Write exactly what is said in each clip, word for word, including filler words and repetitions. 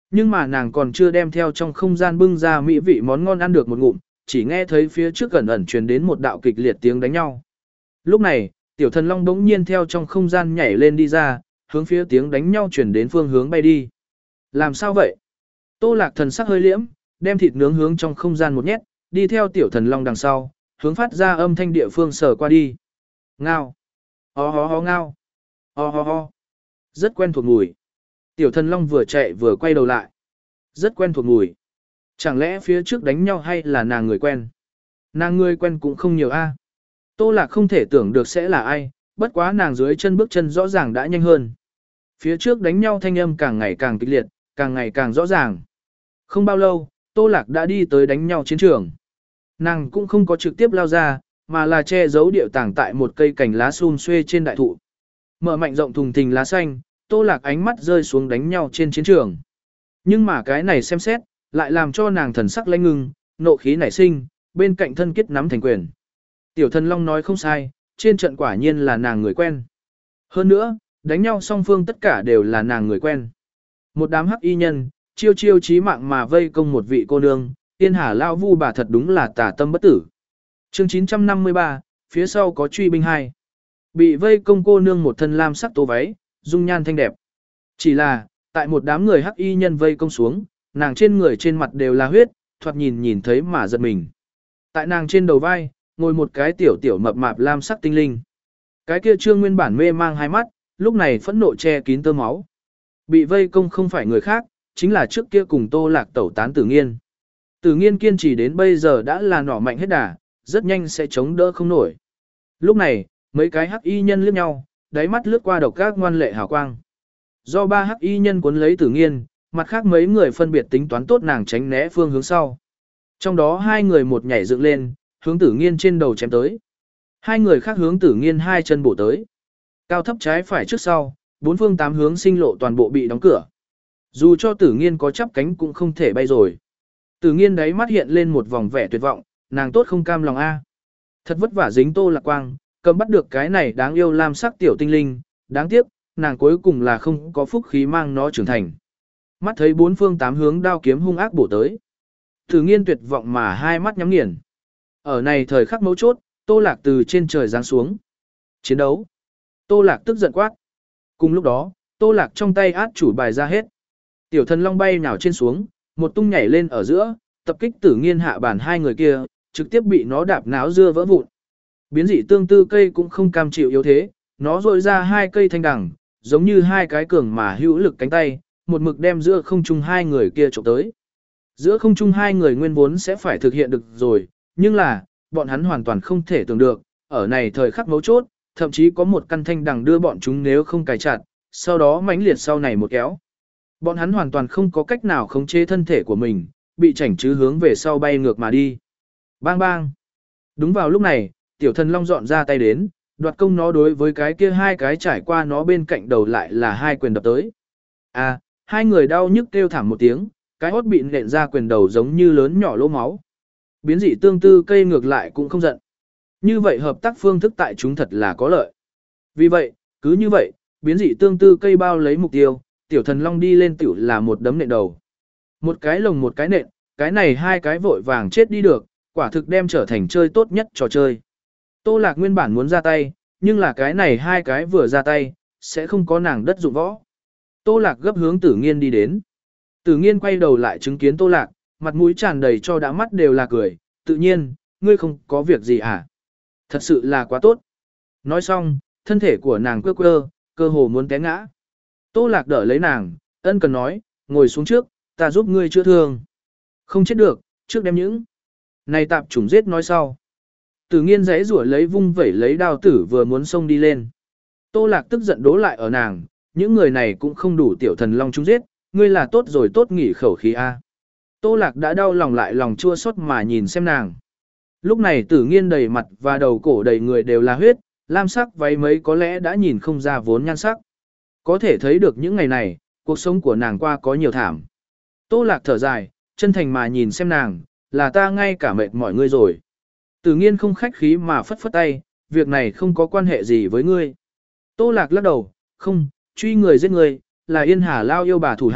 Nhưng mà nàng còn chưa đem theo trong không gian bưng ra mỹ vị món ngon ăn được một ngụm, chỉ nghe thấy phía trước gần ẩn truyền đến một đạo kịch liệt tiếng đánh nhau. Lúc này, tiểu thần long bỗng nhiên theo trong không gian nhảy lên đi ra, hướng phía tiếng đánh nhau truyền đến phương hướng bay đi. Làm sao vậy? Tô Lạc thần sắc hơi liễm, đem thịt nướng hướng trong không gian một nhét, đi theo tiểu thần long đằng sau, hướng phát ra âm thanh địa phương sở qua đi. Ngao. Ho ho ho ngao. Ho ho ho. Rất quen thuộc mùi. Tiểu thần long vừa chạy vừa quay đầu lại. Rất quen thuộc mùi. Chẳng lẽ phía trước đánh nhau hay là nàng người quen? Nàng người quen cũng không nhiều a. Tô Lạc không thể tưởng được sẽ là ai, bất quá nàng dưới chân bước chân rõ ràng đã nhanh hơn. Phía trước đánh nhau thanh âm càng ngày càng kịch liệt, càng ngày càng rõ ràng. Không bao lâu, Tô Lạc đã đi tới đánh nhau chiến trường. Nàng cũng không có trực tiếp lao ra, mà là che giấu điệu tàng tại một cây cành lá sum xuê trên đại thụ. Mở mạnh rộng thùng thình lá xanh, Tô Lạc ánh mắt rơi xuống đánh nhau trên chiến trường. Nhưng mà cái này xem xét, lại làm cho nàng thần sắc lãnh ngưng, nộ khí nảy sinh, bên cạnh thân kết nắm thành quyền. Tiểu thần long nói không sai, trên trận quả nhiên là nàng người quen. Hơn nữa, đánh nhau song phương tất cả đều là nàng người quen. Một đám hắc y nhân, chiêu chiêu chí mạng mà vây công một vị cô nương, Tiên Hà Lao Vu bà thật đúng là tà tâm bất tử. Chương chín trăm năm mươi ba, phía sau có truy binh hai. Bị vây công cô nương một thân lam sắc tố váy, dung nhan thanh đẹp. Chỉ là, tại một đám người hắc y nhân vây công xuống, nàng trên người trên mặt đều là huyết, thoạt nhìn nhìn thấy mà giật mình. Tại nàng trên đầu vai, ngồi một cái tiểu tiểu mập mạp lam sắc tinh linh. Cái kia trương nguyên bản mê mang hai mắt, lúc này phẫn nộ che kín tơ máu. Bị vây công không phải người khác, chính là trước kia cùng Tô Lạc tẩu tán Tử Nghiên. Tử Nghiên kiên trì đến bây giờ đã là nỏ mạnh hết đà, rất nhanh sẽ chống đỡ không nổi. Lúc này, mấy cái hắc y nhân liếc nhau, đáy mắt lướt qua độc các ngoan lệ hào quang. Do ba hắc y nhân cuốn lấy Tử Nghiên, mặt khác mấy người phân biệt tính toán tốt nàng tránh né phương hướng sau. Trong đó hai người một nhảy dựng lên, hướng Tử Nghiên trên đầu chém tới. Hai người khác hướng Tử Nghiên hai chân bổ tới. Cao thấp trái phải trước sau, bốn phương tám hướng sinh lộ toàn bộ bị đóng cửa. Dù cho Tử Nghiên có chắp cánh cũng không thể bay rồi. Tử Nghiên đáy mắt hiện lên một vòng vẻ tuyệt vọng, nàng tốt không cam lòng a. Thật vất vả dính Tô Lạc quang, cầm bắt được cái này đáng yêu lam sắc tiểu tinh linh, đáng tiếc, nàng cuối cùng là không có phúc khí mang nó trưởng thành. Mắt thấy bốn phương tám hướng đao kiếm hung ác bổ tới. Tử Nghiên tuyệt vọng mà hai mắt nhắm nghiền. Ở này thời khắc mấu chốt, Tô Lạc từ trên trời giáng xuống. Chiến đấu. Tô Lạc tức giận quát. Cùng lúc đó, Tô Lạc trong tay át chủ bài ra hết. Tiểu thần long bay nhào trên xuống, một tung nhảy lên ở giữa, tập kích Tử Nghiên hạ bản hai người kia, trực tiếp bị nó đạp náo dưa vỡ vụn. Biến dị tương tư cây cũng không cam chịu yếu thế, nó rội ra hai cây thanh đằng, giống như hai cái cường mà hữu lực cánh tay, một mực đem giữa không trung hai người kia chụp tới. Giữa không trung hai người nguyên vốn sẽ phải thực hiện được rồi, nhưng là, bọn hắn hoàn toàn không thể tưởng được, ở này thời khắc mấu chốt, thậm chí có một căn thanh đằng đưa bọn chúng nếu không cài chặt, sau đó mãnh liệt sau này một kéo. Bọn hắn hoàn toàn không có cách nào khống chế thân thể của mình, bị chảnh chứ hướng về sau bay ngược mà đi. Bang bang. Đúng vào lúc này, tiểu thần long dọn ra tay đến, đoạt công nó đối với cái kia hai cái trải qua nó bên cạnh đầu lại là hai quyền đập tới. À, hai người đau nhức kêu thảm một tiếng, cái hốt bị nện ra quyền đầu giống như lớn nhỏ lỗ máu. Biến dị tương tư cây ngược lại cũng không giận. Như vậy hợp tác phương thức tại chúng thật là có lợi. Vì vậy, cứ như vậy, biến dị tương tư cây bao lấy mục tiêu, tiểu thần long đi lên tiểu là một đấm nện đầu. Một cái lồng một cái nện, cái này hai cái vội vàng chết đi được, quả thực đem trở thành chơi tốt nhất trò chơi. Tô Lạc nguyên bản muốn ra tay, nhưng là cái này hai cái vừa ra tay, sẽ không có nàng đất dụng võ. Tô Lạc gấp hướng Tử Nghiên đi đến. Tử Nghiên quay đầu lại chứng kiến Tô Lạc, mặt mũi tràn đầy cho đã mắt đều là cười, tự nhiên, ngươi không có việc gì à? Thật sự là quá tốt. Nói xong, thân thể của nàng quơ quơ, cơ hồ muốn té ngã. Tô Lạc đỡ lấy nàng, ân cần nói, ngồi xuống trước, ta giúp ngươi chữa thương. Không chết được, trước đem những này tạp chủng giết nói sau. Tử Nghiên giãy giụa lấy vung vẩy lấy đao tử vừa muốn xông đi lên. Tô Lạc tức giận đố lại ở nàng, những người này cũng không đủ tiểu thần long chúng giết, ngươi là tốt rồi tốt nghỉ khẩu khí a. Tô Lạc đã đau lòng lại lòng chua xót mà nhìn xem nàng. Lúc này Tử Nghiên đầy mặt và đầu cổ đầy người đều là huyết, lam sắc váy mấy có lẽ đã nhìn không ra vốn nhan sắc. Có thể thấy được những ngày này, cuộc sống của nàng qua có nhiều thảm. Tô Lạc thở dài, chân thành mà nhìn xem nàng, là ta ngay cả mệt mỏi ngươi rồi. Tử Nghiên không khách khí mà phất phất tay, việc này không có quan hệ gì với ngươi. Tô Lạc lắc đầu, không, truy người giết người, là Yên Hà Lao yêu bà thủ hạ,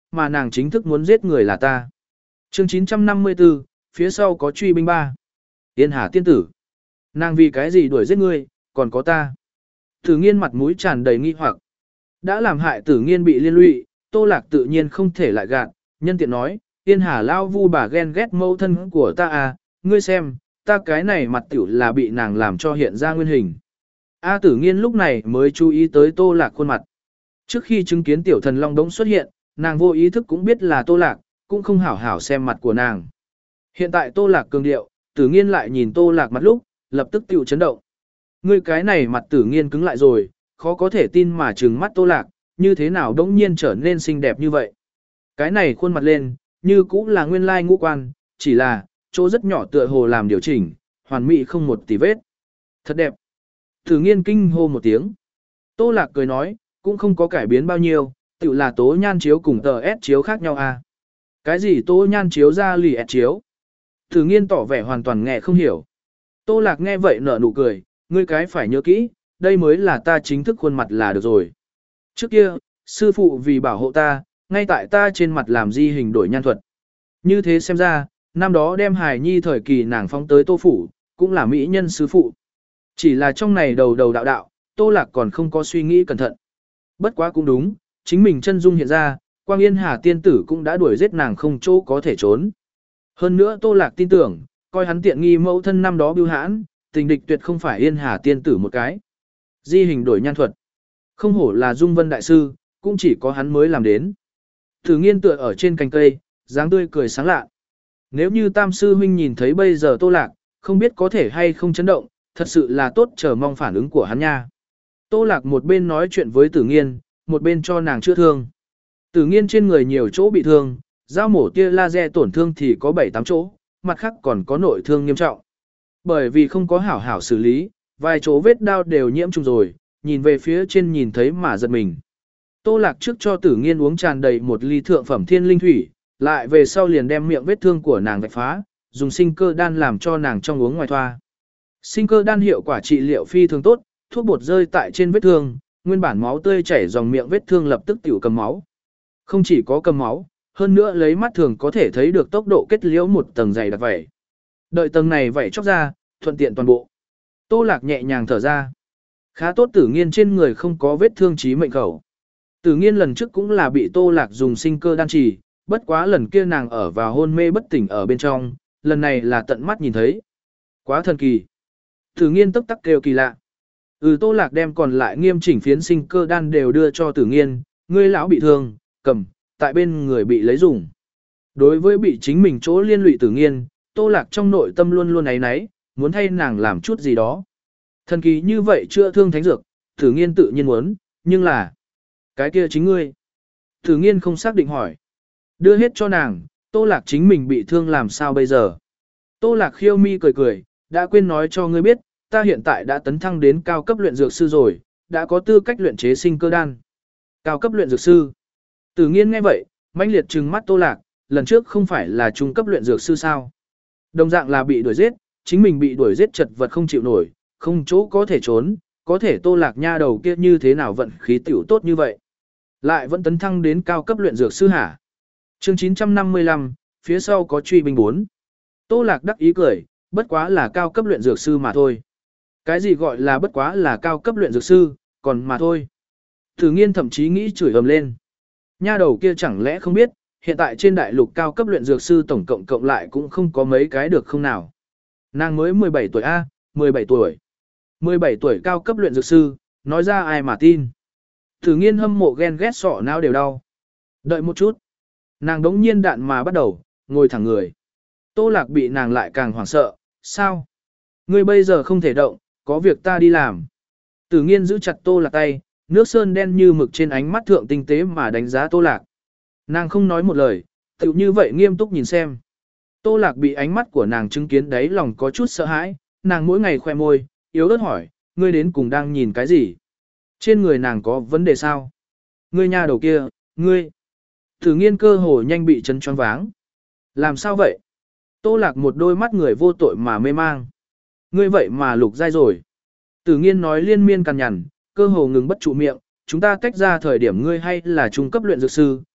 mà nàng chính thức muốn giết người là ta. Chương chín trăm năm mươi tư, phía sau có truy binh ba. Yên Hà tiên tử. Nàng vì cái gì đuổi giết ngươi, còn có ta. Tử Nghiên mặt mũi tràn đầy nghi hoặc. Đã làm hại Tử Nghiên bị liên lụy, Tô Lạc tự nhiên không thể lại gạt, nhân tiện nói, Yên Hà lao vu bà ghen ghét mẫu thân của ta à, ngươi xem, ta cái này mặt tiểu là bị nàng làm cho hiện ra nguyên hình. A Tử Nghiên lúc này mới chú ý tới Tô Lạc khuôn mặt. Trước khi chứng kiến tiểu thần long đống xuất hiện, nàng vô ý thức cũng biết là Tô Lạc, cũng không hảo hảo xem mặt của nàng. Hiện tại Tô Lạc cường điệu, Tử Nghiên lại nhìn Tô Lạc mặt lúc, lập tức tiểu chấn động. Ngươi cái này mặt Tử Nghiên cứng lại rồi, khó có thể tin mà trừng mắt Tô Lạc, như thế nào đống nhiên trở nên xinh đẹp như vậy. Cái này khuôn mặt lên, như cũng là nguyên lai ngũ quan, chỉ là, chỗ rất nhỏ tựa hồ làm điều chỉnh, hoàn mỹ không một tì vết. Thật đẹp. Tử Nghiên kinh hô một tiếng. Tô Lạc cười nói, cũng không có cải biến bao nhiêu, tự là tố nhan chiếu cùng tờ S chiếu khác nhau à. Cái gì tố nhan chiếu ra lì S chiếu? Tử Nghiên tỏ vẻ hoàn toàn nghe không hiểu. Tô Lạc nghe vậy nở nụ cười, ngươi cái phải nhớ kỹ, đây mới là ta chính thức khuôn mặt là được rồi. Trước kia, sư phụ vì bảo hộ ta, ngay tại ta trên mặt làm di hình đổi nhan thuật. Như thế xem ra, năm đó đem hài nhi thời kỳ nàng phóng tới Tô phủ, cũng là mỹ nhân sư phụ. Chỉ là trong này đầu đầu đạo đạo, Tô Lạc còn không có suy nghĩ cẩn thận. Bất quá cũng đúng, chính mình chân dung hiện ra, Quang Yên Hà tiên tử cũng đã đuổi giết nàng không chỗ có thể trốn. Hơn nữa Tô Lạc tin tưởng, coi hắn tiện nghi mẫu thân năm đó bưu hãn, tình địch tuyệt không phải Yên Hà tiên tử một cái. Di hình đổi nhan thuật. Không hổ là Dung Vân đại sư, cũng chỉ có hắn mới làm đến. Tử Nghiên tựa ở trên cành cây, dáng tươi cười sáng lạ. Nếu như Tam sư huynh nhìn thấy bây giờ Tô Lạc, không biết có thể hay không chấn động, thật sự là tốt chờ mong phản ứng của hắn nha. Tô Lạc một bên nói chuyện với Tử Nghiên, một bên cho nàng chữa thương. Tử Nghiên trên người nhiều chỗ bị thương, dao mổ tia laser tổn thương thì có bảy tám chỗ, mặt khác còn có nội thương nghiêm trọng. Bởi vì không có hảo hảo xử lý, vài chỗ vết đao đều nhiễm trùng rồi, nhìn về phía trên nhìn thấy mà giật mình. Tô Lạc trước cho Tử Nghiên uống tràn đầy một ly thượng phẩm thiên linh thủy, lại về sau liền đem miệng vết thương của nàng vạch phá, dùng sinh cơ đan làm cho nàng trong uống ngoài thoa. Sinh cơ đan hiệu quả trị liệu phi thường tốt, thuốc bột rơi tại trên vết thương, nguyên bản máu tươi chảy dòng miệng vết thương lập tức tiểu cầm máu. Không chỉ có cầm máu, hơn nữa lấy mắt thường có thể thấy được tốc độ kết liễu một tầng dày đặc vảy. Đợi tầng này vảy chóc ra, thuận tiện toàn bộ. Tô Lạc nhẹ nhàng thở ra. Khá tốt Tử Nghiên trên người không có vết thương chí mệnh khẩu. Tử Nghiên lần trước cũng là bị Tô Lạc dùng sinh cơ đan trì, bất quá lần kia nàng ở vào hôn mê bất tỉnh ở bên trong, lần này là tận mắt nhìn thấy. Quá thần kỳ. Tử Nghiên tức tắc kêu kỳ lạ. Ừ Tô Lạc đem còn lại nghiêm chỉnh phiến sinh cơ đan đều đưa cho Tử Nghiên, ngươi lão bị thương, cầm, tại bên người bị lấy dùng. Đối với bị chính mình chỗ liên lụy Tử Nghiên, Tô Lạc trong nội tâm luôn luôn áy náy, muốn thay nàng làm chút gì đó. Thần kỳ như vậy chữa thương thánh dược, Tử Nghiên tự nhiên muốn, nhưng là cái kia chính ngươi. Tử Nghiên không xác định hỏi. Đưa hết cho nàng, Tô Lạc chính mình bị thương làm sao bây giờ. Tô Lạc khiêu mi cười cười, đã quên nói cho ngươi biết, ta hiện tại đã tấn thăng đến cao cấp luyện dược sư rồi, đã có tư cách luyện chế sinh cơ đan. Cao cấp luyện dược sư. Tử Nghiên nghe vậy, mãnh liệt trừng mắt Tô Lạc, lần trước không phải là trung cấp luyện dược sư sao. Đồng dạng là bị đuổi giết, chính mình bị đuổi giết chật vật không chịu nổi, không chỗ có thể trốn, có thể Tô Lạc nha đầu kia như thế nào vận khí tiểu tốt như vậy. Lại vẫn tấn thăng đến cao cấp luyện dược sư hả? Chương chín trăm năm mươi lăm, phía sau có truy binh bốn. Tô Lạc đắc ý cười, bất quá là cao cấp luyện dược sư mà thôi. Cái gì gọi là bất quá là cao cấp luyện dược sư, còn mà thôi. Tử Nghiên thậm chí nghĩ chửi ầm lên. Nha đầu kia chẳng lẽ không biết, hiện tại trên đại lục cao cấp luyện dược sư tổng cộng cộng lại cũng không có mấy cái được không nào. Nàng mới mười bảy tuổi A, mười bảy tuổi. mười bảy tuổi cao cấp luyện dược sư, nói ra ai mà tin. Tử Nghiên hâm mộ ghen ghét sọ não đều đau. Đợi một chút. Nàng đống nhiên đạn mà bắt đầu, ngồi thẳng người. Tô Lạc bị nàng lại càng hoảng sợ, sao? Ngươi bây giờ không thể động, có việc ta đi làm. Tử Nghiên giữ chặt Tô Lạc tay, nước sơn đen như mực trên ánh mắt thượng tinh tế mà đánh giá Tô Lạc. Nàng không nói một lời, tựu như vậy nghiêm túc nhìn xem. Tô Lạc bị ánh mắt của nàng chứng kiến đấy lòng có chút sợ hãi, nàng mỗi ngày khoe môi, yếu ớt hỏi, ngươi đến cùng đang nhìn cái gì? Trên người nàng có vấn đề sao? Ngươi nha đầu kia, ngươi. Tử Nghiên cơ hồ nhanh bị chấn choáng váng. Làm sao vậy? Tô Lạc một đôi mắt người vô tội mà mê mang. Ngươi vậy mà lục giai rồi. Tử Nghiên nói liên miên cằn nhằn, cơ hồ ngừng bất trụ miệng, chúng ta tách ra thời điểm ngươi hay là trung cấp luyện dược sư,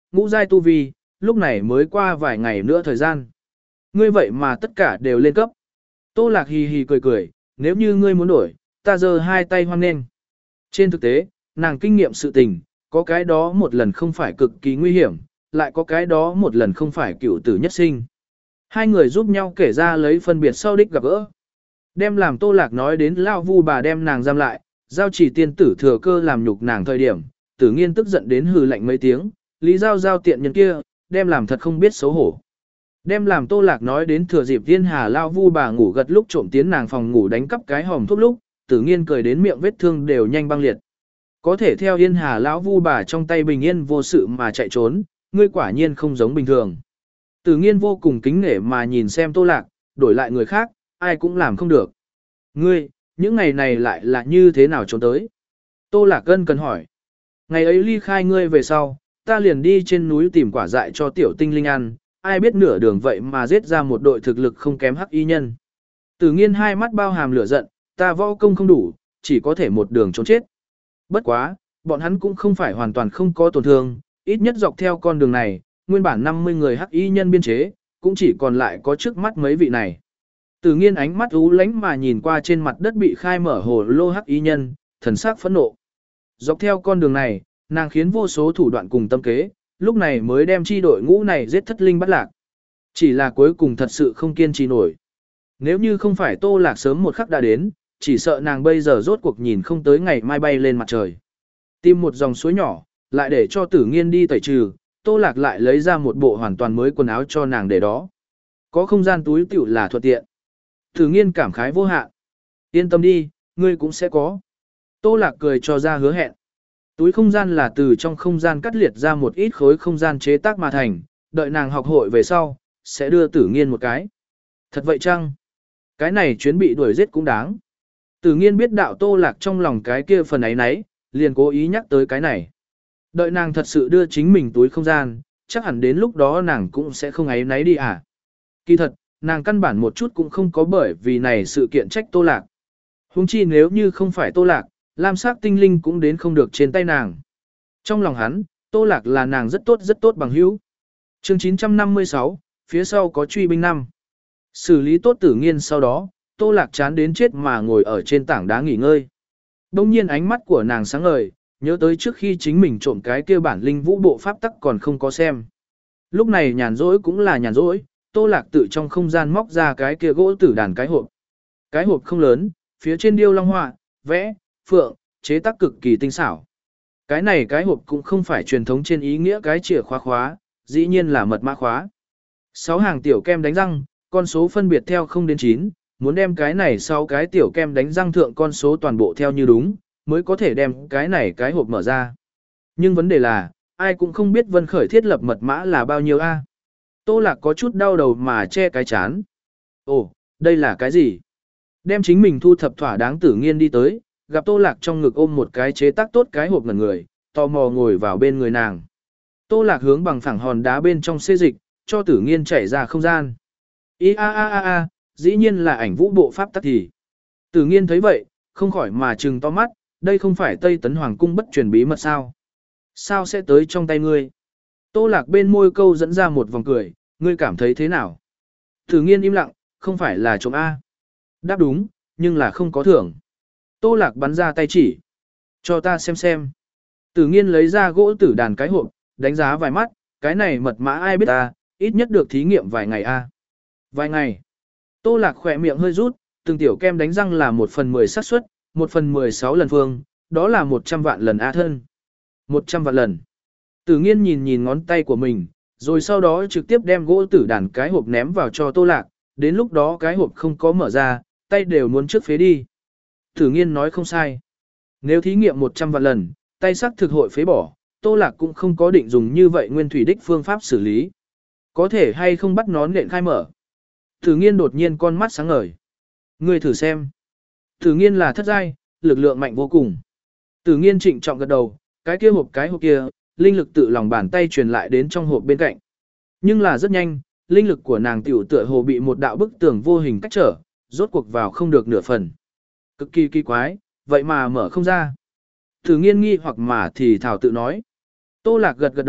ngũ giai tu vi, lúc này mới qua vài ngày nữa thời gian. Ngươi vậy mà tất cả đều lên cấp. Tô Lạc hì hì cười cười, nếu như ngươi muốn đổi, ta giơ hai tay hoan nghênh. Trên thực tế, nàng kinh nghiệm sự tình, có cái đó một lần không phải cực kỳ nguy hiểm, lại có cái đó một lần không phải cựu tử nhất sinh. Hai người giúp nhau kể ra lấy phân biệt sau đích gặp gỡ. Đem làm Tô Lạc nói đến Lao Vu bà đem nàng giam lại, giao chỉ tiên tử thừa cơ làm nhục nàng thời điểm, Tử Nghiên tức giận đến hừ lạnh mấy tiếng, lý giao giao tiện nhân kia, đem làm thật không biết xấu hổ. Đem làm Tô Lạc nói đến thừa dịp Yên Hà Lao Vu bà ngủ gật lúc trộm tiến nàng phòng ngủ đánh cắp cái hòm thuốc lúc, Tử Nghiên cười đến miệng vết thương đều nhanh băng liệt. Có thể theo Yên Hà lão Vu bà trong tay bình yên vô sự mà chạy trốn, ngươi quả nhiên không giống bình thường. Tử Nghiên vô cùng kính nể mà nhìn xem Tô Lạc, đổi lại người khác, ai cũng làm không được. Ngươi, những ngày này lại là như thế nào trốn tới? Tô Lạc Gân cần hỏi. Ngày ấy ly khai ngươi về sau, ta liền đi trên núi tìm quả dại cho tiểu tinh linh ăn, ai biết nửa đường vậy mà giết ra một đội thực lực không kém hắc y nhân. Tử Nghiên hai mắt bao hàm lửa giận, ta võ công không đủ, chỉ có thể một đường trốn chết. Bất quá, bọn hắn cũng không phải hoàn toàn không có tổn thương, ít nhất dọc theo con đường này, nguyên bản năm mươi người hắc y nhân biên chế, cũng chỉ còn lại có trước mắt mấy vị này. Tử Nghiên ánh mắt u lánh mà nhìn qua trên mặt đất bị khai mở hồ lô hắc y nhân, thần sắc phẫn nộ. Dọc theo con đường này, nàng khiến vô số thủ đoạn cùng tâm kế, lúc này mới đem chi đội ngũ này giết thất linh bắt lạc. Chỉ là cuối cùng thật sự không kiên trì nổi. Nếu như không phải Tô Lạc sớm một khắc đã đến, chỉ sợ nàng bây giờ rốt cuộc nhìn không tới ngày mai bay lên mặt trời. Tìm một dòng suối nhỏ, lại để cho Tử Nghiên đi tẩy trừ, Tô Lạc lại lấy ra một bộ hoàn toàn mới quần áo cho nàng để đó. Có không gian túi tiểu là thuận tiện. Tử Nghiên cảm khái vô hạn. Yên tâm đi, ngươi cũng sẽ có. Tô Lạc cười cho ra hứa hẹn. Túi không gian là từ trong không gian cắt liệt ra một ít khối không gian chế tác mà thành, đợi nàng học hội về sau, sẽ đưa Tử Nghiên một cái. Thật vậy chăng? Cái này chuyến bị đuổi giết cũng đáng. Tử Nghiên biết đạo Tô Lạc trong lòng cái kia phần ấy nấy, liền cố ý nhắc tới cái này. Đợi nàng thật sự đưa chính mình túi không gian, chắc hẳn đến lúc đó nàng cũng sẽ không ấy nấy đi à. Kỳ thật, nàng căn bản một chút cũng không có bởi vì này sự kiện trách Tô Lạc. Huống chi nếu như không phải Tô Lạc, lam sắc tinh linh cũng đến không được trên tay nàng. Trong lòng hắn, Tô Lạc là nàng rất tốt rất tốt bằng hữu. Chương chín trăm năm mươi sáu, phía sau có truy binh năm. Xử lý tốt Tử Nghiên sau đó, Tô Lạc chán đến chết mà ngồi ở trên tảng đá nghỉ ngơi. Đông nhiên ánh mắt của nàng sáng ngời, nhớ tới trước khi chính mình trộm cái kia bản linh vũ bộ pháp tắc còn không có xem. Lúc này nhàn rỗi cũng là nhàn rỗi, Tô Lạc tự trong không gian móc ra cái kia gỗ tử đàn cái hộp. Cái hộp không lớn, phía trên điêu long họa, vẽ, phượng, chế tác cực kỳ tinh xảo. Cái này cái hộp cũng không phải truyền thống trên ý nghĩa cái chìa khóa khóa, dĩ nhiên là mật mã khóa. Sáu hàng tiểu kem đánh răng, con số phân biệt theo không đến chín, muốn đem cái này sau cái tiểu kem đánh răng thượng con số toàn bộ theo như đúng, mới có thể đem cái này cái hộp mở ra. Nhưng vấn đề là, ai cũng không biết Vân Khởi thiết lập mật mã là bao nhiêu a. Tô Lạc có chút đau đầu mà che cái chán. Ồ, đây là cái gì? Đem chính mình thu thập thỏa đáng Tử Nghiên đi tới, gặp Tô Lạc trong ngực ôm một cái chế tác tốt cái hộp ngẩn người, tò mò ngồi vào bên người nàng. Tô Lạc hướng bằng phẳng hòn đá bên trong xê dịch, cho Tử Nghiên chảy ra không gian. Ý a a a a, dĩ nhiên là ảnh vũ bộ pháp tắc thì. Tử Nghiên thấy vậy, không khỏi mà trừng to mắt, đây không phải Tây Tấn Hoàng cung bất truyền bí mật sao? Sao sẽ tới trong tay ngươi? Tô Lạc bên môi câu dẫn ra một vòng cười, ngươi cảm thấy thế nào? Tử Nghiên im lặng, không phải là trộm A. Đáp đúng, nhưng là không có thưởng. Tô Lạc bắn ra tay chỉ. Cho ta xem xem. Tử Nghiên lấy ra gỗ tử đàn cái hộp, đánh giá vài mắt, cái này mật mã ai biết ta, ít nhất được thí nghiệm vài ngày A. Vài ngày. Tô Lạc khỏe miệng hơi rút, từng tiểu kem đánh răng là một phần mười xác suất, một phần mười sáu lần phương, đó là một trăm vạn lần A thân. một trăm vạn lần. Tử Nghiên nhìn nhìn ngón tay của mình, rồi sau đó trực tiếp đem gỗ tử đàn cái hộp ném vào cho Tô Lạc, đến lúc đó cái hộp không có mở ra, tay đều muốn trước phế đi. Tử Nghiên nói không sai. Nếu thí nghiệm một trăm vạn lần, tay sắc thực hội phế bỏ, Tô Lạc cũng không có định dùng như vậy nguyên thủy đích phương pháp xử lý. Có thể hay không bắt nón nện khai mở. Tử Nghiên đột nhiên con mắt sáng ngời. Ngươi thử xem. Tử Nghiên là thất giai, lực lượng mạnh vô cùng. Tử Nghiên trịnh trọng gật đầu, cái kia hộp cái hộp kia, linh lực tự lòng bàn tay truyền lại đến trong hộp bên cạnh. Nhưng là rất nhanh, linh lực của nàng tiểu tựa hồ bị một đạo bức tường vô hình cách trở, rốt cuộc vào không được nửa phần. Cực kỳ kỳ quái, vậy mà mở không ra. Tử Nghiên nghi hoặc mà thì thảo tự nói. Tô Lạc gật gật đầu,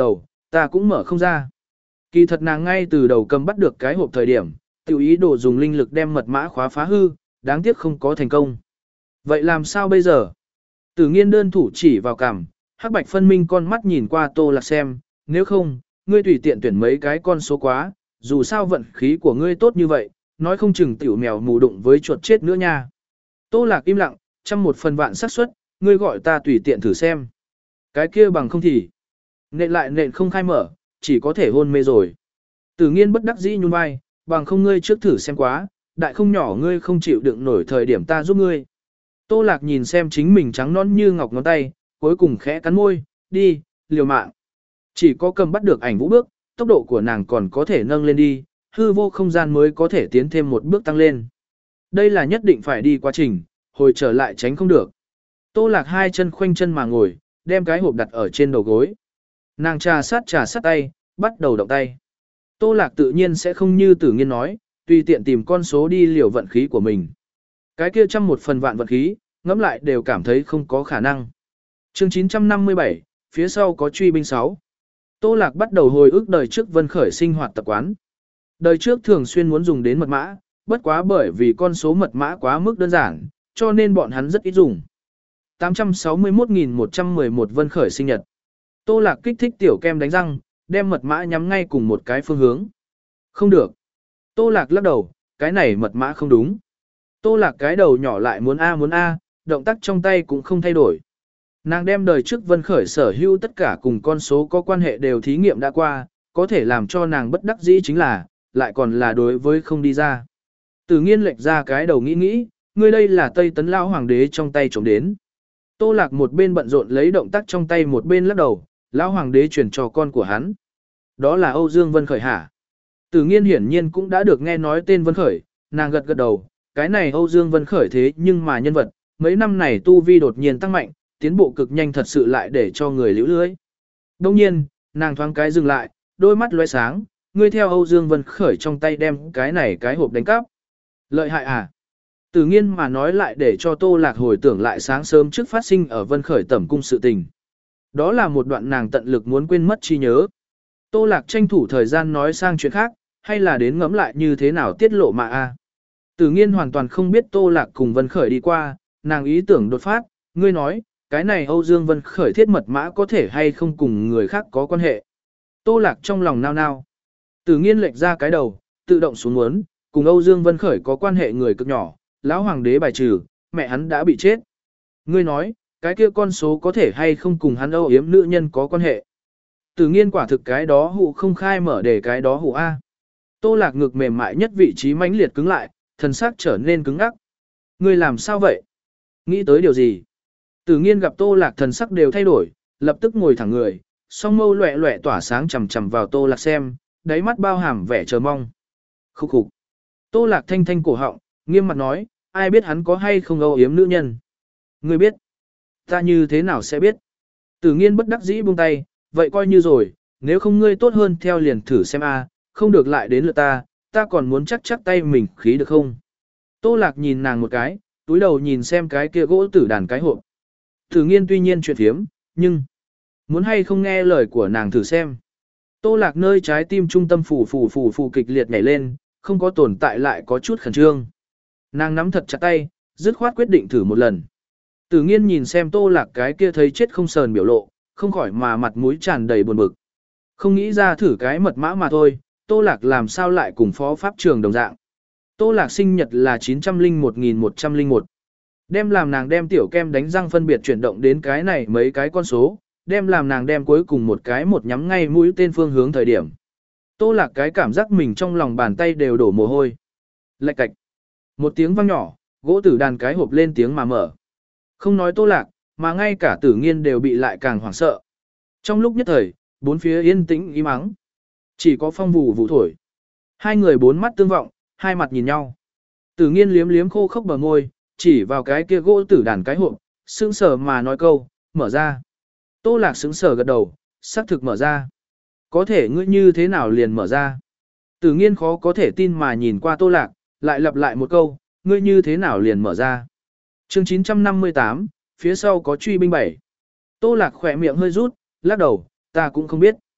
Ta cũng mở không ra. Kỳ thật nàng ngay từ đầu cầm bắt được cái hộp thời điểm, tiểu ý đồ dùng linh lực đem mật mã khóa phá hư, đáng tiếc không có thành công. Vậy làm sao bây giờ? Tử nghiên đơn thủ chỉ vào cằm, hắc bạch phân minh con mắt nhìn qua Tô Lạc xem, nếu không, ngươi tùy tiện tuyển mấy cái con số quá, dù sao vận khí của ngươi tốt như vậy, nói không chừng tiểu mèo mù đụng với chuột chết nữa nha. Tô Lạc im lặng, trăm một phần vạn xác suất, ngươi gọi ta tùy tiện thử xem. Cái kia bằng không thì, nện lại nện không khai mở, chỉ có thể hôn mê rồi. Tử nghiên bất đắc dĩ nhún vai, bằng không ngươi trước thử xem quá, đại không nhỏ ngươi không chịu đựng nổi thời điểm ta giúp ngươi. Tô Lạc nhìn xem chính mình trắng non như ngọc ngón tay, cuối cùng khẽ cắn môi, đi, liều mạng. Chỉ có cầm bắt được ảnh vũ bước, tốc độ của nàng còn có thể nâng lên đi, hư vô không gian mới có thể tiến thêm một bước tăng lên. Đây là nhất định phải đi quá trình, hồi trở lại tránh không được. Tô Lạc hai chân khoanh chân mà ngồi, đem cái hộp đặt ở trên đầu gối. Nàng trà sát trà sát tay, bắt đầu động tay. Tô Lạc tự nhiên sẽ không như Tử Nghiên nói, tùy tiện tìm con số đi liều vận khí của mình. Cái kia trăm một phần vạn vận khí, ngẫm lại đều cảm thấy không có khả năng. Chương chín trăm năm mươi bảy, phía sau có truy binh sáu. Tô Lạc bắt đầu hồi ức đời trước Vân Khởi sinh hoạt tập quán. Đời trước thường xuyên muốn dùng đến mật mã, bất quá bởi vì con số mật mã quá mức đơn giản, cho nên bọn hắn rất ít dùng. tám trăm sáu mươi mốt nghìn một trăm mười một Vân Khởi sinh nhật. Tô Lạc kích thích tiểu kem đánh răng, đem mật mã nhắm ngay cùng một cái phương hướng. Không được. Tô Lạc lắc đầu, cái này mật mã không đúng. Tô Lạc cái đầu nhỏ lại muốn A muốn A, động tác trong tay cũng không thay đổi. Nàng đem đời trước Vân Khởi sở hữu tất cả cùng con số có quan hệ đều thí nghiệm đã qua, có thể làm cho nàng bất đắc dĩ chính là, lại còn là đối với không đi ra. Tử nghiên lệch ra cái đầu nghĩ nghĩ, ngươi đây là Tây Tấn Lão Hoàng đế trong tay trộm đến. Tô Lạc một bên bận rộn lấy động tác trong tay một bên lắc đầu, Lão Hoàng đế truyền cho con của hắn. Đó là Âu Dương Vân Khởi hả? Tử nghiên hiển nhiên cũng đã được nghe nói tên Vân Khởi, nàng gật gật đầu, cái này Âu Dương Vân Khởi thế nhưng mà nhân vật, mấy năm này tu vi đột nhiên tăng mạnh, tiến bộ cực nhanh thật sự lại để cho người liễu lưới. Đông nhiên, nàng thoáng cái dừng lại, đôi mắt lóe sáng, ngươi theo Âu Dương Vân Khởi trong tay đem cái này cái hộp đánh cắp. Lợi hại à? Tử nghiên mà nói lại để cho Tô Lạc hồi tưởng lại sáng sớm trước phát sinh ở Vân Khởi tẩm cung sự tình. Đó là một đoạn nàng tận lực muốn quên mất trí nhớ. Tô Lạc tranh thủ thời gian nói sang chuyện khác, hay là đến ngẫm lại như thế nào tiết lộ mà a. Tử nghiên hoàn toàn không biết Tô Lạc cùng Vân Khởi đi qua, nàng ý tưởng đột phát, ngươi nói, cái này Âu Dương Vân Khởi thiết mật mã có thể hay không cùng người khác có quan hệ. Tô Lạc trong lòng nao nao. Tử nghiên lệch ra cái đầu, tự động xuống muốn, cùng Âu Dương Vân Khởi có quan hệ người cực nhỏ, lão hoàng đế bài trừ, mẹ hắn đã bị chết. Ngươi nói, cái kia con số có thể hay không cùng hắn âu yếm nữ nhân có quan hệ. Tử nghiên quả thực cái đó hụ không khai mở để cái đó hụ A. Tô Lạc ngực mềm mại nhất vị trí mãnh liệt cứng lại, thần sắc trở nên cứng ngắc. Ngươi làm sao vậy? Nghĩ tới điều gì? Tử nghiên gặp Tô Lạc thần sắc đều thay đổi, lập tức ngồi thẳng người, song mâu loẹ loẹ tỏa sáng chằm chằm vào Tô Lạc xem, đáy mắt bao hàm vẻ chờ mong. Khúc khục. Tô Lạc thanh thanh cổ họng, nghiêm mặt nói, ai biết hắn có hay không âu yếm nữ nhân? Ngươi biết. Ta như thế nào sẽ biết? Tử nghiên bất đắc dĩ buông tay, vậy coi như rồi, nếu không ngươi tốt hơn theo liền thử xem a, không được lại đến lượt ta, ta còn muốn chắc chắc tay mình khí được không? Tô Lạc nhìn nàng một cái, túi đầu nhìn xem cái kia gỗ tử đàn cái hộp. Tử nghiên tuy nhiên chuyện thiếm, nhưng muốn hay không nghe lời của nàng thử xem. Tô Lạc nơi trái tim trung tâm phủ phủ phủ phủ kịch liệt nhảy lên, không có tồn tại lại có chút khẩn trương. Nàng nắm thật chặt tay, dứt khoát quyết định thử một lần. Tử nghiên nhìn xem Tô Lạc cái kia thấy chết không sờn biểu lộ, không khỏi mà mặt mũi tràn đầy buồn bực. Không nghĩ ra thử cái mật mã mà thôi, Tô Lạc làm sao lại cùng phó pháp trường đồng dạng. Tô Lạc sinh nhật là chín trăm lẻ một nghìn một trăm lẻ một. Đem làm nàng đem tiểu kem đánh răng phân biệt chuyển động đến cái này mấy cái con số, đem làm nàng đem cuối cùng một cái một nhắm ngay mũi tên phương hướng thời điểm. Tô Lạc cái cảm giác mình trong lòng bàn tay đều đổ mồ hôi. Lạch cạch. Một tiếng vang nhỏ, gỗ tử đàn cái hộp lên tiếng mà mở. Không nói Tô Lạc, mà ngay cả Tử nghiên đều bị lại càng hoảng sợ. Trong lúc nhất thời, bốn phía yên tĩnh im ắng. Chỉ có phong vụ vụ thổi. Hai người bốn mắt tương vọng, hai mặt nhìn nhau. Tử nghiên liếm liếm khô khốc bờ môi, chỉ vào cái kia gỗ tử đàn cái hộp, sững sờ mà nói câu, mở ra. Tô Lạc sững sờ gật đầu, xác thực mở ra. Có thể ngươi như thế nào liền mở ra? Tử nghiên khó có thể tin mà nhìn qua Tô Lạc, lại lặp lại một câu, ngươi như thế nào liền mở ra? Chương chín trăm năm mươi tám, phía sau có truy binh bảy. Tô Lạc khỏe miệng hơi rút, lắc đầu, ta cũng không biết.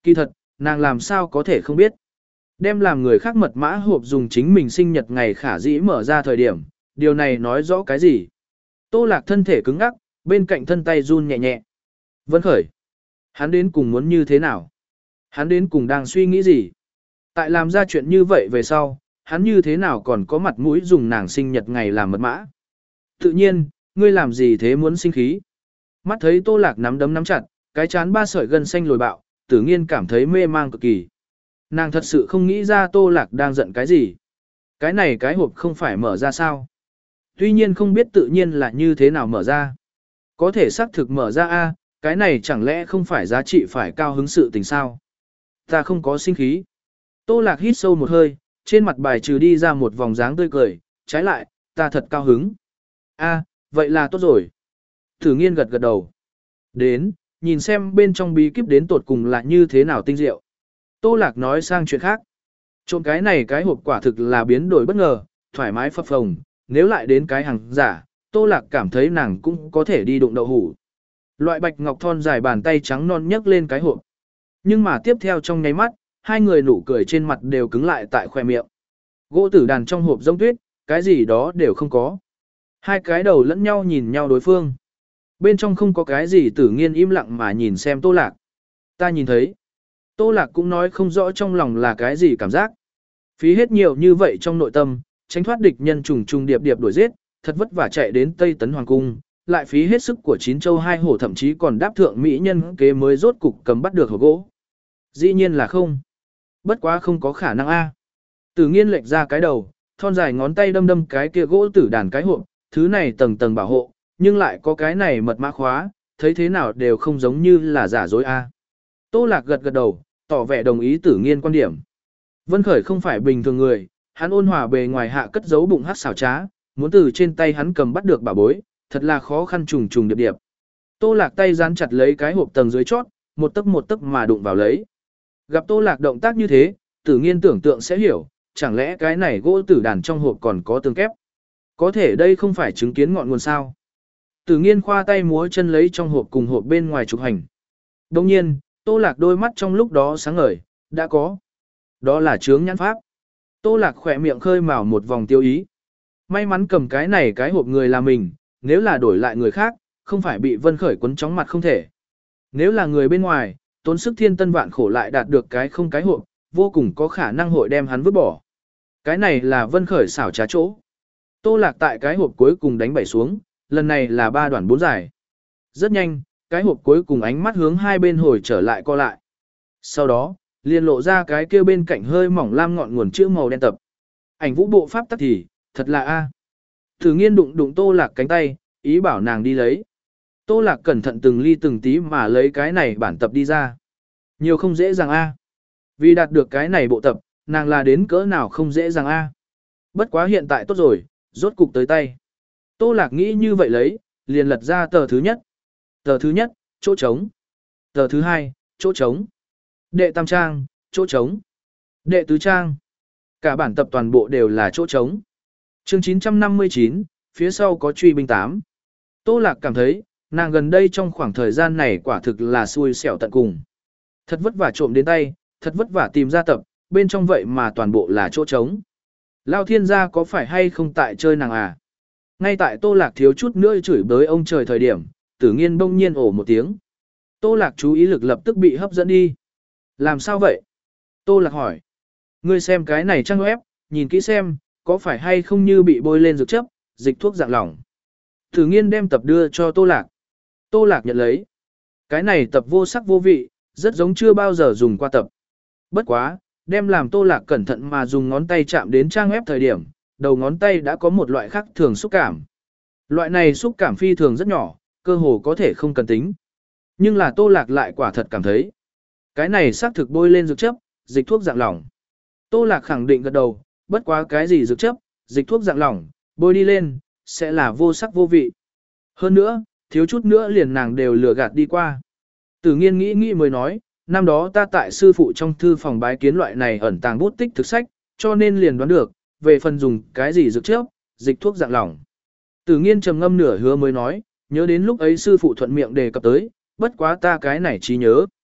Kỳ thật, nàng làm sao có thể không biết. Đem làm người khác mật mã hộp dùng chính mình sinh nhật ngày khả dĩ mở ra thời điểm, điều này nói rõ cái gì? Tô Lạc thân thể cứng ngắc, bên cạnh thân tay run nhẹ nhẹ. Vân Khởi. Hắn đến cùng muốn như thế nào? Hắn đến cùng đang suy nghĩ gì? Tại làm ra chuyện như vậy về sau, hắn như thế nào còn có mặt mũi dùng nàng sinh nhật ngày làm mật mã? Tự nhiên, ngươi làm gì thế muốn sinh khí? Mắt thấy Tô Lạc nắm đấm nắm chặt, cái chán ba sợi gân xanh lồi bạo, Tử Nghiên cảm thấy mê mang cực kỳ. Nàng thật sự không nghĩ ra Tô Lạc đang giận cái gì. Cái này cái hộp không phải mở ra sao? Tuy nhiên không biết tự nhiên là như thế nào mở ra. Có thể xác thực mở ra a, cái này chẳng lẽ không phải giá trị phải cao hứng sự tình sao? Ta không có sinh khí. Tô Lạc hít sâu một hơi, trên mặt bài trừ đi ra một vòng dáng tươi cười, trái lại, ta thật cao hứng. A, vậy là tốt rồi. Tử Nghiên gật gật đầu. Đến, nhìn xem bên trong bí kíp đến tột cùng là như thế nào tinh diệu. Tô Lạc nói sang chuyện khác. Trộm cái này cái hộp quả thực là biến đổi bất ngờ, thoải mái phập phồng, nếu lại đến cái hàng giả, Tô Lạc cảm thấy nàng cũng có thể đi đụng đậu hủ. Loại bạch ngọc thon dài bàn tay trắng non nhấc lên cái hộp. Nhưng mà tiếp theo trong nháy mắt, hai người nụ cười trên mặt đều cứng lại tại khoe miệng. Gỗ tử đàn trong hộp giống tuyết, cái gì đó đều không có. Hai cái đầu lẫn nhau nhìn nhau đối phương. Bên trong không có cái gì. Tử Nghiên im lặng mà nhìn xem Tô Lạc. Ta nhìn thấy. Tô Lạc cũng nói không rõ trong lòng là cái gì cảm giác. Phí hết nhiều như vậy trong nội tâm, tránh thoát địch nhân trùng trùng điệp điệp đuổi giết, thật vất vả chạy đến Tây Tấn Hoàng Cung, lại phí hết sức của chín châu hai hổ thậm chí còn đáp thượng mỹ nhân kế mới rốt cục cầm bắt được hộp gỗ. Dĩ nhiên là không. Bất quá không có khả năng a. Tử Nghiên lệch ra cái đầu, thon dài ngón tay đâm đâm cái kia gỗ tử đàn cái hộp, thứ này tầng tầng bảo hộ, nhưng lại có cái này mật mã khóa, thấy thế nào đều không giống như là giả dối a. Tô Lạc gật gật đầu, tỏ vẻ đồng ý Tử Nghiên quan điểm. Vân Khởi không phải bình thường người, hắn ôn hòa bề ngoài hạ cất giấu bụng hắc xảo trá, muốn từ trên tay hắn cầm bắt được bảo bối, thật là khó khăn trùng trùng điệp điệp. Tô Lạc tay dán chặt lấy cái hộp tầng dưới chót, một tấc một tấc mà đụng vào lấy. Gặp Tô Lạc động tác như thế, Tử Nghiên tưởng tượng sẽ hiểu, chẳng lẽ cái này gỗ tử đàn trong hộp còn có tường kép. Có thể đây không phải chứng kiến ngọn nguồn sao. Tử Nghiên khoa tay múa chân lấy trong hộp cùng hộp bên ngoài chụp hành. Đồng nhiên, Tô Lạc đôi mắt trong lúc đó sáng ngời, đã có. Đó là chướng nhãn pháp. Tô Lạc khỏe miệng khơi mào một vòng tiêu ý. May mắn cầm cái này cái hộp người là mình, nếu là đổi lại người khác, không phải bị Vân Khởi quấn chóng mặt không thể. Nếu là người bên ngoài, tốn sức thiên tân vạn khổ lại đạt được cái không cái hộp, vô cùng có khả năng hội đem hắn vứt bỏ. Cái này là Vân Khởi xảo trá chỗ. Tô Lạc tại cái hộp cuối cùng đánh bảy xuống, lần này là ba đoạn bốn giải. Rất nhanh, cái hộp cuối cùng ánh mắt hướng hai bên hồi trở lại co lại. Sau đó, liền lộ ra cái kia bên cạnh hơi mỏng lam ngọn nguồn chữ màu đen tập. Ảnh vũ bộ pháp tắc thì, thật là a. Tử Nghiên đụng đụng Tô Lạc cánh tay, ý bảo nàng đi lấy. Tô Lạc cẩn thận từng ly từng tí mà lấy cái này bản tập đi ra. Nhiều không dễ dàng a. Vì đạt được cái này bộ tập, nàng là đến cỡ nào không dễ dàng a. Bất quá hiện tại tốt rồi, rốt cục tới tay. Tô Lạc nghĩ như vậy lấy, liền lật ra tờ thứ nhất. Tờ thứ nhất, chỗ trống. Tờ thứ hai, chỗ trống. Đệ tam trang, chỗ trống. Đệ tứ trang. Cả bản tập toàn bộ đều là chỗ trống. Chương chín trăm năm mươi chín, phía sau có truy binh tám. Tô Lạc cảm thấy, nàng gần đây trong khoảng thời gian này quả thực là xui xẻo tận cùng. Thật vất vả trộm đến tay, thật vất vả tìm ra tập, bên trong vậy mà toàn bộ là chỗ trống. Lao thiên gia có phải hay không tại chơi nàng à? Ngay tại Tô Lạc thiếu chút nữa chửi bới ông trời thời điểm, Tử Nghiên bỗng nhiên ồ một tiếng. Tô Lạc chú ý lực lập tức bị hấp dẫn đi. Làm sao vậy? Tô Lạc hỏi. Ngươi xem cái này trang web, nhìn kỹ xem, có phải hay không như bị bôi lên dược chấp, dịch thuốc dạng lỏng. Tử Nghiên đem tập đưa cho Tô Lạc. Tô Lạc nhận lấy. Cái này tập vô sắc vô vị, rất giống chưa bao giờ dùng qua tập. Bất quá, đem làm Tô Lạc cẩn thận mà dùng ngón tay chạm đến trang web thời điểm, đầu ngón tay đã có một loại khác thường xúc cảm. Loại này xúc cảm phi thường rất nhỏ, cơ hồ có thể không cần tính. Nhưng là Tô Lạc lại quả thật cảm thấy. Cái này xác thực bôi lên dược chấp, dịch thuốc dạng lỏng. Tô Lạc khẳng định gật đầu, bất quá cái gì dược chấp, dịch thuốc dạng lỏng, bôi đi lên, sẽ là vô sắc vô vị. Hơn nữa, thiếu chút nữa liền nàng đều lừa gạt đi qua. Tử Nghiên nghĩ nghĩ mới nói, năm đó ta tại sư phụ trong thư phòng bái kiến loại này ẩn tàng bút tích thực sách, cho nên liền đoán được, về phần dùng cái gì dược chấp, dịch thuốc dạng lỏng. Tử Nghiên trầm ngâm nửa hứa mới nói, nhớ đến lúc ấy sư phụ thuận miệng đề cập tới, bất quá ta cái này trí nhớ.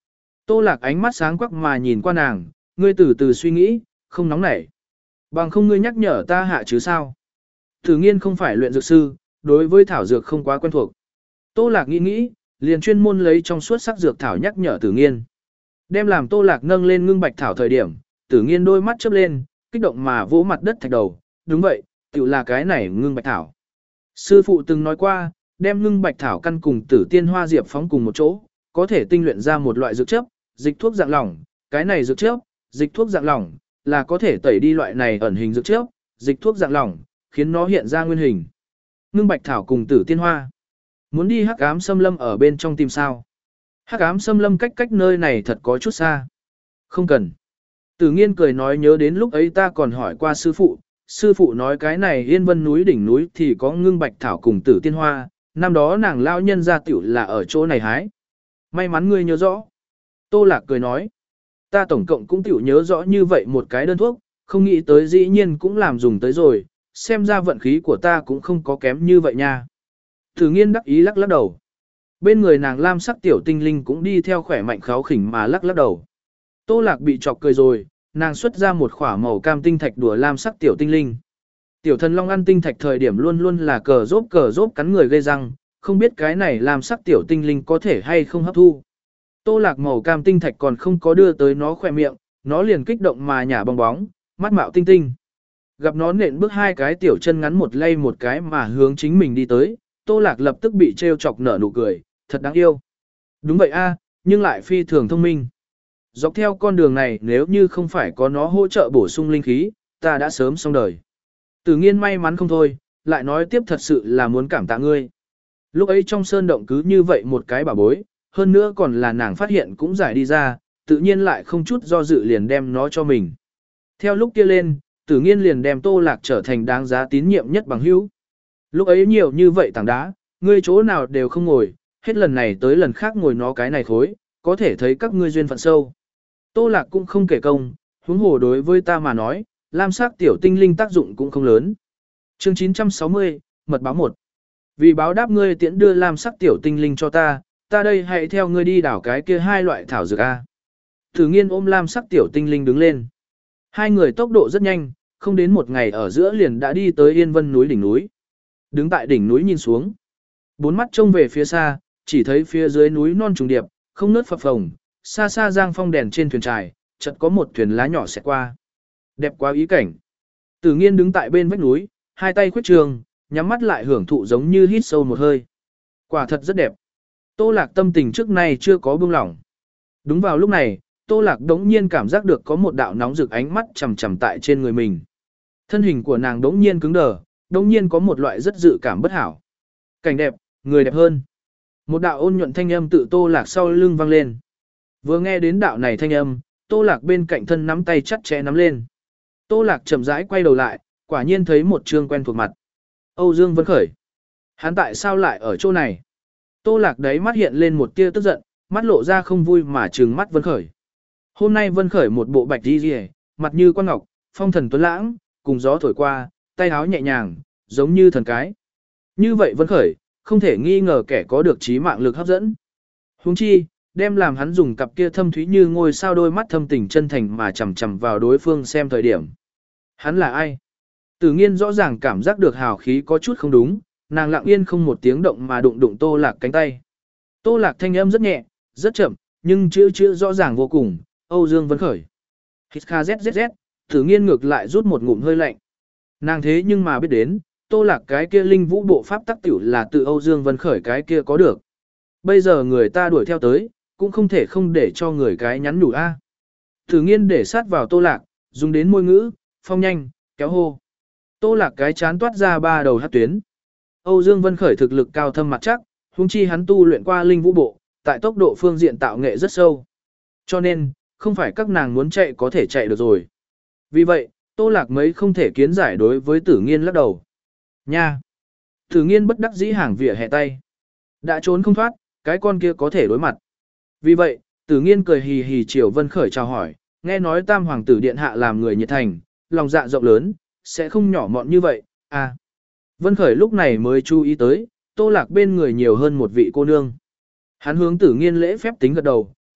Tô Lạc ánh mắt sáng quắc mà nhìn qua nàng, ngươi từ từ suy nghĩ, không nóng nảy. Bằng không ngươi nhắc nhở ta hạ chứ sao. Tử Nghiên không phải luyện dược sư, đối với thảo dược không quá quen thuộc. Tô Lạc nghĩ nghĩ, liền chuyên môn lấy trong suốt sắc dược thảo nhắc nhở Tử Nghiên. Đem làm Tô Lạc nâng lên ngưng bạch thảo thời điểm, Tử Nghiên đôi mắt chớp lên, kích động mà vỗ mặt đất thạch đầu, đúng vậy, tự là cái này ngưng bạch thảo. Sư phụ từng nói qua, đem ngưng bạch thảo căn cùng tử tiên hoa diệp phóng cùng một chỗ, có thể tinh luyện ra một loại dược chất, dịch thuốc dạng lỏng, cái này dược chất, dịch thuốc dạng lỏng là có thể tẩy đi loại này ẩn hình dược chất, dịch thuốc dạng lỏng, khiến nó hiện ra nguyên hình. Ngưng bạch thảo cùng tử tiên hoa. Muốn đi Hắc Ám Xâm Lâm ở bên trong tìm sao? Hắc Ám Xâm Lâm cách cách nơi này thật có chút xa. Không cần. Tử Nghiên cười nói nhớ đến lúc ấy ta còn hỏi qua sư phụ, sư phụ nói cái này Yên Vân núi đỉnh núi thì có ngưng bạch thảo cùng tử tiên hoa, năm đó nàng lao nhân ra tiểu là ở chỗ này hái. May mắn ngươi nhớ rõ. Tô Lạc cười nói, ta tổng cộng cũng tiểu nhớ rõ như vậy một cái đơn thuốc, không nghĩ tới dĩ nhiên cũng làm dùng tới rồi, xem ra vận khí của ta cũng không có kém như vậy nha. Tử Nghiên đắc ý lắc lắc đầu. Bên người nàng lam sắc tiểu tinh linh cũng đi theo khỏe mạnh kháo khỉnh mà lắc lắc đầu. Tô Lạc bị chọc cười rồi, nàng xuất ra một khỏa màu cam tinh thạch đùa lam sắc tiểu tinh linh. Tiểu thần long ăn tinh thạch thời điểm luôn luôn là cờ rốp cờ rốp cắn người gây răng, không biết cái này lam sắc tiểu tinh linh có thể hay không hấp thu. Tô Lạc màu cam tinh thạch còn không có đưa tới nó khỏe miệng, nó liền kích động mà nhả bong bóng, mắt mạo tinh tinh. Gặp nó nện bước hai cái tiểu chân ngắn một lay một cái mà hướng chính mình đi tới, Tô Lạc lập tức bị trêu chọc nở nụ cười, thật đáng yêu. Đúng vậy a, nhưng lại phi thường thông minh. Dọc theo con đường này nếu như không phải có nó hỗ trợ bổ sung linh khí, ta đã sớm xong đời. Tử Nghiên may mắn không thôi, lại nói tiếp thật sự là muốn cảm tạ ngươi. Lúc ấy trong sơn động cứ như vậy một cái bảo bối, hơn nữa còn là nàng phát hiện cũng giải đi ra, tự nhiên lại không chút do dự liền đem nó cho mình. Theo lúc kia lên, Tử Nghiên liền đem Tô Lạc trở thành đáng giá tín nhiệm nhất bằng hữu. Lúc ấy nhiều như vậy tảng đá, ngươi chỗ nào đều không ngồi, hết lần này tới lần khác ngồi nó cái này khối, có thể thấy các ngươi duyên phận sâu. Tô Lạc cũng không kể công, huống hồ đối với ta mà nói, lam sắc tiểu tinh linh tác dụng cũng không lớn. Chương chín trăm sáu mươi, mật báo một. Vì báo đáp ngươi tiễn đưa lam sắc tiểu tinh linh cho ta, ta đây hãy theo ngươi đi đảo cái kia hai loại thảo dược a. Tử Nghiên ôm lam sắc tiểu tinh linh đứng lên. Hai người tốc độ rất nhanh, không đến một ngày ở giữa liền đã đi tới Yên Vân núi đỉnh núi. Đứng tại đỉnh núi nhìn xuống, bốn mắt trông về phía xa, chỉ thấy phía dưới núi non trùng điệp, không nớt phập phồng, xa xa giang phong đèn trên thuyền trài, chợt có một thuyền lá nhỏ xẹt qua. Đẹp quá ý cảnh. Tử Nghiên đứng tại bên vách núi, hai tay khuyết trường, nhắm mắt lại hưởng thụ giống như hít sâu một hơi. Quả thật rất đẹp. Tô Lạc tâm tình trước nay chưa có buông lỏng. Đúng vào lúc này, Tô Lạc đống nhiên cảm giác được có một đạo nóng rực ánh mắt chằm chằm tại trên người mình. Thân hình của nàng đống nhiên cứng đờ, đống nhiên có một loại rất dự cảm bất hảo. Cảnh đẹp, người đẹp hơn. Một đạo ôn nhuận thanh âm tự Tô Lạc sau lưng vang lên. Vừa nghe đến đạo này thanh âm, Tô Lạc bên cạnh thân nắm tay chặt chẽ nắm lên. Tô Lạc chậm rãi quay đầu lại, quả nhiên thấy một trương quen thuộc mặt. Âu Dương Vân Khởi. Hắn tại sao lại ở chỗ này? Tô Lạc đấy mắt hiện lên một tia tức giận, mắt lộ ra không vui mà trừng mắt Vân Khởi. Hôm nay Vân Khởi một bộ bạch y liễu, mặt như quan ngọc, phong thần tuấn lãng, cùng gió thổi qua, tay áo nhẹ nhàng, giống như thần cái. Như vậy Vân Khởi, không thể nghi ngờ kẻ có được trí mạng lực hấp dẫn. Huống chi, đem làm hắn dùng cặp kia thâm thúy như ngôi sao đôi mắt thâm tình chân thành mà chằm chằm vào đối phương xem thời điểm. Hắn là ai? Tử Nghiên rõ ràng cảm giác được hào khí có chút không đúng, nàng lặng yên không một tiếng động mà đụng đụng Tô Lạc cánh tay. Tô Lạc thanh âm rất nhẹ, rất chậm, nhưng chữ chữ rõ ràng vô cùng, Âu Dương Vân Khởi. Hít kha zzz, Tử Nghiên ngược lại rút một ngụm hơi lạnh. Nàng thế nhưng mà biết đến, Tô Lạc cái kia linh vũ bộ pháp tắc tiểu là tự Âu Dương Vân Khởi cái kia có được. Bây giờ người ta đuổi theo tới, cũng không thể không để cho người cái nhắn nhủ a. Tử Nghiên để sát vào Tô Lạc, dùng đến môi ngữ, phong nhanh, kéo hô. Tô Lạc cái chán toát ra ba đầu hắc tuyến. Âu Dương Vân Khởi thực lực cao thâm mặt chắc, huống chi hắn tu luyện qua linh vũ bộ, tại tốc độ phương diện tạo nghệ rất sâu. Cho nên, không phải các nàng muốn chạy có thể chạy được rồi. Vì vậy, Tô Lạc mấy không thể kiến giải đối với Tử Nghiên lắc đầu. Nha! Tử Nghiên bất đắc dĩ hàng vỉa hè tay. Đã trốn không thoát, cái con kia có thể đối mặt. Vì vậy, Tử Nghiên cười hì hì chiều Vân Khởi chào hỏi, nghe nói Tam Hoàng tử điện hạ làm người nhiệt thành, lòng dạ rộng lớn, sẽ không nhỏ mọn như vậy, à. Vân Khởi lúc này mới chú ý tới, Tô Lạc bên người nhiều hơn một vị cô nương. Hắn hướng Tử Nghiên lễ phép tính gật đầu,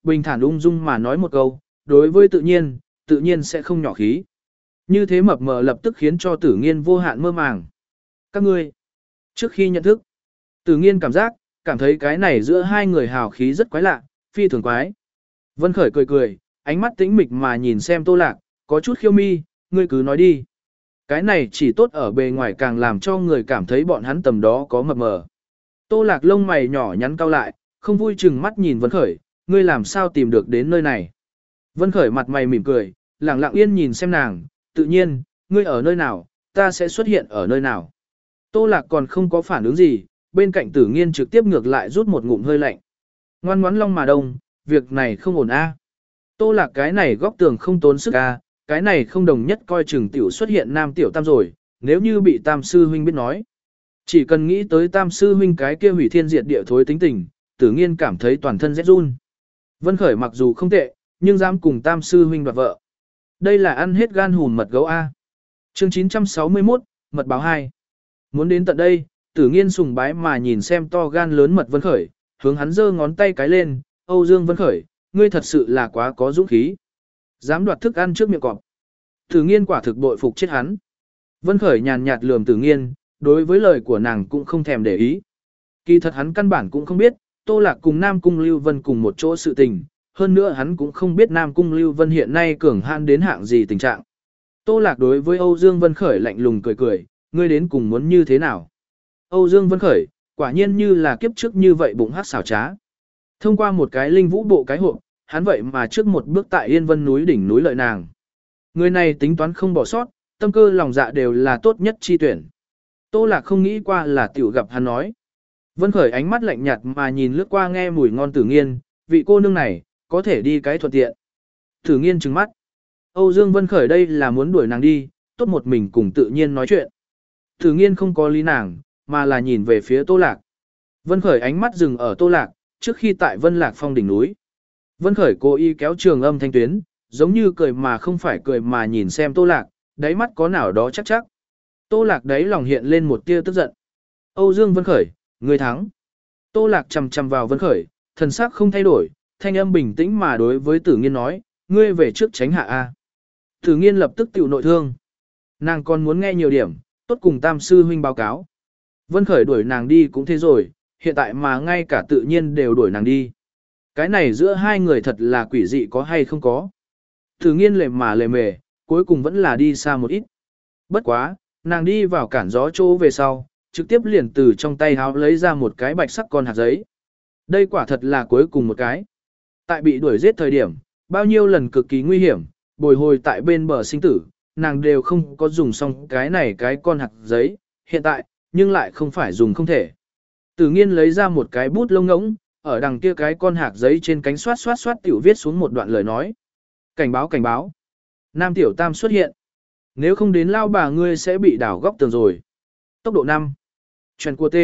bình thản ung dung mà nói một câu, đối với tự nhiên, tự nhiên sẽ không nhỏ khí. Như thế mập mờ lập tức khiến cho tử nghiên vô hạn mơ màng. Các ngươi, trước khi nhận thức, tử nghiên cảm giác, cảm thấy cái này giữa hai người hào khí rất quái lạ, phi thường quái. Vân Khởi cười cười, ánh mắt tĩnh mịch mà nhìn xem Tô Lạc, có chút khiêu mi, ngươi cứ nói đi. Cái này chỉ tốt ở bề ngoài càng làm cho người cảm thấy bọn hắn tầm đó có mập mờ. Tô Lạc lông mày nhỏ nhắn cau lại, không vui chừng mắt nhìn Vân Khởi, ngươi làm sao tìm được đến nơi này. Vân Khởi mặt mày mỉm cười, lặng lặng yên nhìn xem nàng, tự nhiên, ngươi ở nơi nào, ta sẽ xuất hiện ở nơi nào. Tô Lạc còn không có phản ứng gì, bên cạnh Tử Nghiên trực tiếp ngược lại rút một ngụm hơi lạnh. Ngoan ngoãn long mà đông, việc này không ổn a. Tô Lạc cái này góc tường không tốn sức a, cái này không đồng nhất coi chừng tiểu xuất hiện nam tiểu tam rồi, nếu như bị tam sư huynh biết nói. Chỉ cần nghĩ tới tam sư huynh cái kia hủy thiên diệt địa thối tính tình, Tử Nghiên cảm thấy toàn thân rét run. Vân Khởi mặc dù không tệ, nhưng dám cùng tam sư huynh đoạt vợ. Đây là ăn hết gan hùn mật gấu A. Chương chín trăm sáu mươi mốt, mật báo hai. Muốn đến tận đây, Tử Nghiên sùng bái mà nhìn xem to gan lớn mật Vân Khởi, hướng hắn giơ ngón tay cái lên, Âu Dương Vân Khởi, ngươi thật sự là quá có dũng khí. Dám đoạt thức ăn trước miệng cọp. Tử Nghiên quả thực bội phục chết hắn. Vân Khởi nhàn nhạt lườm Tử Nghiên, đối với lời của nàng cũng không thèm để ý. Kỳ thật hắn căn bản cũng không biết, Tô Lạc cùng Nam Cung Lưu Vân cùng một chỗ sự tình, hơn nữa hắn cũng không biết Nam Cung Lưu Vân hiện nay cường han đến hạng gì tình trạng. Tô Lạc đối với Âu Dương Vân Khởi lạnh lùng cười cười, ngươi đến cùng muốn như thế nào? Âu Dương Vân Khởi, quả nhiên như là kiếp trước như vậy bụng hát xảo trá. Thông qua một cái linh vũ bộ cái hộp, hắn vậy mà trước một bước tại Yên Vân núi đỉnh núi lợi nàng. Người này tính toán không bỏ sót, tâm cơ lòng dạ đều là tốt nhất chi tuyển. Tô Lạc không nghĩ qua là tiểu gặp hắn nói. Vân Khởi ánh mắt lạnh nhạt mà nhìn lướt qua nghe mùi ngon Tử Nghiên, vị cô nương này, có thể đi cái thuận tiện. Tử Nghiên trừng mắt. Âu Dương Vân Khởi đây là muốn đuổi nàng đi, tốt một mình cùng tự nhiên nói chuyện. Tử Nghiên không có lý nàng, mà là nhìn về phía Tô Lạc. Vân Khởi ánh mắt dừng ở Tô Lạc, trước khi tại Vân Lạc Phong đỉnh núi. Vân Khởi cố ý kéo trường âm thanh tuyến, giống như cười mà không phải cười mà nhìn xem Tô Lạc, đáy mắt có nào đó chắc chắc. Tô Lạc đáy lòng hiện lên một tia tức giận. Âu Dương Vân Khởi, người thắng. Tô Lạc chầm chầm vào Vân Khởi, thần sắc không thay đổi, thanh âm bình tĩnh mà đối với Tử Nghiên nói, ngươi về trước tránh hạ A. Tử Nghiên lập tức tiểu nội thương. Nàng còn muốn nghe nhiều điểm, tốt cùng tam sư huynh báo cáo. Vân Khởi đuổi nàng đi cũng thế rồi, hiện tại mà ngay cả tự nhiên đều đuổi nàng đi. Cái này giữa hai người thật là quỷ dị có hay không có. Tử Nghiên lề mà lề mề, cuối cùng vẫn là đi xa một ít. Bất quá, nàng đi vào cản gió chỗ về sau, trực tiếp liền từ trong tay háo lấy ra một cái bạch sắc con hạt giấy. Đây quả thật là cuối cùng một cái. Tại bị đuổi giết thời điểm, bao nhiêu lần cực kỳ nguy hiểm, bồi hồi tại bên bờ sinh tử, nàng đều không có dùng xong cái này cái con hạt giấy, hiện tại, nhưng lại không phải dùng không thể. Tử Nghiên lấy ra một cái bút lông ngỗng, ở đằng kia cái con hạt giấy trên cánh xoát xoát xoát tiểu viết xuống một đoạn lời nói. Cảnh báo cảnh báo. Nam tiểu tam xuất hiện. Nếu không đến lao bà ngươi sẽ bị đảo góc tường rồi. Tốc độ năm. Chuyện của T.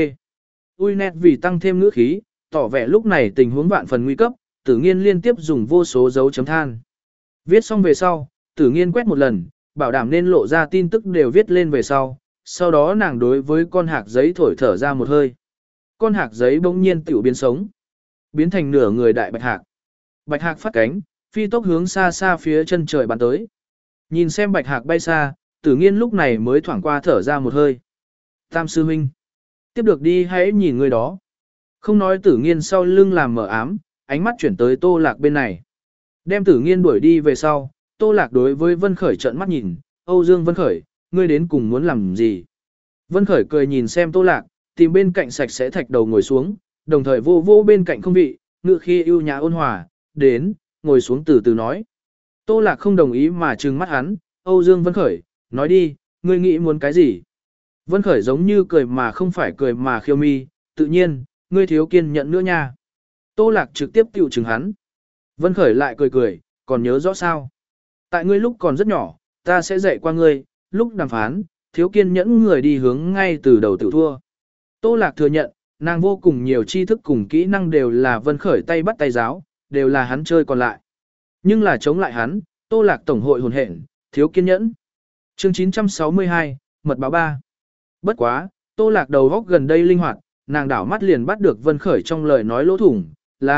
Ui nét vì tăng thêm ngữ khí, tỏ vẻ lúc này tình huống vạn phần nguy cấp, Tử Nghiên liên tiếp dùng vô số dấu chấm than. Viết xong về sau, Tử Nghiên quét một lần, bảo đảm nên lộ ra tin tức đều viết lên về sau, sau đó nàng đối với con hạt giấy thổi thở ra một hơi. Con hạt giấy bỗng nhiên tiểu biến sống, biến thành nửa người đại bạch hạc. Bạch hạc phát cánh, phi tốc hướng xa xa phía chân trời bắn tới. Nhìn xem bạch hạc bay xa, Tử Nghiên lúc này mới thoảng qua thở ra một hơi. Tam sư huynh, tiếp được đi hãy nhìn người đó. Không nói Tử Nghiên sau lưng làm mở ám, ánh mắt chuyển tới Tô Lạc bên này. Đem Tử Nghiên đuổi đi về sau, Tô Lạc đối với Vân Khởi trợn mắt nhìn, Âu Dương Vân Khởi, ngươi đến cùng muốn làm gì? Vân Khởi cười nhìn xem Tô Lạc, tìm bên cạnh sạch sẽ thạch đầu ngồi xuống, đồng thời vô vô bên cạnh không vị, ngự khi ưu nhã ôn hòa, đến, ngồi xuống từ từ nói. Tô Lạc không đồng ý mà trừng mắt hắn, Âu Dương Vân Khởi, nói đi, ngươi nghĩ muốn cái gì? Vân Khởi giống như cười mà không phải cười mà khiêu mi, tự nhiên, ngươi thiếu kiên nhẫn nữa nha. Tô Lạc trực tiếp tiêu trừng hắn. Vân Khởi lại cười cười, còn nhớ rõ sao? Tại ngươi lúc còn rất nhỏ, ta sẽ dạy qua ngươi, lúc đàm phán, thiếu kiên nhẫn người đi hướng ngay từ đầu tự thua. Tô Lạc thừa nhận, nàng vô cùng nhiều tri thức cùng kỹ năng đều là Vân Khởi tay bắt tay giáo, đều là hắn chơi còn lại. Nhưng là chống lại hắn, Tô Lạc tổng hội hồn hện, thiếu kiên nhẫn. Chương chín trăm sáu mươi hai, mật báo ba. Bất quá, Tô Lạc đầu góc gần đây linh hoạt, nàng đảo mắt liền bắt được Vân Khởi trong lời nói lỗ thủng, là,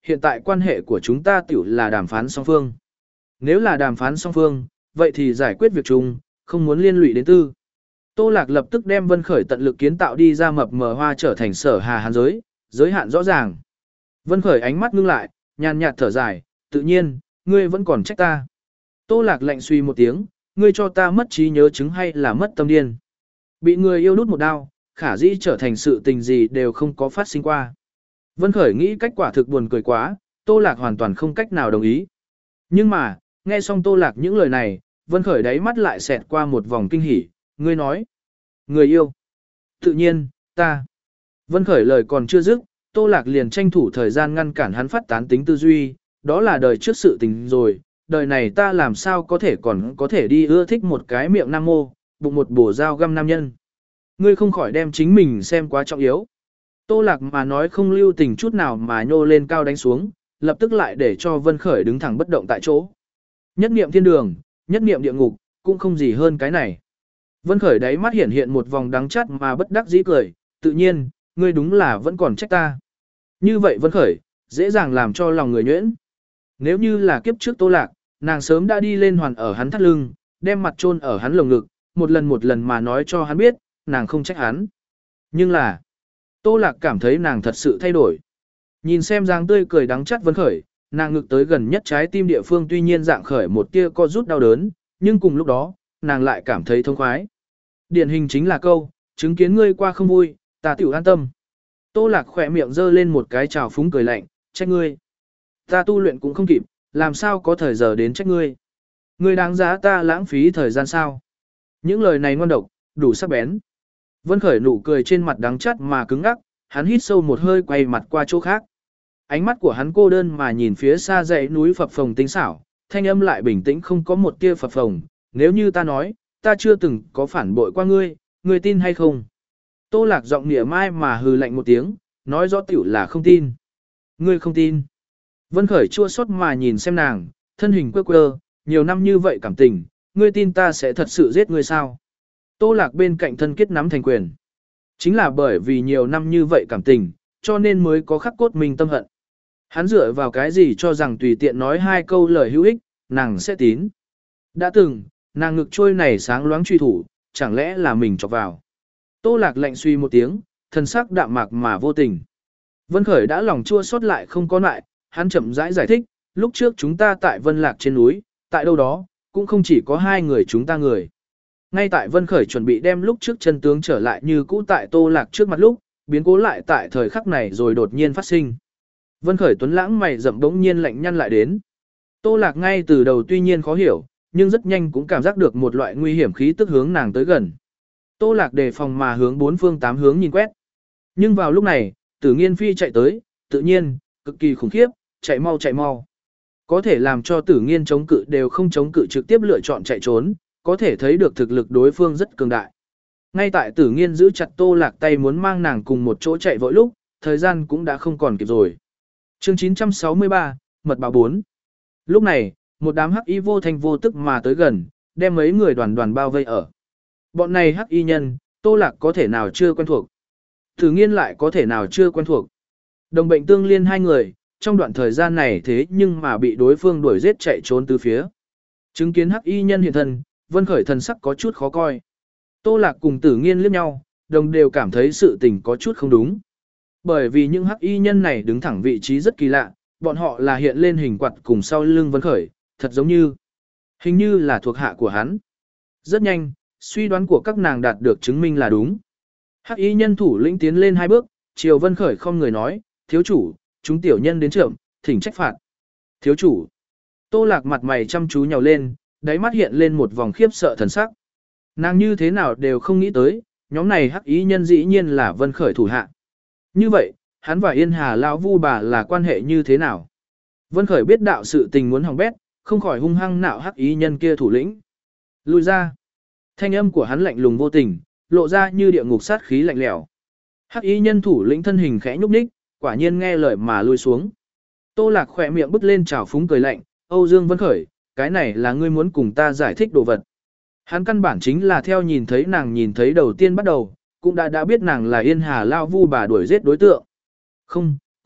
hiện tại quan hệ của chúng ta tiểu là đàm phán song phương. Nếu là đàm phán song phương, vậy thì giải quyết việc chung, không muốn liên lụy đến tư. Tô Lạc lập tức đem Vân Khởi tận lực kiến tạo đi ra mập mờ hoa trở thành sở hà hàn giới, giới hạn rõ ràng. Vân Khởi ánh mắt ngưng lại, nhàn nhạt thở dài, tự nhiên, ngươi vẫn còn trách ta. Tô Lạc lạnh suy một tiếng, ngươi cho ta mất trí nhớ chứng hay là mất tâm điên. Bị người yêu đút một đao, khả dĩ trở thành sự tình gì đều không có phát sinh qua. Vân Khởi nghĩ cách quả thực buồn cười quá, Tô Lạc hoàn toàn không cách nào đồng ý. Nhưng mà, nghe xong Tô Lạc những lời này, Vân Khởi đáy mắt lại xẹt qua một vòng kinh hỉ, ngươi nói. Người yêu. Tự nhiên, ta. Vân Khởi lời còn chưa dứt, Tô Lạc liền tranh thủ thời gian ngăn cản hắn phát tán tính tư duy, đó là đời trước sự tình rồi, đời này ta làm sao có thể còn có thể đi ưa thích một cái miệng nam mô, bụng một bổ dao găm nam nhân. Ngươi không khỏi đem chính mình xem quá trọng yếu. Tô Lạc mà nói không lưu tình chút nào mà nhô lên cao đánh xuống, lập tức lại để cho Vân Khởi đứng thẳng bất động tại chỗ. Nhất niệm thiên đường, nhất niệm địa ngục, cũng không gì hơn cái này. Vân Khởi đáy mắt hiện hiện một vòng đắng chát mà bất đắc dĩ cười, tự nhiên, ngươi đúng là vẫn còn trách ta. Như vậy Vân Khởi, dễ dàng làm cho lòng người nhuyễn. Nếu như là kiếp trước Tô Lạc, nàng sớm đã đi lên hoàn ở hắn thắt lưng, đem mặt chôn ở hắn lồng ngực, một lần một lần mà nói cho hắn biết, nàng không trách hắn. Nhưng là, Tô Lạc cảm thấy nàng thật sự thay đổi. Nhìn xem dáng tươi cười đắng chát Vân Khởi, nàng ngực tới gần nhất trái tim địa phương tuy nhiên dạng khởi một tia co rút đau đớn, nhưng cùng lúc đó, nàng lại cảm thấy thông khoái. Điển hình chính là câu, chứng kiến ngươi qua không vui, ta tiểu an tâm. Tô Lạc khỏe miệng giơ lên một cái trào phúng cười lạnh, trách ngươi. Ta tu luyện cũng không kịp, làm sao có thời giờ đến trách ngươi. Ngươi đáng giá ta lãng phí thời gian sao. Những lời này ngon độc, đủ sắc bén. Vân Khởi nụ cười trên mặt đắng chát mà cứng ngắc, hắn hít sâu một hơi quay mặt qua chỗ khác. Ánh mắt của hắn cô đơn mà nhìn phía xa dãy núi phập phồng tinh xảo, thanh âm lại bình tĩnh không có một tia phập phồng. Nếu như ta nói, ta chưa từng có phản bội qua ngươi, ngươi tin hay không? Tô Lạc giọng nịa mai mà hừ lạnh một tiếng, nói rõ tiểu là không tin. Ngươi không tin. Vân Khởi chua xót mà nhìn xem nàng, thân hình quơ quơ, nhiều năm như vậy cảm tình, ngươi tin ta sẽ thật sự giết ngươi sao? Tô Lạc bên cạnh thân kết nắm thành quyền. Chính là bởi vì nhiều năm như vậy cảm tình, cho nên mới có khắc cốt mình tâm hận. Hắn dựa vào cái gì cho rằng tùy tiện nói hai câu lời hữu ích, nàng sẽ tín. Đã từng, nàng ngực trôi này sáng loáng truy thủ, chẳng lẽ là mình chọc vào. Tô Lạc lạnh suy một tiếng, thân sắc đạm mạc mà vô tình. Vân Khởi đã lòng chua xót lại không có lại, hắn chậm rãi giải, giải thích, lúc trước chúng ta tại Vân Lạc trên núi, tại đâu đó, cũng không chỉ có hai người chúng ta người. Ngay tại Vân Khởi chuẩn bị đem lúc trước chân tướng trở lại như cũ tại Tô Lạc trước mặt lúc, biến cố lại tại thời khắc này rồi đột nhiên phát sinh. Vân Khởi tuấn lãng mày rậm bỗng nhiên lạnh nhăn lại đến. Tô Lạc ngay từ đầu tuy nhiên khó hiểu, nhưng rất nhanh cũng cảm giác được một loại nguy hiểm khí tức hướng nàng tới gần. Tô Lạc đề phòng mà hướng bốn phương tám hướng nhìn quét. Nhưng vào lúc này, Tử Nghiên phi chạy tới, tự nhiên, cực kỳ khủng khiếp, chạy mau chạy mau. Có thể làm cho Tử Nghiên chống cự đều không chống cự trực tiếp lựa chọn chạy trốn, có thể thấy được thực lực đối phương rất cường đại. Ngay tại Tử Nghiên giữ chặt Tô Lạc tay muốn mang nàng cùng một chỗ chạy vội lúc, thời gian cũng đã không còn kịp rồi. Chương chín trăm sáu mươi ba, Mật báo bốn. Lúc này, một đám hắc y vô thanh vô tức mà tới gần, đem mấy người đoàn đoàn bao vây ở. Bọn này hắc y nhân, Tô Lạc có thể nào chưa quen thuộc. Tử Nghiên lại có thể nào chưa quen thuộc. Đồng bệnh tương liên hai người, trong đoạn thời gian này thế nhưng mà bị đối phương đuổi giết chạy trốn từ phía. Chứng kiến hắc y nhân hiện thân, Vân Khởi thần sắc có chút khó coi. Tô Lạc cùng Tử Nghiên liếc nhau, đồng đều cảm thấy sự tình có chút không đúng. Bởi vì những hắc y nhân này đứng thẳng vị trí rất kỳ lạ, bọn họ là hiện lên hình quạt cùng sau lưng Vân Khởi, thật giống như, hình như là thuộc hạ của hắn. Rất nhanh, suy đoán của các nàng đạt được chứng minh là đúng. Hắc y nhân thủ lĩnh tiến lên hai bước, chiều Vân Khởi không người nói, thiếu chủ, chúng tiểu nhân đến trưởng, thỉnh trách phạt. Thiếu chủ. Tô Lạc mặt mày chăm chú nhào lên, đáy mắt hiện lên một vòng khiếp sợ thần sắc. Nàng như thế nào đều không nghĩ tới, nhóm này hắc y nhân dĩ nhiên là Vân Khởi thủ hạ. Như vậy, hắn và Yên Hà lão vu bà là quan hệ như thế nào? Vân Khởi biết đạo sự tình muốn hỏng bét, không khỏi hung hăng nạo hắc y nhân kia thủ lĩnh. Lùi ra. Thanh âm của hắn lạnh lùng vô tình, lộ ra như địa ngục sát khí lạnh lẽo. Hắc y nhân thủ lĩnh thân hình khẽ nhúc nhích, quả nhiên nghe lời mà lui xuống. Tô Lạc khỏe miệng bứt lên trào phúng cười lạnh, Âu Dương Vân Khởi, cái này là ngươi muốn cùng ta giải thích đồ vật. Hắn căn bản chính là theo nhìn thấy nàng nhìn thấy đầu tiên bắt đầu, cũng đã đã biết nàng là Yên Hà Lao Vu bà đuổi giết đối tượng. Không,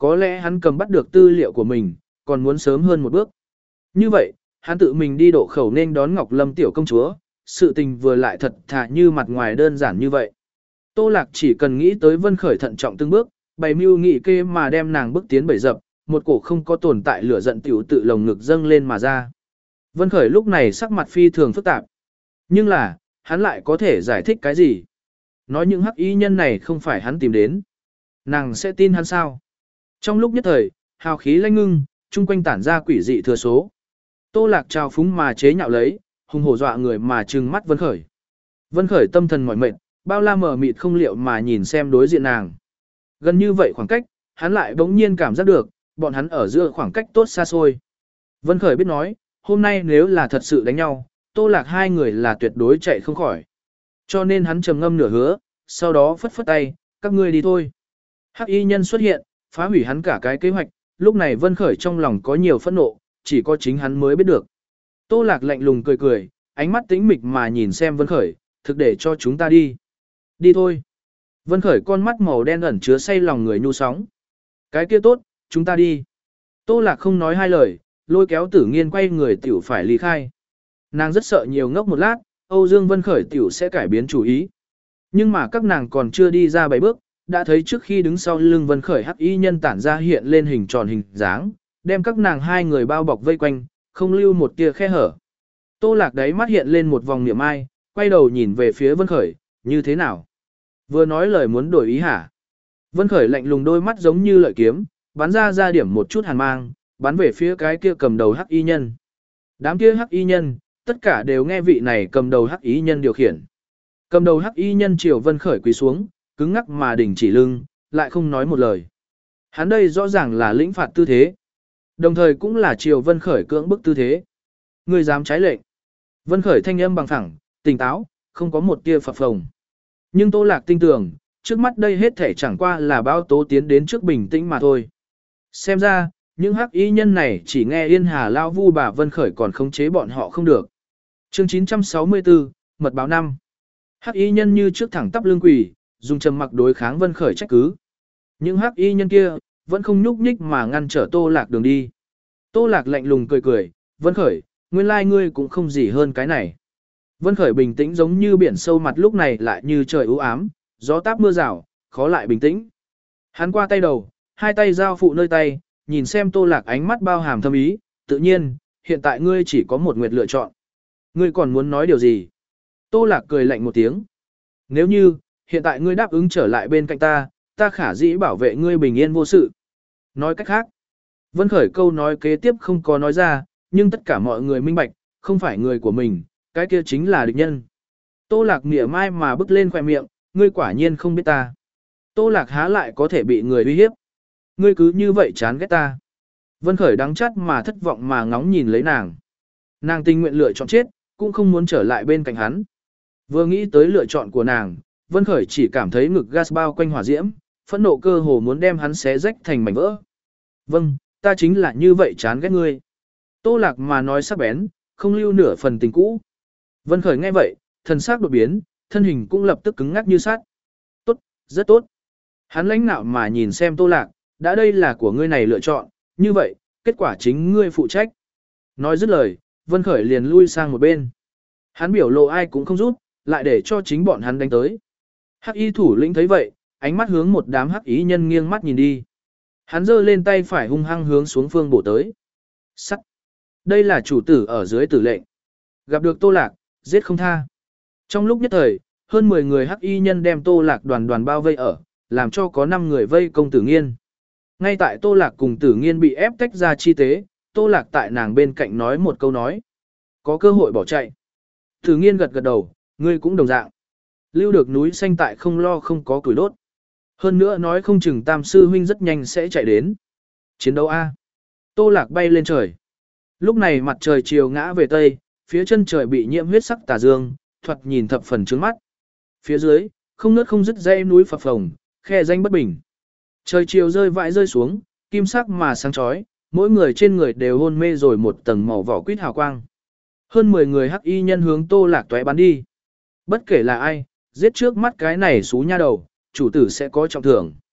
có lẽ hắn cầm bắt được tư liệu của mình, còn muốn sớm hơn một bước. Như vậy, hắn tự mình đi độ khẩu nên đón Ngọc Lâm tiểu công chúa, sự tình vừa lại thật thà như mặt ngoài đơn giản như vậy. Tô Lạc chỉ cần nghĩ tới Vân Khởi thận trọng từng bước, bày mưu nghị kê mà đem nàng bước tiến bẩy dập, một cổ không có tồn tại lửa giận tiểu tự lồng ngực dâng lên mà ra. Vân Khởi lúc này sắc mặt phi thường phức tạp. Nhưng là, hắn lại có thể giải thích cái gì? Nói những hắc y nhân này không phải hắn tìm đến. Nàng sẽ tin hắn sao? Trong lúc nhất thời, hào khí lanh ngưng, chung quanh tản ra quỷ dị thừa số. Tô Lạc trào phúng mà chế nhạo lấy, hùng hổ dọa người mà trừng mắt Vân Khởi. Vân Khởi tâm thần mỏi mệt, bao la mờ mịt không liệu mà nhìn xem đối diện nàng. Gần như vậy khoảng cách, hắn lại bỗng nhiên cảm giác được, bọn hắn ở giữa khoảng cách tốt xa xôi. Vân Khởi biết nói, hôm nay nếu là thật sự đánh nhau, Tô Lạc hai người là tuyệt đối chạy không khỏi. Cho nên hắn trầm ngâm nửa hứa, sau đó phất phất tay, các ngươi đi thôi. Hắc y nhân xuất hiện, phá hủy hắn cả cái kế hoạch, lúc này Vân Khởi trong lòng có nhiều phẫn nộ, chỉ có chính hắn mới biết được. Tô Lạc lạnh lùng cười cười, ánh mắt tĩnh mịch mà nhìn xem Vân Khởi, thực để cho chúng ta đi. Đi thôi. Vân Khởi con mắt màu đen ẩn chứa say lòng người nhu sóng. Cái kia tốt, chúng ta đi. Tô Lạc không nói hai lời, lôi kéo Tử Nghiên quay người tiểu phải ly khai. Nàng rất sợ nhiều ngốc một lát, Âu Dương Vân Khởi tiểu sẽ cải biến chủ ý. Nhưng mà các nàng còn chưa đi ra bảy bước, đã thấy trước khi đứng sau lưng Vân Khởi hắc y nhân tản ra hiện lên hình tròn hình dáng, đem các nàng hai người bao bọc vây quanh, không lưu một tia khe hở. Tô Lạc đấy mắt hiện lên một vòng niệm ai, quay đầu nhìn về phía Vân Khởi, như thế nào? Vừa nói lời muốn đổi ý hả? Vân Khởi lạnh lùng đôi mắt giống như lợi kiếm, bắn ra ra điểm một chút hàn mang, bắn về phía cái kia cầm đầu hắc y nhân. Đám kia hắc y nhân, tất cả đều nghe vị này cầm đầu hắc y nhân điều khiển. Cầm đầu hắc y nhân chiều Vân Khởi quỳ xuống, cứng ngắc mà đỉnh chỉ lưng, lại không nói một lời. Hắn đây rõ ràng là lĩnh phạt tư thế, đồng thời cũng là chiều Vân Khởi cưỡng bức tư thế. Ngươi dám trái lệnh? Vân Khởi thanh âm bằng phẳng, tỉnh táo, không có một tia phập phồng. Nhưng Tô Lạc tin tưởng, trước mắt đây hết thể chẳng qua là bao tố tiến đến trước bình tĩnh mà thôi. Xem ra, những hắc y nhân này chỉ nghe Yên Hà lao vu bà Vân Khởi còn khống chế bọn họ không được. Chương chín trăm sáu mươi tư, mật báo năm. Hắc y nhân như trước thẳng tắp lưng quỳ, dùng trầm mặc đối kháng Vân Khởi trách cứ. Những hắc y nhân kia vẫn không nhúc nhích mà ngăn trở Tô Lạc đường đi. Tô Lạc lạnh lùng cười cười, Vân Khởi, nguyên lai ngươi cũng không gì hơn cái này. Vân Khởi bình tĩnh giống như biển sâu mặt lúc này lại như trời u ám, gió táp mưa rào, khó lại bình tĩnh. Hắn qua tay đầu, hai tay giao phụ nơi tay, nhìn xem Tô Lạc ánh mắt bao hàm thâm ý, tự nhiên, hiện tại ngươi chỉ có một nguyệt lựa chọn. Ngươi còn muốn nói điều gì? Tô Lạc cười lạnh một tiếng. Nếu như, hiện tại ngươi đáp ứng trở lại bên cạnh ta, ta khả dĩ bảo vệ ngươi bình yên vô sự. Nói cách khác, Vân Khởi câu nói kế tiếp không có nói ra, nhưng tất cả mọi người minh bạch, không phải người của mình, cái kia chính là địch nhân. Tô Lạc mỉa mai mà bước lên khỏe miệng, ngươi quả nhiên không biết ta. Tô Lạc há lại có thể bị người uy hiếp. Ngươi cứ như vậy chán ghét ta. Vân Khởi đắng chát mà thất vọng mà ngóng nhìn lấy nàng. Nàng tình nguyện lựa chọn chết, cũng không muốn trở lại bên cạnh hắn. Vừa nghĩ tới lựa chọn của nàng, Vân Khởi chỉ cảm thấy ngực gas bao quanh hỏa diễm, phẫn nộ cơ hồ muốn đem hắn xé rách thành mảnh vỡ. Vâng, ta chính là như vậy chán ghét ngươi. Tô Lạc mà nói sắc bén, không lưu nửa phần tình cũ. Vân Khởi nghe vậy, thần sắc đột biến, thân hình cũng lập tức cứng ngắc như sắt. Tốt, rất tốt. Hắn lãnh nạo mà nhìn xem Tô Lạc, đã đây là của ngươi này lựa chọn, như vậy, kết quả chính ngươi phụ trách. Nói dứt lời, Vân Khởi liền lui sang một bên. Hắn biểu lộ ai cũng không rút, lại để cho chính bọn hắn đánh tới. Hắc y thủ lĩnh thấy vậy, ánh mắt hướng một đám hắc y nhân nghiêng mắt nhìn đi. Hắn giơ lên tay phải hung hăng hướng xuống phương bổ tới. Sắt. Đây là chủ tử ở dưới tử lệnh. Gặp được Tô Lạc, giết không tha. Trong lúc nhất thời, hơn mười người hắc y nhân đem Tô Lạc đoàn đoàn bao vây ở, làm cho có năm người vây công Tử Nghiên. Ngay tại Tô Lạc cùng Tử Nghiên bị ép tách ra chi tế, Tô Lạc tại nàng bên cạnh nói một câu nói. Có cơ hội bỏ chạy. Tử Nghiên gật gật đầu, ngươi cũng đồng dạng. Lưu được núi xanh tại không lo không có củi đốt. Hơn nữa nói không chừng Tam sư huynh rất nhanh sẽ chạy đến. Chiến đấu A. Tô Lạc bay lên trời. Lúc này mặt trời chiều ngã về tây, phía chân trời bị nhiễm huyết sắc tà dương, thoạt nhìn thập phần trướng mắt. Phía dưới, không nứt không dứt dãy núi phập phồng, khe danh bất bình. Trời chiều rơi vãi rơi xuống, kim sắc mà sáng chói, mỗi người trên người đều hôn mê rồi một tầng màu vỏ quýt hào quang. Hơn mười người hắc y nhân hướng Tô Lạc tóe bắn đi. Bất kể là ai, giết trước mắt cái này xú nha đầu, chủ tử sẽ có trọng thưởng.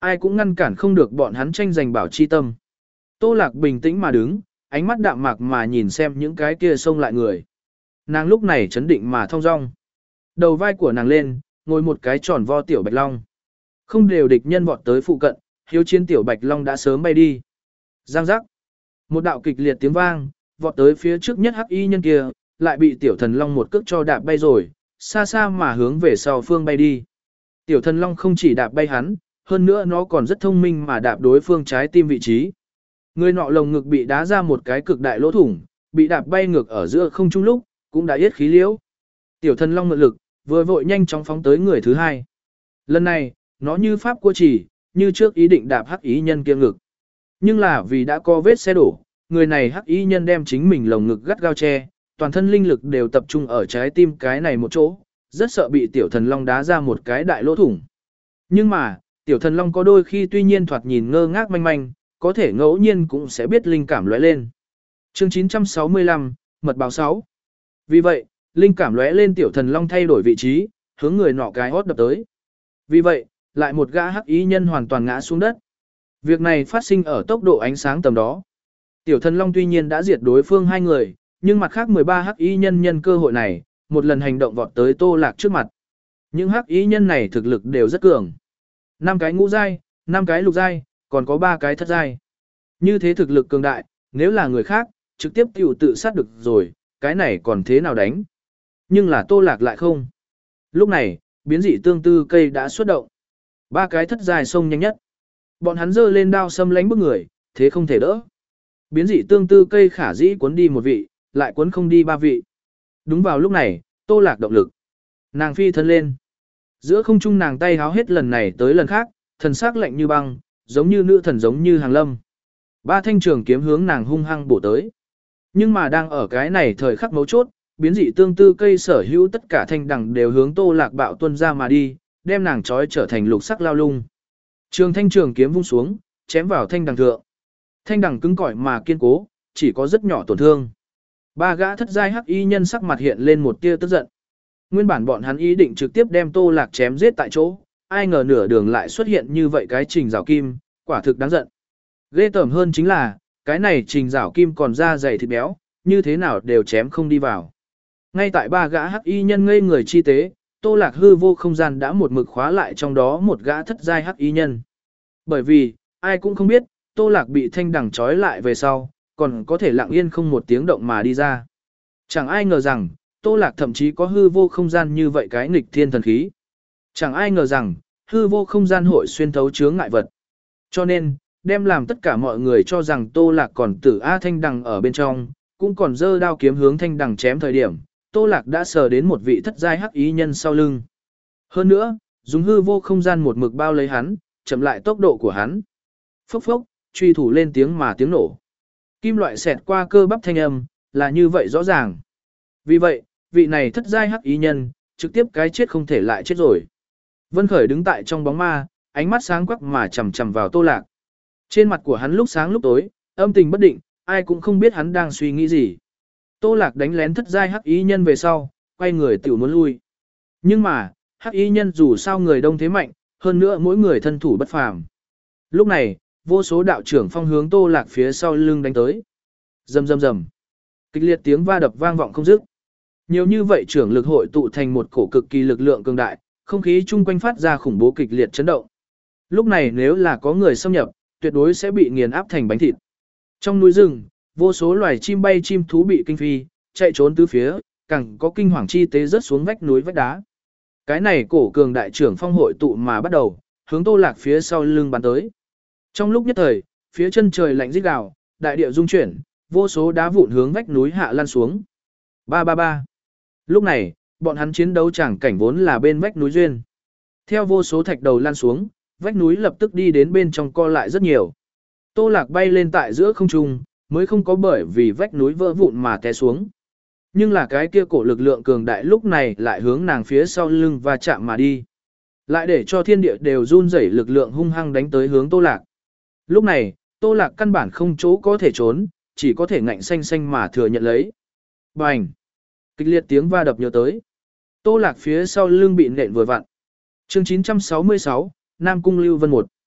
Ai cũng ngăn cản không được bọn hắn tranh giành bảo chi tâm. Tô Lạc bình tĩnh mà đứng, ánh mắt đạm mạc mà nhìn xem những cái kia xông lại người. Nàng lúc này chấn định mà thong dong. Đầu vai của nàng lên, ngồi một cái tròn vo tiểu bạch long. Không đều địch nhân vọt tới phụ cận, hiếu chiến tiểu bạch long đã sớm bay đi. Giang giác. Một đạo kịch liệt tiếng vang, vọt tới phía trước nhất hắc y nhân kia, lại bị tiểu thần long một cước cho đạp bay rồi, xa xa mà hướng về sau phương bay đi. Tiểu thần long không chỉ đạp bay hắn, hơn nữa nó còn rất thông minh mà đạp đối phương trái tim vị trí. Người nọ lồng ngực bị đá ra một cái cực đại lỗ thủng, bị đạp bay ngược ở giữa không trung lúc, cũng đã yết khí liễu. Tiểu thần long mượn lực, vừa vội nhanh chóng phóng tới người thứ hai. Lần này, nó như pháp cua chỉ, như trước ý định đạp hắc ý nhân kia ngực. Nhưng là vì đã có vết xe đổ, người này hắc ý nhân đem chính mình lồng ngực gắt gao che, toàn thân linh lực đều tập trung ở trái tim cái này một chỗ, rất sợ bị tiểu thần long đá ra một cái đại lỗ thủng. Nhưng mà, tiểu thần long có đôi khi tuy nhiên thoạt nhìn ngơ ngác manh manh, có thể ngẫu nhiên cũng sẽ biết linh cảm lóe lên. Chương chín trăm sáu mươi lăm, mật báo sáu. Vì vậy, linh cảm lóe lên tiểu thần long thay đổi vị trí, hướng người nọ cái hót đập tới. Vì vậy, lại một gã hắc ý nhân hoàn toàn ngã xuống đất. Việc này phát sinh ở tốc độ ánh sáng tầm đó. Tiểu thần long tuy nhiên đã diệt đối phương hai người, nhưng mặt khác mười ba hắc ý nhân nhân cơ hội này, một lần hành động vọt tới Tô Lạc trước mặt. Những hắc ý nhân này thực lực đều rất cường. năm cái ngũ giai, năm cái lục giai, còn có ba cái thất giai. Như thế thực lực cường đại, nếu là người khác, trực tiếp tiểu tự sát được rồi, cái này còn thế nào đánh. Nhưng là Tô Lạc lại không. Lúc này, biến dị tương tư cây đã xuất động. Ba cái thất giai xông nhanh nhất. Bọn hắn giơ lên đao xâm lánh bức người, thế không thể đỡ. Biến dị tương tư cây khả dĩ cuốn đi một vị, lại cuốn không đi ba vị. Đúng vào lúc này, Tô Lạc động lực. Nàng phi thân lên. Giữa không trung nàng tay háo hết lần này tới lần khác, thần sắc lạnh như băng, giống như nữ thần giống như hàng lâm. Ba thanh trường kiếm hướng nàng hung hăng bổ tới. Nhưng mà đang ở cái này thời khắc mấu chốt, biến dị tương tư cây sở hữu tất cả thanh đằng đều hướng Tô Lạc bạo tuân ra mà đi, đem nàng trói trở thành lục sắc lao lung. Trường thanh trường kiếm vung xuống, chém vào thanh đằng thượng. Thanh đằng cứng cỏi mà kiên cố, chỉ có rất nhỏ tổn thương. Ba gã thất giai hắc y nhân sắc mặt hiện lên một tia tức giận. Nguyên bản bọn hắn ý định trực tiếp đem Tô Lạc chém giết tại chỗ, ai ngờ nửa đường lại xuất hiện như vậy cái trình rào kim, quả thực đáng giận. Ghê tởm hơn chính là, cái này trình rào kim còn da dày thịt béo, như thế nào đều chém không đi vào. Ngay tại ba gã hắc y nhân ngây người chi tế, Tô Lạc hư vô không gian đã một mực khóa lại trong đó một gã thất giai hắc y nhân. Bởi vì, ai cũng không biết, Tô Lạc bị thanh đằng trói lại về sau, còn có thể lặng yên không một tiếng động mà đi ra. Chẳng ai ngờ rằng, Tô Lạc thậm chí có hư vô không gian như vậy cái nghịch thiên thần khí. Chẳng ai ngờ rằng, hư vô không gian hội xuyên thấu chướng ngại vật. Cho nên, đem làm tất cả mọi người cho rằng Tô Lạc còn tử A thanh đằng ở bên trong, cũng còn dơ đao kiếm hướng thanh đằng chém thời điểm, Tô Lạc đã sờ đến một vị thất giai hắc ý nhân sau lưng. Hơn nữa, dùng hư vô không gian một mực bao lấy hắn, chậm lại tốc độ của hắn. Phốc phốc, truy thủ lên tiếng mà tiếng nổ. Kim loại xẹt qua cơ bắp thanh âm, là như vậy rõ ràng. Vì vậy, vị này thất giai hắc ý nhân, trực tiếp cái chết không thể lại chết rồi. Vân Khởi đứng tại trong bóng ma, ánh mắt sáng quắc mà chằm chằm vào Tô Lạc. Trên mặt của hắn lúc sáng lúc tối, âm tình bất định, ai cũng không biết hắn đang suy nghĩ gì. Tô Lạc đánh lén thất giai hắc ý nhân về sau, quay người tiểu muốn lui. Nhưng mà, hắc ý nhân dù sao người đông thế mạnh, hơn nữa mỗi người thân thủ bất phàm. Lúc này, vô số đạo trưởng phong hướng Tô Lạc phía sau lưng đánh tới. Rầm rầm rầm. Kịch liệt tiếng va đập vang vọng không dứt. Nhiều như vậy trưởng lực hội tụ thành một cổ cực kỳ lực lượng cường đại, không khí chung quanh phát ra khủng bố kịch liệt chấn động. Lúc này nếu là có người xâm nhập, tuyệt đối sẽ bị nghiền áp thành bánh thịt. Trong núi rừng, vô số loài chim bay chim thú bị kinh phi, chạy trốn tứ phía, càng có kinh hoàng chi tế rớt xuống vách núi vách đá. Cái này cổ cường đại trưởng phong hội tụ mà bắt đầu, hướng Tô Lạc phía sau lưng bắn tới. Trong lúc nhất thời, phía chân trời lạnh rít gào, đại địa rung chuyển, vô số đá vụn hướng vách núi hạ lan xuống. Ba ba ba. Lúc này, bọn hắn chiến đấu chẳng cảnh vốn là bên vách núi duyên. Theo vô số thạch đầu lan xuống, vách núi lập tức đi đến bên trong co lại rất nhiều. Tô Lạc bay lên tại giữa không trung, mới không có bởi vì vách núi vỡ vụn mà té xuống. Nhưng là cái kia cổ lực lượng cường đại lúc này lại hướng nàng phía sau lưng và chạm mà đi. Lại để cho thiên địa đều run rẩy lực lượng hung hăng đánh tới hướng Tô Lạc. Lúc này, Tô Lạc căn bản không chỗ có thể trốn, chỉ có thể ngạnh xanh xanh mà thừa nhận lấy. Bành! Kịch liệt tiếng va đập nhớ tới. Tô Lạc phía sau lưng bị nện vừa vặn. Chương chín trăm sáu mươi sáu, Nam Cung Lưu Vân một.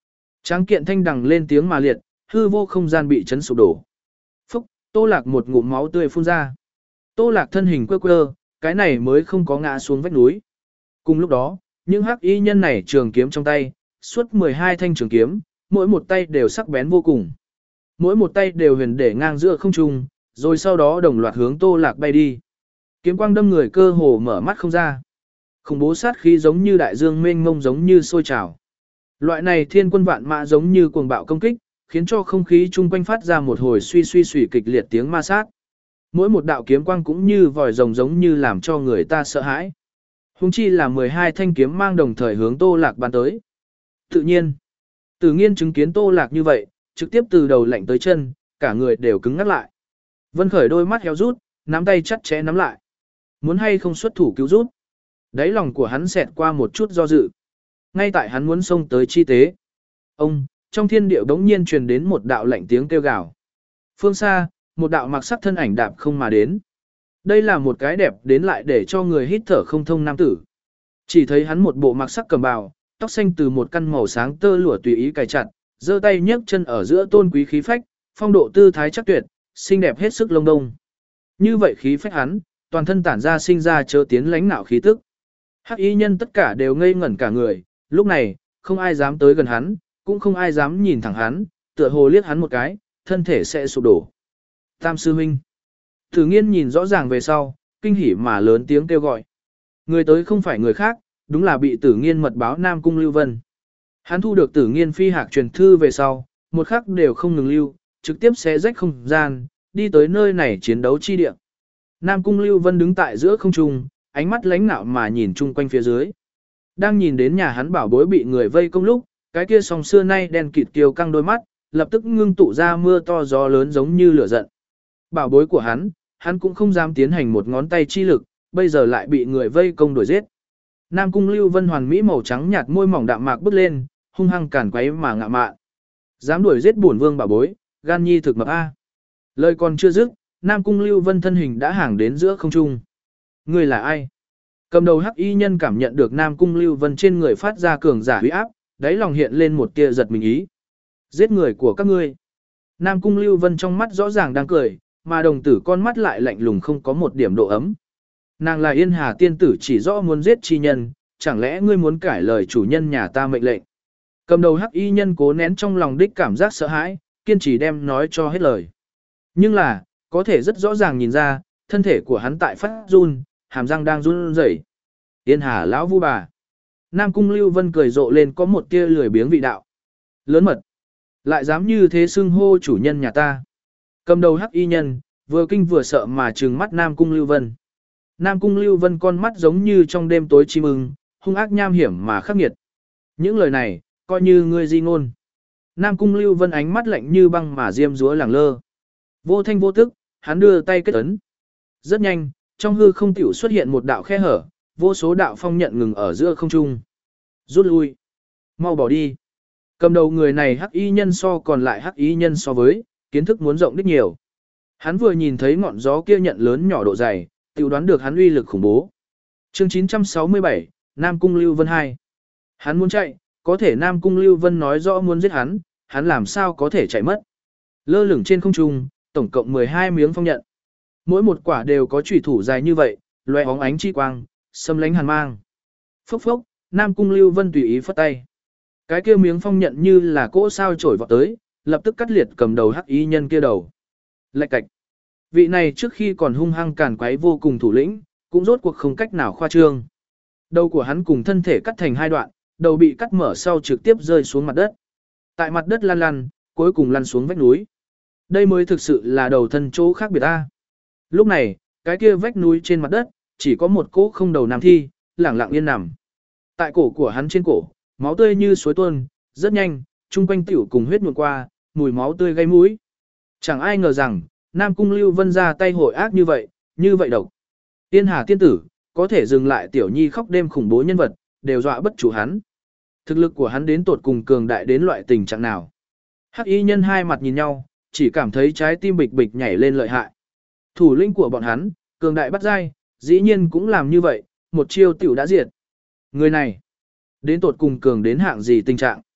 Tráng kiện thanh đằng lên tiếng mà liệt, hư vô không gian bị chấn sụp đổ. Phúc, Tô Lạc một ngụm máu tươi phun ra. Tô Lạc thân hình quơ quơ, cái này mới không có ngã xuống vách núi. Cùng lúc đó, những hắc y nhân này trường kiếm trong tay, suốt mười hai thanh trường kiếm, mỗi một tay đều sắc bén vô cùng. Mỗi một tay đều huyền để ngang giữa không trung, rồi sau đó đồng loạt hướng Tô Lạc bay đi. Kiếm quang đâm người cơ hồ mở mắt không ra. Khủng bố sát khí giống như đại dương mênh mông giống như sôi trào. Loại này thiên quân vạn mã giống như cuồng bạo công kích, khiến cho không khí chung quanh phát ra một hồi suy suy suy kịch liệt tiếng ma sát. Mỗi một đạo kiếm quang cũng như vòi rồng giống như làm cho người ta sợ hãi. Hùng chi là mười hai thanh kiếm mang đồng thời hướng Tô Lạc bắn tới. Tự nhiên, Tử Nghiên chứng kiến Tô Lạc như vậy, trực tiếp từ đầu lạnh tới chân, cả người đều cứng ngắc lại. Vân Khởi đôi mắt héo rút, nắm tay chặt chẽ nắm lại. Muốn hay không xuất thủ cứu rút. Đáy lòng của hắn xẹt qua một chút do dự. Ngay tại hắn muốn xông tới chi tế. Ông, trong thiên địa bỗng nhiên truyền đến một đạo lạnh tiếng kêu gào. Phương xa, một đạo mặc sắc thân ảnh đạp không mà đến. Đây là một cái đẹp đến lại để cho người hít thở không thông nam tử. Chỉ thấy hắn một bộ mặc sắc cầm bào, tóc xanh từ một căn màu sáng tơ lụa tùy ý cài chặt, giơ tay nhấc chân ở giữa tôn quý khí phách, phong độ tư thái chắc tuyệt, xinh đẹp hết sức lông đông. Như vậy khí phách hắn, toàn thân tản ra sinh ra chớ tiến lãnh nạo khí tức. Hắc y nhân tất cả đều ngây ngẩn cả người, lúc này, không ai dám tới gần hắn, cũng không ai dám nhìn thẳng hắn, tựa hồ liếc hắn một cái, thân thể sẽ sụp đổ. Tam sư huynh. Tử Nghiên nhìn rõ ràng về sau, kinh hỉ mà lớn tiếng kêu gọi. Người tới không phải người khác, đúng là bị Tử Nghiên mật báo Nam Cung Lưu Vân. Hắn thu được Tử Nghiên phi hạc truyền thư về sau, một khắc đều không ngừng lưu, trực tiếp xé rách không gian, đi tới nơi này chiến đấu chi địa. Nam Cung Lưu Vân đứng tại giữa không trung, ánh mắt lãnh nạo mà nhìn chung quanh phía dưới. Đang nhìn đến nhà hắn bảo bối bị người vây công lúc, cái kia song xưa nay đen kịt kiều căng đôi mắt, lập tức ngưng tụ ra mưa to gió lớn giống như lửa giận. Bảo bối của hắn, hắn cũng không dám tiến hành một ngón tay chi lực, bây giờ lại bị người vây công đuổi giết. Nam Cung Lưu Vân hoàn mỹ màu trắng nhạt môi mỏng đạm mạc bứt lên, hung hăng cản quấy mà ngạ mạn. Dám đuổi giết bổn vương bảo bối, gan nhi thực mập a. Lời còn chưa dứt, Nam Cung Lưu Vân thân hình đã hàng đến giữa không trung. Người là ai? Cầm đầu hắc y nhân cảm nhận được Nam Cung Lưu Vân trên người phát ra cường giả uy áp, đáy lòng hiện lên một tia giật mình ý. Giết người của các ngươi. Nam Cung Lưu Vân trong mắt rõ ràng đang cười, mà đồng tử con mắt lại lạnh lùng không có một điểm độ ấm. Nàng là Yên Hà tiên tử chỉ rõ muốn giết chi nhân, chẳng lẽ ngươi muốn cải lời chủ nhân nhà ta mệnh lệnh. Cầm đầu hắc y nhân cố nén trong lòng đích cảm giác sợ hãi, kiên trì đem nói cho hết lời. Nhưng là, có thể rất rõ ràng nhìn ra, thân thể của hắn tại phát run, hàm răng đang run rẩy. Yên Hà lão vu bà. Nam Cung Lưu Vân cười rộ lên có một tia lười biếng vị đạo. Lớn mật. Lại dám như thế xưng hô chủ nhân nhà ta. Cầm đầu hắc y nhân, vừa kinh vừa sợ mà trừng mắt Nam Cung Lưu Vân. Nam Cung Lưu Vân con mắt giống như trong đêm tối chim ưng, hung ác nham hiểm mà khắc nghiệt. Những lời này, coi như ngươi di ngôn. Nam Cung Lưu Vân ánh mắt lạnh như băng mà diêm dúa lẳng lơ. Vô thanh vô tức, hắn đưa tay kết ấn. Rất nhanh, trong hư không tiểu xuất hiện một đạo khe hở, vô số đạo phong nhận ngừng ở giữa không trung. Rút lui. Mau bỏ đi. Cầm đầu người này hắc y nhân so còn lại hắc y nhân so với, kiến thức muốn rộng đích nhiều. Hắn vừa nhìn thấy ngọn gió kia nhận lớn nhỏ độ dày, tiểu đoán được hắn uy lực khủng bố. Chương chín trăm sáu mươi bảy, Nam Cung Lưu Vân hai. Hắn muốn chạy, có thể Nam Cung Lưu Vân nói rõ muốn giết hắn, hắn làm sao có thể chạy mất. Lơ lửng trên không trung, tổng cộng mười hai miếng phong nhận. Mỗi một quả đều có chủy thủ dài như vậy, loe óng ánh chi quang, xâm lánh hàn mang. Phốc phốc, Nam Cung Lưu Vân tùy ý phất tay. Cái kia miếng phong nhận như là cỗ sao trổi vọt tới, lập tức cắt liệt cầm đầu hắc y nhân kia đầu. Lạch cạch. Vị này trước khi còn hung hăng càn quấy vô cùng thủ lĩnh, cũng rốt cuộc không cách nào khoa trương. Đầu của hắn cùng thân thể cắt thành hai đoạn, đầu bị cắt mở sau trực tiếp rơi xuống mặt đất. Tại mặt đất lăn lăn, cuối cùng lăn xuống vách núi. Đây mới thực sự là đầu thân chỗ khác biệt ta. Lúc này, cái kia vách núi trên mặt đất, chỉ có một cỗ không đầu nam thi, lẳng lặng yên nằm. Tại cổ của hắn trên cổ, máu tươi như suối tuôn, rất nhanh, chung quanh tiểu cùng huyết nhuộm qua, mùi máu tươi gây mũi. Chẳng ai ngờ rằng, Nam Cung Lưu Vân ra tay hội ác như vậy, như vậy độc. Tiên Hà tiên tử, có thể dừng lại tiểu nhi khóc đêm khủng bố nhân vật, đều dọa bất chủ hắn. Thực lực của hắn đến tột cùng cường đại đến loại tình trạng nào. Hắc y nhân hai mặt nhìn nhau, chỉ cảm thấy trái tim bịch bịch nhảy lên lợi hại. Thủ lĩnh của bọn hắn, cường đại bắt dai, dĩ nhiên cũng làm như vậy, một chiêu tiểu đã diệt. Người này, đến tột cùng cường đến hạng gì tình trạng.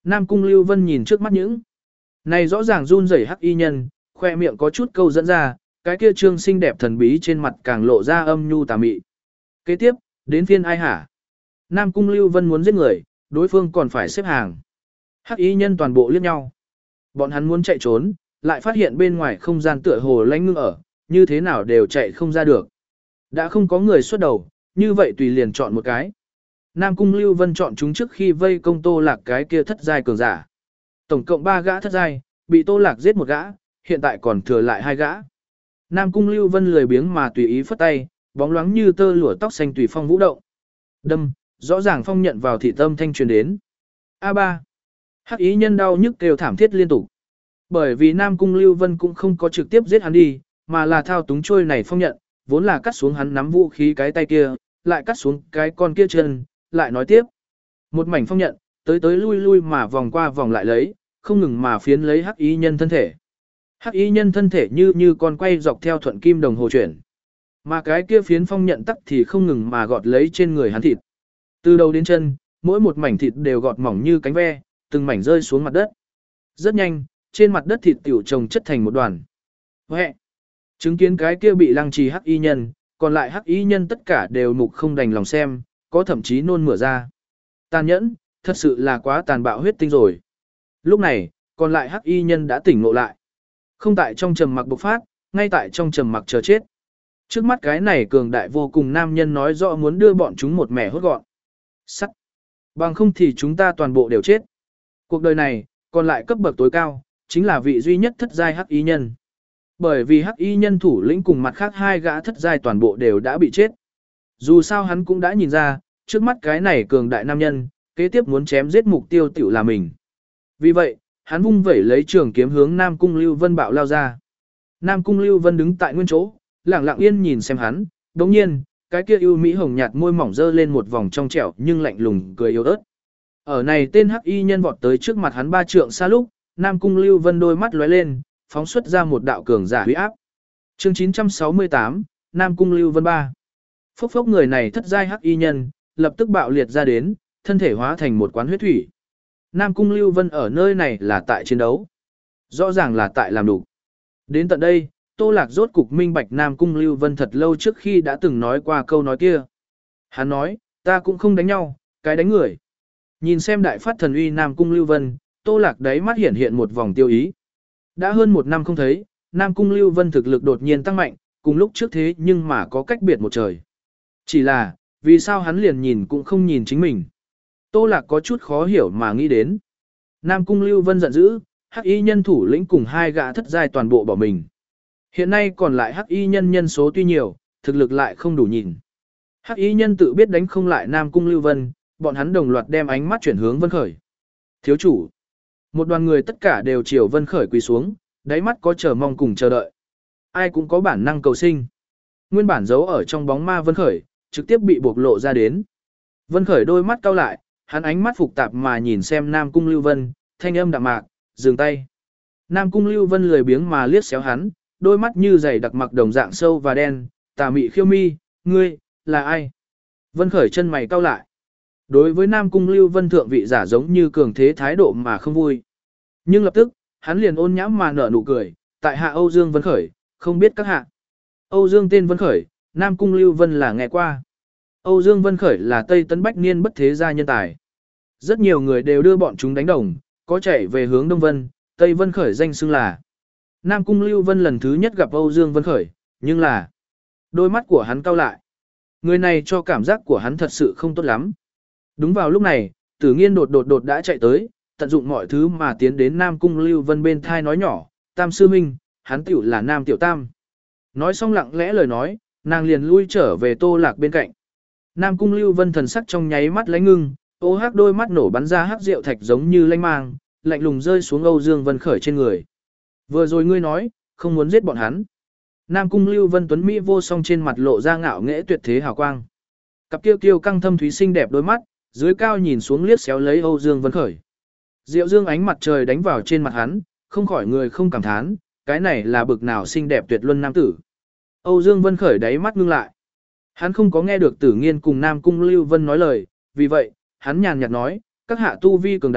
Nam Cung Lưu Vân nhìn trước mắt những này rõ ràng run rẩy hắc y nhân, khoe miệng có chút câu dẫn ra, cái kia trương xinh đẹp thần bí trên mặt càng lộ ra âm nhu tà mị. Kế tiếp, đến phiên ai hả? Nam Cung Lưu Vân muốn giết người, đối phương còn phải xếp hàng. Hắc y nhân toàn bộ liếc nhau. Bọn hắn muốn chạy trốn, lại phát hiện bên ngoài không gian tựa hồ lánh ngưng ở, như thế nào đều chạy không ra được. Đã không có người xuất đầu, như vậy tùy liền chọn một cái. Nam Cung Lưu Vân chọn chúng trước khi vây công Tô Lạc cái kia thất giai cường giả. Tổng cộng ba gã thất giai, bị Tô Lạc giết một gã, hiện tại còn thừa lại hai gã. Nam Cung Lưu Vân lười biếng mà tùy ý phất tay, bóng loáng như tơ lụa tóc xanh tùy phong vũ động. Đâm, rõ ràng phong nhận vào thị tâm thanh truyền đến. A ba. Hắc ý nhân đau nhức kêu thảm thiết liên tục. Bởi vì Nam Cung Lưu Vân cũng không có trực tiếp giết hắn đi, mà là thao túng trôi này phong nhận, vốn là cắt xuống hắn nắm vũ khí cái tay kia, lại cắt xuống cái con kia chân, lại nói tiếp. Một mảnh phong nhận, tới tới lui lui mà vòng qua vòng lại lấy, không ngừng mà phiến lấy hắc y nhân thân thể. Hắc y nhân thân thể như như con quay dọc theo thuận kim đồng hồ chuyển. Mà cái kia phiến phong nhận tắc thì không ngừng mà gọt lấy trên người hắn thịt. Từ đầu đến chân, mỗi một mảnh thịt đều gọt mỏng như cánh ve, từng mảnh rơi xuống mặt đất. Rất nhanh, trên mặt đất thịt tiểu chồng chất thành một đoàn. Huệ! Chứng kiến cái kia bị lăng trì hắc y nhân, còn lại hắc y nhân tất cả đều mục không đành lòng xem, có thậm chí nôn mửa ra. Tàn nhẫn, thật sự là quá tàn bạo huyết tinh rồi. Lúc này, còn lại hắc y nhân đã tỉnh ngộ lại. Không tại trong trầm mặc bộc phát, ngay tại trong trầm mặc chờ chết. Trước mắt cái này cường đại vô cùng nam nhân nói rõ muốn đưa bọn chúng một mẻ hốt gọn. Sắt. Bằng không thì chúng ta toàn bộ đều chết. Cuộc đời này, còn lại cấp bậc tối cao, chính là vị duy nhất thất giai hắc y nhân. Bởi vì hắc y nhân thủ lĩnh cùng mặt khác hai gã thất giai toàn bộ đều đã bị chết. Dù sao hắn cũng đã nhìn ra, trước mắt cái này cường đại nam nhân, kế tiếp muốn chém giết mục tiêu tiểu là mình. Vì vậy, hắn vung vẩy lấy trường kiếm hướng Nam Cung Lưu Vân bạo lao ra. Nam Cung Lưu Vân đứng tại nguyên chỗ, lặng lặng yên nhìn xem hắn, đồng nhiên, cái kia ưu mỹ hồng nhạt môi mỏng dơ lên một vòng trong trẻo nhưng lạnh lùng cười yếu ớt. Ở này tên hắc y nhân vọt tới trước mặt hắn ba trượng xa lúc, Nam Cung Lưu Vân đôi mắt lóe lên, phóng xuất ra một đạo cường giả huy áp. Chương chín trăm sáu mươi tám, Nam Cung Lưu Vân ba. Phốc phốc người này thất giai hắc y nhân, lập tức bạo liệt ra đến, thân thể hóa thành một quán huyết thủy. Nam Cung Lưu Vân ở nơi này là tại chiến đấu. Rõ ràng là tại làm đủ. Đến tận đây, Tô Lạc rốt cục minh bạch Nam Cung Lưu Vân thật lâu trước khi đã từng nói qua câu nói kia. Hắn nói, ta cũng không đánh nhau, cái đánh người. Nhìn xem đại phát thần uy Nam Cung Lưu Vân, Tô Lạc đáy mắt hiện hiện một vòng tiêu ý. Đã hơn một năm không thấy, Nam Cung Lưu Vân thực lực đột nhiên tăng mạnh, cùng lúc trước thế nhưng mà có cách biệt một trời. Chỉ là, vì sao hắn liền nhìn cũng không nhìn chính mình. Tô Lạc có chút khó hiểu mà nghĩ đến. Nam Cung Lưu Vân giận dữ, hắc y nhân thủ lĩnh cùng hai gã thất giai toàn bộ bỏ mình. Hiện nay còn lại hắc y nhân nhân số tuy nhiều, thực lực lại không đủ nhìn. Hắc y nhân tự biết đánh không lại Nam Cung Lưu Vân, bọn hắn đồng loạt đem ánh mắt chuyển hướng Vân Khởi. Thiếu chủ. Một đoàn người tất cả đều chiều Vân Khởi quỳ xuống, đáy mắt có chờ mong cùng chờ đợi. Ai cũng có bản năng cầu sinh. Nguyên bản giấu ở trong bóng ma Vân Khởi, trực tiếp bị bộc lộ ra đến. Vân Khởi đôi mắt cau lại, hắn ánh mắt phục tạp mà nhìn xem Nam Cung Lưu Vân, thanh âm đạm mạc, dừng tay. Nam Cung Lưu Vân lười biếng mà liếc xéo hắn, đôi mắt như dày đặc mặc đồng dạng sâu và đen, tà mị khiêu mi, ngươi, là ai? Vân Khởi chân mày cau lại. Đối với Nam Cung Lưu Vân thượng vị giả giống như cường thế thái độ mà không vui. Nhưng lập tức, hắn liền ôn nhãm mà nở nụ cười, tại hạ Âu Dương Vân Khởi, không biết các hạ. Âu Dương tên Vân Khởi, Nam Cung Lưu Vân là nghe qua. Âu Dương Vân Khởi là Tây Tấn Bách Niên bất thế gia nhân tài. Rất nhiều người đều đưa bọn chúng đánh đồng, có chạy về hướng Đông Vân, Tây Vân Khởi danh xưng là. Nam Cung Lưu Vân lần thứ nhất gặp Âu Dương Vân Khởi, nhưng là đôi mắt của hắn cau lại. Người này cho cảm giác của hắn thật sự không tốt lắm. Đúng vào lúc này, Tử Nghiên đột đột đột đã chạy tới, tận dụng mọi thứ mà tiến đến Nam Cung Lưu Vân bên thai nói nhỏ, Tam sư minh, hắn tiểu là Nam Tiểu Tam. Nói xong lặng lẽ lời nói, nàng liền lui trở về Tô Lạc bên cạnh. Nam Cung Lưu Vân thần sắc trong nháy mắt lánh ngưng, ô hắc đôi mắt nổ bắn ra hắc rượu thạch giống như lanh mang, lạnh lùng rơi xuống Âu Dương Vân Khởi trên người. Vừa rồi ngươi nói, không muốn giết bọn hắn. Nam Cung Lưu Vân tuấn mỹ vô song trên mặt lộ ra ngạo nghễ tuyệt thế hào quang. Cặp kiêu kiêu căng thâm thúy xinh đẹp đôi mắt, dưới cao nhìn xuống liếc xéo lấy Âu Dương Vân Khởi. Diệu dương ánh mặt trời đánh vào trên mặt hắn, không khỏi người không cảm thán, cái này là bực nào xinh đẹp tuyệt luân nam tử. Âu Dương Vân Khởi đáy mắt ngưng lại. Hắn không có nghe được Tử Nghiên cùng Nam Cung Lưu Vân nói lời, vì vậy, hắn nhàn nhạt nói, các hạ tu vi cường đại,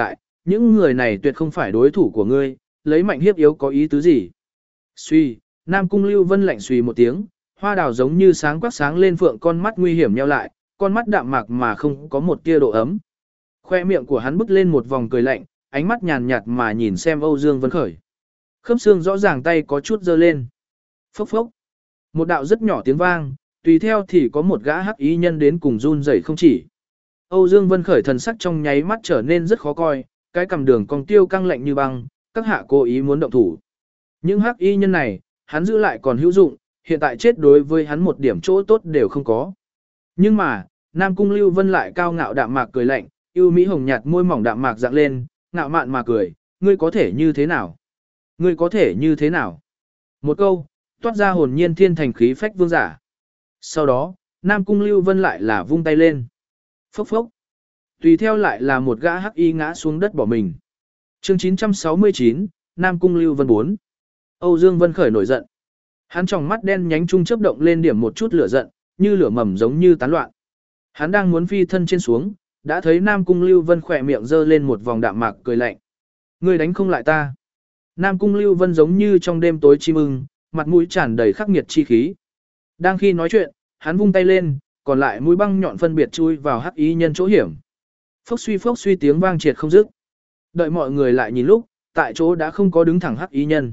Những người này tuyệt không phải đối thủ của ngươi, lấy mạnh hiếp yếu có ý tứ gì? Suy, Nam Cung Lưu Vân lạnh suy một tiếng, hoa đào giống như sáng quắc sáng lên phượng con mắt nguy hiểm nheo lại, con mắt đạm mạc mà không có một tia độ ấm. Khoe miệng của hắn bứt lên một vòng cười lạnh, ánh mắt nhàn nhạt mà nhìn xem Âu Dương Vân Khởi. Khớp xương rõ ràng tay có chút giơ lên. Phốc phốc. Một đạo rất nhỏ tiếng vang, tùy theo thì có một gã hắc y nhân đến cùng run rẩy không chỉ. Âu Dương Vân Khởi thần sắc trong nháy mắt trở nên rất khó coi, cái cằm đường cong tiêu căng lạnh như băng, các hạ cố ý muốn động thủ. Những hắc y nhân này, hắn giữ lại còn hữu dụng, hiện tại chết đối với hắn một điểm chỗ tốt đều không có. Nhưng mà, Nam Cung Lưu Vân lại cao ngạo đạm mạc cười lạnh, ưu mỹ hồng nhạt môi mỏng đạm mạc dạng lên, ngạo mạn mà cười, ngươi có thể như thế nào? Ngươi có thể như thế nào? Một câu, toát ra hồn nhiên thiên thành khí phách vương giả. Sau đó, Nam Cung Lưu Vân lại là vung tay lên. Phốc phốc. Tùy theo lại là một gã hắc y ngã xuống đất bỏ mình. Chương chín trăm sáu mươi chín, Nam Cung Lưu Vân bốn. Âu Dương Vân Khởi nổi giận. Hắn tròng mắt đen nhánh trung chớp động lên điểm một chút lửa giận, như lửa mầm giống như tán loạn. Hắn đang muốn phi thân trên xuống, đã thấy Nam Cung Lưu Vân khỏe miệng giơ lên một vòng đạm mạc cười lạnh. Ngươi đánh không lại ta. Nam Cung Lưu Vân giống như trong đêm tối chim ưng, mặt mũi tràn đầy khắc nghiệt chi khí. Đang khi nói chuyện, hắn vung tay lên, còn lại mũi băng nhọn phân biệt chui vào hắc y nhân chỗ hiểm. Phốc suy phốc suy tiếng vang triệt không dứt. Đợi mọi người lại nhìn lúc, tại chỗ đã không có đứng thẳng hắc y nhân.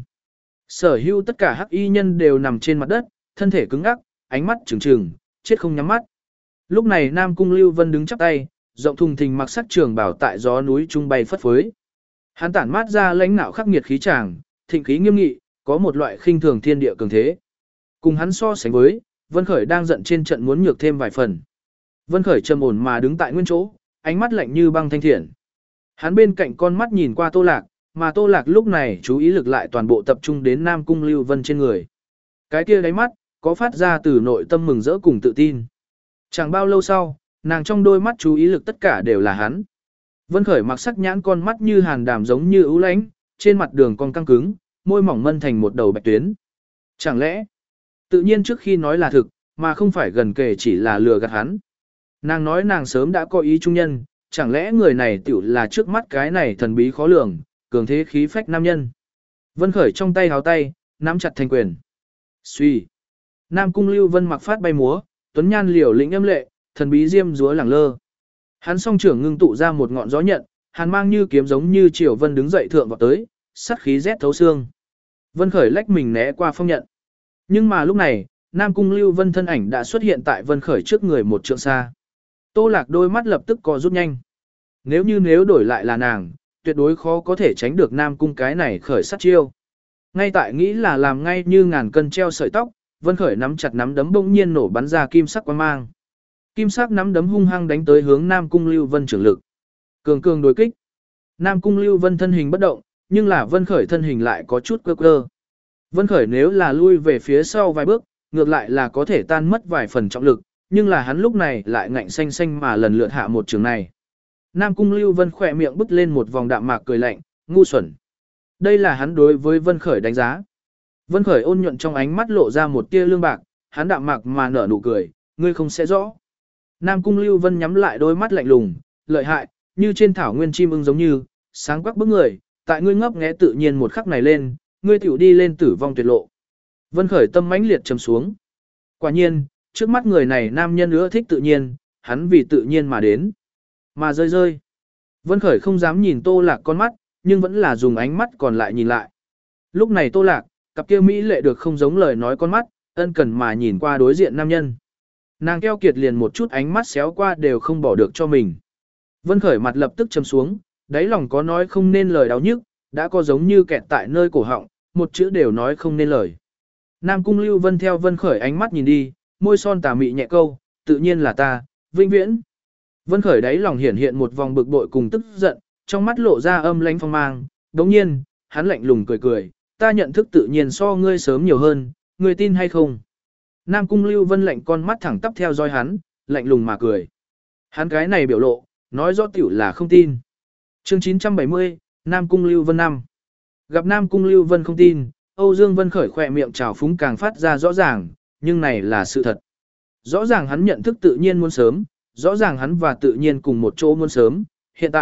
Sở hữu tất cả hắc y nhân đều nằm trên mặt đất, thân thể cứng ngắc, ánh mắt trừng trừng, chết không nhắm mắt. Lúc này Nam Cung Lưu Vân đứng chắp tay, rộng thùng thình mặc sắc trường bảo tại gió núi trung bay phất phới. Hắn tản mát ra lãnh nạo khắc nghiệt khí tràng, thịnh khí nghiêm nghị, có một loại khinh thường thiên địa cường thế. Cùng hắn so sánh với, Vân Khởi đang giận trên trận muốn nhược thêm vài phần. Vân Khởi trầm ổn mà đứng tại nguyên chỗ, ánh mắt lạnh như băng thanh thiện. Hắn bên cạnh con mắt nhìn qua Tô Lạc, mà Tô Lạc lúc này chú ý lực lại toàn bộ tập trung đến Nam Cung Lưu Vân trên người. Cái kia đáy mắt, có phát ra từ nội tâm mừng rỡ cùng tự tin. Chẳng bao lâu sau, nàng trong đôi mắt chú ý lực tất cả đều là hắn. Vân Khởi mặc sắc nhãn con mắt như hàn đàm giống như ưu lãnh, trên mặt đường con căng cứng, môi mỏng mân thành một đầu bạch tuyến. Chẳng lẽ, tự nhiên trước khi nói là thực, mà không phải gần kề chỉ là lừa gạt hắn. Nàng nói nàng sớm đã có ý trung nhân, chẳng lẽ người này tiểu là trước mắt cái này thần bí khó lường, cường thế khí phách nam nhân. Vân Khởi trong tay háo tay, nắm chặt thành quyền. Suy. Nam Cung Lưu Vân mặc phát bay múa, tuấn nhan liều lĩnh âm lệ, thần bí diêm dúa lẳng lơ. Hắn song trưởng ngưng tụ ra một ngọn gió nhận, hàn mang như kiếm giống như Triều Vân đứng dậy thượng vào tới, sát khí rét thấu xương. Vân Khởi lách mình né qua phong nhận. Nhưng mà lúc này, Nam Cung Lưu Vân thân ảnh đã xuất hiện tại Vân Khởi trước người một trượng xa. Tô Lạc đôi mắt lập tức co rút nhanh. Nếu như nếu đổi lại là nàng, tuyệt đối khó có thể tránh được Nam Cung cái này khởi sát chiêu. Ngay tại nghĩ là làm ngay như ngàn cân treo sợi tóc, Vân Khởi nắm chặt nắm đấm bỗng nhiên nổ bắn ra kim sắc quang mang. Kim sắc nắm đấm hung hăng đánh tới hướng Nam Cung Lưu Vân trưởng lực. Cường cường đối kích. Nam Cung Lưu Vân thân hình bất động, nhưng là Vân Khởi thân hình lại có chút cơ cơ. Vân Khởi nếu là lui về phía sau vài bước, ngược lại là có thể tan mất vài phần trọng lực, nhưng là hắn lúc này lại ngạnh xanh xanh mà lần lượt hạ một trường này. Nam Cung Lưu Vân khỏe miệng bứt lên một vòng đạm mạc cười lạnh, ngu xuẩn. Đây là hắn đối với Vân Khởi đánh giá. Vân Khởi ôn nhuận trong ánh mắt lộ ra một tia lương bạc, hắn đạm mạc mà nở nụ cười, ngươi không sẽ rõ. Nam Cung Lưu Vân nhắm lại đôi mắt lạnh lùng, lợi hại, như trên thảo nguyên chim ưng giống như, sáng quắc bức người, tại ngươi ngấp nghé tự nhiên một khắc này lên, ngươi tiểu đi lên tử vong tuyệt lộ. Vân Khởi tâm mãnh liệt trầm xuống. Quả nhiên, trước mắt người này nam nhân ưa thích tự nhiên, hắn vì tự nhiên mà đến. Mà rơi rơi. Vân Khởi không dám nhìn Tô Lạc con mắt, nhưng vẫn là dùng ánh mắt còn lại nhìn lại. Lúc này Tô Lạc, cặp kia mỹ lệ được không giống lời nói con mắt, ân cần mà nhìn qua đối diện nam nhân. Nàng keo kiệt liền một chút ánh mắt xéo qua đều không bỏ được cho mình. Vân Khởi mặt lập tức trầm xuống, đáy lòng có nói không nên lời đau nhức, đã có giống như kẹt tại nơi cổ họng, một chữ đều nói không nên lời. Nam Cung Lưu Vân theo Vân Khởi ánh mắt nhìn đi, môi son tà mị nhẹ câu, tự nhiên là ta, vĩnh viễn. Vân Khởi đáy lòng hiển hiện một vòng bực bội cùng tức giận, trong mắt lộ ra âm lãnh phong mang, đồng nhiên, hắn lạnh lùng cười cười, ta nhận thức tự nhiên so ngươi sớm nhiều hơn, ngươi tin hay không? Nam Cung Lưu Vân lạnh con mắt thẳng tắp theo dõi hắn, lạnh lùng mà cười. Hắn cái này biểu lộ, nói rõ tiểu là không tin. Chương chín trăm bảy mươi, Nam Cung Lưu Vân năm. Gặp Nam Cung Lưu Vân không tin, Âu Dương Vân Khởi khỏe miệng trào phúng càng phát ra rõ ràng, nhưng này là sự thật. Rõ ràng hắn nhận thức tự nhiên muốn sớm, rõ ràng hắn và tự nhiên cùng một chỗ muốn sớm, hiện tại,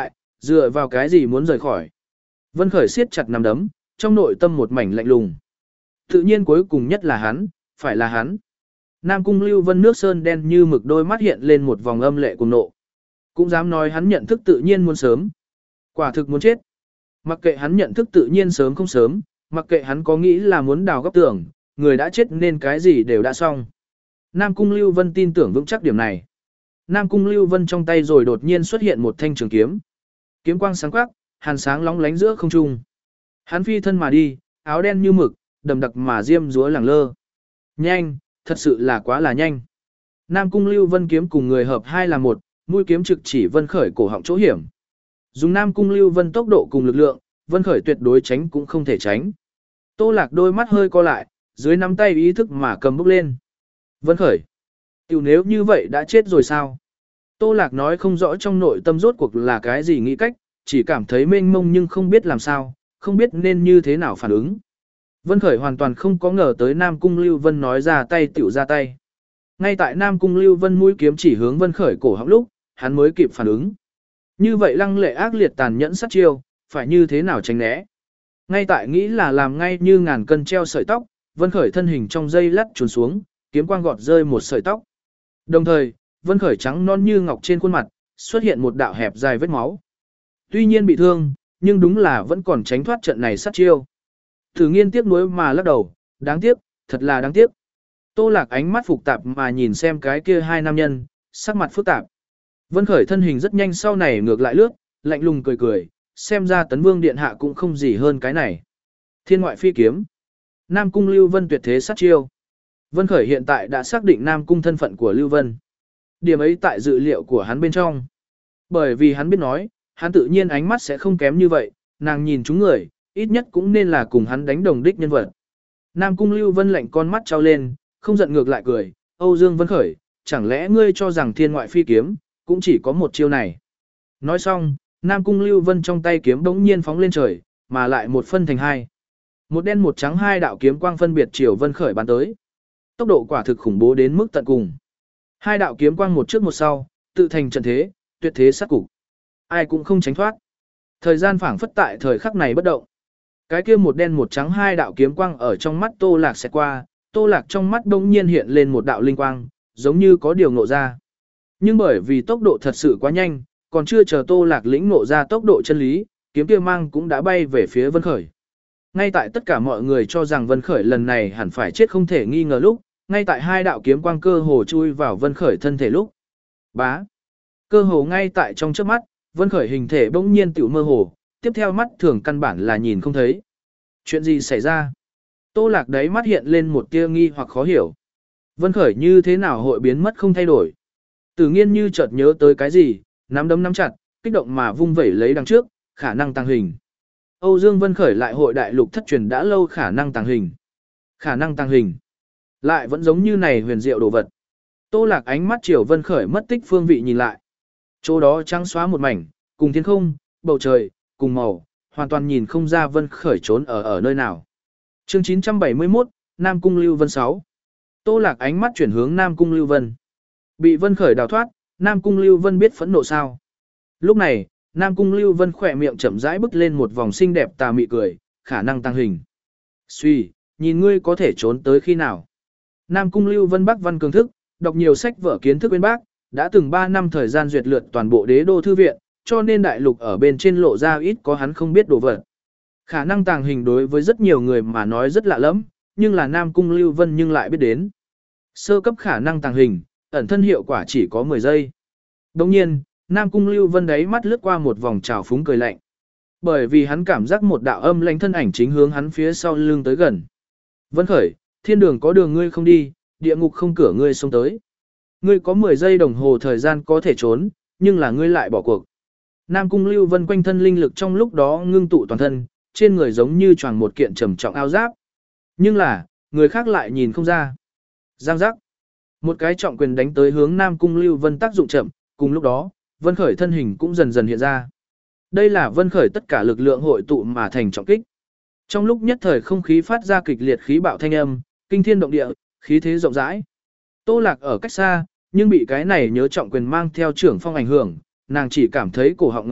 Dựa vào cái gì muốn rời khỏi? Vân Khởi siết chặt nắm đấm, trong nội tâm một mảnh lạnh lùng. Tự nhiên cuối cùng nhất là hắn, phải là hắn. Nam Cung Lưu Vân nước sơn đen như mực đôi mắt hiện lên một vòng âm lệ cùng nộ. Cũng dám nói hắn nhận thức tự nhiên muốn sớm. Quả thực muốn chết. Mặc kệ hắn nhận thức tự nhiên sớm không sớm, mặc kệ hắn có nghĩ là muốn đào góc tường, người đã chết nên cái gì đều đã xong. Nam Cung Lưu Vân tin tưởng vững chắc điểm này. Nam Cung Lưu Vân trong tay rồi đột nhiên xuất hiện một thanh trường kiếm. Kiếm quang sáng quắc, hàn sáng lóng lánh giữa không trung. Hắn phi thân mà đi, áo đen như mực, đầm đặc mà diêm dúa lẳng lơ. Nhanh, thật sự là quá là nhanh. Nam Cung Lưu Vân kiếm cùng người hợp hai là một, mũi kiếm trực chỉ Vân Khởi cổ họng chỗ hiểm. Dùng Nam Cung Lưu Vân tốc độ cùng lực lượng, Vân Khởi tuyệt đối tránh cũng không thể tránh. Tô Lạc đôi mắt hơi co lại, dưới nắm tay ý thức mà cầm bốc lên. Vân Khởi, tiểu nếu như vậy đã chết rồi sao? Tô Lạc nói không rõ trong nội tâm rốt cuộc là cái gì nghĩ cách, chỉ cảm thấy mênh mông nhưng không biết làm sao, không biết nên như thế nào phản ứng. Vân Khởi hoàn toàn không có ngờ tới Nam Cung Lưu Vân nói ra tay tiểu ra tay. Ngay tại Nam Cung Lưu Vân mũi kiếm chỉ hướng Vân Khởi cổ họng lúc, hắn mới kịp phản ứng. Như vậy lăng lệ ác liệt tàn nhẫn sát chiêu, phải như thế nào tránh né. Ngay tại nghĩ là làm ngay như ngàn cân treo sợi tóc, Vân Khởi thân hình trong dây lắt chuồn xuống, kiếm quang gọt rơi một sợi tóc. Đồng thời, Vân Khởi trắng non như ngọc trên khuôn mặt, xuất hiện một đạo hẹp dài vết máu. Tuy nhiên bị thương, nhưng đúng là vẫn còn tránh thoát trận này sát chiêu. Thử Nghiên tiếc nuối mà lắc đầu, đáng tiếc, thật là đáng tiếc. Tô Lạc ánh mắt phục tạp mà nhìn xem cái kia hai nam nhân, sắc mặt phức tạp. Vân Khởi thân hình rất nhanh sau này ngược lại lướt, lạnh lùng cười cười, xem ra Tấn Vương điện hạ cũng không gì hơn cái này. Thiên ngoại phi kiếm. Nam Cung Lưu Vân tuyệt thế sát chiêu. Vân Khởi hiện tại đã xác định Nam Cung thân phận của Lưu Vân. Điểm ấy tại dự liệu của hắn bên trong. Bởi vì hắn biết nói, hắn tự nhiên ánh mắt sẽ không kém như vậy, nàng nhìn chúng người, ít nhất cũng nên là cùng hắn đánh đồng đích nhân vật. Nam Cung Lưu Vân lạnh con mắt trao lên, không giận ngược lại cười, Âu Dương Vân Khởi, chẳng lẽ ngươi cho rằng thiên ngoại phi kiếm, cũng chỉ có một chiêu này. Nói xong, Nam Cung Lưu Vân trong tay kiếm bỗng nhiên phóng lên trời, mà lại một phân thành hai. Một đen một trắng hai đạo kiếm quang phân biệt chiều Vân Khởi bắn tới. Tốc độ quả thực khủng bố đến mức tận cùng. Hai đạo kiếm quang một trước một sau, tự thành trận thế, tuyệt thế sát cục. Ai cũng không tránh thoát. Thời gian phảng phất tại thời khắc này bất động. Cái kia một đen một trắng hai đạo kiếm quang ở trong mắt Tô Lạc sẽ qua, Tô Lạc trong mắt đông nhiên hiện lên một đạo linh quang, giống như có điều ngộ ra. Nhưng bởi vì tốc độ thật sự quá nhanh, còn chưa chờ Tô Lạc lĩnh ngộ ra tốc độ chân lý, kiếm kia mang cũng đã bay về phía Vân Khởi. Ngay tại tất cả mọi người cho rằng Vân Khởi lần này hẳn phải chết không thể nghi ngờ lúc, ngay tại hai đạo kiếm quang cơ hồ chui vào Vân Khởi thân thể lúc. Bá. Cơ hồ ngay tại trong chớp mắt, Vân Khởi hình thể bỗng nhiên tiểu mơ hồ, tiếp theo mắt thường căn bản là nhìn không thấy. Chuyện gì xảy ra? Tô Lạc đấy mắt hiện lên một tia nghi hoặc khó hiểu. Vân Khởi như thế nào hội biến mất không thay đổi? Tử Nghiên như chợt nhớ tới cái gì, nắm đấm nắm chặt, kích động mà vung vẩy lấy đằng trước, khả năng tăng hình. Âu Dương Vân Khởi lại hội đại lục thất truyền đã lâu khả năng tăng hình. Khả năng tăng hình. Lại vẫn giống như này huyền diệu đồ vật. Tô Lạc ánh mắt chiều Vân Khởi mất tích phương vị nhìn lại. Chỗ đó trắng xóa một mảnh, cùng thiên không, bầu trời, cùng màu, hoàn toàn nhìn không ra Vân Khởi trốn ở ở nơi nào. Chương chín trăm bảy mươi mốt, Nam Cung Lưu Vân sáu. Tô Lạc ánh mắt chuyển hướng Nam Cung Lưu Vân. Bị Vân Khởi đào thoát, Nam Cung Lưu Vân biết phẫn nộ sao. Lúc này, Nam Cung Lưu Vân khỏe miệng chậm rãi bứt lên một vòng xinh đẹp tà mị cười, khả năng tăng hình. Suy, nhìn ngươi có thể trốn tới khi nào. Nam Cung Lưu Vân Bắc văn cường thức, đọc nhiều sách vở kiến thức bên bác, đã từng ba năm thời gian duyệt lượt toàn bộ đế đô thư viện, cho nên đại lục ở bên trên lộ ra ít có hắn không biết đồ vật. Khả năng tàng hình đối với rất nhiều người mà nói rất lạ lẫm, nhưng là Nam Cung Lưu Vân nhưng lại biết đến. Sơ cấp khả năng tàng hình, ẩn thân hiệu quả chỉ có mười giây. Đồng nhiên, Nam Cung Lưu Vân đáy mắt lướt qua một vòng trào phúng cười lạnh. Bởi vì hắn cảm giác một đạo âm lãnh thân ảnh chính hướng hắn phía sau lưng tới gần. Vân Khởi, thiên đường có đường ngươi không đi, địa ngục không cửa ngươi xông tới. Ngươi có mười giây đồng hồ thời gian có thể trốn, nhưng là ngươi lại bỏ cuộc. Nam Cung Lưu Vân quanh thân linh lực trong lúc đó ngưng tụ toàn thân, trên người giống như choàng một kiện trầm trọng áo giáp. Nhưng là, người khác lại nhìn không ra. Giang giác. Một cái trọng quyền đánh tới hướng Nam Cung Lưu Vân tác dụng chậm, cùng lúc đó, Vân Khởi thân hình cũng dần dần hiện ra. Đây là Vân Khởi tất cả lực lượng hội tụ mà thành trọng kích. Trong lúc nhất thời không khí phát ra kịch liệt khí bạo thanh âm, kinh thiên động địa, khí thế rộng rãi. Tô Lạc ở cách xa, nhưng bị cái này nhớ trọng quyền mang theo trưởng phong ảnh hưởng, nàng chỉ cảm thấy cổ họng ngọt ngọt,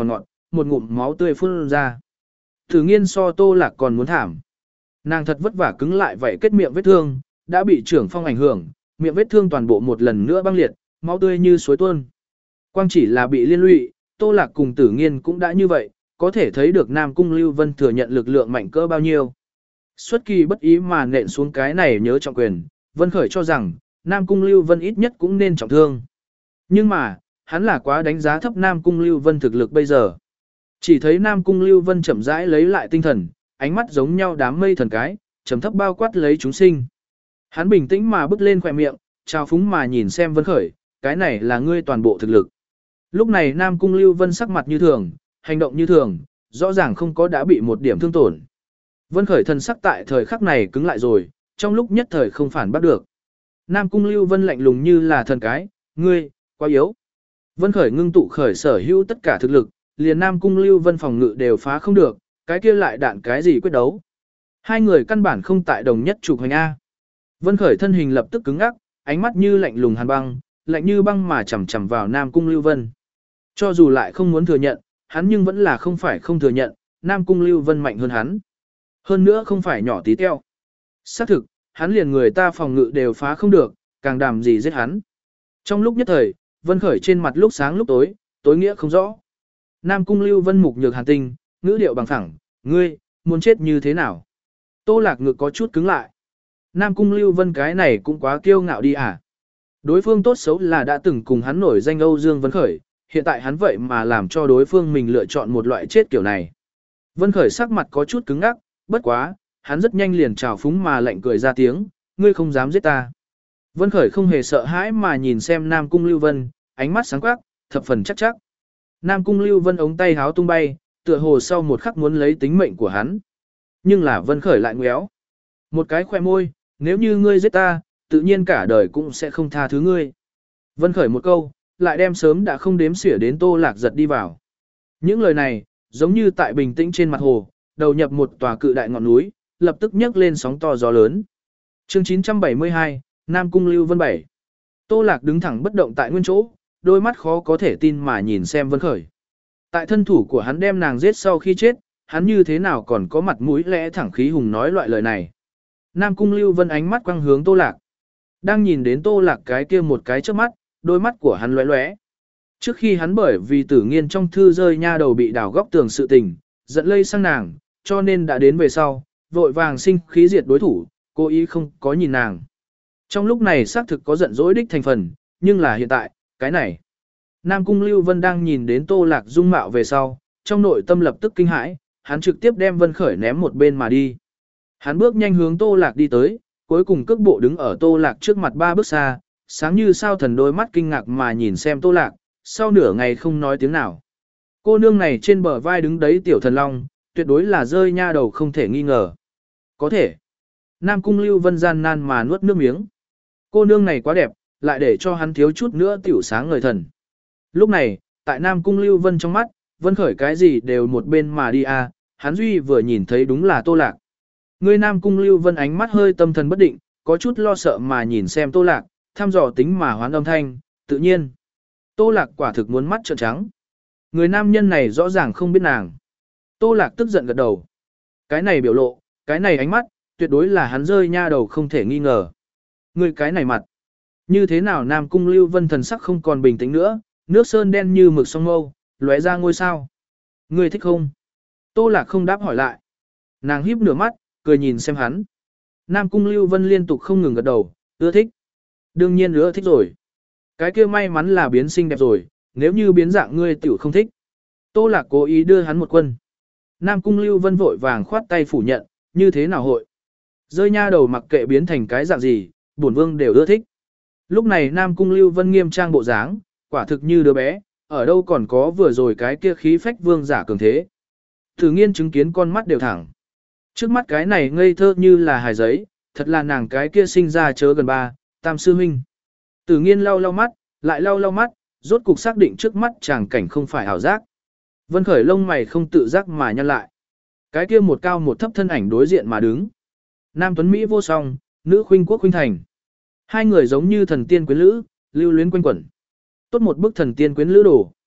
một ngụm máu tươi phun ra. Tử Nghiên so Tô Lạc còn muốn thảm. Nàng thật vất vả cứng lại vậy kết miệng vết thương, đã bị trưởng phong ảnh hưởng, miệng vết thương toàn bộ một lần nữa băng liệt, máu tươi như suối tuôn. Quang chỉ là bị liên lụy, Tô Lạc cùng Tử Nghiên cũng đã như vậy, có thể thấy được Nam Cung Lưu Vân thừa nhận lực lượng mạnh cỡ bao nhiêu. Xuất kỳ bất ý mà nện xuống cái này nhớ trọng quyền, Vân Khởi cho rằng, Nam Cung Lưu Vân ít nhất cũng nên trọng thương. Nhưng mà, hắn là quá đánh giá thấp Nam Cung Lưu Vân thực lực bây giờ. Chỉ thấy Nam Cung Lưu Vân chậm rãi lấy lại tinh thần, ánh mắt giống nhau đám mây thần cái, trầm thấp bao quát lấy chúng sinh. Hắn bình tĩnh mà bước lên khỏe miệng, trao phúng mà nhìn xem Vân Khởi, cái này là ngươi toàn bộ thực lực. Lúc này Nam Cung Lưu Vân sắc mặt như thường, hành động như thường, rõ ràng không có đã bị một điểm thương tổn. Vân Khởi thần sắc tại thời khắc này cứng lại rồi, trong lúc nhất thời không phản bắt được. Nam Cung Lưu Vân lạnh lùng như là thần cái, ngươi, quá yếu. Vân Khởi ngưng tụ khởi sở hữu tất cả thực lực, liền Nam Cung Lưu Vân phòng ngự đều phá không được, cái kia lại đạn cái gì quyết đấu. Hai người căn bản không tại đồng nhất trục hành A. Vân Khởi thân hình lập tức cứng ngắc, ánh mắt như lạnh lùng hàn băng, lạnh như băng mà chầm chầm vào Nam Cung Lưu Vân. Cho dù lại không muốn thừa nhận, hắn nhưng vẫn là không phải không thừa nhận, Nam Cung Lưu Vân mạnh hơn hắn. Hơn nữa không phải nhỏ tí teo. Xác thực, hắn liền người ta phòng ngự đều phá không được, càng đàm gì giết hắn. Trong lúc nhất thời, Vân Khởi trên mặt lúc sáng lúc tối, tối nghĩa không rõ. Nam Cung Lưu Vân mục nhược hàn tinh, ngữ điệu bằng phẳng, ngươi, muốn chết như thế nào? Tô Lạc ngực có chút cứng lại. Nam Cung Lưu Vân cái này cũng quá kiêu ngạo đi à? Đối phương tốt xấu là đã từng cùng hắn nổi danh Âu Dương Vân Khởi, hiện tại hắn vậy mà làm cho đối phương mình lựa chọn một loại chết kiểu này. Vân Khởi sắc mặt có chút cứng ngắc, bất quá, hắn rất nhanh liền trào phúng mà lạnh cười ra tiếng, ngươi không dám giết ta. Vân Khởi không hề sợ hãi mà nhìn xem Nam Cung Lưu Vân, ánh mắt sáng quắc, thập phần chắc chắc. Nam Cung Lưu Vân ống tay háo tung bay, tựa hồ sau một khắc muốn lấy tính mệnh của hắn. Nhưng là Vân Khởi lại ngéo. Một cái khoe môi, nếu như ngươi giết ta, tự nhiên cả đời cũng sẽ không tha thứ ngươi. Vân Khởi một câu, lại đem sớm đã không đếm xỉa đến Tô Lạc giật đi vào. Những lời này, giống như tại bình tĩnh trên mặt hồ, đầu nhập một tòa cự đại ngọn núi, lập tức nhấc lên sóng to gió lớn. Chương chín trăm bảy mươi hai, Nam Cung Lưu Vân bảy. Tô Lạc đứng thẳng bất động tại nguyên chỗ, đôi mắt khó có thể tin mà nhìn xem Vân Khởi. Tại thân thủ của hắn đem nàng giết sau khi chết, hắn như thế nào còn có mặt mũi lẽ thẳng khí hùng nói loại lời này. Nam Cung Lưu Vân ánh mắt quăng hướng Tô Lạc. Đang nhìn đến Tô Lạc cái kia một cái trước mắt, đôi mắt của hắn lóe lóe. Trước khi hắn bởi vì Tử Nghiên trong thư rơi nha đầu bị đào góc tường sự tình, giận lây sang nàng, cho nên đã đến về sau, vội vàng sinh khí diệt đối thủ, cố ý không có nhìn nàng. Trong lúc này xác thực có giận dỗi đích thành phần, nhưng là hiện tại, cái này. Nam Cung Lưu Vân đang nhìn đến Tô Lạc dung mạo về sau, trong nội tâm lập tức kinh hãi, hắn trực tiếp đem Vân Khởi ném một bên mà đi. Hắn bước nhanh hướng Tô Lạc đi tới, cuối cùng cước bộ đứng ở Tô Lạc trước mặt ba bước xa, sáng như sao thần đôi mắt kinh ngạc mà nhìn xem Tô Lạc, sau nửa ngày không nói tiếng nào. Cô nương này trên bờ vai đứng đấy tiểu thần long, tuyệt đối là rơi nha đầu không thể nghi ngờ. Có thể. Nam Cung Lưu Vân gian nan mà nuốt nước miếng. Cô nương này quá đẹp, lại để cho hắn thiếu chút nữa tiểu sáng ngời thần. Lúc này, tại Nam Cung Lưu Vân trong mắt, Vân Khởi cái gì đều một bên mà đi à, hắn duy vừa nhìn thấy đúng là Tô Lạc. Người Nam Cung Lưu Vân ánh mắt hơi tâm thần bất định, có chút lo sợ mà nhìn xem Tô Lạc, thăm dò tính mà hoán âm thanh, tự nhiên. Tô Lạc quả thực muốn mắt trợn trắng. Người nam nhân này rõ ràng không biết nàng. Tô Lạc tức giận gật đầu. Cái này biểu lộ, cái này ánh mắt, tuyệt đối là hắn rơi nha đầu không thể nghi ngờ. Người cái này mặt. Như thế nào Nam Cung Lưu Vân thần sắc không còn bình tĩnh nữa, nước sơn đen như mực sông mâu, lóe ra ngôi sao. Người thích không? Tô Lạc không đáp hỏi lại. Nàng híp nửa mắt, cười nhìn xem hắn. Nam Cung Lưu Vân liên tục không ngừng gật đầu, ưa thích. Đương nhiên ưa thích rồi. Cái kia may mắn là biến xinh đẹp rồi, nếu như biến dạng ngươi tiểu không thích. Tô Lạc cố ý đưa hắn một quân. Nam Cung Lưu Vân vội vàng khoát tay phủ nhận, như thế nào hội. Rơi nha đầu mặc kệ biến thành cái dạng gì, bổn vương đều ưa thích. Lúc này Nam Cung Lưu Vân nghiêm trang bộ dáng, quả thực như đứa bé, ở đâu còn có vừa rồi cái kia khí phách vương giả cường thế. Thử Nghiên chứng kiến con mắt đều thẳng. Trước mắt cái này ngây thơ như là hài giấy, thật là nàng cái kia sinh ra chớ gần ba, tam sư huynh. Tử Nghiên lau lau mắt, lại lau lau mắt, rốt cục xác định trước mắt chàng cảnh không phải ảo giác. Vân Khởi lông mày không tự giác mà nhăn lại. Cái kia một cao một thấp thân ảnh đối diện mà đứng. Nam tuấn Mỹ vô song, nữ khuynh quốc khuynh thành. Hai người giống như thần tiên quyến lữ, lưu luyến quanh quẩn. Tốt một bức thần tiên quyến lữ đồ.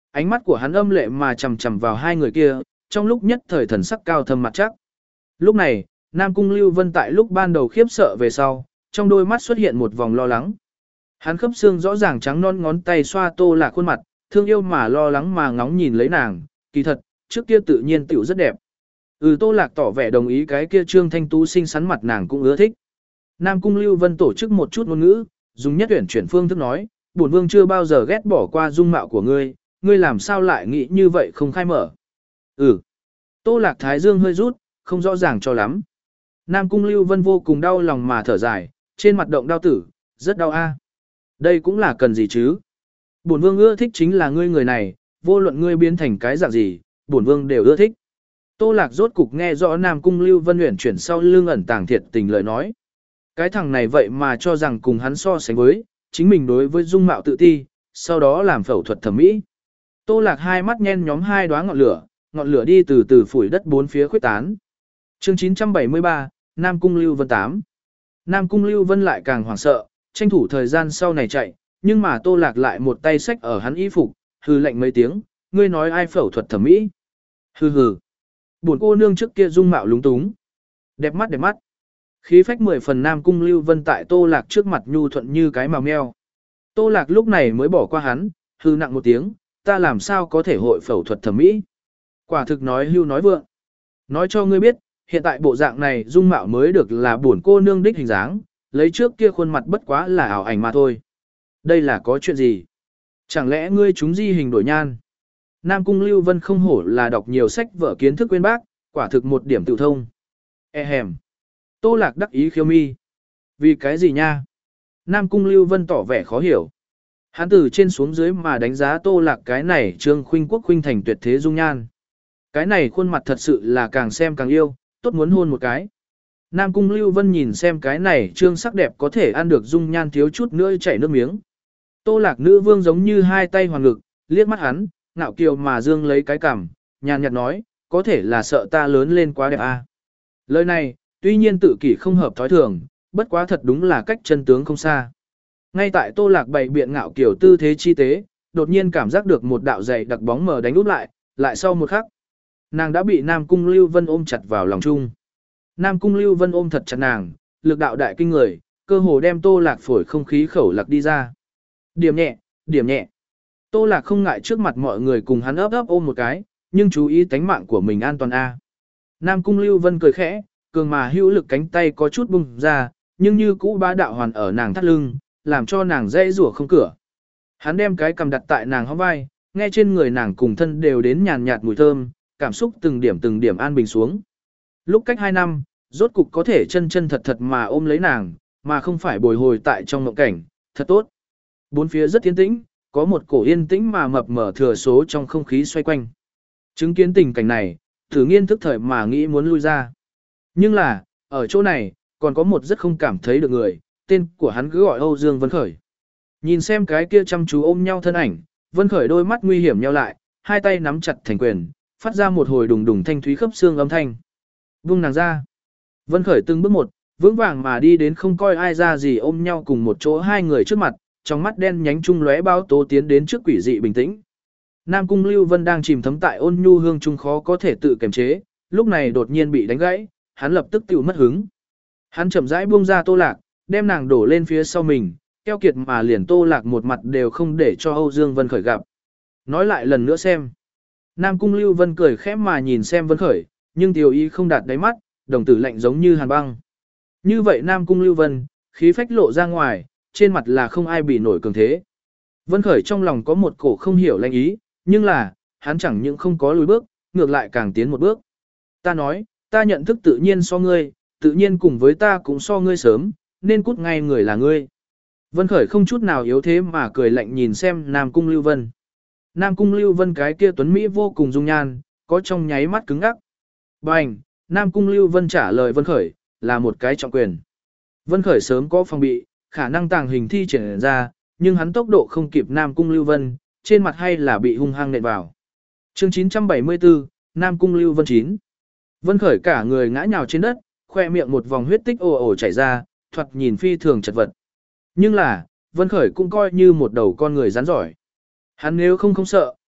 Ánh mắt của hắn âm lệ mà chầm chầm vào hai người kia, trong lúc nhất thời thần sắc cao thâm mặt chắc. Lúc này, Nam Cung Lưu Vân tại lúc ban đầu khiếp sợ về sau, trong đôi mắt xuất hiện một vòng lo lắng. Hắn khớp xương rõ ràng trắng non ngón tay xoa Tô Lạc khuôn mặt, thương yêu mà lo lắng mà ngóng nhìn lấy nàng, kỳ thật, trước kia tự nhiên tiểu rất đẹp. Ừ, Tô Lạc tỏ vẻ đồng ý, cái kia Trương Thanh Tú xinh xắn mặt nàng cũng ưa thích. Nam Cung Lưu Vân tổ chức một chút ngôn ngữ, dùng nhất tuyển chuyển phương thức nói, bổn vương chưa bao giờ ghét bỏ qua dung mạo của ngươi, ngươi làm sao lại nghĩ như vậy không khai mở. Ừ. Tô Lạc thái dương hơi rút, không rõ ràng cho lắm. Nam Cung Lưu Vân vô cùng đau lòng mà thở dài, trên mặt động đau tử, rất đau a. Đây cũng là cần gì chứ? Bổn vương ưa thích chính là ngươi người này, vô luận ngươi biến thành cái dạng gì, bổn vương đều ưa thích. Tô Lạc rốt cục nghe rõ Nam Cung Lưu Vân uyển chuyển sau lưng ẩn tàng thiệt tình lời nói. Cái thằng này vậy mà cho rằng cùng hắn so sánh với, chính mình đối với dung mạo tự ti, sau đó làm phẫu thuật thẩm mỹ. Tô Lạc hai mắt nhen nhóm hai đóa ngọn lửa, ngọn lửa đi từ từ phủi đất bốn phía khuếch tán. Chương chín trăm bảy mươi ba, Nam Cung Lưu Vân tám. Nam Cung Lưu Vân lại càng hoảng sợ, tranh thủ thời gian sau này chạy, nhưng mà Tô Lạc lại một tay xách ở hắn y phục, hừ lạnh mấy tiếng, ngươi nói ai phẫu thuật thẩm mỹ? Hừ hừ. Buồn cô nương trước kia dung mạo lúng túng. Đẹp mắt đẹp mắt. Khí phách mười phần Nam Cung Lưu Vân tại Tô Lạc trước mặt nhu thuận như cái màu meo. Tô Lạc lúc này mới bỏ qua hắn, hừ nặng một tiếng, ta làm sao có thể hội phẫu thuật thẩm mỹ? Quả thực nói hưu nói vượng. Nói cho ngươi biết, hiện tại bộ dạng này dung mạo mới được là buồn cô nương đích hình dáng, lấy trước kia khuôn mặt bất quá là ảo ảnh mà thôi. Đây là có chuyện gì? Chẳng lẽ ngươi chúng di hình đổi nhan? Nam Cung Lưu Vân không hổ là đọc nhiều sách vở kiến thức quên bác, quả thực một điểm tự thông. E hèm. Tô Lạc đắc ý khiêu mi. Vì cái gì nha? Nam Cung Lưu Vân tỏ vẻ khó hiểu. Hắn từ trên xuống dưới mà đánh giá Tô Lạc cái này Trương Khuynh Quốc khuynh thành tuyệt thế dung nhan. Cái này khuôn mặt thật sự là càng xem càng yêu, tốt muốn hôn một cái. Nam Cung Lưu Vân nhìn xem cái này Trương sắc đẹp có thể ăn được dung nhan thiếu chút nữa chảy nước miếng. Tô Lạc nữ vương giống như hai tay hoàn ngực, liếc mắt hắn, ngạo kiều mà dương lấy cái cằm, nhàn nhạt nói, có thể là sợ ta lớn lên quá đẹp à. Lời này, tuy nhiên tự kỷ không hợp thói thường, bất quá thật đúng là cách chân tướng không xa. Ngay tại Tô Lạc bày biện ngạo kiều tư thế chi tế, đột nhiên cảm giác được một đạo dày đặc bóng mờ đánh úp lại, lại sau một khắc, nàng đã bị Nam Cung Lưu Vân ôm chặt vào lòng chung. Nam Cung Lưu Vân ôm thật chặt nàng, lực đạo đại kinh người, cơ hồ đem Tô Lạc phổi không khí khẩu lạc đi ra. Điểm nhẹ, điểm nhẹ. Tô Lạc không ngại trước mặt mọi người cùng hắn ấp ấp ôm một cái, nhưng chú ý tánh mạng của mình an toàn a. Nam Cung Lưu Vân cười khẽ, cường mà hữu lực cánh tay có chút bung ra, nhưng như cũ bá đạo hoàn ở nàng thắt lưng, làm cho nàng dễ rủa không cửa. Hắn đem cái cầm đặt tại nàng hông vai, nghe trên người nàng cùng thân đều đến nhàn nhạt mùi thơm, cảm xúc từng điểm từng điểm an bình xuống. Lúc cách hai năm, rốt cục có thể chân chân thật thật mà ôm lấy nàng, mà không phải bồi hồi tại trong mộng cảnh, thật tốt. Bốn phía rất yên tĩnh, có một cổ yên tĩnh mà mập mờ thừa số trong không khí xoay quanh. Chứng kiến tình cảnh này, Thử Nghiên thức thời mà nghĩ muốn lui ra. Nhưng là, ở chỗ này, còn có một rất không cảm thấy được người, tên của hắn cứ gọi Âu Dương Vân Khởi. Nhìn xem cái kia chăm chú ôm nhau thân ảnh, Vân Khởi đôi mắt nguy hiểm nheo lại, hai tay nắm chặt thành quyền, phát ra một hồi đùng đùng thanh thúy khớp xương âm thanh. Vung nàng ra. Vân Khởi từng bước một, vững vàng mà đi đến không coi ai ra gì ôm nhau cùng một chỗ hai người trước mặt, trong mắt đen nhánh trung lóe bao tố tiến đến trước quỷ dị bình tĩnh. Nam Cung Lưu Vân đang chìm thấm tại ôn nhu hương trung khó có thể tự kiềm chế, lúc này đột nhiên bị đánh gãy, hắn lập tức tự mất hứng. Hắn chậm rãi buông ra Tô Lạc, đem nàng đổ lên phía sau mình, keo kiệt mà liền Tô Lạc một mặt đều không để cho Âu Dương Vân Khởi gặp. Nói lại lần nữa xem. Nam Cung Lưu Vân cười khẽ mà nhìn xem Vân Khởi, nhưng tiểu ý không đạt đáy mắt, đồng tử lạnh giống như hàn băng. Như vậy Nam Cung Lưu Vân, khí phách lộ ra ngoài, trên mặt là không ai bị nổi cường thế. Vân Khởi trong lòng có một cổ không hiểu lanh ý, nhưng là, hắn chẳng những không có lùi bước, ngược lại càng tiến một bước. Ta nói, ta nhận thức tự nhiên so ngươi, tự nhiên cùng với ta cũng so ngươi sớm, nên cút ngay người là ngươi. Vân Khởi không chút nào yếu thế mà cười lạnh nhìn xem Nam Cung Lưu Vân. Nam Cung Lưu Vân cái kia tuấn Mỹ vô cùng dung nhan, có trong nháy mắt cứng ngắc. Bành, Nam Cung Lưu Vân trả lời Vân Khởi, là một cái trọng quyền. Vân Khởi sớm có phòng bị, khả năng tàng hình thi triển ra, nhưng hắn tốc độ không kịp Nam Cung Lưu Vân, trên mặt hay là bị hung hăng nện vào. Chương chín trăm bảy mươi tư, Nam Cung Lưu Vân chín. Vân Khởi cả người ngã nhào trên đất, khoe miệng một vòng huyết tích ồ ồ chảy ra, thoạt nhìn phi thường chật vật. Nhưng là, Vân Khởi cũng coi như một đầu con người rắn giỏi. Hắn nếu không không sợ,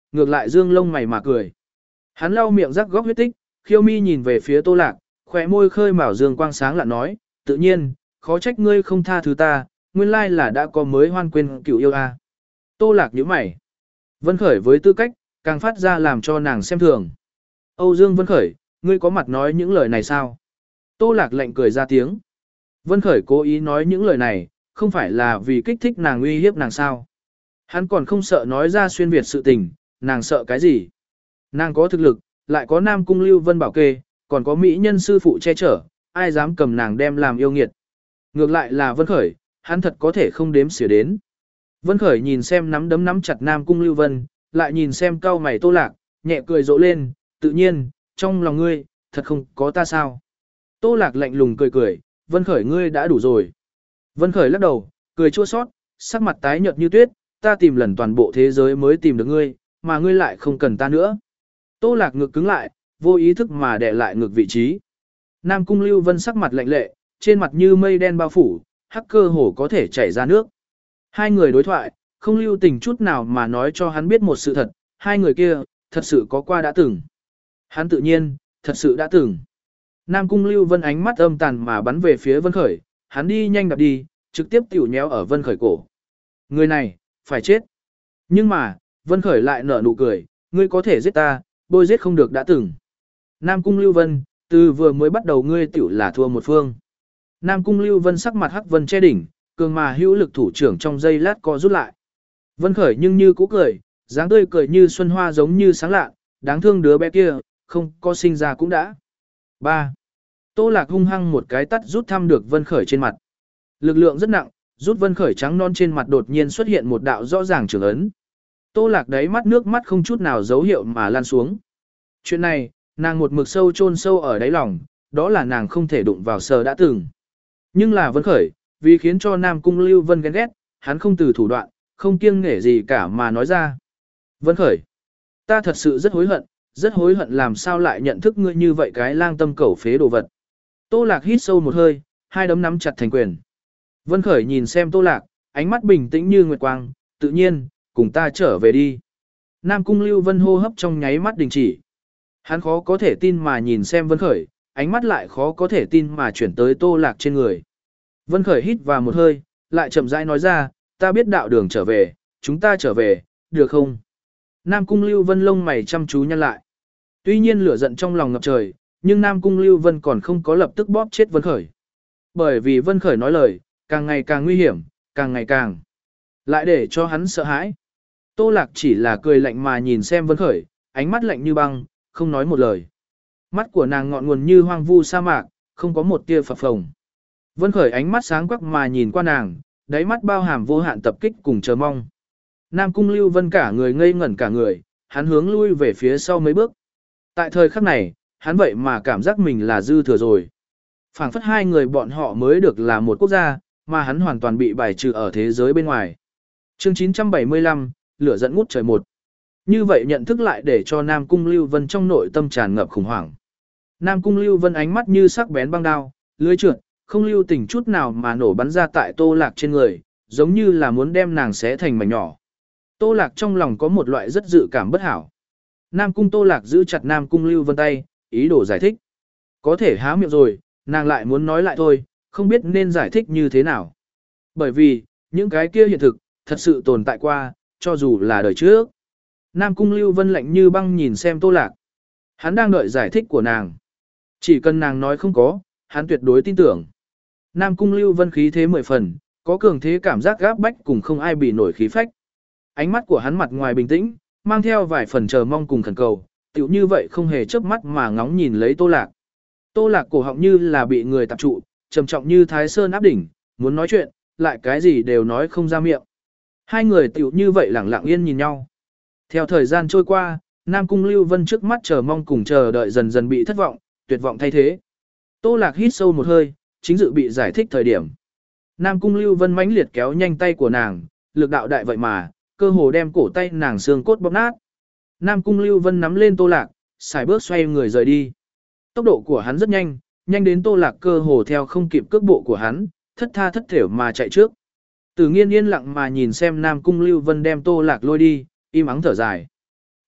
ngược lại dương lông mày mà cười. Hắn lau miệng rắc góc huyết tích, khiêu mi nhìn về phía Tô Lạc, khỏe môi khơi mào dương quang sáng lạ nói, tự nhiên, khó trách ngươi không tha thứ ta, nguyên lai là đã có mới hoan quên cựu yêu a. Tô Lạc nhíu mày. Vân Khởi với tư cách, càng phát ra làm cho nàng xem thường. Âu Dương Vân Khởi, ngươi có mặt nói những lời này sao? Tô Lạc lạnh cười ra tiếng. Vân Khởi cố ý nói những lời này, không phải là vì kích thích nàng uy hiếp nàng sao? Hắn còn không sợ nói ra xuyên Việt sự tình, nàng sợ cái gì? Nàng có thực lực, lại có Nam Cung Lưu Vân bảo kê, còn có mỹ nhân sư phụ che chở, ai dám cầm nàng đem làm yêu nghiệt. Ngược lại là Vân Khởi, hắn thật có thể không đếm xỉa đến. Vân Khởi nhìn xem nắm đấm nắm chặt Nam Cung Lưu Vân, lại nhìn xem cau mày Tô Lạc, nhẹ cười rộ lên, tự nhiên, trong lòng ngươi, thật không có ta sao. Tô Lạc lạnh lùng cười cười, Vân Khởi ngươi đã đủ rồi. Vân Khởi lắc đầu, cười chua xót, sắc mặt tái nhợt như tuyết, ta tìm lần toàn bộ thế giới mới tìm được ngươi, mà ngươi lại không cần ta nữa. Tô Lạc ngực cứng lại, vô ý thức mà đè lại ngực vị trí. Nam Cung Lưu Vân sắc mặt lạnh lệ, trên mặt như mây đen bao phủ, hắc cơ hồ có thể chảy ra nước. Hai người đối thoại, không lưu tình chút nào mà nói cho hắn biết một sự thật, hai người kia, thật sự có qua đã từng. Hắn tự nhiên, thật sự đã từng. Nam Cung Lưu Vân ánh mắt âm tàn mà bắn về phía Vân Khởi, hắn đi nhanh đạp đi, trực tiếp tiểu nhéo ở Vân Khởi cổ. Người này, phải chết. Nhưng mà, Vân Khởi lại nở nụ cười, ngươi có thể giết ta, bôi giết không được đã từng. Nam Cung Lưu Vân, từ vừa mới bắt đầu ngươi tiểu là thua một phương. Nam Cung Lưu Vân sắc mặt hắc vân che đỉnh, cường mà hữu lực thủ trưởng trong giây lát co rút lại. Vân Khởi nhưng như cũ cười, dáng tươi cười như xuân hoa giống như sáng lạ, đáng thương đứa bé kia, không có sinh ra cũng đã. ba. Tô Lạc hung hăng một cái tắt rút thăm được Vân Khởi trên mặt. Lực lượng rất nặng, rút Vân Khởi trắng non trên mặt đột nhiên xuất hiện một đạo rõ ràng trường ấn. Tô Lạc đáy mắt nước mắt không chút nào dấu hiệu mà lan xuống. Chuyện này, nàng một mực sâu chôn sâu ở đáy lòng, đó là nàng không thể đụng vào sờ đã từng. Nhưng là Vân Khởi, vì khiến cho Nam Cung Lưu Vân ghen ghét, hắn không từ thủ đoạn, không kiêng nể gì cả mà nói ra. Vân Khởi, ta thật sự rất hối hận, rất hối hận làm sao lại nhận thức ngươi như vậy cái lang tâm cẩu phế đồ vật. Tô Lạc hít sâu một hơi, hai đấm nắm chặt thành quyền. Vân Khởi nhìn xem Tô Lạc, ánh mắt bình tĩnh như nguyệt quang, tự nhiên, cùng ta trở về đi. Nam Cung Lưu Vân hô hấp trong nháy mắt đình chỉ. Hắn khó có thể tin mà nhìn xem Vân Khởi, ánh mắt lại khó có thể tin mà chuyển tới Tô Lạc trên người. Vân Khởi hít vào một hơi, lại chậm rãi nói ra, ta biết đạo đường trở về, chúng ta trở về, được không? Nam Cung Lưu Vân lông mày chăm chú nhăn lại. Tuy nhiên lửa giận trong lòng ngập trời, nhưng Nam Cung Lưu Vân còn không có lập tức bóp chết Vân Khởi. Bởi vì Vân Khởi nói lời, càng ngày càng nguy hiểm, càng ngày càng lại để cho hắn sợ hãi. Tô Lạc chỉ là cười lạnh mà nhìn xem Vân Khởi, ánh mắt lạnh như băng, không nói một lời. Mắt của nàng ngọn nguồn như hoang vu sa mạc, không có một tia phập phồng. Vân Khởi ánh mắt sáng quắc mà nhìn qua nàng, đáy mắt bao hàm vô hạn tập kích cùng chờ mong. Nam Cung Lưu Vân cả người ngây ngẩn cả người, hắn hướng lui về phía sau mấy bước. Tại thời khắc này, hắn vậy mà cảm giác mình là dư thừa rồi. Phảng phất hai người bọn họ mới được là một quốc gia, mà hắn hoàn toàn bị bài trừ ở thế giới bên ngoài. Chương chín trăm bảy mươi lăm, lửa dẫn ngút trời một. Như vậy nhận thức lại để cho Nam Cung Lưu Vân trong nội tâm tràn ngập khủng hoảng. Nam Cung Lưu Vân ánh mắt như sắc bén băng đao, lưỡi trượt, không lưu tình chút nào mà nổ bắn ra tại Tô Lạc trên người, giống như là muốn đem nàng xé thành mảnh nhỏ. Tô Lạc trong lòng có một loại rất dự cảm bất hảo. Nam Cung Tô Lạc giữ chặt Nam Cung Lưu Vân tay, ý đồ giải thích. Có thể há miệng rồi, nàng lại muốn nói lại thôi, không biết nên giải thích như thế nào. Bởi vì, những cái kia hiện thực, thật sự tồn tại qua, cho dù là đời trước. Nam Cung Lưu Vân lạnh như băng nhìn xem Tô Lạc. Hắn đang đợi giải thích của nàng. Chỉ cần nàng nói không có, hắn tuyệt đối tin tưởng. Nam Cung Lưu Vân khí thế mười phần, có cường thế cảm giác gáp bách cùng không ai bị nổi khí phách. Ánh mắt của hắn mặt ngoài bình tĩnh, mang theo vài phần chờ mong cùng khẩn cầu, tựu như vậy không hề chớp mắt mà ngóng nhìn lấy Tô Lạc. Tô Lạc cổ họng như là bị người tập trụ, trầm trọng như Thái Sơn áp đỉnh, muốn nói chuyện, lại cái gì đều nói không ra miệng. Hai người tựu như vậy lẳng lặng yên nhìn nhau. Theo thời gian trôi qua, Nam Cung Lưu Vân trước mắt chờ mong cùng chờ đợi dần dần bị thất vọng, tuyệt vọng thay thế. Tô Lạc hít sâu một hơi, chính dự bị giải thích thời điểm. Nam Cung Lưu Vân mãnh liệt kéo nhanh tay của nàng, lực đạo đại vậy mà, cơ hồ đem cổ tay nàng xương cốt bóp nát. Nam Cung Lưu Vân nắm lên Tô Lạc, xài bước xoay người rời đi. Tốc độ của hắn rất nhanh, nhanh đến Tô Lạc cơ hồ theo không kịp cước bộ của hắn, thất tha thất thểu mà chạy trước. Tử Nghiên yên lặng mà nhìn xem Nam Cung Lưu Vân đem Tô Lạc lôi đi, im ắng thở dài.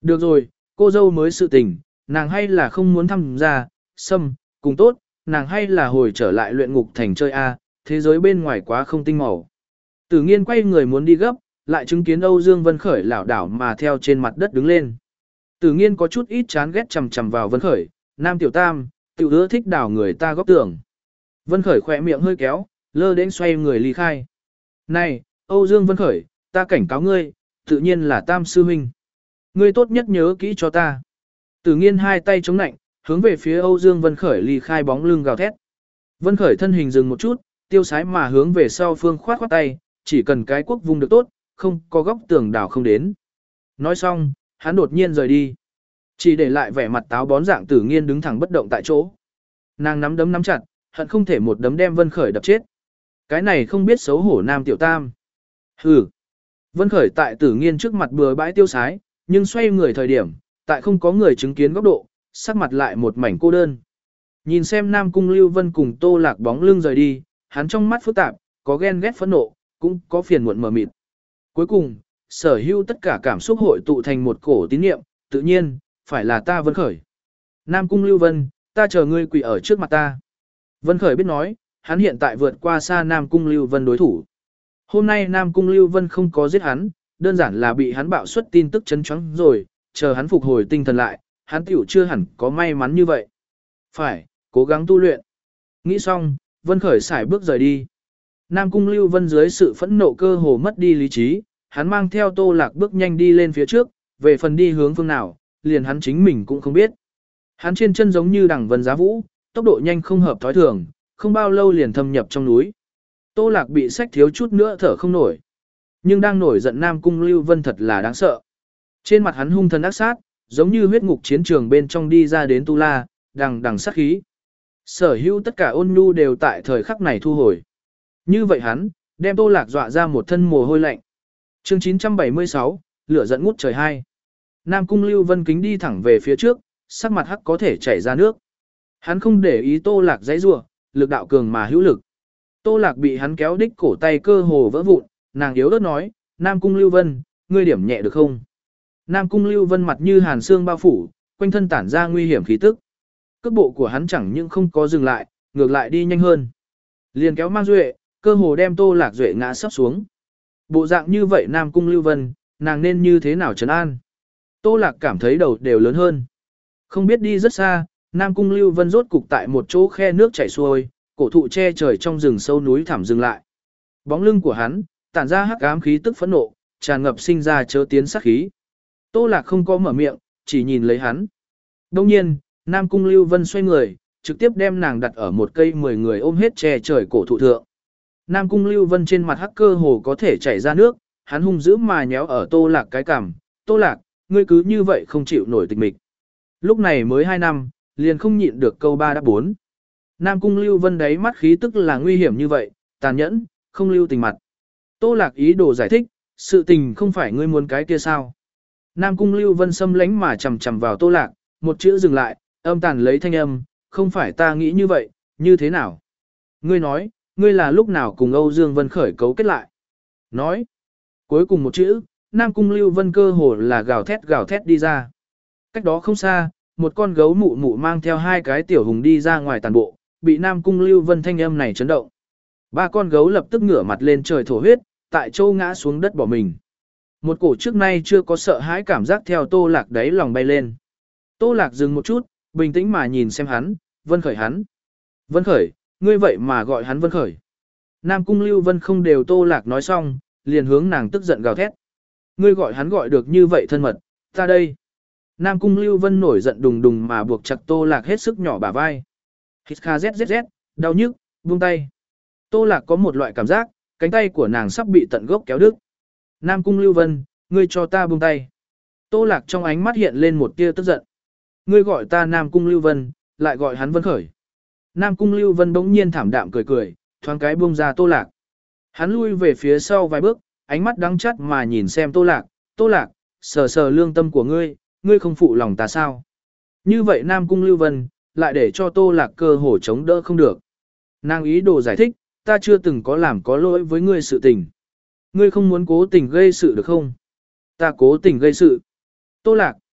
Được rồi, cô dâu mới sự tình, nàng hay là không muốn tham gia, xâm, cùng tốt, nàng hay là hồi trở lại luyện ngục thành chơi A, thế giới bên ngoài quá không tinh màu. Tử nghiên quay người muốn đi gấp, lại chứng kiến Âu Dương Vân Khởi lảo đảo mà theo trên mặt đất đứng lên. Tử nghiên có chút ít chán ghét chầm chầm vào Vân Khởi, nam tiểu tam, tiểu ưa thích đảo người ta góc tường. Vân Khởi khỏe miệng hơi kéo, lơ đến xoay người ly khai. Này, Âu Dương Vân Khởi, ta cảnh cáo ngươi, tự nhiên là tam sư huynh. Ngươi tốt nhất nhớ kỹ cho ta. Tử nghiên hai tay chống nạnh, hướng về phía Âu Dương Vân Khởi ly khai bóng lưng gào thét. Vân Khởi thân hình dừng một chút, tiêu sái mà hướng về sau phương khoát khoát tay, chỉ cần cái quốc vùng được tốt, không có góc tường đảo không đến. Nói xong, hắn đột nhiên rời đi. Chỉ để lại vẻ mặt táo bón dạng Tử nghiên đứng thẳng bất động tại chỗ. Nàng nắm đấm nắm chặt, hận không thể một đấm đem Vân Khởi đập chết. Cái này không biết xấu hổ nam tiểu tam. Hừ. Vân Khởi tại Tử nghiên trước mặt bừa bãi tiêu sái, nhưng xoay người thời điểm, tại không có người chứng kiến góc độ, sắc mặt lại một mảnh cô đơn. Nhìn xem Nam Cung Lưu Vân cùng Tô Lạc bóng lưng rời đi, hắn trong mắt phức tạp, có ghen ghét phẫn nộ, cũng có phiền muộn mờ mịt. Cuối cùng, sở hữu tất cả cảm xúc hội tụ thành một cổ tín niệm, tự nhiên, phải là ta Vân Khởi. Nam Cung Lưu Vân, ta chờ ngươi quỳ ở trước mặt ta. Vân Khởi biết nói, hắn hiện tại vượt qua xa Nam Cung Lưu Vân đối thủ. Hôm nay Nam Cung Lưu Vân không có giết hắn, đơn giản là bị hắn bạo xuất tin tức chấn choáng rồi, chờ hắn phục hồi tinh thần lại, hắn tiểu chưa hẳn có may mắn như vậy. Phải, cố gắng tu luyện. Nghĩ xong, Vân Khởi xài bước rời đi. Nam Cung Lưu Vân dưới sự phẫn nộ cơ hồ mất đi lý trí, hắn mang theo Tô Lạc bước nhanh đi lên phía trước, về phần đi hướng phương nào, liền hắn chính mình cũng không biết. Hắn trên chân giống như đằng vân giá vũ, tốc độ nhanh không hợp thói thường, không bao lâu liền thâm nhập trong núi. Tô Lạc bị sách thiếu chút nữa thở không nổi. Nhưng đang nổi giận Nam Cung Lưu Vân thật là đáng sợ. Trên mặt hắn hung thần ác sát, giống như huyết ngục chiến trường bên trong đi ra đến Tu La, đằng đằng sát khí. Sở hữu tất cả ôn nhu đều tại thời khắc này thu hồi. Như vậy hắn, đem Tô Lạc dọa ra một thân mồ hôi lạnh. Chương chín trăm bảy mươi sáu, lửa giận ngút trời hai. Nam Cung Lưu Vân kính đi thẳng về phía trước, sắc mặt hắc có thể chảy ra nước. Hắn không để ý Tô Lạc giãy giụa, lực đạo cường mà hữu lực. Tô Lạc bị hắn kéo đích cổ tay cơ hồ vỡ vụn, nàng yếu ớt nói, Nam Cung Lưu Vân, ngươi điểm nhẹ được không? Nam Cung Lưu Vân mặt như hàn xương bao phủ, quanh thân tản ra nguy hiểm khí tức. Cước bộ của hắn chẳng những không có dừng lại, ngược lại đi nhanh hơn. Liền kéo mang duệ, cơ hồ đem Tô Lạc duệ ngã sắp xuống. Bộ dạng như vậy Nam Cung Lưu Vân, nàng nên như thế nào trấn an? Tô Lạc cảm thấy đầu đều lớn hơn. Không biết đi rất xa, Nam Cung Lưu Vân rốt cục tại một chỗ khe nước chảy xuôi, cổ thụ che trời trong rừng sâu núi thẳm dừng lại. Bóng lưng của hắn, tản ra hắc ám khí tức phẫn nộ, tràn ngập sinh ra chớ tiến sát khí. Tô Lạc không có mở miệng, chỉ nhìn lấy hắn. Đồng nhiên, Nam Cung Lưu Vân xoay người, trực tiếp đem nàng đặt ở một cây mười người ôm hết che trời cổ thụ thượng. Nam Cung Lưu Vân trên mặt hắc cơ hồ có thể chảy ra nước, hắn hung dữ mà nhéo ở Tô Lạc cái cằm. Tô Lạc, ngươi cứ như vậy không chịu nổi tịch mịch. Lúc này mới hai năm, liền không nhịn được câu ba đáp bốn. Nam Cung Lưu Vân đáy mắt khí tức là nguy hiểm như vậy, tàn nhẫn, không lưu tình mặt. Tô Lạc ý đồ giải thích, sự tình không phải ngươi muốn cái kia sao. Nam Cung Lưu Vân xâm lánh mà chầm chầm vào Tô Lạc, một chữ dừng lại, âm tàn lấy thanh âm, không phải ta nghĩ như vậy, như thế nào? Ngươi nói, ngươi là lúc nào cùng Âu Dương Vân Khởi cấu kết lại? Nói, cuối cùng một chữ, Nam Cung Lưu Vân cơ hồ là gào thét gào thét đi ra. Cách đó không xa, một con gấu mụ mụ mang theo hai cái tiểu hùng đi ra ngoài tàn bộ, bị Nam Cung Lưu Vân thanh âm này chấn động. Ba con gấu lập tức ngửa mặt lên trời thổ huyết, tại chỗ ngã xuống đất bỏ mình. Một cổ trước nay chưa có sợ hãi cảm giác theo Tô Lạc đáy lòng bay lên. Tô Lạc dừng một chút, bình tĩnh mà nhìn xem hắn, Vân Khởi hắn. Vân Khởi, ngươi vậy mà gọi hắn Vân Khởi. Nam Cung Lưu Vân không đều Tô Lạc nói xong, liền hướng nàng tức giận gào thét. Ngươi gọi hắn gọi được như vậy thân mật, ta đây. Nam Cung Lưu Vân nổi giận đùng đùng mà buộc chặt Tô Lạc hết sức nhỏ bả vai. Hít kha zzz, đau nhức, buông tay. Tô Lạc có một loại cảm giác, cánh tay của nàng sắp bị tận gốc kéo đứt. Nam Cung Lưu Vân, ngươi cho ta buông tay. Tô Lạc trong ánh mắt hiện lên một tia tức giận. Ngươi gọi ta Nam Cung Lưu Vân, lại gọi hắn Vân Khởi. Nam Cung Lưu Vân bỗng nhiên thảm đạm cười cười, thoáng cái buông ra Tô Lạc. Hắn lui về phía sau vài bước, ánh mắt đắng chắt mà nhìn xem Tô Lạc. Tô Lạc, sờ sờ lương tâm của ngươi, ngươi không phụ lòng ta sao? Như vậy Nam Cung Lưu Vân, lại để cho Tô Lạc cơ hồ chống đỡ không được. Nàng ý đồ giải thích, ta chưa từng có làm có lỗi với ngươi sự tình. Ngươi không muốn cố tình gây sự được không? Ta cố tình gây sự. Tô Lạc,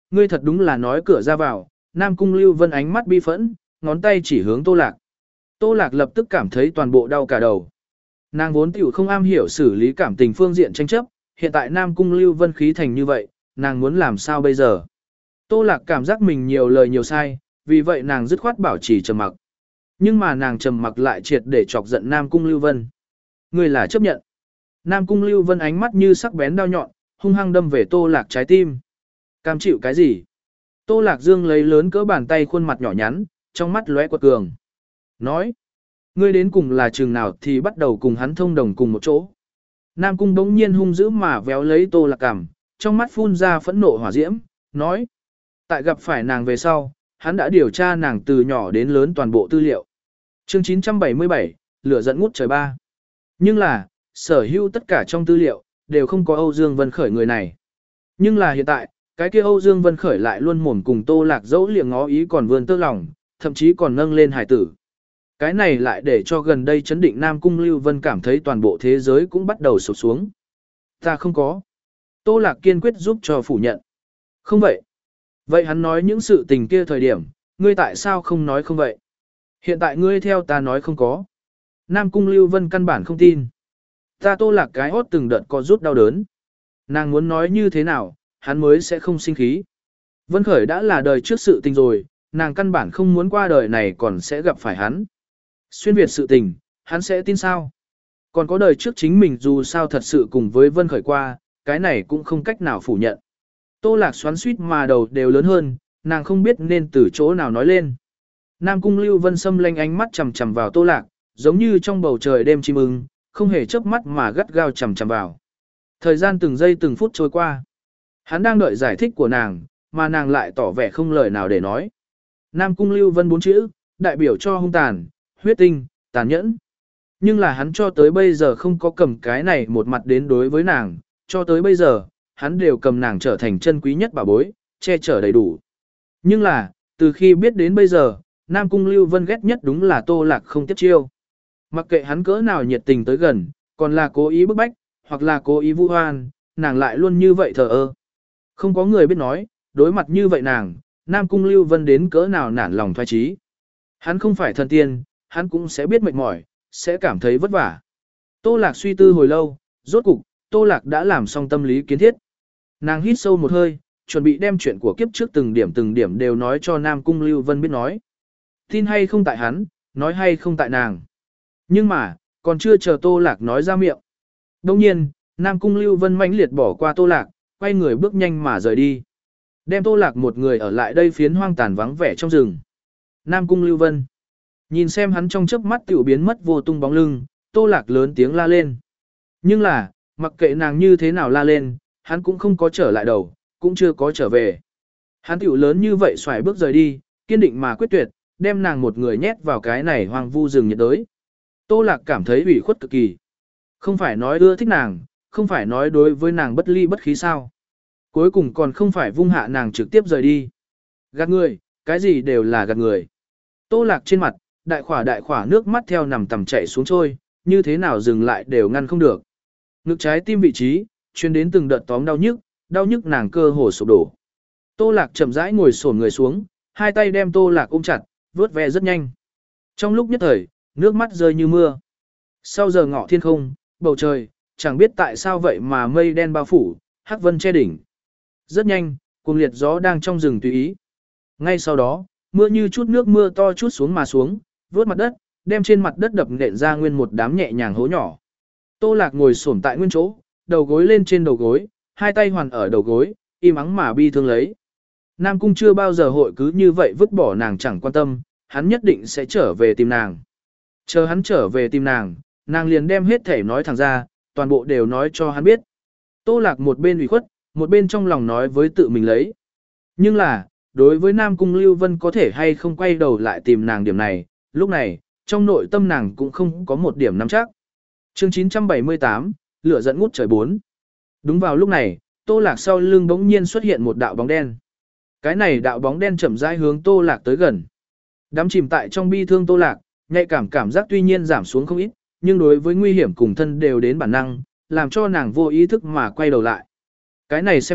ngươi thật đúng là nói cửa ra vào. Nam Cung Lưu Vân ánh mắt bi phẫn, ngón tay chỉ hướng Tô Lạc. Tô Lạc lập tức cảm thấy toàn bộ đau cả đầu. Nàng vốn tiểu không am hiểu xử lý cảm tình phương diện tranh chấp, hiện tại Nam Cung Lưu Vân khí thành như vậy, nàng muốn làm sao bây giờ? Tô Lạc cảm giác mình nhiều lời nhiều sai, vì vậy nàng dứt khoát bảo trì trầm mặc. Nhưng mà nàng trầm mặc lại triệt để chọc giận Nam Cung Lưu Vân. Ngươi là chấp nhận. Nam Cung Lưu Vân ánh mắt như sắc bén đao nhọn, hung hăng đâm về Tô Lạc trái tim. Cam chịu cái gì? Tô Lạc Dương lấy lớn cỡ bàn tay khuôn mặt nhỏ nhắn, trong mắt lóe quật cường. Nói, ngươi đến cùng là trường nào thì bắt đầu cùng hắn thông đồng cùng một chỗ. Nam Cung bỗng nhiên hung dữ mà véo lấy Tô Lạc cằm, trong mắt phun ra phẫn nộ hỏa diễm, nói. Tại gặp phải nàng về sau, hắn đã điều tra nàng từ nhỏ đến lớn toàn bộ tư liệu. Chương chín trăm bảy mươi bảy, lửa giận ngút trời ba. Nhưng là, sở hữu tất cả trong tư liệu, đều không có Âu Dương Vân Khởi người này. Nhưng là hiện tại, cái kia Âu Dương Vân Khởi lại luôn mồm cùng Tô Lạc dẫu liệng ngó ý còn vươn tơ lòng, thậm chí còn nâng lên hài tử. Cái này lại để cho gần đây chấn định Nam Cung Lưu Vân cảm thấy toàn bộ thế giới cũng bắt đầu sụp xuống. Ta không có. Tô Lạc kiên quyết giúp cho phủ nhận. Không vậy. Vậy hắn nói những sự tình kia thời điểm, ngươi tại sao không nói không vậy? Hiện tại ngươi theo ta nói không có. Nam Cung Lưu Vân căn bản không tin. Ta Tô Lạc cái hốt từng đợt có rút đau đớn. Nàng muốn nói như thế nào, hắn mới sẽ không sinh khí. Vân Khởi đã là đời trước sự tình rồi, nàng căn bản không muốn qua đời này còn sẽ gặp phải hắn. Xuyên Việt sự tình, hắn sẽ tin sao? Còn có đời trước chính mình dù sao thật sự cùng với Vân Khởi qua, cái này cũng không cách nào phủ nhận. Tô Lạc xoắn suýt mà đầu đều lớn hơn, nàng không biết nên từ chỗ nào nói lên. Nam Cung Lưu Vân xâm lanh ánh mắt chằm chằm vào Tô Lạc, giống như trong bầu trời đêm chim ưng, không hề chớp mắt mà gắt gao chằm chằm vào. Thời gian từng giây từng phút trôi qua. Hắn đang đợi giải thích của nàng, mà nàng lại tỏ vẻ không lời nào để nói. Nam Cung Lưu Vân bốn chữ, đại biểu cho hung tàn, huyết tinh, tàn nhẫn. Nhưng là hắn cho tới bây giờ không có cầm cái này một mặt đến đối với nàng, cho tới bây giờ, hắn đều cầm nàng trở thành chân quý nhất bảo bối, che chở đầy đủ. Nhưng là, từ khi biết đến bây giờ, Nam Cung Lưu Vân ghét nhất đúng là Tô Lạc không tiếp chiêu. Mặc kệ hắn cỡ nào nhiệt tình tới gần, còn là cố ý bức bách, hoặc là cố ý vu oan, nàng lại luôn như vậy thờ ơ. Không có người biết nói, đối mặt như vậy nàng, Nam Cung Lưu Vân đến cỡ nào nản lòng thoái trí. Hắn không phải thần tiên, hắn cũng sẽ biết mệt mỏi, sẽ cảm thấy vất vả. Tô Lạc suy tư hồi lâu, rốt cục, Tô Lạc đã làm xong tâm lý kiến thiết. Nàng hít sâu một hơi, chuẩn bị đem chuyện của kiếp trước từng điểm từng điểm đều nói cho Nam Cung Lưu Vân biết nói. Tin hay không tại hắn, nói hay không tại nàng. Nhưng mà, còn chưa chờ Tô Lạc nói ra miệng. Đồng nhiên, Nam Cung Lưu Vân mãnh liệt bỏ qua Tô Lạc, quay người bước nhanh mà rời đi. Đem Tô Lạc một người ở lại đây phiến hoang tàn vắng vẻ trong rừng. Nam Cung Lưu Vân. Nhìn xem hắn trong chớp mắt tiểu biến mất vô tung bóng lưng, Tô Lạc lớn tiếng la lên. Nhưng là, mặc kệ nàng như thế nào la lên, hắn cũng không có trở lại đầu, cũng chưa có trở về. Hắn tiểu lớn như vậy xoài bước rời đi, kiên định mà quyết tuyệt, đem nàng một người nhét vào cái này hoang vu rừng nhiệt đới. Tô Lạc cảm thấy ủy khuất cực kỳ. Không phải nói ưa thích nàng, không phải nói đối với nàng bất ly bất khí sao. Cuối cùng còn không phải vung hạ nàng trực tiếp rời đi. Gạt người, cái gì đều là gạt người. Tô Lạc trên mặt, đại khỏa đại khỏa nước mắt theo nằm tầm chảy xuống trôi, như thế nào dừng lại đều ngăn không được. Ngực trái tim vị trí, chuyên đến từng đợt tóm đau nhức, đau nhức nàng cơ hồ sụp đổ. Tô Lạc chậm rãi ngồi xổm người xuống, hai tay đem Tô Lạc ôm chặt, vớt ve rất nhanh. Trong lúc nhất thời, nước mắt rơi như mưa. Sau giờ ngọ thiên không, bầu trời, chẳng biết tại sao vậy mà mây đen bao phủ, hắc vân che đỉnh. Rất nhanh, cuồng liệt gió đang trong rừng tùy ý. Ngay sau đó, mưa như chút nước mưa to chút xuống mà xuống, vớt mặt đất, đem trên mặt đất đập nện ra nguyên một đám nhẹ nhàng hố nhỏ. Tô Lạc ngồi xổm tại nguyên chỗ, đầu gối lên trên đầu gối, hai tay hoàn ở đầu gối, im ắng mà bi thương lấy. Nam Cung chưa bao giờ hội cứ như vậy vứt bỏ nàng chẳng quan tâm, hắn nhất định sẽ trở về tìm nàng. Chờ hắn trở về tìm nàng, nàng liền đem hết thể nói thẳng ra, toàn bộ đều nói cho hắn biết. Tô Lạc một bên ủy khuất, một bên trong lòng nói với tự mình lấy. Nhưng là, đối với Nam Cung Lưu Vân có thể hay không quay đầu lại tìm nàng điểm này, lúc này, trong nội tâm nàng cũng không có một điểm nắm chắc. Chương chín trăm bảy mươi tám, lửa giận ngút trời bốn. Đúng vào lúc này, Tô Lạc sau lưng bỗng nhiên xuất hiện một đạo bóng đen. Cái này đạo bóng đen chậm rãi hướng Tô Lạc tới gần. Đắm chìm tại trong bi thương Tô Lạc, nhạy cảm cảm giác tuy nhiên giảm xuống không ít, nhưng đối với nguy hiểm cùng thân đều đến bản năng, làm cho nàng vô ý thức mà quay đầu lại. Cái này xem xét,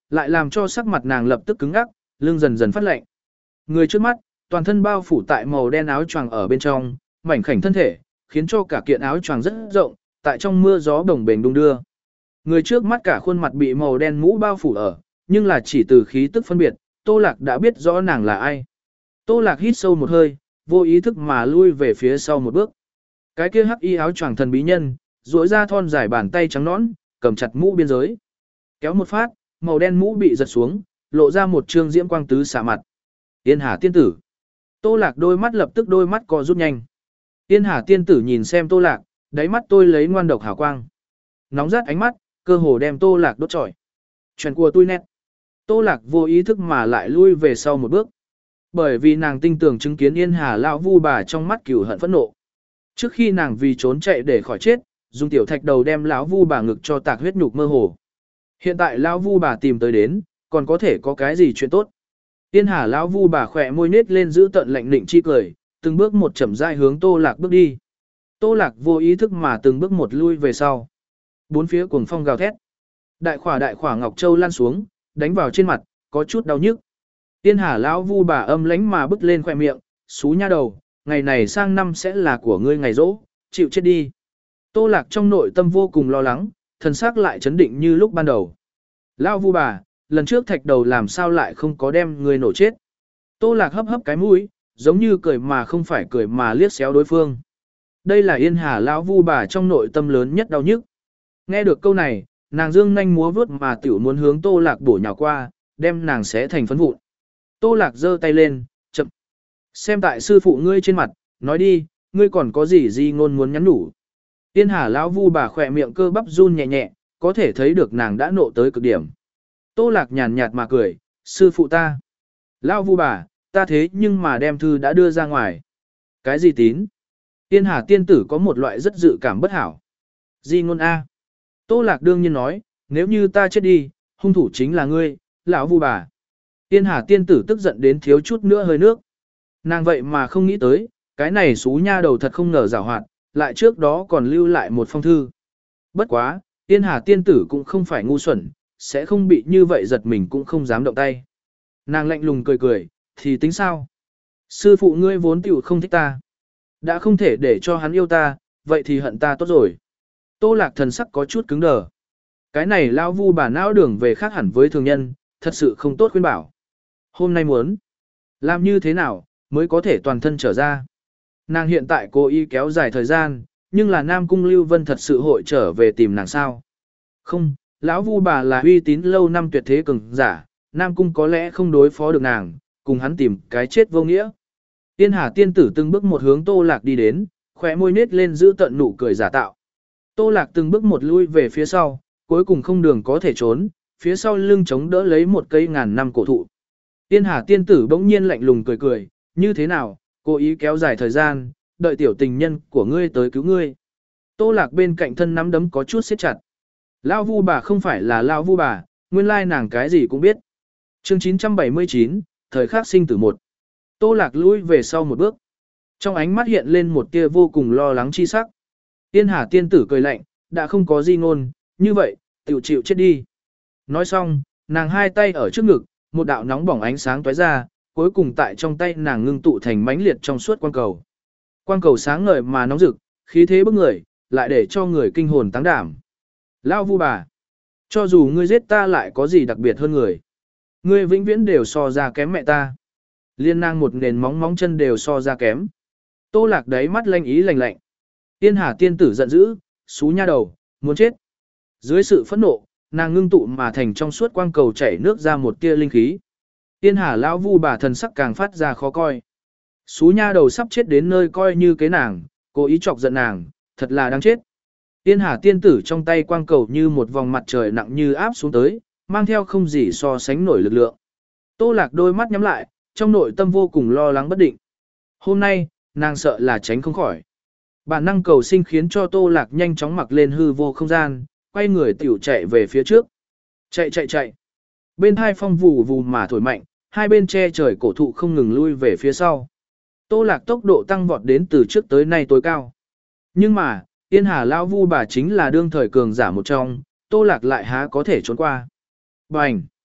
lại làm cho sắc mặt nàng lập tức cứng ngắc, lưng dần dần phát lạnh. Người trước mắt, toàn thân bao phủ tại màu đen áo choàng ở bên trong, mảnh khảnh thân thể, khiến cho cả kiện áo choàng rất rộng, tại trong mưa gió bồng bềnh đung đưa. Người trước mắt cả khuôn mặt bị màu đen mũ bao phủ ở, nhưng là chỉ từ khí tức phân biệt, Tô Lạc đã biết rõ nàng là ai. Tô Lạc hít sâu một hơi, vô ý thức mà lui về phía sau một bước. Cái kia hắc y áo choàng thần bí nhân, duỗi ra thon dài bàn tay trắng nõn, cầm chặt mũ biên giới. Kéo một phát, màu đen mũ bị giật xuống, lộ ra một trương diễm quang tứ xạ mặt. Yên Hà tiên tử. Tô Lạc đôi mắt lập tức đôi mắt co rút nhanh. Yên Hà tiên tử nhìn xem Tô Lạc, đáy mắt tôi lấy ngoan độc hào quang. Nóng rát ánh mắt, cơ hồ đem Tô Lạc đốt trọi. Chuyện của tôi nét. Tô Lạc vô ý thức mà lại lui về sau một bước. Bởi vì nàng tinh tường chứng kiến Yên Hà lão vu bà trong mắt cừu hận phẫn nộ. Trước khi nàng vì trốn chạy để khỏi chết, dùng tiểu thạch đầu đem lão vu bà ngực cho tạc huyết nhục mơ hồ. Hiện tại lão vu bà tìm tới đến, còn có thể có cái gì chuyện tốt? Yên Hà lão vu bà khỏe môi nết lên giữ tận lạnh lịnh chi cười, từng bước một chậm rãi hướng Tô Lạc bước đi. Tô Lạc vô ý thức mà từng bước một lui về sau. Bốn phía cuồng phong gào thét. Đại khỏa đại khỏa ngọc châu lan xuống, đánh vào trên mặt, có chút đau nhức. Yên Hà lão vu bà âm lãnh mà bứt lên khóe miệng, xú nha đầu, ngày này sang năm sẽ là của ngươi ngày rỗ, chịu chết đi. Tô Lạc trong nội tâm vô cùng lo lắng, thần sắc lại chấn định như lúc ban đầu. Lão vu bà, lần trước thạch đầu làm sao lại không có đem ngươi nổ chết. Tô Lạc hấp hấp cái mũi, giống như cười mà không phải cười mà liếc xéo đối phương. Đây là Yên Hà lão vu bà trong nội tâm lớn nhất đau nhức. Nghe được câu này, nàng dương nhanh múa vướt mà tiểu muốn hướng Tô Lạc bổ nhào qua, đem nàng xé thành phấn vụn. Tô Lạc giơ tay lên, chậm. Xem tại sư phụ ngươi trên mặt, nói đi, ngươi còn có gì gì ngôn muốn nhắn nhủ. Yên Hà lão vu bà khỏe miệng cơ bắp run nhẹ nhẹ, có thể thấy được nàng đã nộ tới cực điểm. Tô Lạc nhàn nhạt mà cười, sư phụ ta. Lão vu bà, ta thế nhưng mà đem thư đã đưa ra ngoài. Cái gì tín? Yên Hà tiên tử có một loại rất dự cảm bất hảo. Di ngôn A. Tô Lạc đương nhiên nói, nếu như ta chết đi, hung thủ chính là ngươi, lão vu bà. Yên Hà tiên tử tức giận đến thiếu chút nữa hơi nước. Nàng vậy mà không nghĩ tới, cái này xú nha đầu thật không ngờ giảo hoạt, lại trước đó còn lưu lại một phong thư. Bất quá, Yên Hà tiên tử cũng không phải ngu xuẩn, sẽ không bị như vậy giật mình cũng không dám động tay. Nàng lạnh lùng cười cười, thì tính sao? Sư phụ ngươi vốn tiểu không thích ta. Đã không thể để cho hắn yêu ta, vậy thì hận ta tốt rồi. Tô Lạc thần sắc có chút cứng đờ. Cái này lao vu bà não đường về khác hẳn với thường nhân, thật sự không tốt khuyên bảo. Hôm nay muốn làm như thế nào mới có thể toàn thân trở ra. Nàng hiện tại cố ý kéo dài thời gian, nhưng là Nam Cung Lưu Vân thật sự hội trở về tìm nàng sao? Không, lão vu bà là uy tín lâu năm tuyệt thế cường giả, Nam Cung có lẽ không đối phó được nàng, cùng hắn tìm cái chết vô nghĩa. Tiên Hà tiên tử từng bước một hướng Tô Lạc đi đến, khóe môi nết lên giữ tận nụ cười giả tạo. Tô Lạc từng bước một lui về phía sau, cuối cùng không đường có thể trốn, phía sau lưng chống đỡ lấy một cây ngàn năm cổ thụ. Tiên Hà tiên tử bỗng nhiên lạnh lùng cười cười, như thế nào, cố ý kéo dài thời gian, đợi tiểu tình nhân của ngươi tới cứu ngươi. Tô Lạc bên cạnh thân nắm đấm có chút siết chặt. Lão vu bà không phải là lão vu bà, nguyên lai nàng cái gì cũng biết. Chương chín trăm bảy mươi chín, thời khắc sinh tử một. Tô Lạc lui về sau một bước. Trong ánh mắt hiện lên một tia vô cùng lo lắng chi sắc. Tiên Hà tiên tử cười lạnh, đã không có gì ngôn, như vậy, tiểu chịu chết đi. Nói xong, nàng hai tay ở trước ngực, một đạo nóng bỏng ánh sáng tóe ra, cuối cùng tại trong tay nàng ngưng tụ thành mãnh liệt trong suốt quang cầu. Quang cầu sáng ngời mà nóng rực, khí thế bức người, lại để cho người kinh hồn táng đảm. Lão vu bà, cho dù ngươi giết ta lại có gì đặc biệt hơn người. Ngươi vĩnh viễn đều so ra kém mẹ ta. Liên nàng một nền móng móng chân đều so ra kém. Tô Lạc đáy mắt lanh ý lạnh lạnh. Tiên Hà tiên tử giận dữ, xú nha đầu, muốn chết. Dưới sự phẫn nộ, nàng ngưng tụ mà thành trong suốt quang cầu chảy nước ra một tia linh khí. Tiên Hà lão vu bà thần sắc càng phát ra khó coi. Xú nha đầu sắp chết đến nơi coi như cái nàng, cố ý chọc giận nàng, thật là đáng chết. Tiên Hà tiên tử trong tay quang cầu như một vòng mặt trời nặng như áp xuống tới, mang theo không gì so sánh nổi lực lượng. Tô Lạc đôi mắt nhắm lại, trong nội tâm vô cùng lo lắng bất định. Hôm nay, nàng sợ là tránh không khỏi. Bản năng cầu sinh khiến cho Tô Lạc nhanh chóng mặc lên hư vô không gian, quay người tiểu chạy về phía trước. Chạy chạy chạy. Bên hai phong vù vù mà thổi mạnh, hai bên che trời cổ thụ không ngừng lui về phía sau. Tô Lạc tốc độ tăng vọt đến từ trước tới nay tối cao. Nhưng mà, Tiên Hà lão vu bà chính là đương thời cường giả một trong, Tô Lạc lại há có thể trốn qua. Bành!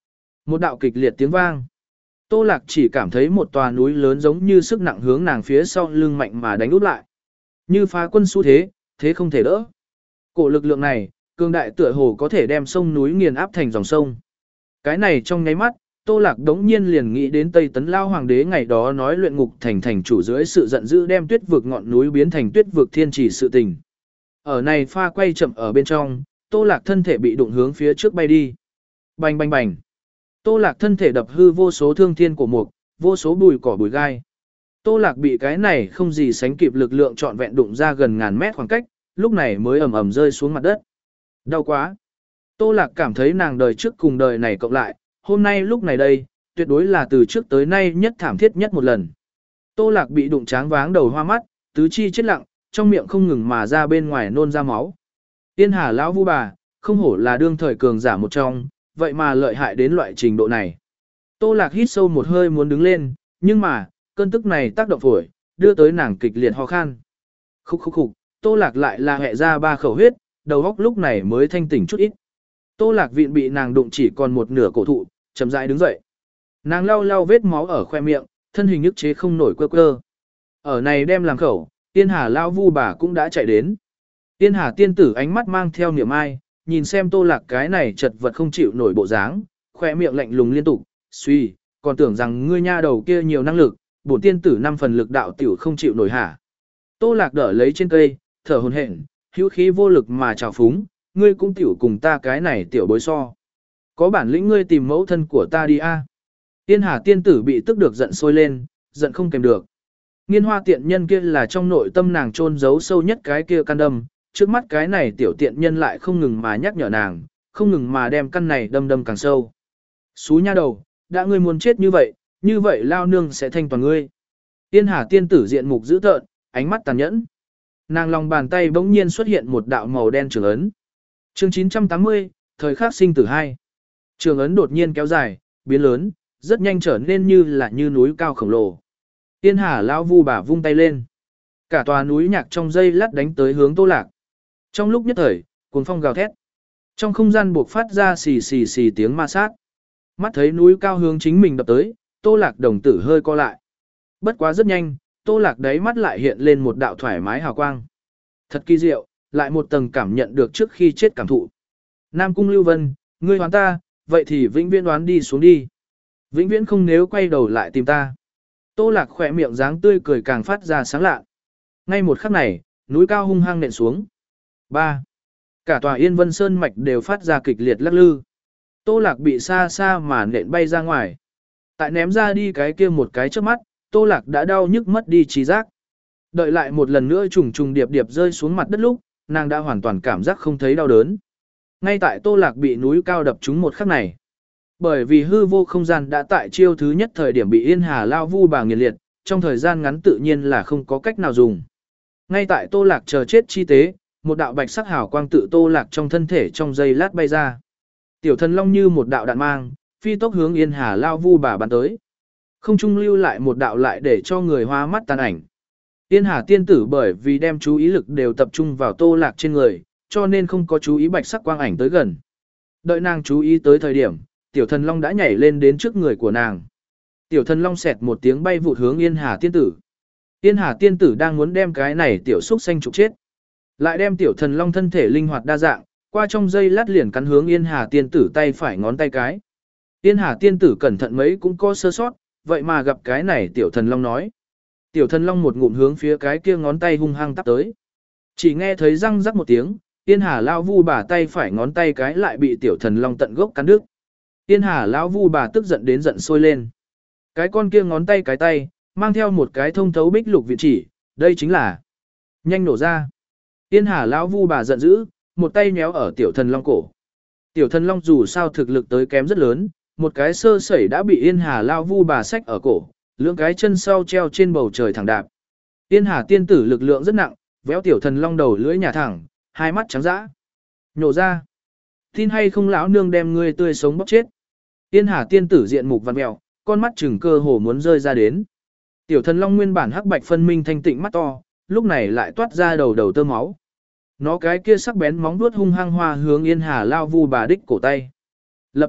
Một đạo kịch liệt tiếng vang. Tô Lạc chỉ cảm thấy một tòa núi lớn giống như sức nặng hướng nàng phía sau lưng mạnh mà đánh úp lại. Như phá quân xu thế, thế không thể đỡ. Cổ lực lượng này, cường đại tựa hồ có thể đem sông núi nghiền áp thành dòng sông. Cái này trong nháy mắt, Tô Lạc đống nhiên liền nghĩ đến Tây Tấn Lao Hoàng đế ngày đó nói luyện ngục thành thành chủ dưới sự giận dữ đem tuyết vực ngọn núi biến thành tuyết vực thiên chỉ sự tình. Ở này pha quay chậm ở bên trong, Tô Lạc thân thể bị đụng hướng phía trước bay đi. Bành bành bành. Tô Lạc thân thể đập hư vô số thương thiên của mục, vô số bùi cỏ bùi gai. Tô Lạc bị cái này không gì sánh kịp lực lượng trọn vẹn đụng ra gần ngàn mét khoảng cách, lúc này mới ầm ầm rơi xuống mặt đất. Đau quá. Tô Lạc cảm thấy nàng đời trước cùng đời này cộng lại, hôm nay lúc này đây, tuyệt đối là từ trước tới nay nhất thảm thiết nhất một lần. Tô Lạc bị đụng tráng váng đầu hoa mắt, tứ chi chết lặng, trong miệng không ngừng mà ra bên ngoài nôn ra máu. Tiên Hà lão vu bà, không hổ là đương thời cường giả một trong, vậy mà lợi hại đến loại trình độ này. Tô Lạc hít sâu một hơi muốn đứng lên, nhưng mà, cơn tức này tác động phổi, đưa tới nàng kịch liệt ho khan. Khúc khúc khúc, Tô Lạc lại là hẹ ra ba khẩu huyết, đầu óc lúc này mới thanh tỉnh chút ít. Tô Lạc vịn bị nàng đụng chỉ còn một nửa cổ thụ, chậm rãi đứng dậy. Nàng lau lau vết máu ở khoe miệng, thân hình nhức chế không nổi quơ quơ. Ở này đem làm khẩu, Tiên Hà lão vu bà cũng đã chạy đến. Tiên Hà tiên tử ánh mắt mang theo niềm ai, nhìn xem Tô Lạc cái này chật vật không chịu nổi bộ dáng, khoe miệng lạnh lùng liên tục, suy, còn tưởng rằng ngươi nha đầu kia nhiều năng lực, bổn tiên tử năm phần lực đạo tiểu không chịu nổi hả. Tô Lạc đỡ lấy trên cây, thở hổn hển, hữu khí vô lực mà trào phúng, ngươi cũng tiểu cùng ta cái này tiểu bối so. Có bản lĩnh ngươi tìm mẫu thân của ta đi a. Tiên Hà tiên tử bị tức được giận sôi lên, giận không kèm được. Nghiên hoa tiện nhân kia là trong nội tâm nàng chôn giấu sâu nhất cái kia căn đâm, trước mắt cái này tiểu tiện nhân lại không ngừng mà nhắc nhở nàng, không ngừng mà đem căn này đâm đâm càng sâu. Xú nha đầu, đã ngươi muốn chết như vậy, như vậy lao nương sẽ thanh toàn ngươi. Tiên Hà tiên tử diện mục dữ tợn, ánh mắt tàn nhẫn. Nàng lòng bàn tay bỗng nhiên xuất hiện một đạo màu đen trường ấn. Chương chín trăm tám mươi, thời khắc sinh tử hai. Trường ấn đột nhiên kéo dài, biến lớn, rất nhanh trở nên như là như núi cao khổng lồ. Tiên Hà lão vu bà vung tay lên. Cả tòa núi nhạc trong dây lát đánh tới hướng Tô Lạc. Trong lúc nhất thời, cuồng phong gào thét. Trong không gian buộc phát ra xì xì xì tiếng ma sát. Mắt thấy núi cao hướng chính mình đập tới, Tô Lạc đồng tử hơi co lại. Bất quá rất nhanh, Tô Lạc đáy mắt lại hiện lên một đạo thoải mái hào quang. Thật kỳ diệu, lại một tầng cảm nhận được trước khi chết cảm thụ. Nam Cung Lưu Vân, ngươi đoán ta, vậy thì vĩnh viễn đoán đi xuống đi. Vĩnh viễn không nếu quay đầu lại tìm ta. Tô Lạc khỏe miệng dáng tươi cười càng phát ra sáng lạ. Ngay một khắc này, núi cao hung hăng nện xuống. ba. Cả tòa Yên Vân Sơn mạch đều phát ra kịch liệt lắc lư. Tô Lạc bị xa xa mà nện bay ra ngoài. Tại ném ra đi cái kia một cái trước mắt, Tô Lạc đã đau nhức mất đi trí giác. Đợi lại một lần nữa trùng trùng điệp điệp rơi xuống mặt đất lúc, nàng đã hoàn toàn cảm giác không thấy đau đớn. Ngay tại Tô Lạc bị núi cao đập trúng một khắc này. Bởi vì hư vô không gian đã tại chiêu thứ nhất thời điểm bị Yên Hà lao vu bà nghiền liệt, trong thời gian ngắn tự nhiên là không có cách nào dùng. Ngay tại Tô Lạc chờ chết chi tế, một đạo bạch sắc hào quang tự Tô Lạc trong thân thể trong giây lát bay ra. Tiểu thần long như một đạo đạn mang, phi tốc hướng Yên Hà lao vu bà bắn tới. Không trung lưu lại một đạo lại để cho người hoa mắt tàn ảnh. Yên Hà tiên tử bởi vì đem chú ý lực đều tập trung vào Tô Lạc trên người, cho nên không có chú ý bạch sắc quang ảnh tới gần. Đợi nàng chú ý tới thời điểm, tiểu thần long đã nhảy lên đến trước người của nàng. Tiểu thần long xẹt một tiếng bay vụt hướng Yên Hà tiên tử. Yên Hà tiên tử đang muốn đem cái này tiểu xúc xanh trục chết. Lại đem tiểu thần long thân thể linh hoạt đa dạng, qua trong dây lát liền cắn hướng Yên Hà tiên tử tay phải ngón tay cái. Yên Hà tiên tử cẩn thận mấy cũng có sơ sót, vậy mà gặp cái này tiểu thần long nói. Tiểu thần long một ngụm hướng phía cái kia ngón tay hung hăng tắp tới. Chỉ nghe thấy răng rắc một tiếng, Yên Hà lao vu bà tay phải ngón tay cái lại bị tiểu thần long tận gốc cắn đứt. Yên Hà lão vu bà tức giận đến giận sôi lên. Cái con kia ngón tay cái tay, mang theo một cái thông thấu bích lục viện chỉ, đây chính là nhanh nổ ra. Yên Hà lão vu bà giận dữ, một tay nhéo ở tiểu thần long cổ. Tiểu thần long dù sao thực lực tới kém rất lớn, một cái sơ sẩy đã bị Yên Hà lão vu bà xách ở cổ, lưỡng cái chân sau treo trên bầu trời thẳng đạp. Yên Hà tiên tử lực lượng rất nặng, véo tiểu thần long đầu lưỡi nhà thẳng, hai mắt trắng dã. Nhổ ra. Tin hay không lão nương đem ngươi tươi sống bóc chết. Yên Hà tiên tử diện mục vặn mèo, con mắt chừng cơ hồ muốn rơi ra đến. Tiểu thần long nguyên bản hắc bạch phân minh thanh tịnh mắt to, lúc này lại toát ra đầu đầu tơ máu. Nó cái kia sắc bén móng vuốt hung hăng hoa hướng Yên Hà lao vu bà đích cổ tay. Lập tức,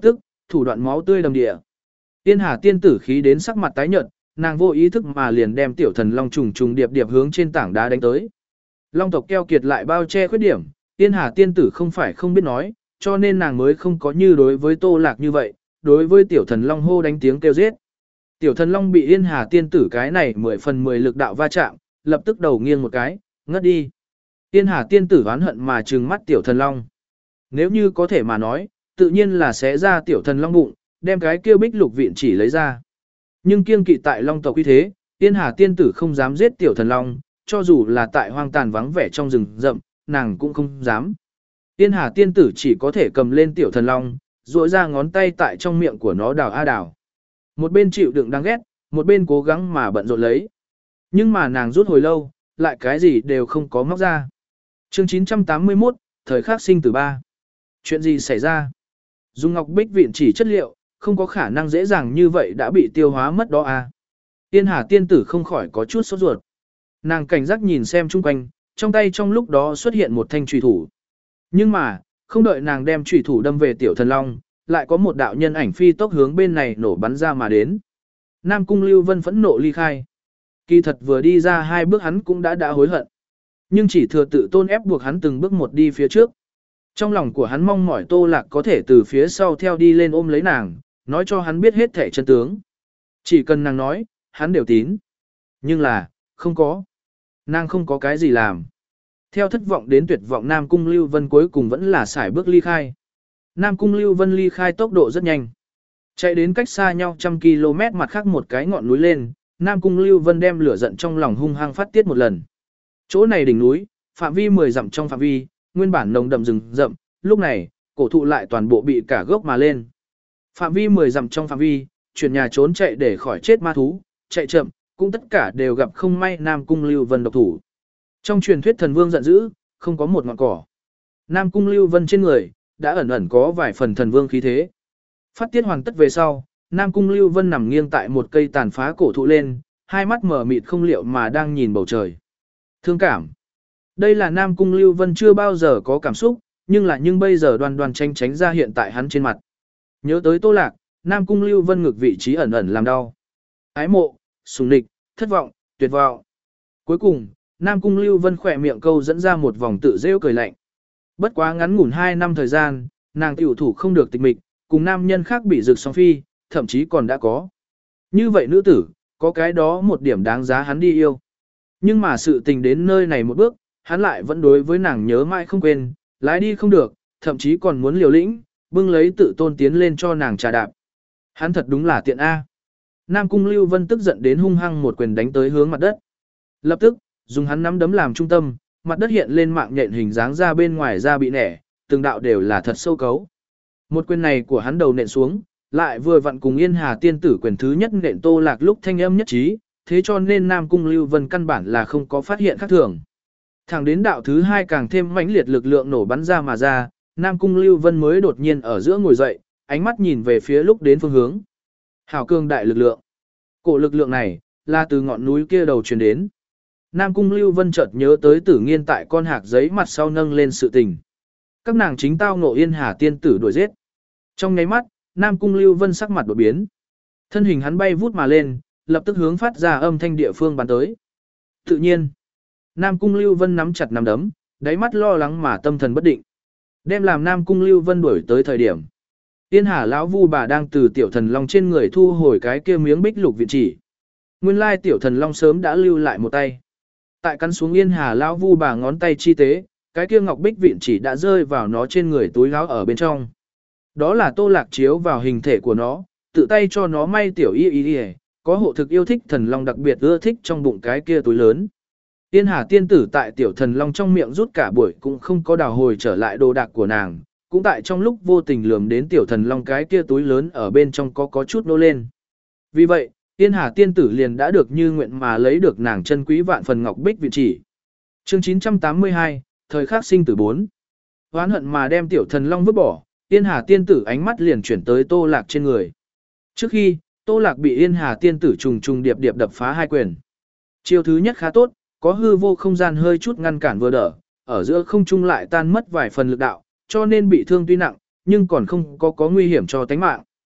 thủ đoạn máu tươi đầm địa. Tiên Hà tiên tử khí đến sắc mặt tái nhợt, nàng vô ý thức mà liền đem tiểu thần long trùng trùng điệp điệp hướng trên tảng đá đánh tới. Long tộc keo kiệt lại bao che khuyết điểm, Tiên Hà tiên tử không phải không biết nói, cho nên nàng mới không có như đối với Tô Lạc như vậy, đối với tiểu thần long hô đánh tiếng kêu giết. Tiểu thần long bị Yên Hà tiên tử cái này mười phần mười lực đạo va chạm, lập tức đầu nghiêng một cái, ngất đi. Yên Hà tiên tử oán hận mà trừng mắt tiểu thần long. Nếu như có thể mà nói, tự nhiên là sẽ ra tiểu thần long bụng, đem cái kia bích lục viện chỉ lấy ra. Nhưng kiêng kỵ tại long tộc uy thế, Yên Hà tiên tử không dám giết tiểu thần long, cho dù là tại hoang tàn vắng vẻ trong rừng rậm, nàng cũng không dám. Yên Hà tiên tử chỉ có thể cầm lên tiểu thần long, duỗi ra ngón tay tại trong miệng của nó đào a đào. Một bên chịu đựng đáng ghét, một bên cố gắng mà bận rộn lấy. Nhưng mà nàng rút hồi lâu, lại cái gì đều không có móc ra. Chương chín trăm tám mươi mốt, thời khắc sinh tử ba. Chuyện gì xảy ra? Dùng ngọc bích viện chỉ chất liệu, không có khả năng dễ dàng như vậy đã bị tiêu hóa mất đó à. Yên Hà tiên tử không khỏi có chút sốt ruột. Nàng cảnh giác nhìn xem chung quanh, trong tay trong lúc đó xuất hiện một thanh trùy thủ. Nhưng mà, không đợi nàng đem trùy thủ đâm về tiểu thần long, lại có một đạo nhân ảnh phi tốc hướng bên này nổ bắn ra mà đến. Nam Cung Lưu Vân phẫn nộ ly khai. Kỳ thật vừa đi ra hai bước hắn cũng đã đã hối hận. Nhưng chỉ thừa tự tôn ép buộc hắn từng bước một đi phía trước. Trong lòng của hắn mong mỏi Tô Lạc có thể từ phía sau theo đi lên ôm lấy nàng, nói cho hắn biết hết thể chân tướng. Chỉ cần nàng nói, hắn đều tín. Nhưng là, không có. Nàng không có cái gì làm. Theo thất vọng đến tuyệt vọng Nam Cung Lưu Vân cuối cùng vẫn là sải bước ly khai. Nam Cung Lưu Vân ly khai tốc độ rất nhanh. Chạy đến cách xa nhau trăm km mặt khác một cái ngọn núi lên, Nam Cung Lưu Vân đem lửa giận trong lòng hung hăng phát tiết một lần. Chỗ này đỉnh núi, phạm vi mười dặm trong phạm vi, nguyên bản nồng đậm rừng rậm, lúc này, cổ thụ lại toàn bộ bị cả gốc mà lên. Phạm vi mười dặm trong phạm vi, chuyển nhà trốn chạy để khỏi chết ma thú, chạy chậm, cũng tất cả đều gặp không may Nam Cung Lưu Vân độc thủ. Trong truyền thuyết thần vương giận dữ, không có một ngọn cỏ. Nam Cung Lưu Vân trên người, đã ẩn ẩn có vài phần thần vương khí thế. Phát tiết hoàn tất về sau, Nam Cung Lưu Vân nằm nghiêng tại một cây tàn phá cổ thụ lên, hai mắt mở mịt không liệu mà đang nhìn bầu trời. Thương cảm. Đây là Nam Cung Lưu Vân chưa bao giờ có cảm xúc, nhưng là nhưng bây giờ đoan đoan tranh tránh ra hiện tại hắn trên mặt. Nhớ tới Tô Lạc, Nam Cung Lưu Vân ngược vị trí ẩn ẩn làm đau. Ái mộ, sùng địch, thất vọng, tuyệt vọng. Cuối cùng, Nam Cung Lưu Vân khỏe miệng câu dẫn ra một vòng tự rêu cười lạnh. Bất quá ngắn ngủn hai năm thời gian, nàng tiểu thủ không được tịch mịch, cùng nam nhân khác bị rực song phi, thậm chí còn đã có. Như vậy nữ tử, có cái đó một điểm đáng giá hắn đi yêu. Nhưng mà sự tình đến nơi này một bước, hắn lại vẫn đối với nàng nhớ mãi không quên, lái đi không được, thậm chí còn muốn liều lĩnh, bưng lấy tự tôn tiến lên cho nàng trà đạp. Hắn thật đúng là tiện A. Nam Cung Lưu Vân tức giận đến hung hăng một quyền đánh tới hướng mặt đất. Lập tức, dùng hắn nắm đấm làm trung tâm, mặt đất hiện lên mạng nhện hình dáng ra bên ngoài ra bị nẻ, từng đạo đều là thật sâu cấu. Một quyền này của hắn đầu nện xuống, lại vừa vặn cùng Yên Hà tiên tử quyền thứ nhất nện Tô Lạc lúc thanh âm nhất trí, thế cho nên Nam Cung Lưu Vân căn bản là không có phát hiện khác thường. Thẳng đến đạo thứ hai càng thêm mãnh liệt lực lượng nổ bắn ra mà ra, Nam Cung Lưu Vân mới đột nhiên ở giữa ngồi dậy, ánh mắt nhìn về phía lúc đến phương hướng. Hảo cường đại lực lượng. Cổ lực lượng này, là từ ngọn núi kia đầu truyền đến. Nam Cung Lưu Vân chợt nhớ tới Tử Nghiên tại con hạc giấy mặt sau nâng lên sự tình. Các nàng chính tao ngộ Yên Hà tiên tử đuổi giết. Trong nháy mắt, Nam Cung Lưu Vân sắc mặt đột biến. Thân hình hắn bay vút mà lên, lập tức hướng phát ra âm thanh địa phương bắn tới. Tự nhiên, Nam Cung Lưu Vân nắm chặt nắm đấm, đáy mắt lo lắng mà tâm thần bất định. Đem làm Nam Cung Lưu Vân đuổi tới thời điểm. Yên Hà lão Vu bà đang từ tiểu thần long trên người thu hồi cái kia miếng bích lục viện chỉ. Nguyên lai tiểu thần long sớm đã lưu lại một tay. Tại cắn xuống Yên Hà lão Vu bà ngón tay chi tế, cái kia ngọc bích viện chỉ đã rơi vào nó trên người túi áo ở bên trong. Đó là Tô Lạc chiếu vào hình thể của nó, tự tay cho nó may tiểu y y y, có hộ thực yêu thích thần long đặc biệt ưa thích trong bụng cái kia túi lớn. Yên Hà tiên tử tại tiểu thần long trong miệng rút cả buổi cũng không có đào hồi trở lại đồ đạc của nàng, cũng tại trong lúc vô tình lườm đến tiểu thần long cái kia túi lớn ở bên trong có có chút nô lên. Vì vậy, Yên Hà tiên tử liền đã được như nguyện mà lấy được nàng chân quý vạn phần ngọc bích viện chỉ. Chương chín trăm tám mươi hai, thời khắc sinh tử bốn. Oán hận mà đem tiểu thần long vứt bỏ, Yên Hà tiên tử ánh mắt liền chuyển tới Tô Lạc trên người. Trước khi, Tô Lạc bị Yên Hà tiên tử trùng trùng điệp điệp đập phá hai quyền. Chiêu thứ nhất khá tốt, có hư vô không gian hơi chút ngăn cản vừa đỡ, ở giữa không trung lại tan mất vài phần lực đạo, cho nên bị thương tuy nặng, nhưng còn không có có nguy hiểm cho tánh mạng.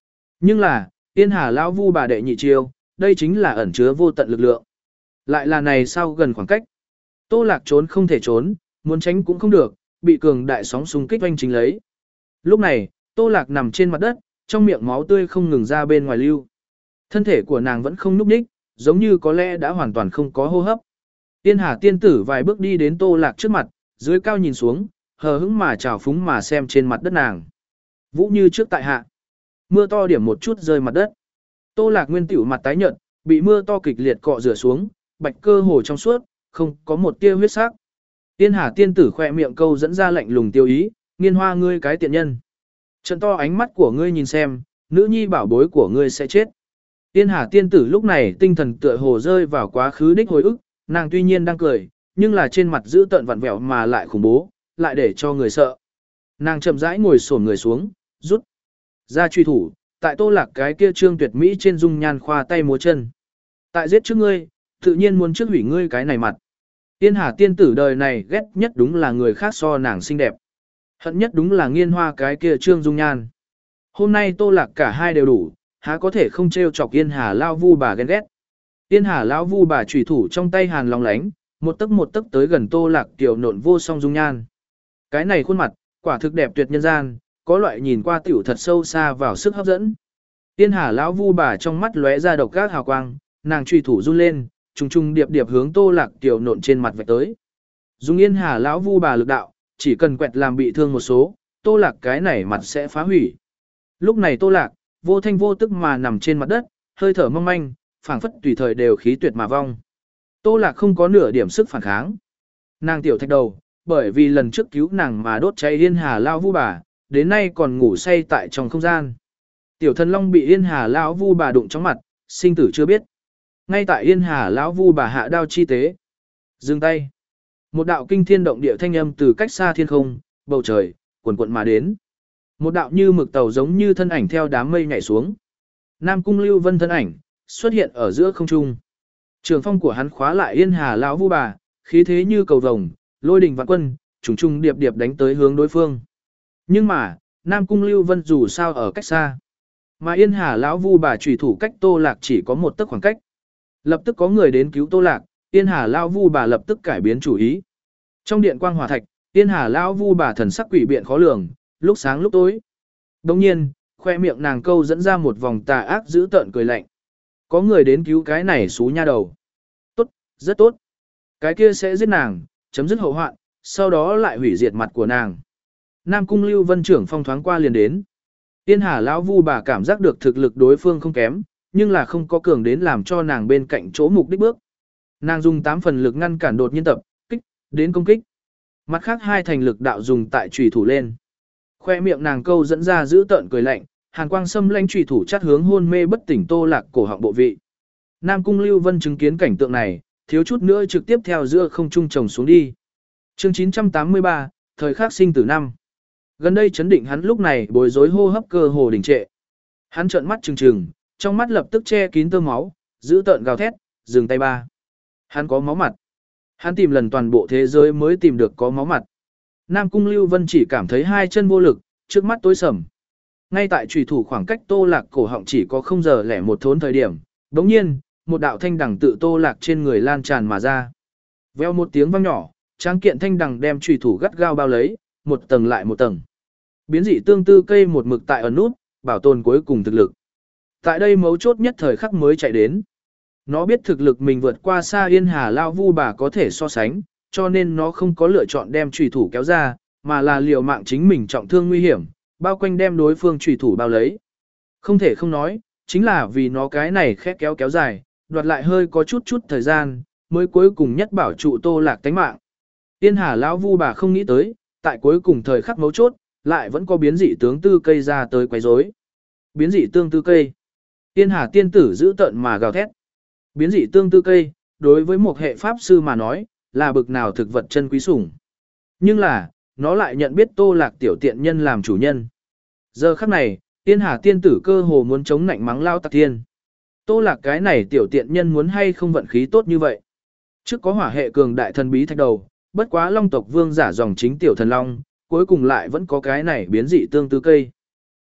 Nhưng là, Yên Hà lão vu bà đệ nhị chiêu, đây chính là ẩn chứa vô tận lực lượng. Lại là này sao gần khoảng cách. Tô Lạc trốn không thể trốn, muốn tránh cũng không được, bị cường đại sóng xung kích oanh chính lấy. Lúc này, Tô Lạc nằm trên mặt đất, trong miệng máu tươi không ngừng ra bên ngoài lưu. Thân thể của nàng vẫn không nhúc nhích, giống như có lẽ đã hoàn toàn không có hô hấp. Yên Hà tiên tử vài bước đi đến Tô Lạc trước mặt, dưới cao nhìn xuống, hờ hững mà trào phúng mà xem trên mặt đất nàng. Vũ như trước tại hạ. Mưa to điểm một chút rơi mặt đất. Tô Lạc nguyên tiểu mặt tái nhợt, bị mưa to kịch liệt cọ rửa xuống, bạch cơ hồ trong suốt, không có một tia huyết sắc. Yên Hà tiên tử khỏe miệng câu dẫn ra lạnh lùng tiêu ý, nghiên hoa ngươi cái tiện nhân. Trận to ánh mắt của ngươi nhìn xem, nữ nhi bảo bối của ngươi sẽ chết. Yên Hà tiên tử lúc này tinh thần tựa hồ rơi vào quá khứ đích hồi ức, nàng tuy nhiên đang cười, nhưng là trên mặt giữ tợn vặn vẹo mà lại khủng bố, lại để cho người sợ. Nàng chậm rãi ngồi xổm người xuống, rút ra truy thủ, tại Tô Lạc cái kia trương tuyệt mỹ trên dung nhan khoa tay múa chân. Tại giết trước ngươi, tự nhiên muốn trước hủy ngươi cái này mặt. Yên Hà tiên tử đời này ghét nhất đúng là người khác so nàng xinh đẹp. Hận nhất đúng là nghiên hoa cái kia trương dung nhan. Hôm nay Tô Lạc cả hai đều đủ, há có thể không trêu chọc Yên Hà lao vu bà ghen ghét. Yên Hà lão vu bà chủy thủ trong tay hàn long lánh, một tấc một tấc tới gần Tô Lạc tiểu nộn vô song dung nhan. Cái này khuôn mặt, quả thực đẹp tuyệt nhân gian, có loại nhìn qua tiểu thật sâu xa vào sức hấp dẫn. Yên Hà lão vu bà trong mắt lóe ra độc các hào quang, nàng chủy thủ run lên, trùng trùng điệp điệp hướng Tô Lạc tiểu nộn trên mặt vạch tới. Dùng Yên Hà lão vu bà lực đạo, chỉ cần quẹt làm bị thương một số, Tô Lạc cái này mặt sẽ phá hủy. Lúc này Tô Lạc, vô thanh vô tức mà nằm trên mặt đất, hơi thở mong manh, phảng phất tùy thời đều khí tuyệt mà vong. Tô Lạc không có nửa điểm sức phản kháng. Nàng tiểu thạch đầu, bởi vì lần trước cứu nàng mà đốt cháy Yên Hà lão vu bà, đến nay còn ngủ say tại trong không gian. Tiểu Thần Long bị Yên Hà lão vu bà đụng trong mặt, sinh tử chưa biết. Ngay tại Yên Hà lão vu bà hạ đao chi tế. Dừng tay. Một đạo kinh thiên động địa thanh âm từ cách xa thiên không, bầu trời, cuồn cuộn mà đến. Một đạo như mực tàu giống như thân ảnh theo đám mây nhảy xuống. Nam Cung Lưu Vân thân ảnh xuất hiện ở giữa không trung. Trường phong của hắn khóa lại Yên Hà lão vu bà, khí thế như cầu vồng, lôi đình vạn quân, trùng trùng điệp điệp đánh tới hướng đối phương. Nhưng mà, Nam Cung Lưu Vân dù sao ở cách xa, mà Yên Hà lão vu bà chủy thủ cách Tô Lạc chỉ có một tấc khoảng cách. Lập tức có người đến cứu Tô Lạc, Yên Hà lão vu bà lập tức cải biến chủ ý. Trong điện quang hỏa thạch, Yên Hà lão vu bà thần sắc quỷ biện khó lường, lúc sáng lúc tối. Đồng nhiên, khoe miệng nàng câu dẫn ra một vòng tà ác dữ tợn cười lạnh. Có người đến cứu cái này xú nha đầu. Tốt, rất tốt. Cái kia sẽ giết nàng, chấm dứt hậu hoạn, sau đó lại hủy diệt mặt của nàng. Nam Cung Lưu Vân trưởng phong thoáng qua liền đến. Yên Hà lão vu bà cảm giác được thực lực đối phương không kém, nhưng là không có cường đến làm cho nàng bên cạnh chỗ mục đích bước. Nàng dùng tám phần lực ngăn cản đột nhiên tập kích đến công kích. Mặt khác hai thành lực đạo dùng tại chủy thủ lên. Khoe miệng nàng câu dẫn ra giữ tợn cười lạnh, hàn quang xâm lãnh chủy thủ chát hướng hôn mê bất tỉnh Tô Lạc cổ họng bộ vị. Nam Cung Lưu Vân chứng kiến cảnh tượng này, thiếu chút nữa trực tiếp theo giữa không trung chồng xuống đi. Chương chín trăm tám mươi ba, thời khắc sinh tử năm. Gần đây chấn định hắn lúc này bối rối hô hấp cơ hồ đình trệ. Hắn trợn mắt trừng trừng, trong mắt lập tức che kín tơ máu, giữ tợn gào thét, dừng tay ba. Hắn có máu mặt. Hắn tìm lần toàn bộ thế giới mới tìm được có máu mặt. Nam Cung Lưu Vân chỉ cảm thấy hai chân vô lực, trước mắt tối sầm. Ngay tại chủy thủ khoảng cách Tô Lạc cổ họng chỉ có không giờ lẻ một thốn thời điểm, bỗng nhiên, một đạo thanh đằng tự Tô Lạc trên người lan tràn mà ra. Veo một tiếng vang nhỏ, tráng kiện thanh đằng đem chủy thủ gắt gao bao lấy, một tầng lại một tầng. Biến dị tương tư cây một mực tại ẩn nút, bảo tồn cuối cùng thực lực. Tại đây mấu chốt nhất thời khắc mới chạy đến. Nó biết thực lực mình vượt qua xa Yên Hà lão vu bà có thể so sánh, cho nên nó không có lựa chọn đem chủy thủ kéo ra, mà là liều mạng chính mình trọng thương nguy hiểm, bao quanh đem đối phương chủy thủ bao lấy. Không thể không nói, chính là vì nó cái này khét kéo kéo dài, đoạt lại hơi có chút chút thời gian, mới cuối cùng nhất bảo trụ Tô Lạc tánh mạng. Yên Hà lão vu bà không nghĩ tới, tại cuối cùng thời khắc mấu chốt, lại vẫn có biến dị tướng tư cây ra tới quấy rối. Biến dị tương tư cây. Yên Hà tiên tử giữ tợn mà gào thét. Biến dị tương tư cây, đối với một hệ pháp sư mà nói, là bực nào thực vật chân quý sủng. Nhưng là, nó lại nhận biết Tô Lạc tiểu tiện nhân làm chủ nhân. Giờ khắc này, Yên Hà tiên tử cơ hồ muốn chống nạnh mắng lao tặc thiên. Tô Lạc cái này tiểu tiện nhân muốn hay không vận khí tốt như vậy. Trước có hỏa hệ cường đại thần bí thạch đầu, bất quá long tộc vương giả dòng chính tiểu thần long, cuối cùng lại vẫn có cái này biến dị tương tư cây.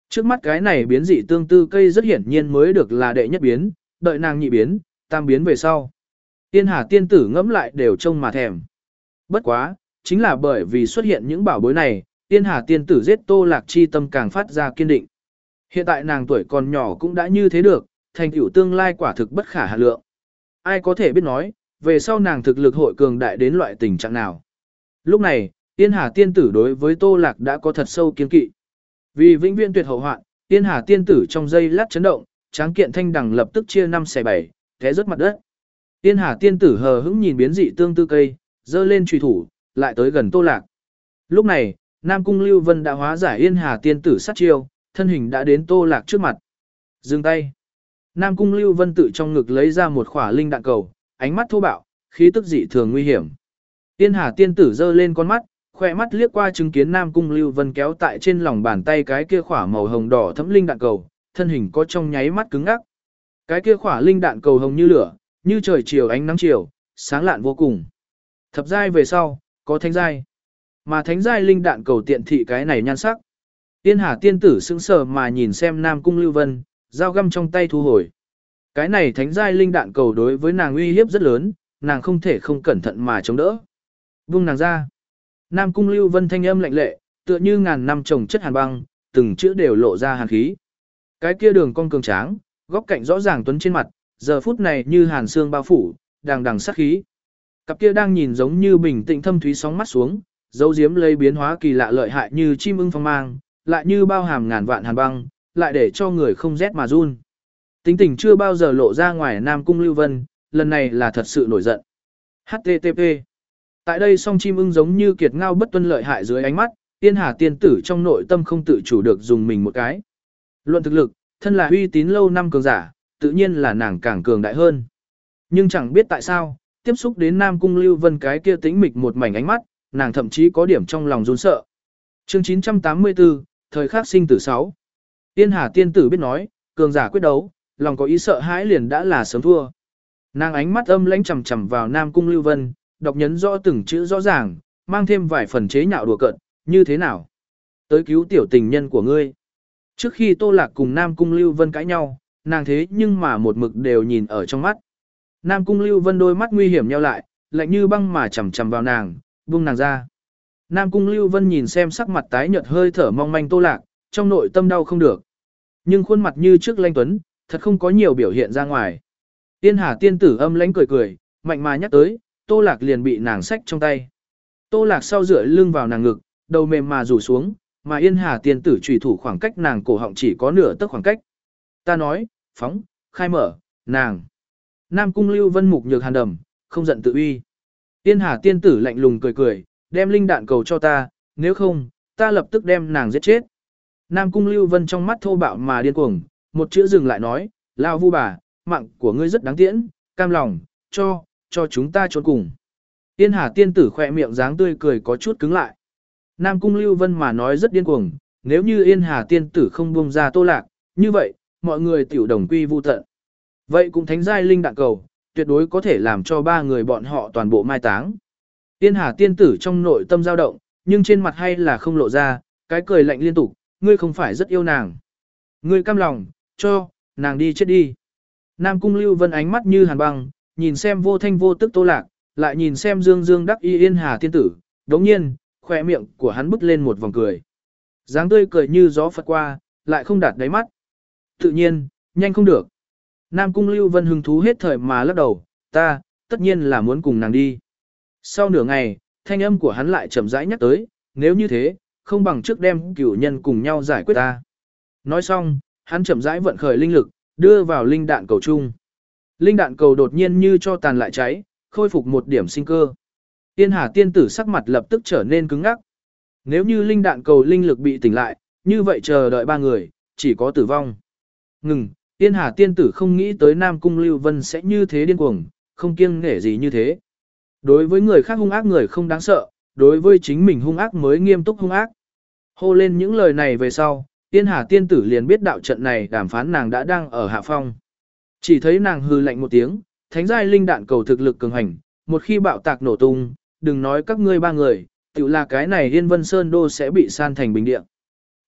Trước mắt cái này biến dị tương tư cây rất hiển nhiên mới được là đệ nhất biến, đợi nàng nhị biến, tam biến về sau. Tiên Hà tiên tử ngẫm lại đều trông mà thèm. Bất quá, chính là bởi vì xuất hiện những bảo bối này, Tiên Hà tiên tử giết Tô Lạc chi tâm càng phát ra kiên định. Hiện tại nàng tuổi còn nhỏ cũng đã như thế được, thành tựu tương lai quả thực bất khả hạn lượng. Ai có thể biết nói, về sau nàng thực lực hội cường đại đến loại tình trạng nào. Lúc này, Tiên Hà tiên tử đối với Tô Lạc đã có thật sâu kiên kỵ. Vì vĩnh viễn tuyệt hậu hoạn, Tiên Hà tiên tử trong giây lát chấn động, tráng kiện thanh đằng lập tức chia năm xẻ bảy, té rớt mặt đất. Tiên Hà tiên tử hờ hững nhìn biến dị tương tư cây, giơ lên chùy thủ, lại tới gần Tô Lạc. Lúc này, Nam Cung Lưu Vân đã hóa giải Tiên Hà tiên tử sát chiêu, thân hình đã đến Tô Lạc trước mặt. Dừng tay. Nam Cung Lưu Vân tự trong ngực lấy ra một khỏa linh đạn cầu, ánh mắt thô bạo, khí tức dị thường nguy hiểm. Tiên Hà tiên tử giơ lên con mắt, khỏe mắt liếc qua chứng kiến Nam Cung Lưu Vân kéo tại trên lòng bàn tay cái kia khỏa màu hồng đỏ thẫm linh đạn cầu, thân hình có trong nháy mắt cứng ngắc. Cái kia khỏa linh đạn cầu hồng như lửa, như trời chiều ánh nắng chiều, sáng lạn vô cùng. Thập giai về sau, có thánh giai. Mà thánh giai linh đạn cầu tiện thị cái này nhan sắc. Tiên Hà tiên tử sững sờ mà nhìn xem Nam Cung Lưu Vân, dao găm trong tay thu hồi. Cái này thánh giai linh đạn cầu đối với nàng uy hiếp rất lớn, nàng không thể không cẩn thận mà chống đỡ. Vung nàng ra. Nam Cung Lưu Vân thanh âm lạnh lệ, tựa như ngàn năm trồng chất hàn băng, từng chữ đều lộ ra hàn khí. Cái kia đường cong cường tráng, góc cạnh rõ ràng tuấn trên mặt, giờ phút này như hàn xương bao phủ, đằng đằng sát khí. Cặp kia đang nhìn giống như bình tĩnh thâm thúy sóng mắt xuống, dấu diếm lấy biến hóa kỳ lạ lợi hại như chim ưng phong mang, lại như bao hàm ngàn vạn hàn băng, lại để cho người không rét mà run. Tính tình chưa bao giờ lộ ra ngoài Nam Cung Lưu Vân, lần này là thật sự nổi giận. hát tê tê pê. Tại đây song chim ưng giống như kiệt ngao bất tuân lợi hại dưới ánh mắt, Tiên Hà tiên tử trong nội tâm không tự chủ được dùng mình một cái. Luận thực lực, thân là uy tín lâu năm cường giả, tự nhiên là nàng càng cường đại hơn. Nhưng chẳng biết tại sao, tiếp xúc đến Nam Cung Lưu Vân cái kia tĩnh mịch một mảnh ánh mắt, nàng thậm chí có điểm trong lòng run sợ. Chương chín trăm tám mươi tư, thời khắc sinh tử sáu. Tiên Hà tiên tử biết nói, cường giả quyết đấu, lòng có ý sợ hãi liền đã là sớm thua. Nàng ánh mắt âm lãnh chằm chằm vào Nam Cung Lưu Vân, đọc nhấn rõ từng chữ rõ ràng, mang thêm vài phần chế nhạo đùa cợt, như thế nào? Tới cứu tiểu tình nhân của ngươi. Trước khi Tô Lạc cùng Nam Cung Lưu Vân cãi nhau, nàng thế nhưng mà một mực đều nhìn ở trong mắt. Nam Cung Lưu Vân đôi mắt nguy hiểm nheo lại, lạnh như băng mà chằm chằm vào nàng, buông nàng ra. Nam Cung Lưu Vân nhìn xem sắc mặt tái nhợt hơi thở mong manh Tô Lạc, trong nội tâm đau không được. Nhưng khuôn mặt như trước lanh tuấn, thật không có nhiều biểu hiện ra ngoài. Tiên Hà tiên tử âm lãnh cười cười, mạnh mà nhắc tới, Tô Lạc liền bị nàng xách trong tay. Tô Lạc sau dựa lưng vào nàng ngực, đầu mềm mà rủ xuống, mà Yên Hà tiên tử chủy thủ khoảng cách nàng cổ họng chỉ có nửa tấc khoảng cách. Ta nói, phóng, khai mở, nàng. Nam Cung Lưu Vân mục nhược hàn đầm, không giận tự uy. Yên Hà tiên tử lạnh lùng cười cười, đem linh đạn cầu cho ta, nếu không, ta lập tức đem nàng giết chết. Nam Cung Lưu Vân trong mắt thô bạo mà điên cuồng, một chữ dừng lại nói, lao vu bà, mạng của ngươi rất đáng tiễn, cam lòng, cho, cho chúng ta trốn cùng. Yên Hà tiên tử khỏe miệng dáng tươi cười có chút cứng lại. Nam Cung Lưu Vân mà nói rất điên cuồng, nếu như Yên Hà tiên tử không buông ra Tô Lạc, như vậy, mọi người tiểu đồng quy vu tận. Vậy cũng thánh giai linh đạn cầu, tuyệt đối có thể làm cho ba người bọn họ toàn bộ mai táng. Yên Hà tiên tử trong nội tâm dao động, nhưng trên mặt hay là không lộ ra, cái cười lạnh liên tục, ngươi không phải rất yêu nàng. Ngươi cam lòng, cho, nàng đi chết đi. Nam Cung Lưu Vân ánh mắt như hàn băng, nhìn xem vô thanh vô tức Tô Lạc, lại nhìn xem dương dương đắc y Yên Hà tiên tử, đống nhiên, khỏe miệng của hắn bứt lên một vòng cười. Dáng tươi cười như gió phật qua, lại không đạt đáy mắt. Tự nhiên, nhanh không được. Nam Cung Lưu Vân hứng thú hết thời mà lắc đầu, ta, tất nhiên là muốn cùng nàng đi. Sau nửa ngày, thanh âm của hắn lại chậm rãi nhắc tới, nếu như thế, không bằng trước đem cửu nhân cùng nhau giải quyết ta. Nói xong, hắn chậm rãi vận khởi linh lực, đưa vào linh đạn cầu chung. Linh đạn cầu đột nhiên như cho tàn lại cháy, khôi phục một điểm sinh cơ. Tiên Hà tiên tử sắc mặt lập tức trở nên cứng ngắc. Nếu như linh đạn cầu linh lực bị tỉnh lại, như vậy chờ đợi ba người, chỉ có tử vong. Ngừng, Tiên Hà tiên tử không nghĩ tới Nam Cung Lưu Vân sẽ như thế điên cuồng, không kiêng nể gì như thế. Đối với người khác hung ác người không đáng sợ, đối với chính mình hung ác mới nghiêm túc hung ác. Hô lên những lời này về sau, Tiên Hà tiên tử liền biết đạo trận này đàm phán nàng đã đang ở hạ phong. Chỉ thấy nàng hừ lạnh một tiếng, thánh giai linh đạn cầu thực lực cường hành, một khi bạo tạc nổ tung, đừng nói các ngươi ba người, tự là cái này Yên Vân Sơn Đô sẽ bị san thành bình địa.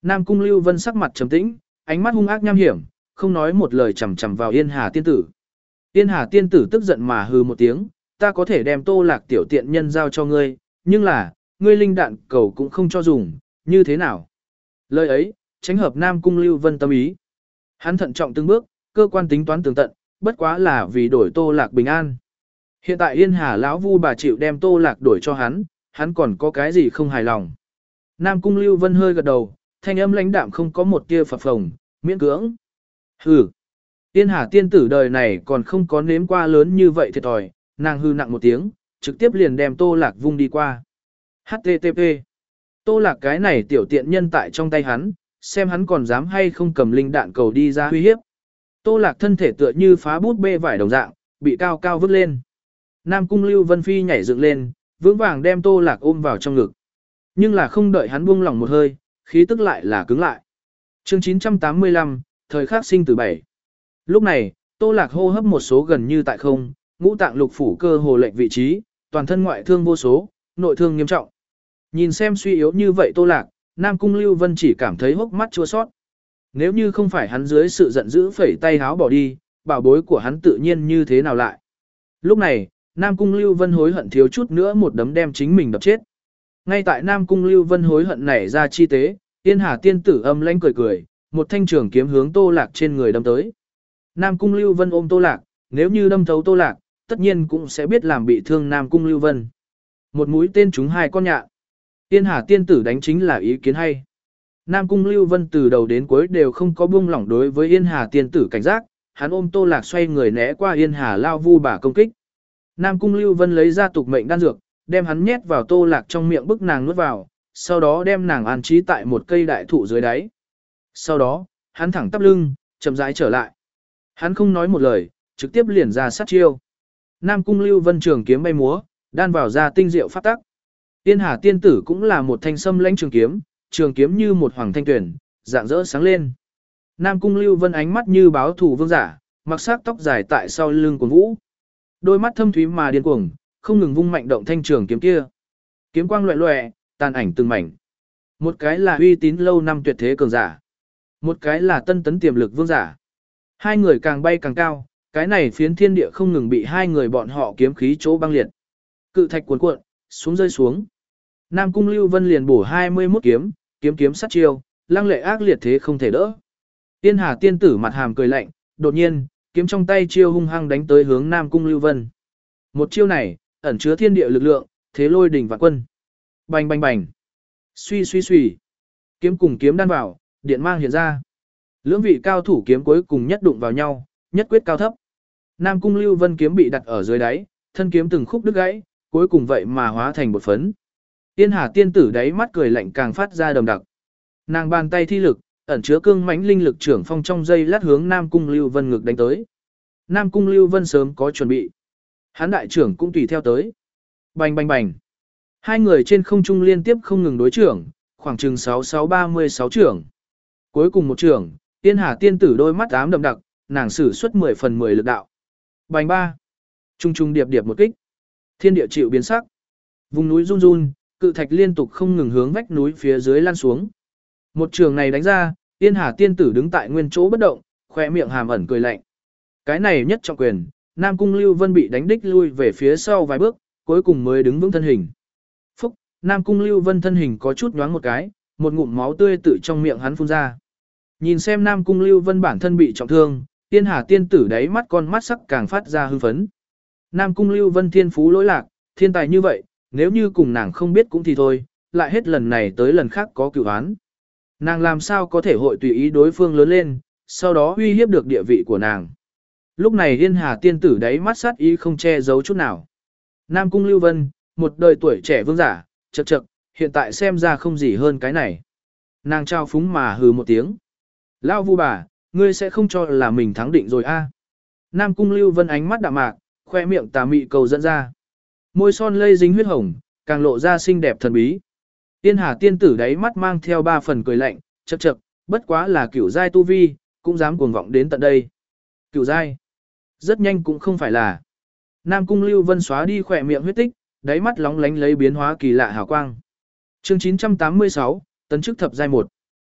Nam Cung Lưu Vân sắc mặt trầm tĩnh, ánh mắt hung ác nham hiểm, không nói một lời chằm chằm vào Yên Hà tiên tử. Yên Hà tiên tử tức giận mà hừ một tiếng, ta có thể đem Tô Lạc tiểu tiện nhân giao cho ngươi, nhưng là, ngươi linh đạn cầu cũng không cho dùng, như thế nào? Lời ấy, tránh hợp Nam Cung Lưu Vân tâm ý. Hắn thận trọng từng bước, cơ quan tính toán tường tận, bất quá là vì đổi Tô Lạc bình an. Hiện tại Yên Hà lão vu bà chịu đem Tô Lạc đổi cho hắn, hắn còn có cái gì không hài lòng. Nam Cung Lưu Vân hơi gật đầu, thanh âm lãnh đạm không có một tia phập phồng, miễn cưỡng. Hừ. Yên Hà tiên tử đời này còn không có nếm qua lớn như vậy thiệt thòi, nàng hư nặng một tiếng, trực tiếp liền đem Tô Lạc vung đi qua. hát tê tê pê. Tô Lạc cái này tiểu tiện nhân tại trong tay hắn, xem hắn còn dám hay không cầm linh đạn cầu đi ra uy hiếp. Tô Lạc thân thể tựa như phá bút bê vải đồng dạng, bị cao cao vứt lên. Nam Cung Lưu Vân Phi nhảy dựng lên, vững vàng đem Tô Lạc ôm vào trong ngực. Nhưng là không đợi hắn buông lỏng một hơi, khí tức lại là cứng lại. Chương chín trăm tám mươi lăm, thời khắc sinh tử bảy. Lúc này, Tô Lạc hô hấp một số gần như tại không, ngũ tạng lục phủ cơ hồ lệnh vị trí, toàn thân ngoại thương vô số, nội thương nghiêm trọng. Nhìn xem suy yếu như vậy Tô Lạc, Nam Cung Lưu Vân chỉ cảm thấy hốc mắt chua sót. Nếu như không phải hắn dưới sự giận dữ phẩy tay háo bỏ đi, bảo bối của hắn tự nhiên như thế nào lại. Lúc này, Nam Cung Lưu Vân hối hận thiếu chút nữa một đấm đem chính mình đập chết. Ngay tại Nam Cung Lưu Vân hối hận nảy ra chi tế, Yên Hà tiên tử âm lãnh cười cười, một thanh trường kiếm hướng Tô Lạc trên người đâm tới. Nam Cung Lưu Vân ôm Tô Lạc, nếu như đâm thấu Tô Lạc, tất nhiên cũng sẽ biết làm bị thương Nam Cung Lưu Vân. Một mũi tên trúng hai con nhạn. Yên Hà tiên tử đánh chính là ý kiến hay. Nam Cung Lưu Vân từ đầu đến cuối đều không có buông lỏng đối với Yên Hà tiên tử cảnh giác, hắn ôm Tô Lạc xoay người né qua Yên Hà lao vu bà công kích. Nam Cung Lưu Vân lấy ra tục mệnh đan dược, đem hắn nhét vào Tô Lạc trong miệng bức nàng nuốt vào, sau đó đem nàng an trí tại một cây đại thụ dưới đáy. Sau đó, hắn thẳng tắp lưng, chậm rãi trở lại. Hắn không nói một lời, trực tiếp liền ra sát chiêu. Nam Cung Lưu Vân trường kiếm bay múa, đan vào ra tinh diệu pháp tắc. Tiên Hà tiên tử cũng là một thanh sâm lãnh trường kiếm, trường kiếm như một hoàng thanh tuyển, dạng rỡ sáng lên. Nam Cung Lưu Vân ánh mắt như báo thủ vương giả, mặc sắc tóc dài tại sau lưng của vũ. Đôi mắt thâm thúy mà điên cuồng, không ngừng vung mạnh động thanh trường kiếm kia. Kiếm quang loẹt loẹt, tàn ảnh từng mảnh. Một cái là uy tín lâu năm tuyệt thế cường giả, một cái là tân tấn tiềm lực vương giả. Hai người càng bay càng cao, cái này phiến thiên địa không ngừng bị hai người bọn họ kiếm khí chỗ băng liệt. Cự thạch cuồn cuộn, xuống rơi xuống. Nam Cung Lưu Vân liền bổ hai mươi mốt kiếm, kiếm kiếm sát chiêu, lăng lệ ác liệt thế không thể đỡ. Tiên Hà tiên tử mặt hàm cười lạnh, đột nhiên, kiếm trong tay chiêu hung hăng đánh tới hướng Nam Cung Lưu Vân. Một chiêu này, ẩn chứa thiên địa lực lượng, thế lôi đỉnh vạn quân. Bành bành bành. Suy suy suy. Kiếm cùng kiếm đan vào, điện mang hiện ra. Lưỡng vị cao thủ kiếm cuối cùng nhất đụng vào nhau, nhất quyết cao thấp. Nam Cung Lưu Vân kiếm bị đặt ở dưới đáy, thân kiếm từng khúc đứt gãy, cuối cùng vậy mà hóa thành bột phấn. Tiên Hà tiên tử đáy mắt cười lạnh càng phát ra đầm đặc. Nàng bàn tay thi lực, ẩn chứa cương mãnh linh lực trưởng phong trong dây lát hướng Nam Cung Lưu Vân ngực đánh tới. Nam Cung Lưu Vân sớm có chuẩn bị. Hán đại trưởng cũng tùy theo tới. Bành bành bành. Hai người trên không trung liên tiếp không ngừng đối trưởng, khoảng chừng sáu sáu ba mươi sáu trưởng. Cuối cùng một trưởng, Tiên Hà tiên tử đôi mắt ám đậm đặc, nàng sử xuất mười phần mười lực đạo. Bành ba. Trung trung điệp điệp một kích. Thiên địa chịu biến sắc. Vùng núi run run, cự thạch liên tục không ngừng hướng vách núi phía dưới lan xuống. Một trường này đánh ra, Tiên Hà tiên tử đứng tại nguyên chỗ bất động, khóe miệng hàm ẩn cười lạnh. Cái này nhất trọng quyền, Nam Cung Lưu Vân bị đánh đích lui về phía sau vài bước, cuối cùng mới đứng vững thân hình. Phúc, Nam Cung Lưu Vân thân hình có chút nhoáng một cái, một ngụm máu tươi tự trong miệng hắn phun ra. Nhìn xem Nam Cung Lưu Vân bản thân bị trọng thương, Tiên Hà tiên tử đáy mắt con mắt sắc càng phát ra hưng phấn. Nam Cung Lưu Vân thiên phú lỗi lạc, thiên tài như vậy, nếu như cùng nàng không biết cũng thì thôi, lại hết lần này tới lần khác có cửu án. Nàng làm sao có thể hội tùy ý đối phương lớn lên, sau đó uy hiếp được địa vị của nàng. Lúc này Yên Hà tiên tử đáy mắt sát ý không che giấu chút nào. Nam Cung Lưu Vân, một đời tuổi trẻ vương giả, chậc chậc, hiện tại xem ra không gì hơn cái này. Nàng trao phúng mà hừ một tiếng. Lao vu bà, ngươi sẽ không cho là mình thắng định rồi a? Nam Cung Lưu Vân ánh mắt đạm mạc, khoe miệng tà mị cầu dẫn ra. Môi son lây dính huyết hồng, càng lộ ra xinh đẹp thần bí. Tiên Hà tiên tử đáy mắt mang theo ba phần cười lạnh, chậc chậc, bất quá là cửu giai tu vi, cũng dám cuồng vọng đến tận đây. Cửu giai, rất nhanh cũng không phải là. Nam Cung Lưu Vân xóa đi khỏe miệng huyết tích, đáy mắt lóng lánh lấy biến hóa kỳ lạ hào quang. Chương chín trăm tám mươi sáu, tấn chức thập giai một.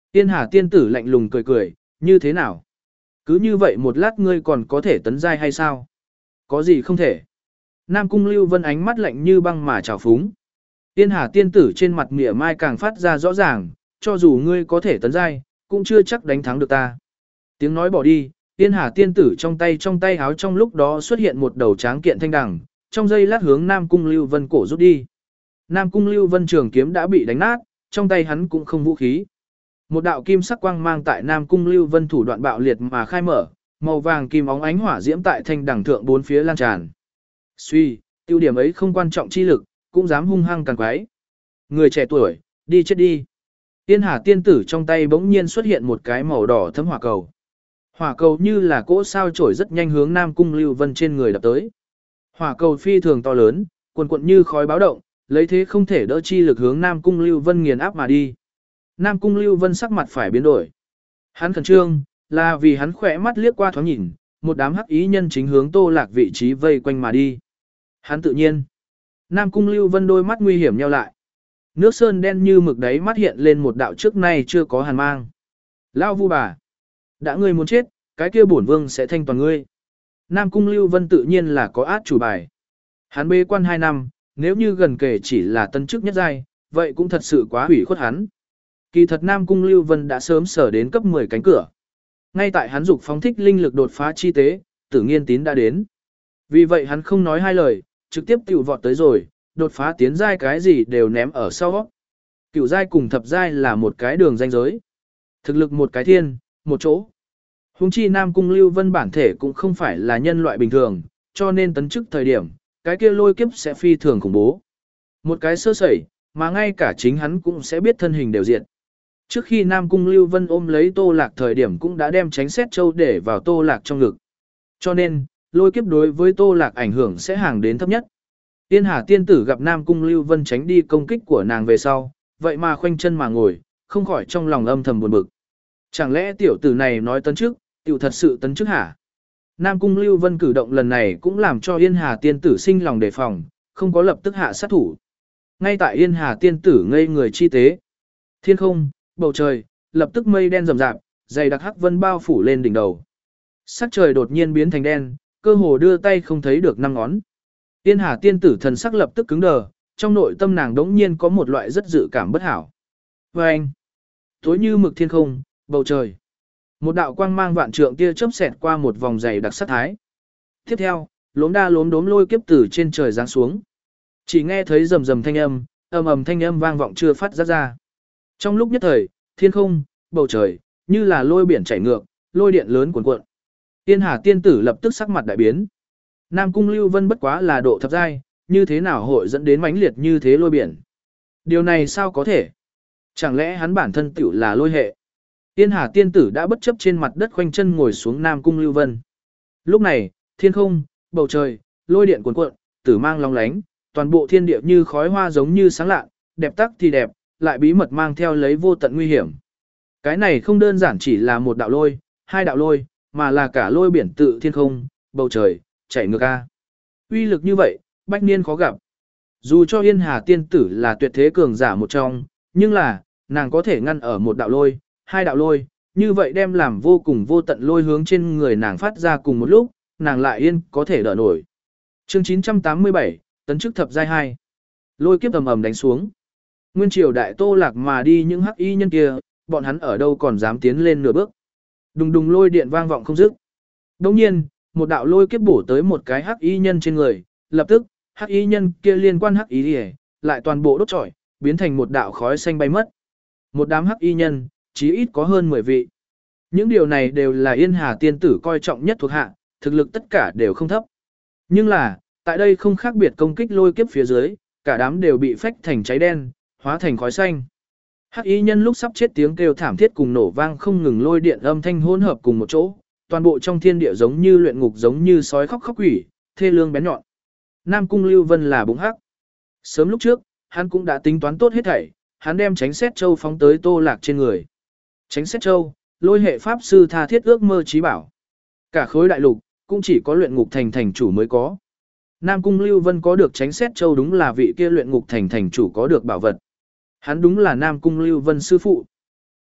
Tiên Hà tiên tử lạnh lùng cười cười, như thế nào? Cứ như vậy một lát ngươi còn có thể tấn giai hay sao? Có gì không thể? Nam Cung Lưu Vân ánh mắt lạnh như băng mà trào phúng. Tiên Hà tiên tử trên mặt mỉa mai càng phát ra rõ ràng, cho dù ngươi có thể tấn giai, cũng chưa chắc đánh thắng được ta. Tiếng nói bỏ đi, Tiên Hà tiên tử trong tay trong tay háo trong lúc đó xuất hiện một đầu tráng kiện thanh đằng, trong giây lát hướng Nam Cung Lưu Vân cổ rút đi. Nam Cung Lưu Vân trường kiếm đã bị đánh nát, trong tay hắn cũng không vũ khí. Một đạo kim sắc quang mang tại Nam Cung Lưu Vân thủ đoạn bạo liệt mà khai mở, màu vàng kim óng ánh hỏa diễm tại thanh đằng thượng bốn phía lan tràn. Suy, tiêu điểm ấy không quan trọng chi lực, cũng dám hung hăng càng quái. Người trẻ tuổi, đi chết đi. Tiên Hà tiên tử trong tay bỗng nhiên xuất hiện một cái màu đỏ thấm hỏa cầu. Hỏa cầu như là cỗ sao chổi rất nhanh hướng Nam Cung Lưu Vân trên người đập tới. Hỏa cầu phi thường to lớn, cuồn cuộn như khói báo động, lấy thế không thể đỡ chi lực hướng Nam Cung Lưu Vân nghiền áp mà đi. Nam Cung Lưu Vân sắc mặt phải biến đổi. Hắn khẩn trương, là vì hắn khỏe mắt liếc qua thoáng nhìn, một đám hắc ý nhân chính hướng Tô Lạc vị trí vây quanh mà đi. Hắn tự nhiên. Nam Cung Lưu Vân đôi mắt nguy hiểm nheo lại. Nước sơn đen như mực đáy mắt hiện lên một đạo trước nay chưa có hàn mang. Lao vu bà. Đã ngươi muốn chết, cái kia bổn vương sẽ thanh toàn ngươi. Nam Cung Lưu Vân tự nhiên là có át chủ bài. Hắn bế quan hai năm, nếu như gần kể chỉ là tân chức nhất giai, vậy cũng thật sự quá hủy khuất hắn. Kỳ thật Nam Cung Lưu Vân đã sớm sở đến cấp mười cánh cửa. Ngay tại hắn dục phóng thích linh lực đột phá chi tế, Tử Nghiên Tín đã đến. Vì vậy hắn không nói hai lời, trực tiếp tiểu vọt tới rồi, đột phá tiến giai cái gì đều ném ở sau. Cửu giai cùng thập giai là một cái đường ranh giới. Thực lực một cái thiên, một chỗ. Hùng chi Nam Cung Lưu Vân bản thể cũng không phải là nhân loại bình thường, cho nên tấn chức thời điểm, cái kia lôi kiếp sẽ phi thường khủng bố. Một cái sơ sẩy, mà ngay cả chính hắn cũng sẽ biết thân hình đều diện. Trước khi Nam Cung Lưu Vân ôm lấy Tô Lạc thời điểm cũng đã đem tránh xét châu để vào Tô Lạc trong ngực. Cho nên, lôi kiếp đối với Tô Lạc ảnh hưởng sẽ hàng đến thấp nhất. Tiên Hà tiên tử gặp Nam Cung Lưu Vân tránh đi công kích của nàng về sau, vậy mà khoanh chân mà ngồi, không khỏi trong lòng âm thầm buồn bực. Chẳng lẽ tiểu tử này nói tấn chức, tiểu thật sự tấn chức hả? Nam Cung Lưu Vân cử động lần này cũng làm cho Yên Hà tiên tử sinh lòng đề phòng, không có lập tức hạ sát thủ. Ngay tại Yên Hà tiên tử ngây người chi tế. Thiên không, bầu trời, lập tức mây đen rậm rạp, dày đặc hắc vân bao phủ lên đỉnh đầu. Sắc trời đột nhiên biến thành đen, cơ hồ đưa tay không thấy được năm ngón. Yên Hà tiên tử thần sắc lập tức cứng đờ, trong nội tâm nàng đống nhiên có một loại rất dự cảm bất hảo. Và anh, tối như mực thiên không, bầu trời. Một đạo quang mang vạn trượng tia chớp xẹt qua một vòng dày đặc sắc thái. Tiếp theo, lốm đa lốm đốm lôi kiếp từ trên trời giáng xuống. Chỉ nghe thấy rầm rầm thanh âm, ầm ầm thanh âm vang vọng chưa phát ra ra. Trong lúc nhất thời, thiên không, bầu trời, như là lôi biển chảy ngược, lôi điện lớn cuồn cuộn. Tiên Hà tiên tử lập tức sắc mặt đại biến. Nam Cung Lưu Vân bất quá là độ thập giai, như thế nào hội dẫn đến mãnh liệt như thế lôi biển? Điều này sao có thể? Chẳng lẽ hắn bản thân tiểu là lôi hệ? Tiên Hà tiên tử đã bất chấp trên mặt đất khoanh chân ngồi xuống Nam Cung Lưu Vân. Lúc này, thiên không, bầu trời, lôi điện cuồn cuộn, tử mang long lánh, toàn bộ thiên địa như khói hoa giống như sáng lạ, đẹp tắc thì đẹp, lại bí mật mang theo lấy vô tận nguy hiểm. Cái này không đơn giản chỉ là một đạo lôi, hai đạo lôi, mà là cả lôi biển tự thiên không, bầu trời, chảy ngược a. Uy lực như vậy, bách niên khó gặp. Dù cho Yên Hà tiên tử là tuyệt thế cường giả một trong, nhưng là, nàng có thể ngăn ở một đạo lôi, hai đạo lôi, như vậy đem làm vô cùng vô tận lôi hướng trên người nàng phát ra cùng một lúc, nàng lại yên có thể đỡ nổi. Chương chín trăm tám mươi bảy, tấn chức thập giai hai. Lôi kiếp ầm ầm đánh xuống. Nguyên triều đại Tô Lạc mà đi những hắc y nhân kia, bọn hắn ở đâu còn dám tiến lên nửa bước. Đùng đùng lôi điện vang vọng không dứt. Đồng nhiên, một đạo lôi kiếp bổ tới một cái hắc y nhân trên người, lập tức, hắc y nhân kia liên quan hắc y liề, lại toàn bộ đốt trọi, biến thành một đạo khói xanh bay mất. Một đám hắc y nhân, chí ít có hơn mười vị. Những điều này đều là Yên Hà tiên tử coi trọng nhất thuộc hạ, thực lực tất cả đều không thấp. Nhưng là, tại đây không khác biệt công kích lôi kiếp phía dưới, cả đám đều bị phách thành cháy đen, hóa thành khói xanh. Hắc y nhân lúc sắp chết tiếng kêu thảm thiết cùng nổ vang không ngừng lôi điện âm thanh hỗn hợp cùng một chỗ, toàn bộ trong thiên địa giống như luyện ngục giống như sói khóc khóc quỷ, thê lương bén nhọn. Nam Cung Lưu Vân là bụng hắc. Sớm lúc trước, hắn cũng đã tính toán tốt hết thảy, hắn đem tránh xét châu phóng tới Tô Lạc trên người. Tránh xét châu, lôi hệ pháp sư tha thiết ước mơ chí bảo. Cả khối đại lục, cũng chỉ có luyện ngục thành thành chủ mới có. Nam Cung Lưu Vân có được tránh xét châu đúng là vị kia luyện ngục thành thành chủ có được bảo vật. Hắn đúng là Nam Cung Lưu Vân sư phụ.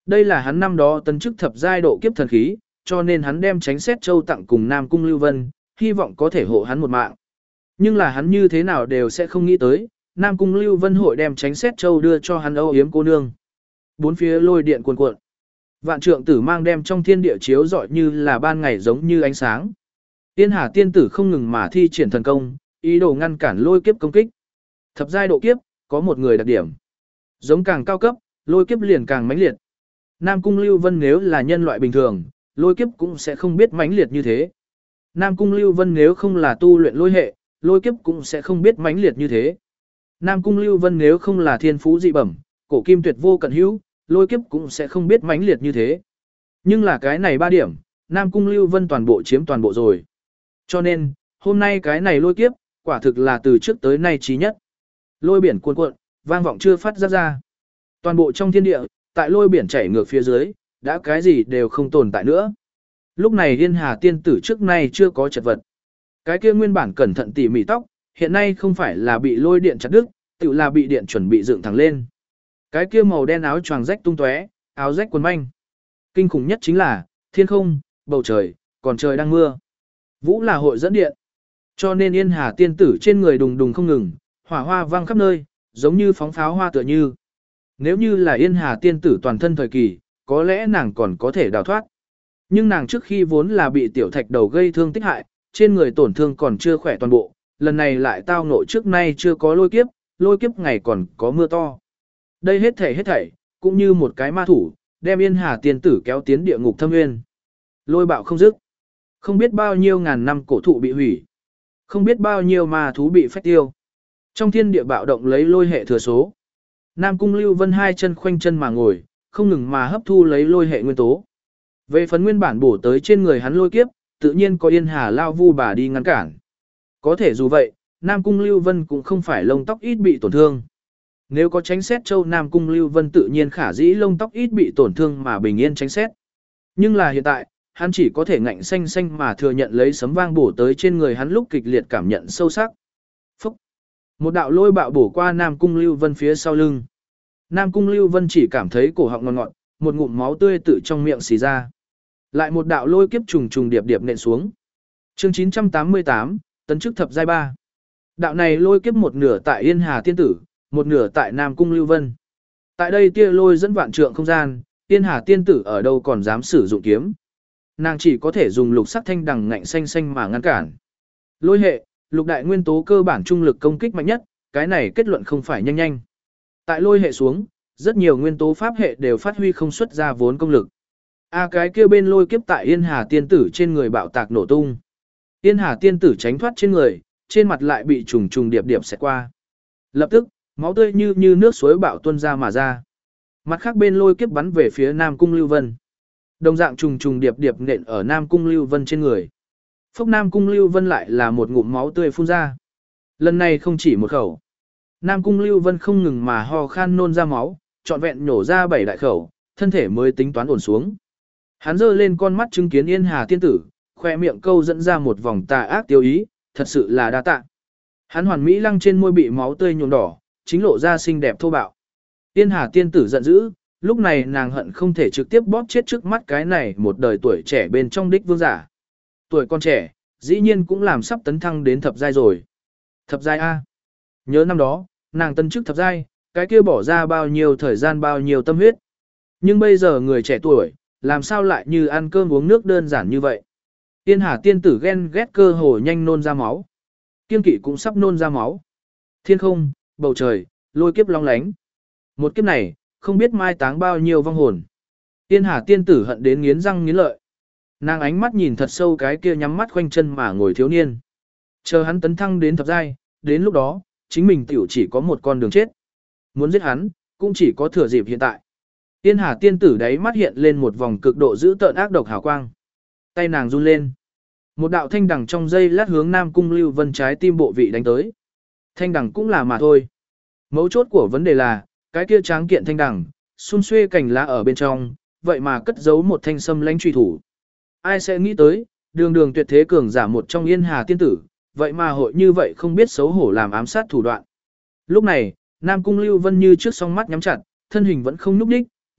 Đây là hắn năm đó tấn chức thập giai độ kiếp thần khí, cho nên hắn đem tránh xét châu tặng cùng Nam Cung Lưu Vân, hy vọng có thể hộ hắn một mạng. Nhưng là hắn như thế nào đều sẽ không nghĩ tới, Nam Cung Lưu Vân hội đem tránh xét châu đưa cho hắn âu yếm cô nương. Bốn phía lôi điện cuồn cuộn. Vạn trượng tử mang đem trong thiên địa chiếu rọi như là ban ngày giống như ánh sáng. Tiên Hà tiên tử không ngừng mà thi triển thần công, ý đồ ngăn cản lôi kiếp công kích. Thập giai độ kiếp, có một người đặc điểm. Giống càng cao cấp, lôi kiếp liền càng mãnh liệt. Nam Cung Lưu Vân nếu là nhân loại bình thường, lôi kiếp cũng sẽ không biết mãnh liệt như thế. Nam Cung Lưu Vân nếu không là tu luyện lôi hệ, lôi kiếp cũng sẽ không biết mãnh liệt như thế. Nam Cung Lưu Vân nếu không là thiên phú dị bẩm, cổ kim tuyệt vô cận hữu, lôi kiếp cũng sẽ không biết mãnh liệt như thế. Nhưng là cái này ba điểm, Nam Cung Lưu Vân toàn bộ chiếm toàn bộ rồi. Cho nên, hôm nay cái này lôi kiếp, quả thực là từ trước tới nay trí nhất. Lôi biển cuồn cuộn, vang vọng chưa phát ra ra. Toàn bộ trong thiên địa, tại lôi biển chảy ngược phía dưới, đã cái gì đều không tồn tại nữa. Lúc này Yên Hà tiên tử trước nay chưa có chật vật. Cái kia nguyên bản cẩn thận tỉ mỉ tóc, hiện nay không phải là bị lôi điện chặt đứt, tự là bị điện chuẩn bị dựng thẳng lên. Cái kia màu đen áo choàng rách tung tóe, áo rách quần manh. Kinh khủng nhất chính là, thiên không, bầu trời, còn trời đang mưa. Vũ là hội dẫn điện. Cho nên Yên Hà tiên tử trên người đùng đùng không ngừng, hỏa hoa vang khắp nơi, giống như phóng pháo hoa tựa như. Nếu như là Yên Hà tiên tử toàn thân thời kỳ, có lẽ nàng còn có thể đào thoát. Nhưng nàng trước khi vốn là bị tiểu thạch đầu gây thương tích hại, trên người tổn thương còn chưa khỏe toàn bộ, lần này lại tao ngộ trước nay chưa có lôi kiếp, lôi kiếp ngày còn có mưa to. Đây hết thảy hết thảy, cũng như một cái ma thủ, đem Yên Hà tiên tử kéo tiến địa ngục thâm nguyên. Lôi bạo không dứt. Không biết bao nhiêu ngàn năm cổ thụ bị hủy. Không biết bao nhiêu ma thú bị phách tiêu. Trong thiên địa bạo động lấy lôi hệ thừa số. Nam Cung Lưu Vân hai chân khoanh chân mà ngồi, không ngừng mà hấp thu lấy lôi hệ nguyên tố. Về phần nguyên bản bổ tới trên người hắn lôi kiếp, tự nhiên có Yên Hà lao vu bà đi ngăn cản. Có thể dù vậy, Nam Cung Lưu Vân cũng không phải lông tóc ít bị tổn thương. Nếu có tránh xét châu Nam Cung Lưu Vân tự nhiên khả dĩ lông tóc ít bị tổn thương mà bình yên tránh xét. Nhưng là hiện tại, hắn chỉ có thể ngạnh xanh xanh mà thừa nhận lấy sấm vang bổ tới trên người hắn lúc kịch liệt cảm nhận sâu sắc. Phúc! Một đạo lôi bạo bổ qua Nam Cung Lưu Vân phía sau lưng. Nam Cung Lưu Vân chỉ cảm thấy cổ họng ngọt ngọt, một ngụm máu tươi tự trong miệng xì ra. Lại một đạo lôi kiếp trùng trùng điệp điệp nện xuống. Chương chín trăm tám mươi tám, tấn chức thập giai ba. Đạo này lôi kiếp một nửa tại Yên Hà tiên tử, một nửa tại Nam Cung Lưu Vân. Tại đây tia lôi dẫn vạn trượng không gian, Yên Hà tiên tử ở đâu còn dám sử dụng kiếm. Nàng chỉ có thể dùng lục sắc thanh đằng ngạnh xanh xanh mà ngăn cản. Lôi hệ, lục đại nguyên tố cơ bản trung lực công kích mạnh nhất, cái này kết luận không phải nhanh nhanh. Tại lôi hệ xuống, rất nhiều nguyên tố pháp hệ đều phát huy không xuất ra vốn công lực. A cái kia bên lôi kiếp tại Yên Hà tiên tử trên người bạo tạc nổ tung. Yên Hà tiên tử tránh thoát trên người, trên mặt lại bị trùng trùng điệp điệp xẹt qua. Lập tức, máu tươi như như nước suối bạo tuôn ra mà ra. Mặt khác bên lôi kiếp bắn về phía Nam Cung Lưu Vân. Đồng dạng trùng trùng điệp điệp nện ở Nam Cung Lưu Vân trên người. Phốc Nam Cung Lưu Vân lại là một ngụm máu tươi phun ra. Lần này không chỉ một khẩu. Nam Cung Lưu Vân không ngừng mà ho khan nôn ra máu, trọn vẹn nhổ ra bảy đại khẩu, thân thể mới tính toán ổn xuống. Hắn giơ lên con mắt chứng kiến Yên Hà tiên tử, khoe miệng câu dẫn ra một vòng tà ác tiêu ý, thật sự là đa tạ. Hắn hoàn mỹ lăng trên môi bị máu tươi nhuộm đỏ, chính lộ ra xinh đẹp thô bạo. Yên Hà tiên tử giận dữ, lúc này nàng hận không thể trực tiếp bóp chết trước mắt cái này một đời tuổi trẻ bên trong đích vương giả. Tuổi con trẻ, dĩ nhiên cũng làm sắp tấn thăng đến thập giai rồi. Thập giai A. Nhớ năm đó, nàng tân chức thập giai, cái kia bỏ ra bao nhiêu thời gian bao nhiêu tâm huyết. Nhưng bây giờ người trẻ tuổi, làm sao lại như ăn cơm uống nước đơn giản như vậy. Yên Hà tiên tử ghen ghét cơ hồ nhanh nôn ra máu. Kiên kỵ cũng sắp nôn ra máu. Thiên không, bầu trời, lôi kiếp long lánh. Một kiếp này, không biết mai táng bao nhiêu vong hồn. Yên Hà tiên tử hận đến nghiến răng nghiến lợi. Nàng ánh mắt nhìn thật sâu cái kia nhắm mắt khoanh chân mà ngồi thiếu niên. Chờ hắn tấn thăng đến thập giai, đến lúc đó, chính mình tiểu chỉ có một con đường chết. Muốn giết hắn, cũng chỉ có thừa dịp hiện tại. Yên Hà tiên tử đáy mắt hiện lên một vòng cực độ dữ tợn ác độc hào quang. Tay nàng run lên. Một đạo thanh đằng trong dây lát hướng Nam Cung Lưu Vân trái tim bộ vị đánh tới. Thanh đằng cũng là mà thôi. Mấu chốt của vấn đề là, cái kia tráng kiện thanh đằng, xun xuê cành lá ở bên trong, vậy mà cất giấu một thanh sâm lãnh truy thủ. Ai sẽ nghĩ tới, đường đường tuyệt thế cường giả một trong Yên Hà tiên tử, vậy mà hội như vậy không biết xấu hổ làm ám sát thủ đoạn. Lúc này, Nam Cung Lưu Vân như trước song mắt nhắm chặt, thân hình vẫn không nhúc nhích,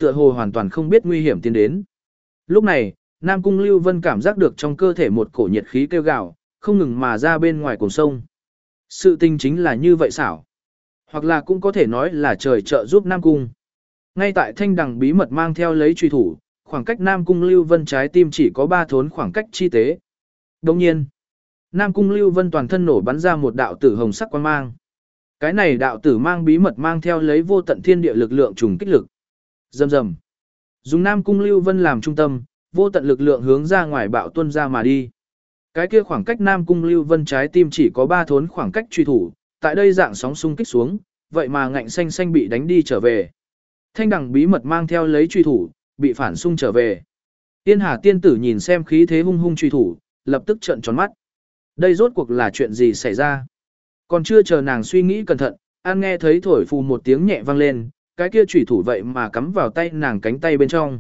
tựa hồ hoàn toàn không biết nguy hiểm tiến đến. Lúc này, Nam Cung Lưu Vân cảm giác được trong cơ thể một cổ nhiệt khí kêu gào, không ngừng mà ra bên ngoài cuồng sông. Sự tình chính là như vậy xảo. Hoặc là cũng có thể nói là trời trợ giúp Nam Cung. Ngay tại thanh đằng bí mật mang theo lấy truy thủ, khoảng cách Nam Cung Lưu Vân trái tim chỉ có ba thốn khoảng cách chi tế. Đồng nhiên, Nam Cung Lưu Vân toàn thân nổ bắn ra một đạo tử hồng sắc quang mang. Cái này đạo tử mang bí mật mang theo lấy vô tận thiên địa lực lượng trùng kích lực. Rầm rầm. Dùng Nam Cung Lưu Vân làm trung tâm, vô tận lực lượng hướng ra ngoài bạo tuôn ra mà đi. Cái kia khoảng cách Nam Cung Lưu Vân trái tim chỉ có ba thốn khoảng cách truy thủ, tại đây dạng sóng xung kích xuống, vậy mà ngạnh xanh xanh bị đánh đi trở về. Thanh đằng bí mật mang theo lấy truy thủ, bị phản xung trở về. Tiên Hà tiên tử nhìn xem khí thế hung hung truy thủ, lập tức trợn tròn mắt. Đây rốt cuộc là chuyện gì xảy ra? Còn chưa chờ nàng suy nghĩ cẩn thận, an nghe thấy thổi phù một tiếng nhẹ vang lên, cái kia truy thủ vậy mà cắm vào tay nàng cánh tay bên trong.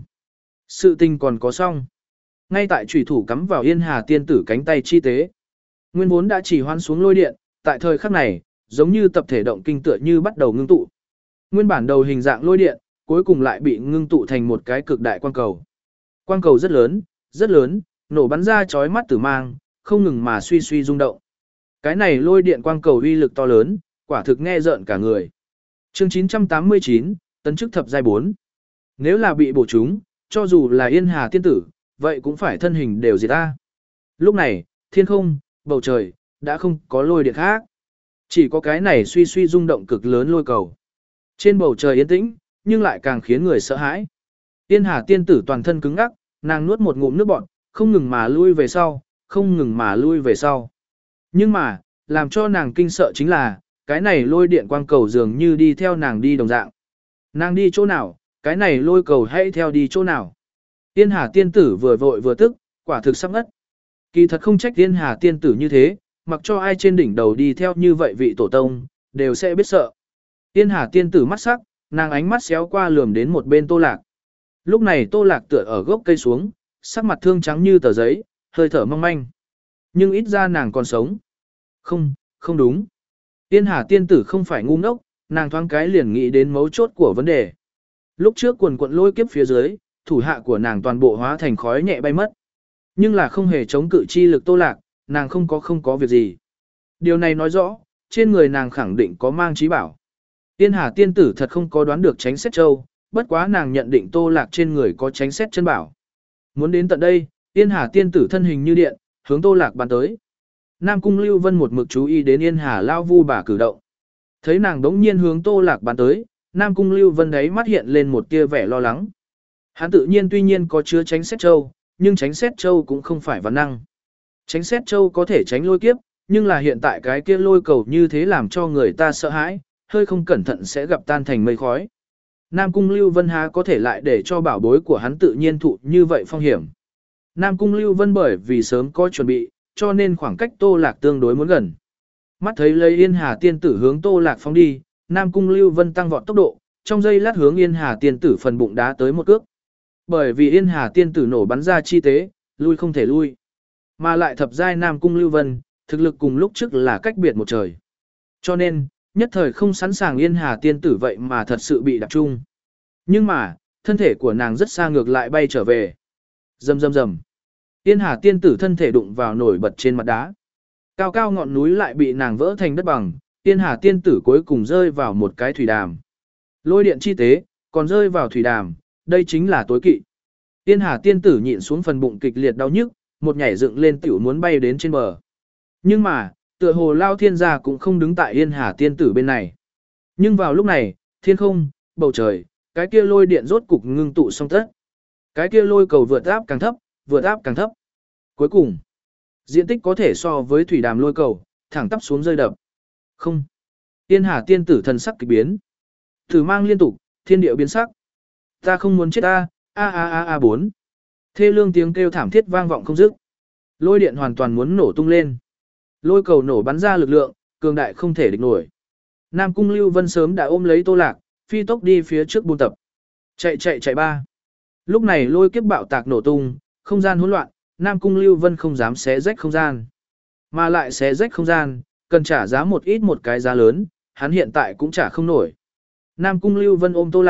Sự tình còn có xong. Ngay tại truy thủ cắm vào Yên Hà tiên tử cánh tay chi tế. Nguyên vốn đã chỉ hoán xuống lôi điện, tại thời khắc này, giống như tập thể động kinh tựa như bắt đầu ngưng tụ. Nguyên bản đầu hình dạng lôi điện, cuối cùng lại bị ngưng tụ thành một cái cực đại quang cầu. Quang cầu rất lớn, rất lớn, nổ bắn ra chói mắt tử mang, không ngừng mà suy suy rung động. Cái này lôi điện quang cầu uy lực to lớn, quả thực nghe rợn cả người. Chương chín trăm tám mươi chín, tấn chức thập giai bốn. Nếu là bị bổ trúng, cho dù là Yên Hà tiên tử, vậy cũng phải thân hình đều diệt ta. Lúc này, thiên không, bầu trời, đã không có lôi điện khác. Chỉ có cái này suy suy rung động cực lớn lôi cầu. Trên bầu trời yên tĩnh, nhưng lại càng khiến người sợ hãi. Yên Hà tiên tử toàn thân cứng ngắc, nàng nuốt một ngụm nước bọt, không ngừng mà lui về sau, không ngừng mà lui về sau. Nhưng mà, làm cho nàng kinh sợ chính là, cái này lôi điện quang cầu dường như đi theo nàng đi đồng dạng. Nàng đi chỗ nào, cái này lôi cầu hãy theo đi chỗ nào. Yên Hà tiên tử vừa vội vừa tức, quả thực sắp ngất. Kỳ thật không trách Yên Hà tiên tử như thế, mặc cho ai trên đỉnh đầu đi theo như vậy vị tổ tông, đều sẽ biết sợ. Yên Hà tiên tử mắt sắc, nàng ánh mắt xéo qua lườm đến một bên Tô Lạc. Lúc này Tô Lạc tựa ở gốc cây xuống, sắc mặt thương trắng như tờ giấy, hơi thở mong manh. Nhưng ít ra nàng còn sống. Không, không đúng. Yên Hà tiên tử không phải ngu ngốc, nàng thoáng cái liền nghĩ đến mấu chốt của vấn đề. Lúc trước quần quận lôi kiếp phía dưới, thủ hạ của nàng toàn bộ hóa thành khói nhẹ bay mất. Nhưng là không hề chống cự chi lực Tô Lạc, nàng không có không có việc gì. Điều này nói rõ, trên người nàng khẳng định có mang trí bảo. Yên Hà tiên tử thật không có đoán được tránh xét châu, bất quá nàng nhận định Tô Lạc trên người có tránh xét chân bảo. Muốn đến tận đây, Yên Hà tiên tử thân hình như điện, hướng Tô Lạc bắn tới. Nam Cung Lưu Vân một mực chú ý đến Yên Hà lao vu bà cử động. Thấy nàng đống nhiên hướng Tô Lạc bắn tới, Nam Cung Lưu Vân đấy mắt hiện lên một tia vẻ lo lắng. Hắn tự nhiên tuy nhiên có chứa tránh xét châu, nhưng tránh xét châu cũng không phải văn năng. Tránh xét châu có thể tránh lôi kiếp, nhưng là hiện tại cái kia lôi cầu như thế làm cho người ta sợ hãi, hơi không cẩn thận sẽ gặp tan thành mây khói. Nam Cung Lưu Vân há có thể lại để cho bảo bối của hắn tự nhiên thụ như vậy phong hiểm. Nam Cung Lưu Vân bởi vì sớm có chuẩn bị, cho nên khoảng cách Tô Lạc tương đối muốn gần. Mắt thấy lấy Yên Hà tiên tử hướng Tô Lạc phóng đi, Nam Cung Lưu Vân tăng vọt tốc độ, trong giây lát hướng Yên Hà tiên tử phần bụng đá tới một cước. Bởi vì Yên Hà tiên tử nổ bắn ra chi tế, lui không thể lui. Mà lại thập giai Nam Cung Lưu Vân, thực lực cùng lúc trước là cách biệt một trời. Cho nên, nhất thời không sẵn sàng Yên Hà tiên tử vậy mà thật sự bị đạp chung. Nhưng mà, thân thể của nàng rất xa ngược lại bay trở về. Rầm rầm rầm. Yên Hà tiên tử thân thể đụng vào nổi bật trên mặt đá. Cao cao ngọn núi lại bị nàng vỡ thành đất bằng, Yên Hà tiên tử cuối cùng rơi vào một cái thủy đàm. Lôi điện chi tế, còn rơi vào thủy đàm, đây chính là tối kỵ. Yên Hà tiên tử nhịn xuống phần bụng kịch liệt đau nhức, một nhảy dựng lên tiểu muốn bay đến trên bờ. Nhưng mà, tựa hồ Lao Thiên gia cũng không đứng tại Yên Hà tiên tử bên này. Nhưng vào lúc này, thiên không, bầu trời, cái kia lôi điện rốt cục ngưng tụ xong tất. Cái kia lôi cầu vượt áp càng thấp, vượt áp càng thấp. Cuối cùng, diện tích có thể so với thủy đàm lôi cầu, thẳng tắp xuống rơi đập. Không. Yên Hà tiên tử thần sắc kỳ biến. Thử mang liên tục, thiên địa biến sắc. Ta không muốn chết a, a a a a bốn. Thê lương tiếng kêu thảm thiết vang vọng không dứt. Lôi điện hoàn toàn muốn nổ tung lên. Lôi cầu nổ bắn ra lực lượng, cường đại không thể địch nổi. Nam Cung Lưu Vân sớm đã ôm lấy Tô Lạc, phi tốc đi phía trước buôn tập. Chạy chạy chạy ba. Lúc này lôi kiếp bạo tạc nổ tung, không gian hỗn loạn, Nam Cung Lưu Vân không dám xé rách không gian. Mà lại xé rách không gian, cần trả giá một ít một cái giá lớn, hắn hiện tại cũng trả không nổi. Nam Cung Lưu Vân ôm Tô Lạc,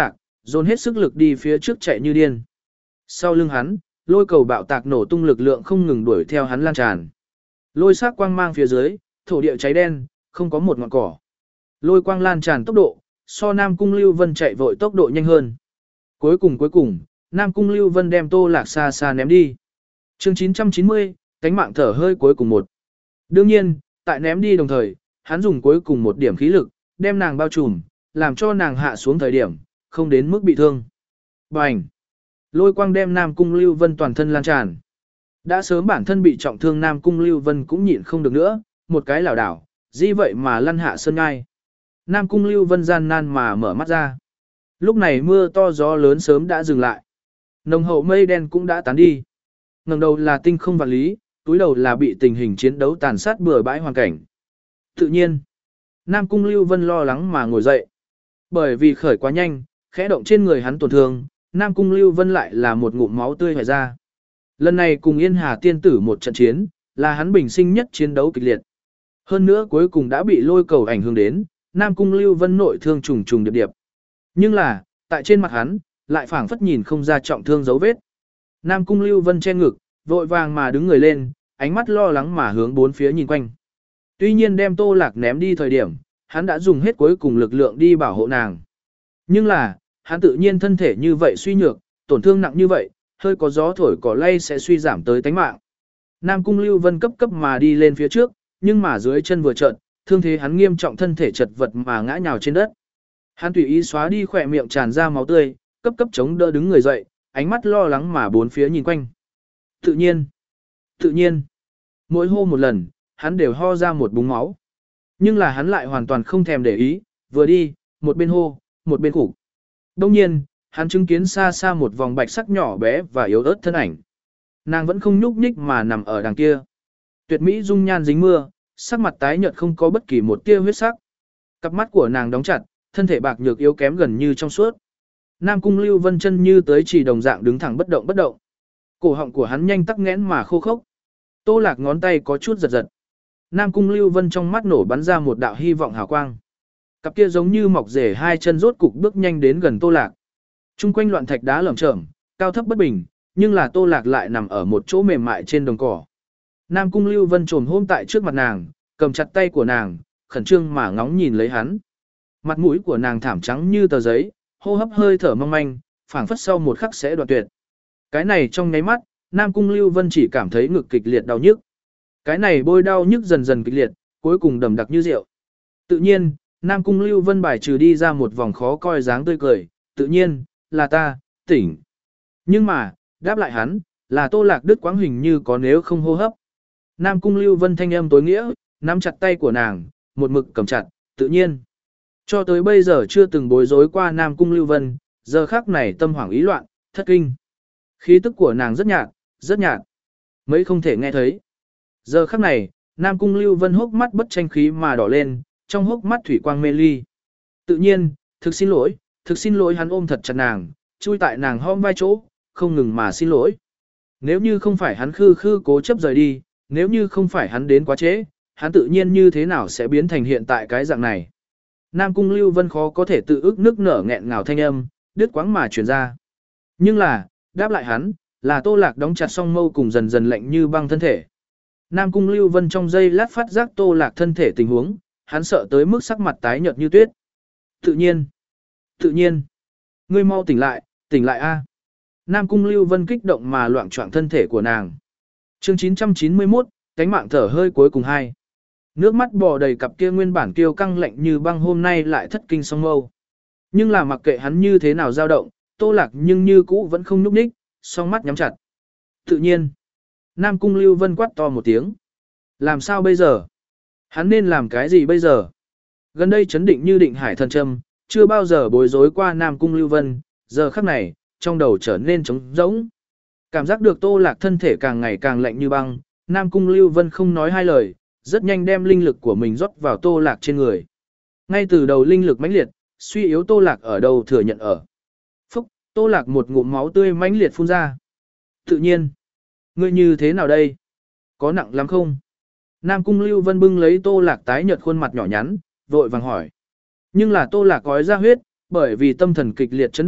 dồn hết sức lực đi phía trước chạy như điên. Sau lưng hắn, lôi cầu bạo tạc nổ tung lực lượng không ngừng đuổi theo hắn lan tràn. Lôi sắc quang mang phía dưới, thổ địa cháy đen, không có một ngọn cỏ. Lôi quang lan tràn tốc độ, so Nam Cung Lưu Vân chạy vội tốc độ nhanh hơn. Cuối cùng cuối cùng, Nam Cung Lưu Vân đem Tô Lạc xa xa ném đi. Chương chín trăm chín mươi, cánh mạng thở hơi cuối cùng một. Đương nhiên, tại ném đi đồng thời, hắn dùng cuối cùng một điểm khí lực, đem nàng bao trùm, làm cho nàng hạ xuống thời điểm, không đến mức bị thương. Bành! Lôi quang đem Nam Cung Lưu Vân toàn thân lan tràn. Đã sớm bản thân bị trọng thương Nam Cung Lưu Vân cũng nhịn không được nữa, một cái lảo đảo, gì vậy mà lăn hạ sơn ngai. Nam Cung Lưu Vân gian nan mà mở mắt ra. Lúc này mưa to gió lớn sớm đã dừng lại. Nồng hậu mây đen cũng đã tán đi. Ngẩng đầu là tinh không vạn lý, túi đầu là bị tình hình chiến đấu tàn sát bừa bãi hoàn cảnh. Tự nhiên, Nam Cung Lưu Vân lo lắng mà ngồi dậy. Bởi vì khởi quá nhanh, khẽ động trên người hắn tổn thương, Nam Cung Lưu Vân lại là một ngụm máu tươi hoài ra. Lần này cùng Yên Hà tiên tử một trận chiến, là hắn bình sinh nhất chiến đấu kịch liệt. Hơn nữa cuối cùng đã bị lôi cầu ảnh hưởng đến, Nam Cung Lưu Vân nội thương trùng trùng điệp điệp. Nhưng là, tại trên mặt hắn, lại phảng phất nhìn không ra trọng thương dấu vết. Nam Cung Lưu Vân che ngực, vội vàng mà đứng người lên, ánh mắt lo lắng mà hướng bốn phía nhìn quanh. Tuy nhiên đem Tô Lạc ném đi thời điểm, hắn đã dùng hết cuối cùng lực lượng đi bảo hộ nàng. Nhưng là, hắn tự nhiên thân thể như vậy suy nhược, tổn thương nặng như vậy, hơi có gió thổi cỏ lay sẽ suy giảm tới tánh mạng. Nam Cung Lưu Vân cấp cấp mà đi lên phía trước, nhưng mà dưới chân vừa trợn, thương thế hắn nghiêm trọng, thân thể chật vật mà ngã nhào trên đất. Hắn tùy ý xóa đi khỏe miệng tràn ra máu tươi, cấp cấp chống đỡ đứng người dậy, ánh mắt lo lắng mà bốn phía nhìn quanh. Tự nhiên, tự nhiên, mỗi hô một lần, hắn đều ho ra một búng máu. Nhưng là hắn lại hoàn toàn không thèm để ý, vừa đi, một bên hô, một bên khủng. Đông nhiên, hắn chứng kiến xa xa một vòng bạch sắc nhỏ bé và yếu ớt thân ảnh. Nàng vẫn không nhúc nhích mà nằm ở đằng kia. Tuyệt mỹ dung nhan dính mưa, sắc mặt tái nhợt không có bất kỳ một tia huyết sắc. Cặp mắt của nàng đóng chặt, thân thể bạc nhược yếu kém gần như trong suốt. Nam Cung Lưu Vân chân như tới chỉ đồng dạng đứng thẳng bất động bất động. Cổ họng của hắn nhanh tắc nghẽn mà khô khốc. Tô Lạc ngón tay có chút giật giật. Nam Cung Lưu Vân trong mắt nổ bắn ra một đạo hy vọng hào quang. Cặp kia giống như mọc rể hai chân rốt cục bước nhanh đến gần Tô Lạc. Trung quanh loạn thạch đá lởm chởm, cao thấp bất bình, nhưng là Tô Lạc lại nằm ở một chỗ mềm mại trên đồng cỏ. Nam Cung Lưu Vân trồm hôm tại trước mặt nàng, cầm chặt tay của nàng, khẩn trương mà ngóng nhìn lấy hắn. Mặt mũi của nàng thảm trắng như tờ giấy, hô hấp hơi thở mong manh, phảng phất sau một khắc sẽ đoạn tuyệt. Cái này trong nháy mắt, Nam Cung Lưu Vân chỉ cảm thấy ngực kịch liệt đau nhức. Cái này bôi đau nhức dần dần kịch liệt, cuối cùng đầm đặc như rượu. Tự nhiên, Nam Cung Lưu Vân bài trừ đi ra một vòng khó coi dáng tươi cười, tự nhiên, là ta, tỉnh. Nhưng mà, đáp lại hắn, là Tô Lạc đứt quãng hình như có nếu không hô hấp. Nam Cung Lưu Vân thanh âm tối nghĩa, nắm chặt tay của nàng, một mực cầm chặt, tự nhiên. Cho tới bây giờ chưa từng bối rối qua Nam Cung Lưu Vân, giờ khắc này tâm hoảng ý loạn, thất kinh. Khí tức của nàng rất nhạt, rất nhạt. Mấy không thể nghe thấy. Giờ khắc này, Nam Cung Lưu Vân hốc mắt bất tranh khí mà đỏ lên, trong hốc mắt thủy quang mê ly. Tự nhiên, thực xin lỗi, thực xin lỗi, hắn ôm thật chặt nàng, chui tại nàng hõm vai chỗ, không ngừng mà xin lỗi. Nếu như không phải hắn khư khư cố chấp rời đi, nếu như không phải hắn đến quá trễ, hắn tự nhiên như thế nào sẽ biến thành hiện tại cái dạng này. Nam Cung Lưu Vân khó có thể tự ức nức nở nghẹn ngào thanh âm, đứt quãng mà truyền ra. Nhưng là, đáp lại hắn, là Tô Lạc đóng chặt song mâu cùng dần dần lạnh như băng thân thể. Nam Cung Lưu Vân trong giây lát phát giác Tô Lạc thân thể tình huống, hắn sợ tới mức sắc mặt tái nhợt như tuyết. Tự nhiên, tự nhiên, ngươi mau tỉnh lại, tỉnh lại a. Nam Cung Lưu Vân kích động mà loạng choạng thân thể của nàng. Chương chín trăm chín mươi mốt, cánh mạng thở hơi cuối cùng hai. Nước mắt bò đầy cặp kia nguyên bản kiêu căng lạnh như băng hôm nay lại thất kinh song mâu. Nhưng là mặc kệ hắn như thế nào dao động, Tô Lạc nhưng như cũ vẫn không nhúc nhích, song mắt nhắm chặt. Tự nhiên, Nam Cung Lưu Vân quát to một tiếng. Làm sao bây giờ? Hắn nên làm cái gì bây giờ? Gần đây chấn định như định hải thần châm, chưa bao giờ bối rối qua Nam Cung Lưu Vân, giờ khắc này, trong đầu trở nên trống rỗng. Cảm giác được Tô Lạc thân thể càng ngày càng lạnh như băng, Nam Cung Lưu Vân không nói hai lời, rất nhanh đem linh lực của mình rót vào Tô Lạc trên người. Ngay từ đầu linh lực mãnh liệt, suy yếu Tô Lạc ở đâu thừa nhận ở. Phúc, Tô Lạc một ngụm máu tươi mãnh liệt phun ra. Tự nhiên, ngươi như thế nào đây? Có nặng lắm không? Nam Cung Lưu Vân bưng lấy Tô Lạc tái nhợt khuôn mặt nhỏ nhắn, vội vàng hỏi. Nhưng là Tô Lạc gói ra huyết, bởi vì tâm thần kịch liệt chấn động,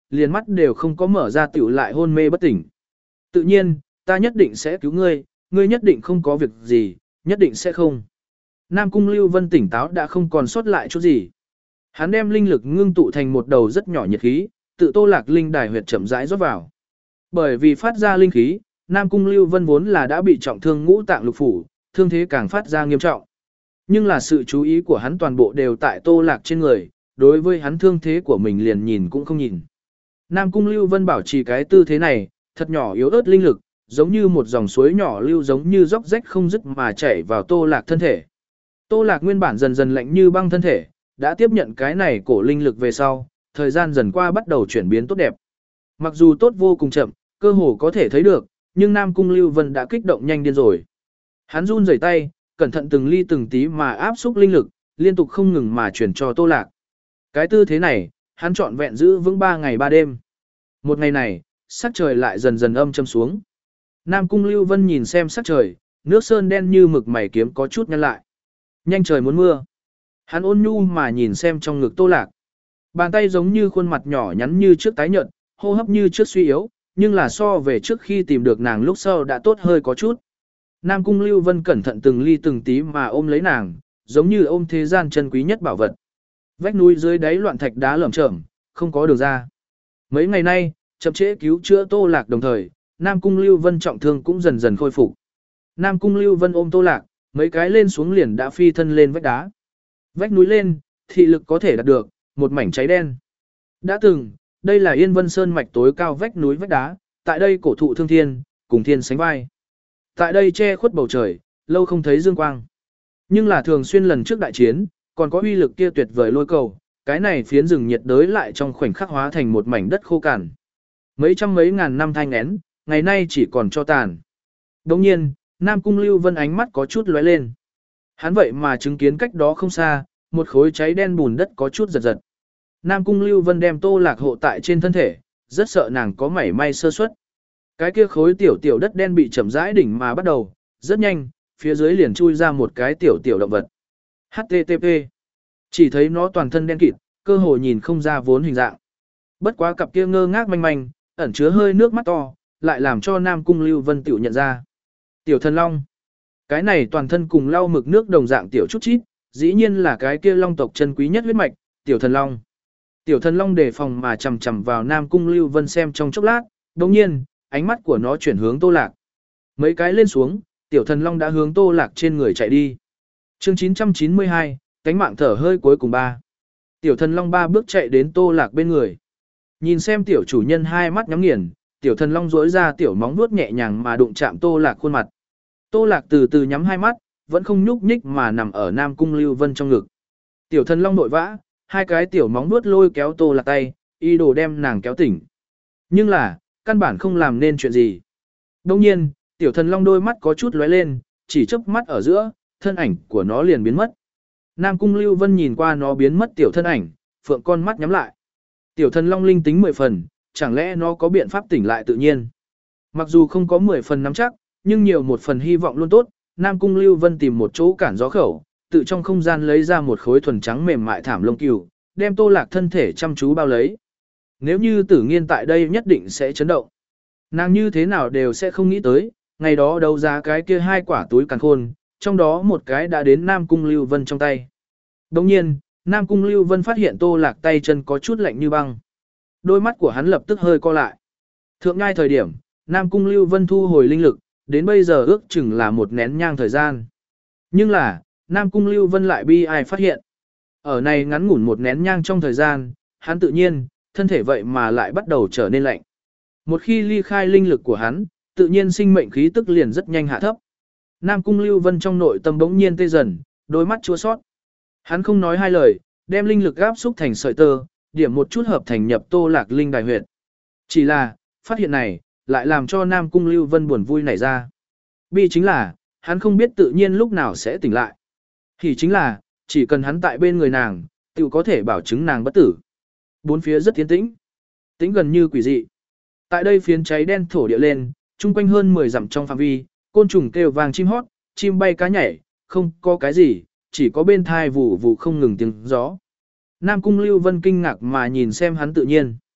liền mắt đều không có mở ra tiểu lại hôn mê bất tỉnh. Tự nhiên, ta nhất định sẽ cứu ngươi, ngươi nhất định không có việc gì, nhất định sẽ không. Nam Cung Lưu Vân tỉnh táo đã không còn sót lại chút gì. Hắn đem linh lực ngưng tụ thành một đầu rất nhỏ nhiệt khí, tự Tô Lạc linh đài huyệt chậm rãi rót vào. Bởi vì phát ra linh khí, Nam Cung Lưu Vân vốn là đã bị trọng thương ngũ tạng lục phủ, thương thế càng phát ra nghiêm trọng. Nhưng là sự chú ý của hắn toàn bộ đều tại Tô Lạc trên người, đối với hắn thương thế của mình liền nhìn cũng không nhìn. Nam Cung Lưu Vân bảo trì cái tư thế này, thật nhỏ yếu ớt linh lực, giống như một dòng suối nhỏ lưu giống như róc rách không dứt mà chảy vào Tô Lạc thân thể. Tô Lạc nguyên bản dần dần lạnh như băng thân thể, đã tiếp nhận cái này cổ linh lực về sau, thời gian dần qua bắt đầu chuyển biến tốt đẹp. Mặc dù tốt vô cùng chậm, cơ hồ có thể thấy được, nhưng Nam Cung Lưu Vân đã kích động nhanh điên rồi. Hắn run rẩy tay, cẩn thận từng ly từng tí mà áp xúc linh lực, liên tục không ngừng mà chuyển cho Tô Lạc. Cái tư thế này, hắn trọn vẹn giữ vững ba ngày ba đêm. Một ngày này, sắc trời lại dần dần âm châm xuống. Nam Cung Lưu Vân nhìn xem sắc trời, nước sơn đen như mực mày kiếm có chút nhăn lại. Nhanh trời muốn mưa. Hắn ôn nhu mà nhìn xem trong ngực Tô Lạc. Bàn tay giống như khuôn mặt nhỏ nhắn như trước tái nhợt, hô hấp như trước suy yếu, nhưng là so về trước khi tìm được nàng lúc sau đã tốt hơi có chút. Nam Cung Lưu Vân cẩn thận từng ly từng tí mà ôm lấy nàng, giống như ôm thế gian chân quý nhất bảo vật. Vách núi dưới đáy loạn thạch đá lởm chởm, không có đường ra. Mấy ngày nay, chậm trễ cứu chữa Tô Lạc đồng thời, Nam Cung Lưu Vân trọng thương cũng dần dần khôi phục. Nam Cung Lưu Vân ôm Tô Lạc, mấy cái lên xuống liền đã phi thân lên vách đá. Vách núi lên, thị lực có thể đạt được, một mảnh cháy đen. Đã từng, đây là Yên Vân Sơn mạch tối cao vách núi vách đá, tại đây cổ thụ thương thiên, cùng thiên sánh vai. Tại đây che khuất bầu trời, lâu không thấy dương quang. Nhưng là thường xuyên lần trước đại chiến, còn có uy lực kia tuyệt vời lôi cầu, cái này phiến rừng nhiệt đới lại trong khoảnh khắc hóa thành một mảnh đất khô cằn. Mấy trăm mấy ngàn năm thanh én, ngày nay chỉ còn cho tàn. Đồng nhiên, Nam Cung Lưu Vân ánh mắt có chút lóe lên. Hắn vậy mà chứng kiến cách đó không xa, một khối cháy đen bùn đất có chút giật giật. Nam Cung Lưu Vân đem Tô Lạc hộ tại trên thân thể, rất sợ nàng có mảy may sơ suất. Cái kia khối tiểu tiểu đất đen bị chậm rãi đỉnh mà bắt đầu, rất nhanh, phía dưới liền chui ra một cái tiểu tiểu động vật. hát tê tê pê. Chỉ thấy nó toàn thân đen kịt, cơ hồ nhìn không ra vốn hình dạng. Bất quá cặp kia ngơ ngác manh manh, ẩn chứa hơi nước mắt to, lại làm cho Nam Cung Lưu Vân tiểu nhận ra. Tiểu thần long. Cái này toàn thân cùng lau mực nước đồng dạng tiểu chút chít, dĩ nhiên là cái kia long tộc chân quý nhất huyết mạch, tiểu thần long. Tiểu thần long đề phòng mà chầm chầm vào Nam Cung Lưu Vân xem trong chốc lát, đồng nhiên, ánh mắt của nó chuyển hướng Tô Lạc. Mấy cái lên xuống, tiểu thần long đã hướng Tô Lạc trên người chạy đi. Chương chín trăm chín mươi hai, cánh mạng thở hơi cuối cùng ba. Tiểu thần long ba bước chạy đến Tô Lạc bên người. Nhìn xem tiểu chủ nhân hai mắt nhắm nghiền, tiểu thần long duỗi ra tiểu móng vuốt nhẹ nhàng mà đụng chạm Tô Lạc khuôn mặt. Tô Lạc từ từ nhắm hai mắt, vẫn không nhúc nhích mà nằm ở Nam Cung Lưu Vân trong ngực. Tiểu thần long nội vã, hai cái tiểu móng vuốt lôi kéo Tô Lạc tay, y đồ đem nàng kéo tỉnh. Nhưng là, căn bản không làm nên chuyện gì. Đồng nhiên, tiểu thần long đôi mắt có chút lóe lên, chỉ chớp mắt ở giữa, thân ảnh của nó liền biến mất. Nam Cung Lưu Vân nhìn qua nó biến mất tiểu thân ảnh, phượng con mắt nhắm lại. Tiểu thần long linh tính mười phần, chẳng lẽ nó có biện pháp tỉnh lại tự nhiên. Mặc dù không có mười phần nắm chắc, nhưng nhiều một phần hy vọng luôn tốt. Nam Cung Lưu Vân tìm một chỗ cản gió khẩu, tự trong không gian lấy ra một khối thuần trắng mềm mại thảm lông cừu, đem Tô Lạc thân thể chăm chú bao lấy. Nếu như Tử Nghiên tại đây nhất định sẽ chấn động. Nàng như thế nào đều sẽ không nghĩ tới, ngày đó đấu giá cái kia hai quả túi càn khôn, trong đó một cái đã đến Nam Cung Lưu Vân trong tay. Đồng nhiên, Nam Cung Lưu Vân phát hiện Tô Lạc tay chân có chút lạnh như băng. Đôi mắt của hắn lập tức hơi co lại. Thượng ngai thời điểm, Nam Cung Lưu Vân thu hồi linh lực, đến bây giờ ước chừng là một nén nhang thời gian. Nhưng là, Nam Cung Lưu Vân lại bi ai phát hiện. Ở này ngắn ngủn một nén nhang trong thời gian, hắn tự nhiên, thân thể vậy mà lại bắt đầu trở nên lạnh. Một khi ly khai linh lực của hắn, tự nhiên sinh mệnh khí tức liền rất nhanh hạ thấp. Nam Cung Lưu Vân trong nội tâm bỗng nhiên tê dần, đôi mắt chua xót. Hắn không nói hai lời, đem linh lực áp xúc thành sợi tơ, điểm một chút hợp thành nhập Tô Lạc linh đài huyệt. Chỉ là, phát hiện này, lại làm cho Nam Cung Lưu Vân buồn vui nảy ra. Bi chính là, hắn không biết tự nhiên lúc nào sẽ tỉnh lại. Thì chính là, chỉ cần hắn tại bên người nàng, tự có thể bảo chứng nàng bất tử. Bốn phía rất tiến tĩnh, tĩnh gần như quỷ dị. Tại đây phiến cháy đen thổ địa lên, chung quanh hơn mười dặm trong phạm vi, côn trùng kêu vàng chim hót, chim bay cá nhảy, không có cái gì, chỉ có bên thai vụ vụ không ngừng tiếng gió. Nam Cung Lưu Vân kinh ngạc mà nhìn xem hắn tự nhiên.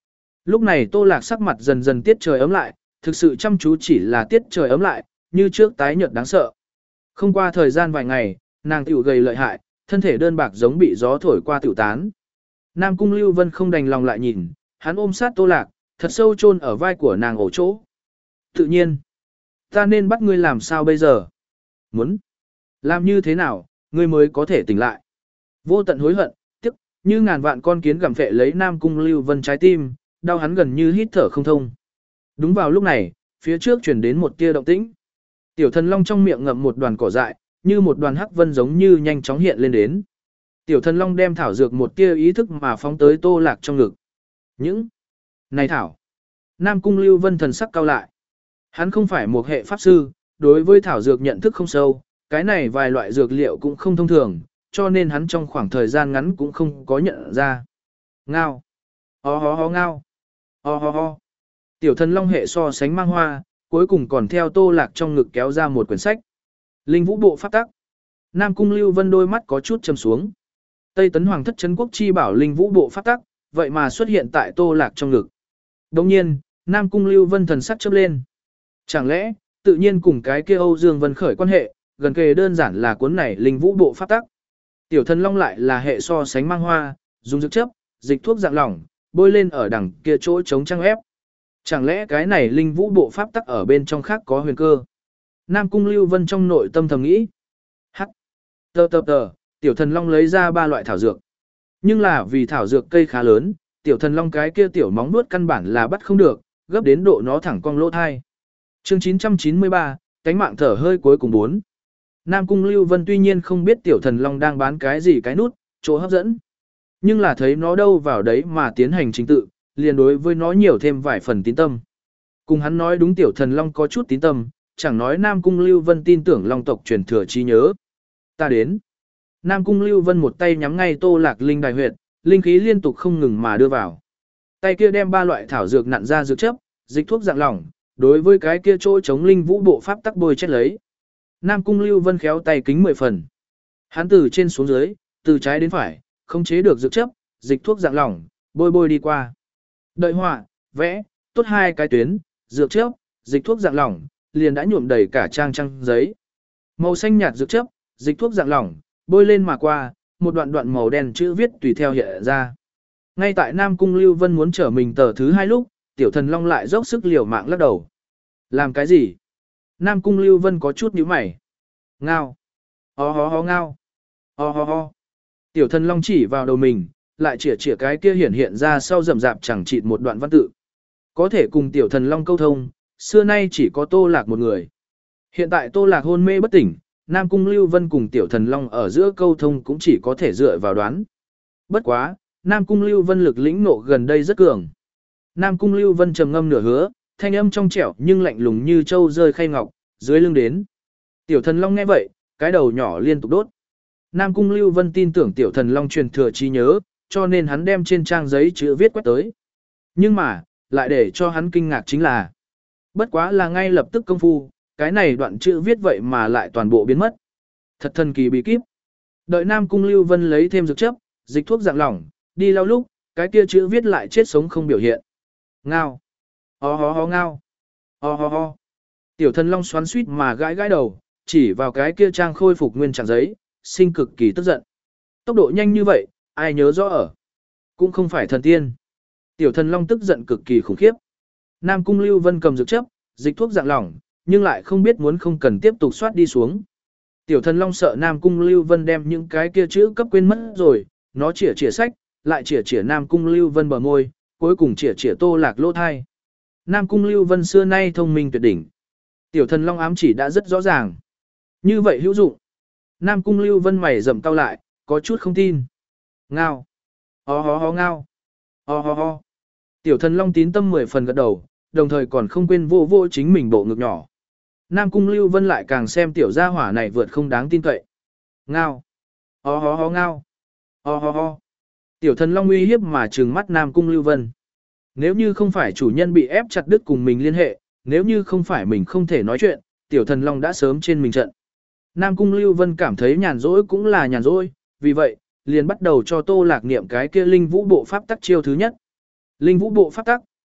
Lúc này Tô Lạc sắc mặt dần dần tiết trời ấm lại, thực sự chăm chú chỉ là tiết trời ấm lại, như trước tái nhợt đáng sợ. Không qua thời gian vài ngày, nàng tiểu gầy lợi hại, thân thể đơn bạc giống bị gió thổi qua tiểu tán. Nam Cung Lưu Vân không đành lòng lại nhìn, hắn ôm sát Tô Lạc, thật sâu chôn ở vai của nàng ổ chỗ. Tự nhiên, ta nên bắt ngươi làm sao bây giờ? Muốn làm như thế nào, ngươi mới có thể tỉnh lại? Vô tận hối hận, tiếc, như ngàn vạn con kiến gặm phệ lấy Nam Cung Lưu Vân trái tim, đau hắn gần như hít thở không thông. Đúng vào lúc này, phía trước truyền đến một tia động tĩnh. Tiểu Thần Long trong miệng ngậm một đoàn cỏ dại, như một đoàn hắc vân giống như nhanh chóng hiện lên đến. Tiểu Thần Long đem thảo dược một tia ý thức mà phóng tới Tô Lạc trong ngực. Những này thảo. Nam Cung Lưu Vân thần sắc cao lại. Hắn không phải một hệ pháp sư, đối với thảo dược nhận thức không sâu, cái này vài loại dược liệu cũng không thông thường, cho nên hắn trong khoảng thời gian ngắn cũng không có nhận ra. Ngao. Ho ho ho ngao. Ho ho ho. Tiểu Thần Long hệ so sánh mang hoa, cuối cùng còn theo Tô Lạc trong ngực kéo ra một quyển sách. Linh Vũ Bộ Pháp Tắc. Nam Cung Lưu Vân đôi mắt có chút châm xuống. Tây Tấn Hoàng thất trấn quốc chi bảo Linh Vũ Bộ Pháp Tắc, vậy mà xuất hiện tại Tô Lạc trong ngực. Đồng nhiên, Nam Cung Lưu Vân thần sắc chớp lên. Chẳng lẽ, tự nhiên cùng cái kia Âu Dương Vân khởi quan hệ, gần kề đơn giản là cuốn này Linh Vũ Bộ Pháp Tắc. Tiểu Thần Long lại là hệ so sánh mang hoa, dùng dược chấp, dịch thuốc dạng lỏng, bôi lên ở đằng kia chỗ chống trăng ép. Chẳng lẽ cái này Linh Vũ Bộ Pháp Tắc ở bên trong khác có huyền cơ? Nam Cung Lưu Vân trong nội tâm thầm nghĩ. Hắc. Tờ tờ tờ, Tiểu Thần Long lấy ra ba loại thảo dược. Nhưng là vì thảo dược cây khá lớn, Tiểu Thần Long cái kia tiểu móng nuốt căn bản là bắt không được, gấp đến độ nó thẳng cong lỗ thai. Chương chín trăm chín mươi ba, cánh mạng thở hơi cuối cùng bốn. Nam Cung Lưu Vân tuy nhiên không biết Tiểu Thần Long đang bán cái gì cái nút, chỗ hấp dẫn. Nhưng là thấy nó đâu vào đấy mà tiến hành chính tự, liền đối với nó nhiều thêm vài phần tín tâm. Cùng hắn nói đúng Tiểu Thần Long có chút tín tâm, chẳng nói Nam Cung Lưu Vân tin tưởng Long tộc truyền thừa trí nhớ. Ta đến. Nam Cung Lưu Vân một tay nhắm ngay Tô Lạc linh đài huyệt, linh khí liên tục không ngừng mà đưa vào. Tay kia đem ba loại thảo dược nặn ra dược chấp, dịch thuốc dạng lỏng, đối với cái kia chỗ chống linh vũ bộ pháp tắc bôi chết lấy. Nam Cung Lưu Vân khéo tay kính mười phần. Hắn từ trên xuống dưới, từ trái đến phải, không chế được dược chấp, dịch thuốc dạng lỏng, bôi bôi đi qua. Đợi họa, vẽ, tốt hai cái tuyến, dược chấp, dịch thuốc dạng lỏng, liền đã nhuộm đầy cả trang trang giấy. Màu xanh nhạt dược chấp, dịch thuốc dạng lỏng, bôi lên mà qua, một đoạn đoạn màu đen chữ viết tùy theo hiện ra. Ngay tại Nam Cung Lưu Vân muốn trở mình tờ thứ hai lúc, Tiểu Thần Long lại dốc sức liều mạng lắc đầu. Làm cái gì? Nam Cung Lưu Vân có chút nhíu mày. Ngao. Ho ho ho ngao. Ho ho ho. Tiểu Thần Long chỉ vào đầu mình, lại chĩa chĩa cái kia hiển hiện ra sau rậm rạp chẳng chịt một đoạn văn tự. Có thể cùng Tiểu Thần Long câu thông, xưa nay chỉ có Tô Lạc một người. Hiện tại Tô Lạc hôn mê bất tỉnh, Nam Cung Lưu Vân cùng Tiểu Thần Long ở giữa câu thông cũng chỉ có thể dựa vào đoán. Bất quá, Nam Cung Lưu Vân lực lĩnh nộ gần đây rất cường. Nam Cung Lưu Vân trầm ngâm nửa hứa, thanh âm trong trẻo nhưng lạnh lùng như trâu rơi khay ngọc, dưới lưng đến. Tiểu Thần Long nghe vậy, cái đầu nhỏ liên tục đốt. Nam Cung Lưu Vân tin tưởng Tiểu Thần Long truyền thừa trí nhớ, cho nên hắn đem trên trang giấy chữ viết quét tới. Nhưng mà, lại để cho hắn kinh ngạc chính là, bất quá là ngay lập tức công phu, cái này đoạn chữ viết vậy mà lại toàn bộ biến mất. Thật thần kỳ bí kíp. Đợi Nam Cung Lưu Vân lấy thêm dược chấp, dịch thuốc dạng lỏng, đi lau lúc, cái kia chữ viết lại chết sống không biểu hiện. Ngao. Ho ho ho ngao. Ho ho ho. Tiểu Thần Long xoắn xuýt mà gãi gãi đầu, chỉ vào cái kia trang khôi phục nguyên trạng giấy, sinh cực kỳ tức giận. Tốc độ nhanh như vậy, ai nhớ rõ ở. Cũng không phải thần tiên. Tiểu Thần Long tức giận cực kỳ khủng khiếp. Nam Cung Lưu Vân cầm dược chấp, dịch thuốc dạng lỏng, nhưng lại không biết muốn không cần tiếp tục soát đi xuống. Tiểu Thần Long sợ Nam Cung Lưu Vân đem những cái kia chữ cấp quên mất rồi, nó chỉa chỉa sách, lại chỉa chỉa Nam Cung Lưu Vân bờ môi, cuối cùng chỉa chỉa Tô Lạc lỗ thai. Nam Cung Lưu Vân xưa nay thông minh tuyệt đỉnh. Tiểu Thần Long ám chỉ đã rất rõ ràng. Như vậy hữu dụng. Nam Cung Lưu Vân mày rậm cau lại, có chút không tin. Ngao. Ho ho ho ngao. Ho ho ho. Tiểu Thần Long tín tâm mười phần gật đầu, đồng thời còn không quên vô vô chính mình bộ ngực nhỏ. Nam Cung Lưu Vân lại càng xem tiểu gia hỏa này vượt không đáng tin cậy. Ngao. Ho ho ho ngao. Ho ho ho. Tiểu Thần Long uy hiếp mà trừng mắt Nam Cung Lưu Vân. Nếu như không phải chủ nhân bị ép chặt đứt cùng mình liên hệ, nếu như không phải mình không thể nói chuyện, Tiểu Thần Long đã sớm trên mình trận. Nam Cung Lưu Vân cảm thấy nhàn rỗi cũng là nhàn rỗi, vì vậy, liền bắt đầu cho Tô Lạc niệm cái kia Linh Vũ Bộ Pháp Tắc chiêu thứ nhất. Linh Vũ Bộ Pháp Tắc,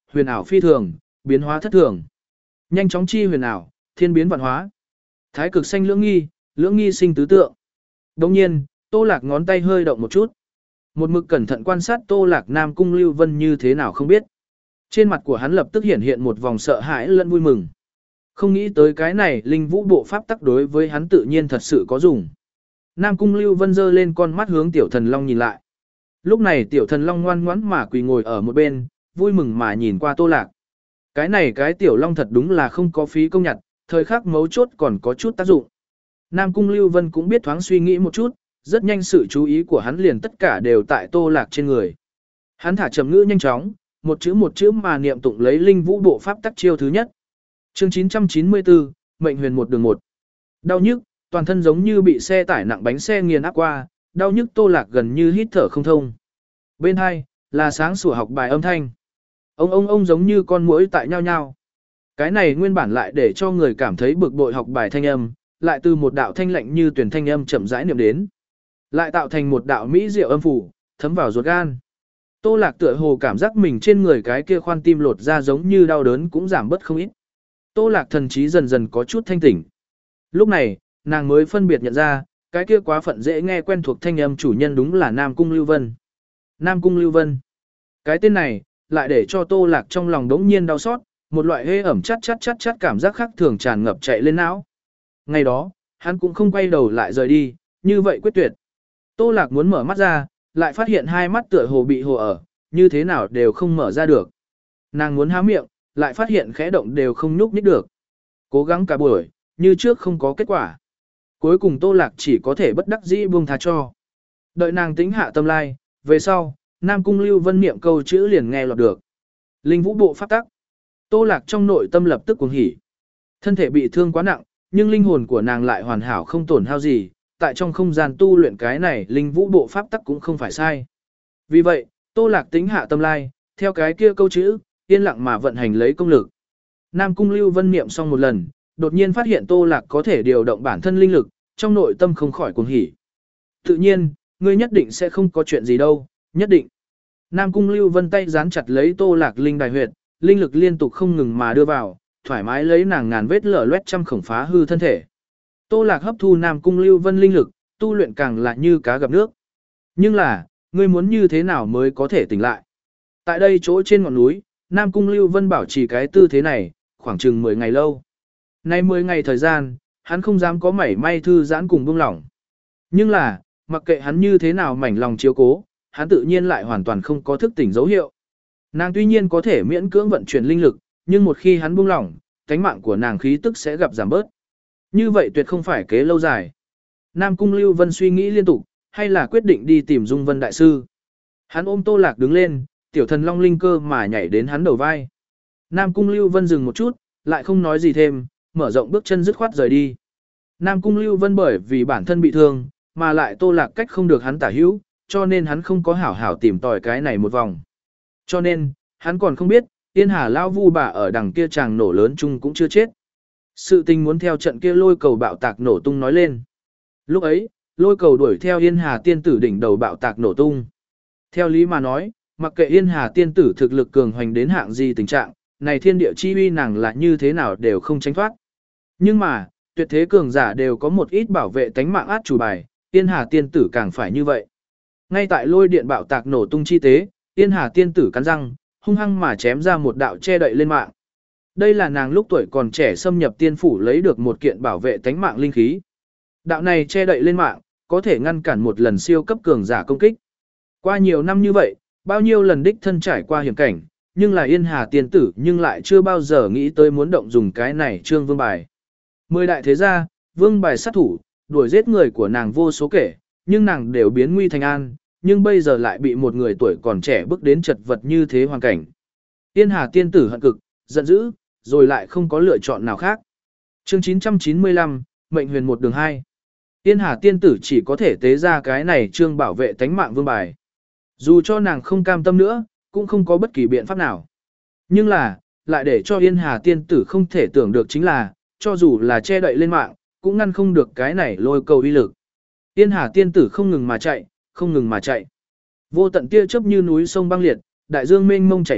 huyền ảo phi thường, biến hóa thất thường. Nhanh chóng chi huyền ảo, thiên biến vạn hóa. Thái cực xanh lưỡng nghi, lưỡng nghi sinh tứ tượng. Đồng nhiên, Tô Lạc ngón tay hơi động một chút. Một mực cẩn thận quan sát Tô Lạc Nam Cung Lưu Vân như thế nào không biết. Trên mặt của hắn lập tức hiện hiện một vòng sợ hãi lẫn vui mừng. Không nghĩ tới cái này linh vũ bộ pháp tắc đối với hắn tự nhiên thật sự có dùng. Nam Cung Lưu Vân giơ lên con mắt hướng Tiểu Thần Long nhìn lại. Lúc này Tiểu Thần Long ngoan ngoãn mà quỳ ngồi ở một bên, vui mừng mà nhìn qua Tô Lạc. Cái này cái Tiểu Long thật đúng là không có phí công nhặt, thời khắc mấu chốt còn có chút tác dụng. Nam Cung Lưu Vân cũng biết thoáng suy nghĩ một chút, rất nhanh sự chú ý của hắn liền tất cả đều tại Tô Lạc trên người. Hắn thả trầm ngữ nhanh chóng, một chữ một chữ mà niệm tụng lấy linh vũ bộ pháp tắc chiêu thứ nhất. Chương chín trăm chín mươi tư, mệnh huyền một đường một. Đau nhức, toàn thân giống như bị xe tải nặng bánh xe nghiền áp qua, đau nhức Tô Lạc gần như hít thở không thông. Bên hai là sáng sủa học bài âm thanh. Ông ông ông giống như con muỗi tại nhau nhau. Cái này nguyên bản lại để cho người cảm thấy bực bội học bài thanh âm, lại từ một đạo thanh lạnh như tuyển thanh âm chậm rãi niệm đến, lại tạo thành một đạo mỹ diệu âm phủ, thấm vào ruột gan. Tô Lạc tựa hồ cảm giác mình trên người cái kia khoan tim lột ra giống như đau đớn cũng giảm bớt không ít. Tô Lạc thần trí dần dần có chút thanh tỉnh. Lúc này, nàng mới phân biệt nhận ra, cái kia quá phận dễ nghe quen thuộc thanh âm chủ nhân đúng là Nam Cung Lưu Vân. Nam Cung Lưu Vân. Cái tên này, lại để cho Tô Lạc trong lòng đống nhiên đau xót, một loại hê ẩm chát chát chát chát cảm giác khác thường tràn ngập chạy lên não. Ngày đó, hắn cũng không quay đầu lại rời đi, như vậy quyết tuyệt. Tô Lạc muốn mở mắt ra, lại phát hiện hai mắt tựa hồ bị hồ ở, như thế nào đều không mở ra được. Nàng muốn há miệng, lại phát hiện khẽ động đều không nhúc nhích được. Cố gắng cả buổi, như trước không có kết quả. Cuối cùng Tô Lạc chỉ có thể bất đắc dĩ buông tha cho. Đợi nàng tính hạ tâm lai, về sau, Nam Cung Lưu Vân niệm câu chữ liền nghe lọt được. Linh vũ bộ pháp tắc. Tô Lạc trong nội tâm lập tức cuồng hỉ. Thân thể bị thương quá nặng, nhưng linh hồn của nàng lại hoàn hảo không tổn hao gì, tại trong không gian tu luyện cái này linh vũ bộ pháp tắc cũng không phải sai. Vì vậy, Tô Lạc tính hạ tâm lai, theo cái kia câu chữ, yên lặng mà vận hành lấy công lực. Nam Cung Lưu Vân niệm xong một lần, đột nhiên phát hiện Tô Lạc có thể điều động bản thân linh lực, trong nội tâm không khỏi cuồng hỉ. Tự nhiên, ngươi nhất định sẽ không có chuyện gì đâu, nhất định. Nam Cung Lưu Vân tay dán chặt lấy Tô Lạc linh đài huyệt, linh lực liên tục không ngừng mà đưa vào, thoải mái lấy nàng ngàn vết lở loét trăm khổng phá hư thân thể. Tô Lạc hấp thu Nam Cung Lưu Vân linh lực, tu luyện càng là như cá gặp nước. Nhưng là, ngươi muốn như thế nào mới có thể tỉnh lại? Tại đây chỗ trên ngọn núi, Nam Cung Lưu Vân bảo trì cái tư thế này, khoảng chừng mười ngày lâu. Nay mười ngày thời gian, hắn không dám có mảy may thư giãn cùng buông lỏng. Nhưng là, mặc kệ hắn như thế nào mảnh lòng chiếu cố, hắn tự nhiên lại hoàn toàn không có thức tỉnh dấu hiệu. Nàng tuy nhiên có thể miễn cưỡng vận chuyển linh lực, nhưng một khi hắn buông lỏng, cánh mạng của nàng khí tức sẽ gặp giảm bớt. Như vậy tuyệt không phải kế lâu dài. Nam Cung Lưu Vân suy nghĩ liên tục, hay là quyết định đi tìm Dung Vân Đại Sư. Hắn ôm Tô Lạc đứng lên, tiểu thần long linh cơ mà nhảy đến hắn đầu vai. Nam Cung Lưu Vân dừng một chút, lại không nói gì thêm, mở rộng bước chân dứt khoát rời đi. Nam Cung Lưu Vân bởi vì bản thân bị thương, mà lại Tô Lạc cách không được hắn tả hữu, cho nên hắn không có hảo hảo tìm tòi cái này một vòng. Cho nên, hắn còn không biết, Tiên Hà Lao Vu bà ở đằng kia chàng nổ lớn chung cũng chưa chết. Sự tình muốn theo trận kia lôi cầu bạo tạc nổ tung nói lên. Lúc ấy, lôi cầu đuổi theo Yên Hà tiên tử đỉnh đầu bạo tạc nổ tung. Theo lý mà nói, mặc kệ Yên Hà tiên tử thực lực cường hoành đến hạng gì tình trạng, này thiên địa chi uy nàng là như thế nào đều không tránh thoát. Nhưng mà, tuyệt thế cường giả đều có một ít bảo vệ tánh mạng át chủ bài, Yên Hà tiên tử càng phải như vậy. Ngay tại lôi điện bạo tạc nổ tung chi tế, Yên Hà tiên tử cắn răng, hung hăng mà chém ra một đạo che đậy lên mạng. Đây là nàng lúc tuổi còn trẻ xâm nhập tiên phủ lấy được một kiện bảo vệ tánh mạng linh khí. Đạo này che đậy lên mạng, có thể ngăn cản một lần siêu cấp cường giả công kích. Qua nhiều năm như vậy, bao nhiêu lần đích thân trải qua hiểm cảnh, nhưng là Yên Hà tiên tử nhưng lại chưa bao giờ nghĩ tới muốn động dùng cái này trương vương bài. Mười đại thế gia, vương bài sát thủ, đuổi giết người của nàng vô số kể, nhưng nàng đều biến nguy thành an, nhưng bây giờ lại bị một người tuổi còn trẻ bước đến chật vật như thế hoàn cảnh. Yên Hà tiên tử hận cực, giận dữ, rồi lại không có lựa chọn nào khác. Chương chín trăm chín mươi lăm, mệnh huyền một đường hai. Yên Hà tiên tử chỉ có thể tế ra cái này trương bảo vệ tánh mạng vương bài. Dù cho nàng không cam tâm nữa, cũng không có bất kỳ biện pháp nào. Nhưng là, lại để cho Yên Hà tiên tử không thể tưởng được chính là, cho dù là che đậy lên mạng, cũng ngăn không được cái này lôi cầu uy lực. Yên Hà tiên tử không ngừng mà chạy, không ngừng mà chạy. Vô tận tia chớp như núi sông băng liệt, đại dương mênh mông chảy ngược,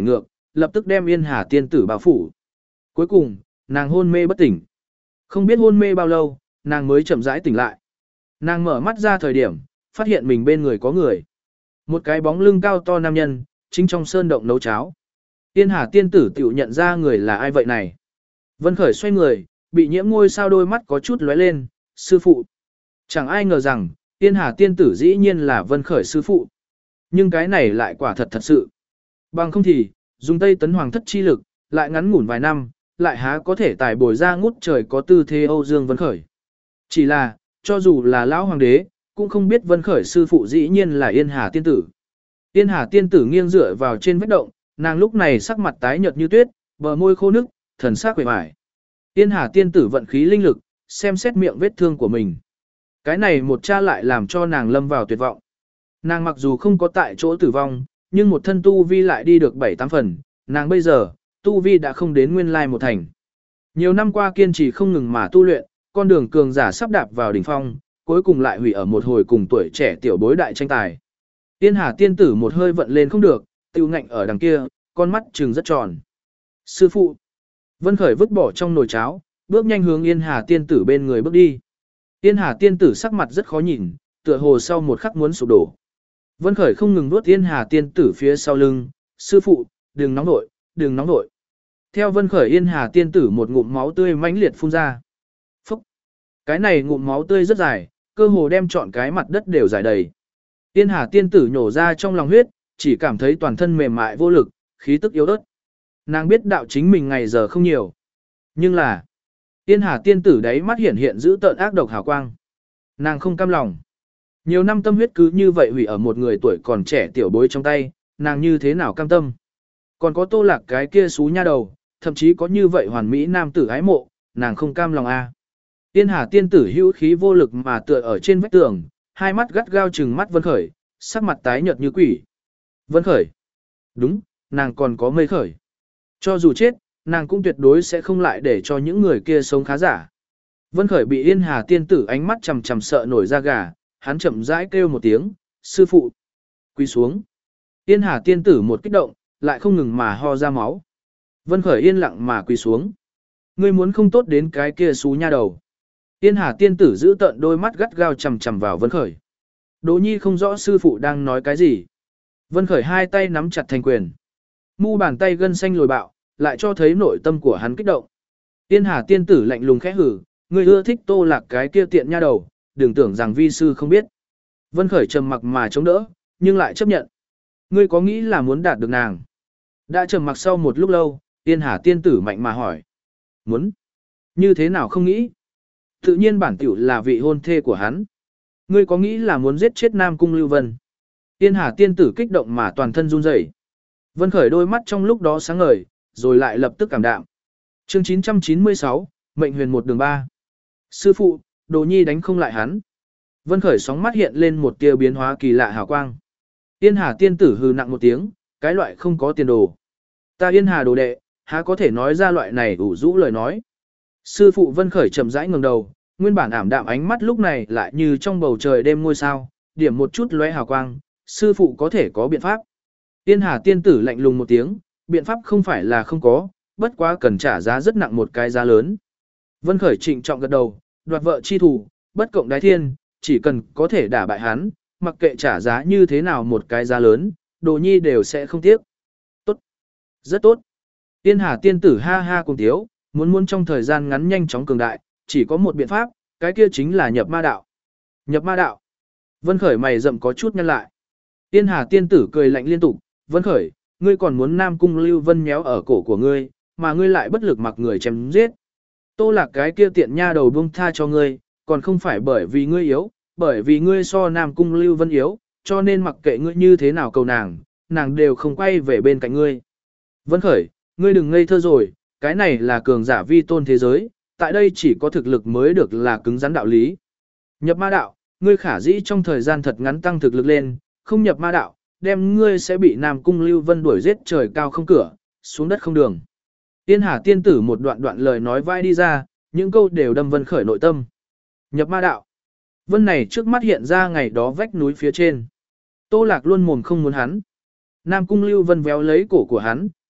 lập tức đem Yên Hà tiên tử bao phủ. Cuối cùng, nàng hôn mê bất tỉnh. Không biết hôn mê bao lâu, nàng mới chậm rãi tỉnh lại. Nàng mở mắt ra thời điểm, phát hiện mình bên người có người. Một cái bóng lưng cao to nam nhân, chính trong sơn động nấu cháo. Yên Hà tiên tử tiểu nhận ra người là ai vậy này. Vân Khởi xoay người, bị nhiễm ngôi sao đôi mắt có chút lóe lên, sư phụ. Chẳng ai ngờ rằng, Yên Hà tiên tử dĩ nhiên là Vân Khởi sư phụ. Nhưng cái này lại quả thật thật sự. Bằng không thì, dùng Tây Tấn Hoàng thất chi lực, lại ngắn ngủn vài năm, lại há có thể tài bồi ra ngút trời có tư thế Âu Dương Vân Khởi. Chỉ là, cho dù là lão hoàng đế, cũng không biết Vân Khởi sư phụ dĩ nhiên là Yên Hà tiên tử. Yên Hà tiên tử nghiêng dựa vào trên vách động, nàng lúc này sắc mặt tái nhợt như tuyết, bờ môi khô nức, thần sắc quệ vải. Yên Hà tiên tử vận khí linh lực, xem xét miệng vết thương của mình. Cái này một cha lại làm cho nàng lâm vào tuyệt vọng. Nàng mặc dù không có tại chỗ tử vong, nhưng một thân tu vi lại đi được bảy tám phần, nàng bây giờ, tu vi đã không đến nguyên lai một thành. Nhiều năm qua kiên trì không ngừng mà tu luyện, con đường cường giả sắp đạp vào đỉnh phong, cuối cùng lại hủy ở một hồi cùng tuổi trẻ tiểu bối đại tranh tài. Yên Hà tiên tử một hơi vận lên không được, tiêu ngạnh ở đằng kia, con mắt trừng rất tròn. Sư phụ! Vân Khởi vứt bỏ trong nồi cháo, bước nhanh hướng Yên Hà tiên tử bên người bước đi. Yên Hà tiên tử sắc mặt rất khó nhìn, tựa hồ sau một khắc muốn sụp đổ. Vân Khởi không ngừng nuốt Yên Hà tiên tử phía sau lưng, sư phụ, đừng nóng nội, đừng nóng nội. Theo Vân Khởi Yên Hà tiên tử một ngụm máu tươi mãnh liệt phun ra. Phúc! Cái này ngụm máu tươi rất dài, cơ hồ đem trọn cái mặt đất đều giải đầy. Yên Hà tiên tử nhổ ra trong lòng huyết, chỉ cảm thấy toàn thân mềm mại vô lực, khí tức yếu ớt. Nàng biết đạo chính mình ngày giờ không nhiều. Nhưng là, Yên Hà tiên tử đấy mắt hiện hiện giữ tợn ác độc hào quang. Nàng không cam lòng. Nhiều năm tâm huyết cứ như vậy hủy ở một người tuổi còn trẻ tiểu bối trong tay, nàng như thế nào cam tâm. Còn có Tô Lạc cái kia xú nha đầu, thậm chí có như vậy hoàn mỹ nam tử ái mộ, nàng không cam lòng a. À. Yên Hà tiên tử hữu khí vô lực mà tựa ở trên vách tường, hai mắt gắt gao trừng mắt Vân Khởi, sắc mặt tái nhợt như quỷ. Vân Khởi. Đúng, nàng còn có Mây Khởi. Cho dù chết, nàng cũng tuyệt đối sẽ không lại để cho những người kia sống khá giả. Vân Khởi bị Yên Hà tiên tử ánh mắt chằm chằm sợ nổi da gà, hắn chậm rãi kêu một tiếng, sư phụ. Quỳ xuống. Yên Hà tiên tử một kích động, lại không ngừng mà ho ra máu. Vân Khởi yên lặng mà quỳ xuống. Ngươi muốn không tốt đến cái kia xú nha đầu. Yên Hà tiên tử giữ tận đôi mắt gắt gao chằm chằm vào Vân Khởi. Đỗ Nhi không rõ sư phụ đang nói cái gì. Vân Khởi hai tay nắm chặt thành quyền. Mu bàn tay gân xanh lồi bạo, lại cho thấy nội tâm của hắn kích động. Yên Hà tiên tử lạnh lùng khẽ hử, ngươi ưa thích Tô Lạc cái kia tiện nha đầu, đừng tưởng rằng vi sư không biết. Vân Khởi trầm mặc mà chống đỡ, nhưng lại chấp nhận. Ngươi có nghĩ là muốn đạt được nàng? Đã trầm mặc sau một lúc lâu, Yên Hà tiên tử mạnh mà hỏi. Muốn? Như thế nào không nghĩ? Tự nhiên bản tiểu là vị hôn thê của hắn. Ngươi có nghĩ là muốn giết chết Nam Cung Lưu Vân? Yên Hà tiên tử kích động mà toàn thân run rẩy. Vân Khởi đôi mắt trong lúc đó sáng ngời, rồi lại lập tức cảm đạm. Chương chín trăm chín mươi sáu, Mệnh huyền một đường ba. Sư phụ, Đồ Nhi đánh không lại hắn. Vân Khởi sóng mắt hiện lên một tia biến hóa kỳ lạ hào quang. Yên Hà tiên tử hừ nặng một tiếng, cái loại không có tiền đồ. Ta Yên Hà đồ đệ, há có thể nói ra loại này ủ rũ lời nói. Sư phụ Vân Khởi chậm rãi ngẩng đầu, nguyên bản ảm đạm ánh mắt lúc này lại như trong bầu trời đêm ngôi sao, điểm một chút lóe hào quang, sư phụ có thể có biện pháp. Yên Hà tiên tử lạnh lùng một tiếng, biện pháp không phải là không có, bất quá cần trả giá rất nặng một cái giá lớn. Vân Khởi trịnh trọng gật đầu, đoạt vợ chi thủ, bất cộng đái thiên, chỉ cần có thể đả bại hắn, mặc kệ trả giá như thế nào một cái giá lớn, Đồ Nhi đều sẽ không tiếc. Tốt, rất tốt. Yên Hà tiên tử ha ha cùng tiếu, muốn muốn trong thời gian ngắn nhanh chóng cường đại, chỉ có một biện pháp, cái kia chính là nhập ma đạo. Nhập ma đạo. Vân Khởi mày rậm có chút nhăn lại. Yên Hà tiên tử cười lạnh liên tục, Vân Khởi, ngươi còn muốn Nam Cung Lưu Vân méo ở cổ của ngươi, mà ngươi lại bất lực mặc người chém giết. Tô Lạc cái kia tiện nha đầu buông tha cho ngươi, còn không phải bởi vì ngươi yếu, bởi vì ngươi so Nam Cung Lưu Vân yếu, cho nên mặc kệ ngươi như thế nào cầu nàng, nàng đều không quay về bên cạnh ngươi. Vân Khởi, ngươi đừng ngây thơ rồi, cái này là cường giả vi tôn thế giới, tại đây chỉ có thực lực mới được là cứng rắn đạo lý. Nhập ma đạo, ngươi khả dĩ trong thời gian thật ngắn tăng thực lực lên, không nhập ma đạo, đem ngươi sẽ bị Nam Cung Lưu Vân đuổi giết trời cao không cửa, xuống đất không đường. Tiên Hà tiên tử một đoạn đoạn lời nói vai đi ra, những câu đều đâm Vân Khởi nội tâm. Nhập ma đạo. Vân này trước mắt hiện ra ngày đó vách núi phía trên. Tô Lạc luôn mồm không muốn hắn. Nam Cung Lưu Vân véo lấy cổ của hắn,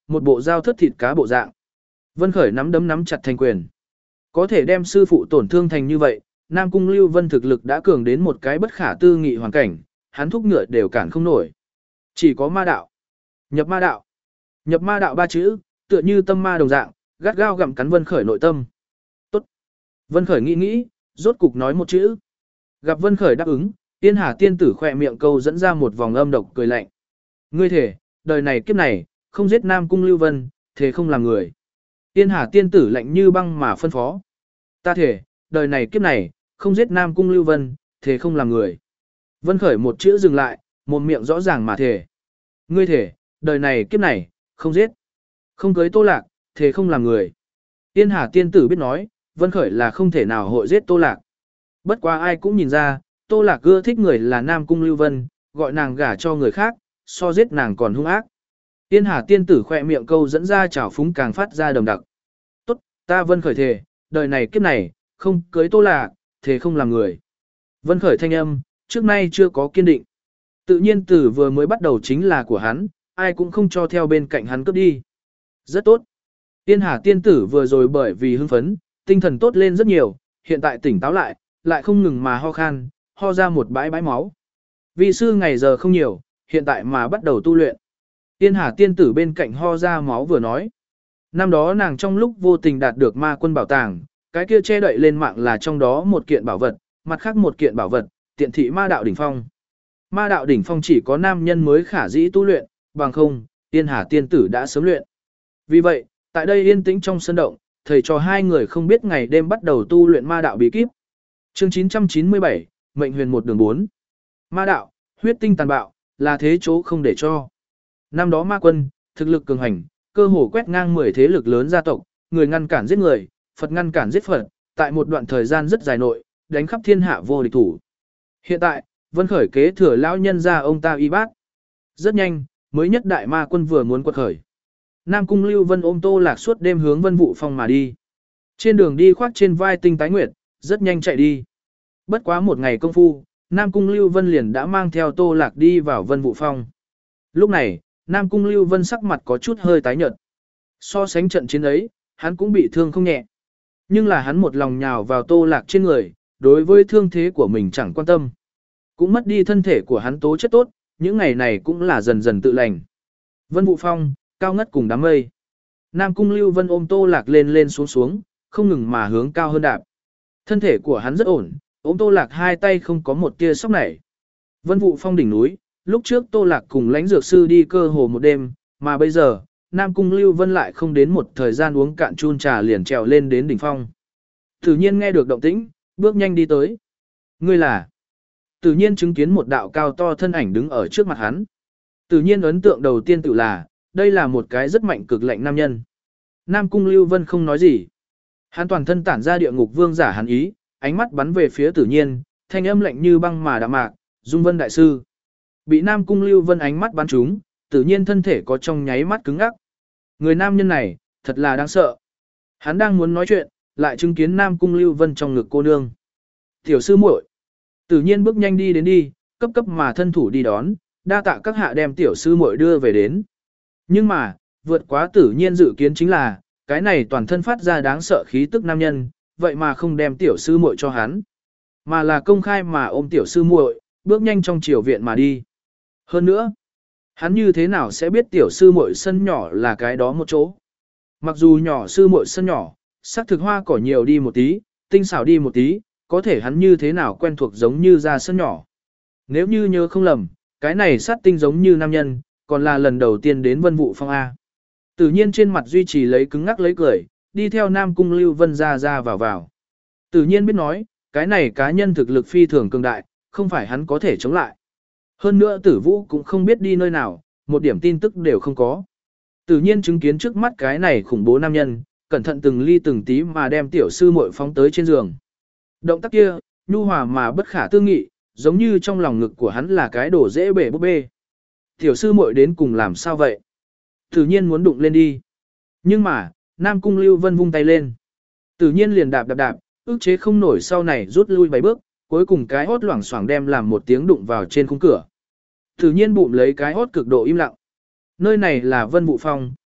một bộ dao thất thịt cá bộ dạng. Vân Khởi nắm đấm nắm chặt thành quyền. Có thể đem sư phụ tổn thương thành như vậy, Nam Cung Lưu Vân thực lực đã cường đến một cái bất khả tư nghị hoàn cảnh, hắn thúc ngựa đều cản không nổi. Chỉ có ma đạo. Nhập ma đạo. Nhập ma đạo ba chữ, tựa như tâm ma đồng dạng, gắt gao gặm cắn Vân Khởi nội tâm. Tốt. Vân Khởi nghĩ nghĩ, rốt cục nói một chữ. Gặp Vân Khởi đáp ứng, Tiên Hà tiên tử khỏe miệng câu dẫn ra một vòng âm độc cười lạnh. Ngươi thể, đời này kiếp này, không giết Nam Cung Lưu Vân, thế không làm người. Tiên Hà tiên tử lạnh như băng mà phân phó. Ta thể, đời này kiếp này, không giết Nam Cung Lưu Vân, thế không làm người. Vân Khởi một chữ dừng lại, một miệng rõ ràng mà thể. Ngươi thể, đời này kiếp này, không giết. Không cưới Tô Lạc, thế không làm người. Tiên Hà tiên tử biết nói, Vân Khởi là không thể nào hội giết Tô Lạc. Bất quá ai cũng nhìn ra, Tô Lạc ưa thích người là Nam Cung Lưu Vân, gọi nàng gả cho người khác, so giết nàng còn hung ác. Tiên Hà tiên tử khỏe miệng câu dẫn ra trào phúng càng phát ra đầm đặc. Tốt, ta Vân Khởi thề, đời này kiếp này, không cưới Tô Lạc, thề không làm người. Vân Khởi thanh âm, trước nay chưa có kiên định. Tự nhiên từ vừa mới bắt đầu chính là của hắn, ai cũng không cho theo bên cạnh hắn cướp đi. Rất tốt. Tiên Hà tiên tử vừa rồi bởi vì hưng phấn, tinh thần tốt lên rất nhiều, hiện tại tỉnh táo lại, lại không ngừng mà ho khan, ho ra một bãi bãi máu. Vị sư ngày giờ không nhiều, hiện tại mà bắt đầu tu luyện. Tiên Hà tiên tử bên cạnh ho ra máu vừa nói. Năm đó nàng trong lúc vô tình đạt được ma quân bảo tàng, cái kia che đậy lên mạng là trong đó một kiện bảo vật, mặt khác một kiện bảo vật, tiện thị ma đạo đỉnh phong. Ma đạo đỉnh phong chỉ có nam nhân mới khả dĩ tu luyện, bằng không, Tiên Hà tiên tử đã sớm luyện. Vì vậy, tại đây yên tĩnh trong sân động, thầy cho hai người không biết ngày đêm bắt đầu tu luyện ma đạo bí kíp. Chương chín trăm chín mươi bảy, Mệnh huyền một đường bốn. Ma đạo, huyết tinh tàn bạo, là thế chỗ không để cho. Năm đó ma quân, thực lực cường hành, cơ hồ quét ngang mười thế lực lớn gia tộc, người ngăn cản giết người, Phật ngăn cản giết Phật, tại một đoạn thời gian rất dài nội, đánh khắp thiên hạ vô địch thủ. Hiện tại, Vân Khởi kế thừa lão nhân gia ông ta y bát. Rất nhanh, mới nhất đại ma quân vừa muốn quật khởi. Nam Cung Lưu Vân ôm Tô Lạc suốt đêm hướng Vân Vũ Phong mà đi. Trên đường đi khoác trên vai tinh tái nguyệt, rất nhanh chạy đi. Bất quá một ngày công phu, Nam Cung Lưu Vân liền đã mang theo Tô Lạc đi vào Vân Vũ Phong. Lúc này, Nam Cung Lưu Vân sắc mặt có chút hơi tái nhợt. So sánh trận chiến ấy, hắn cũng bị thương không nhẹ. Nhưng là hắn một lòng nhào vào Tô Lạc trên người, đối với thương thế của mình chẳng quan tâm. Cũng mất đi thân thể của hắn tố chất tốt, những ngày này cũng là dần dần tự lành. Vân Vũ Phong, cao ngất cùng đám mây. Nam Cung Lưu Vân ôm Tô Lạc lên lên xuống xuống, không ngừng mà hướng cao hơn đạp. Thân thể của hắn rất ổn, ôm Tô Lạc hai tay không có một tia sốc nảy. Vân Vũ Phong đỉnh núi, lúc trước Tô Lạc cùng lãnh dược sư đi cơ hồ một đêm, mà bây giờ, Nam Cung Lưu Vân lại không đến một thời gian uống cạn chun trà liền trèo lên đến đỉnh phong. Tự nhiên nghe được động tĩnh, bước nhanh đi tới. Ngươi là? Tự nhiên chứng kiến một đạo cao to thân ảnh đứng ở trước mặt hắn. Tự nhiên ấn tượng đầu tiên tự là, đây là một cái rất mạnh cực lạnh nam nhân. Nam Cung Lưu Vân không nói gì. Hắn toàn thân tản ra địa ngục vương giả hắn ý, ánh mắt bắn về phía Tử Nhiên, thanh âm lạnh như băng mà đạm mạc, Dung Vân đại sư. Bị Nam Cung Lưu Vân ánh mắt bắn trúng, Tử Nhiên thân thể có trong nháy mắt cứng ngắc. Người nam nhân này, thật là đáng sợ. Hắn đang muốn nói chuyện, lại chứng kiến Nam Cung Lưu Vân trong ngực cô nương. Tiểu sư muội. Tử Nhiên bước nhanh đi đến đi, cấp cấp mà thân thủ đi đón, đa tạ các hạ đem tiểu sư muội đưa về đến. Nhưng mà, vượt quá Tử Nhiên dự kiến chính là, cái này toàn thân phát ra đáng sợ khí tức nam nhân, vậy mà không đem tiểu sư muội cho hắn, mà là công khai mà ôm tiểu sư muội, bước nhanh trong triều viện mà đi. Hơn nữa, hắn như thế nào sẽ biết tiểu sư muội sân nhỏ là cái đó một chỗ? Mặc dù nhỏ sư muội sân nhỏ, sắc thực hoa cỏ nhiều đi một tí, tinh xảo đi một tí, có thể hắn như thế nào quen thuộc giống như ra sân nhỏ. Nếu như nhớ không lầm, cái này sát tinh giống như nam nhân, còn là lần đầu tiên đến Vân Vũ Phong A. Tự nhiên trên mặt duy trì lấy cứng ngắc lấy cười, đi theo Nam Cung Lưu Vân ra ra vào vào. Tự nhiên biết nói, cái này cá nhân thực lực phi thường cường đại, không phải hắn có thể chống lại. Hơn nữa Tử Vũ cũng không biết đi nơi nào, một điểm tin tức đều không có. Tự nhiên chứng kiến trước mắt cái này khủng bố nam nhân, cẩn thận từng ly từng tí mà đem tiểu sư muội phóng tới trên giường. Động tác kia, nhu hòa mà bất khả tư nghị, giống như trong lòng ngực của hắn là cái đồ dễ bể búp bê. Tiểu sư muội đến cùng làm sao vậy? Tự nhiên muốn đụng lên đi. Nhưng mà, Nam Cung Lưu Vân vung tay lên. Tự nhiên liền đạp đạp đạp, ức chế không nổi sau này rút lui bảy bước, cuối cùng cái hốt loảng xoảng đem làm một tiếng đụng vào trên khung cửa. Tự nhiên bụng lấy cái hốt cực độ im lặng. Nơi này là Vân Vũ Phong,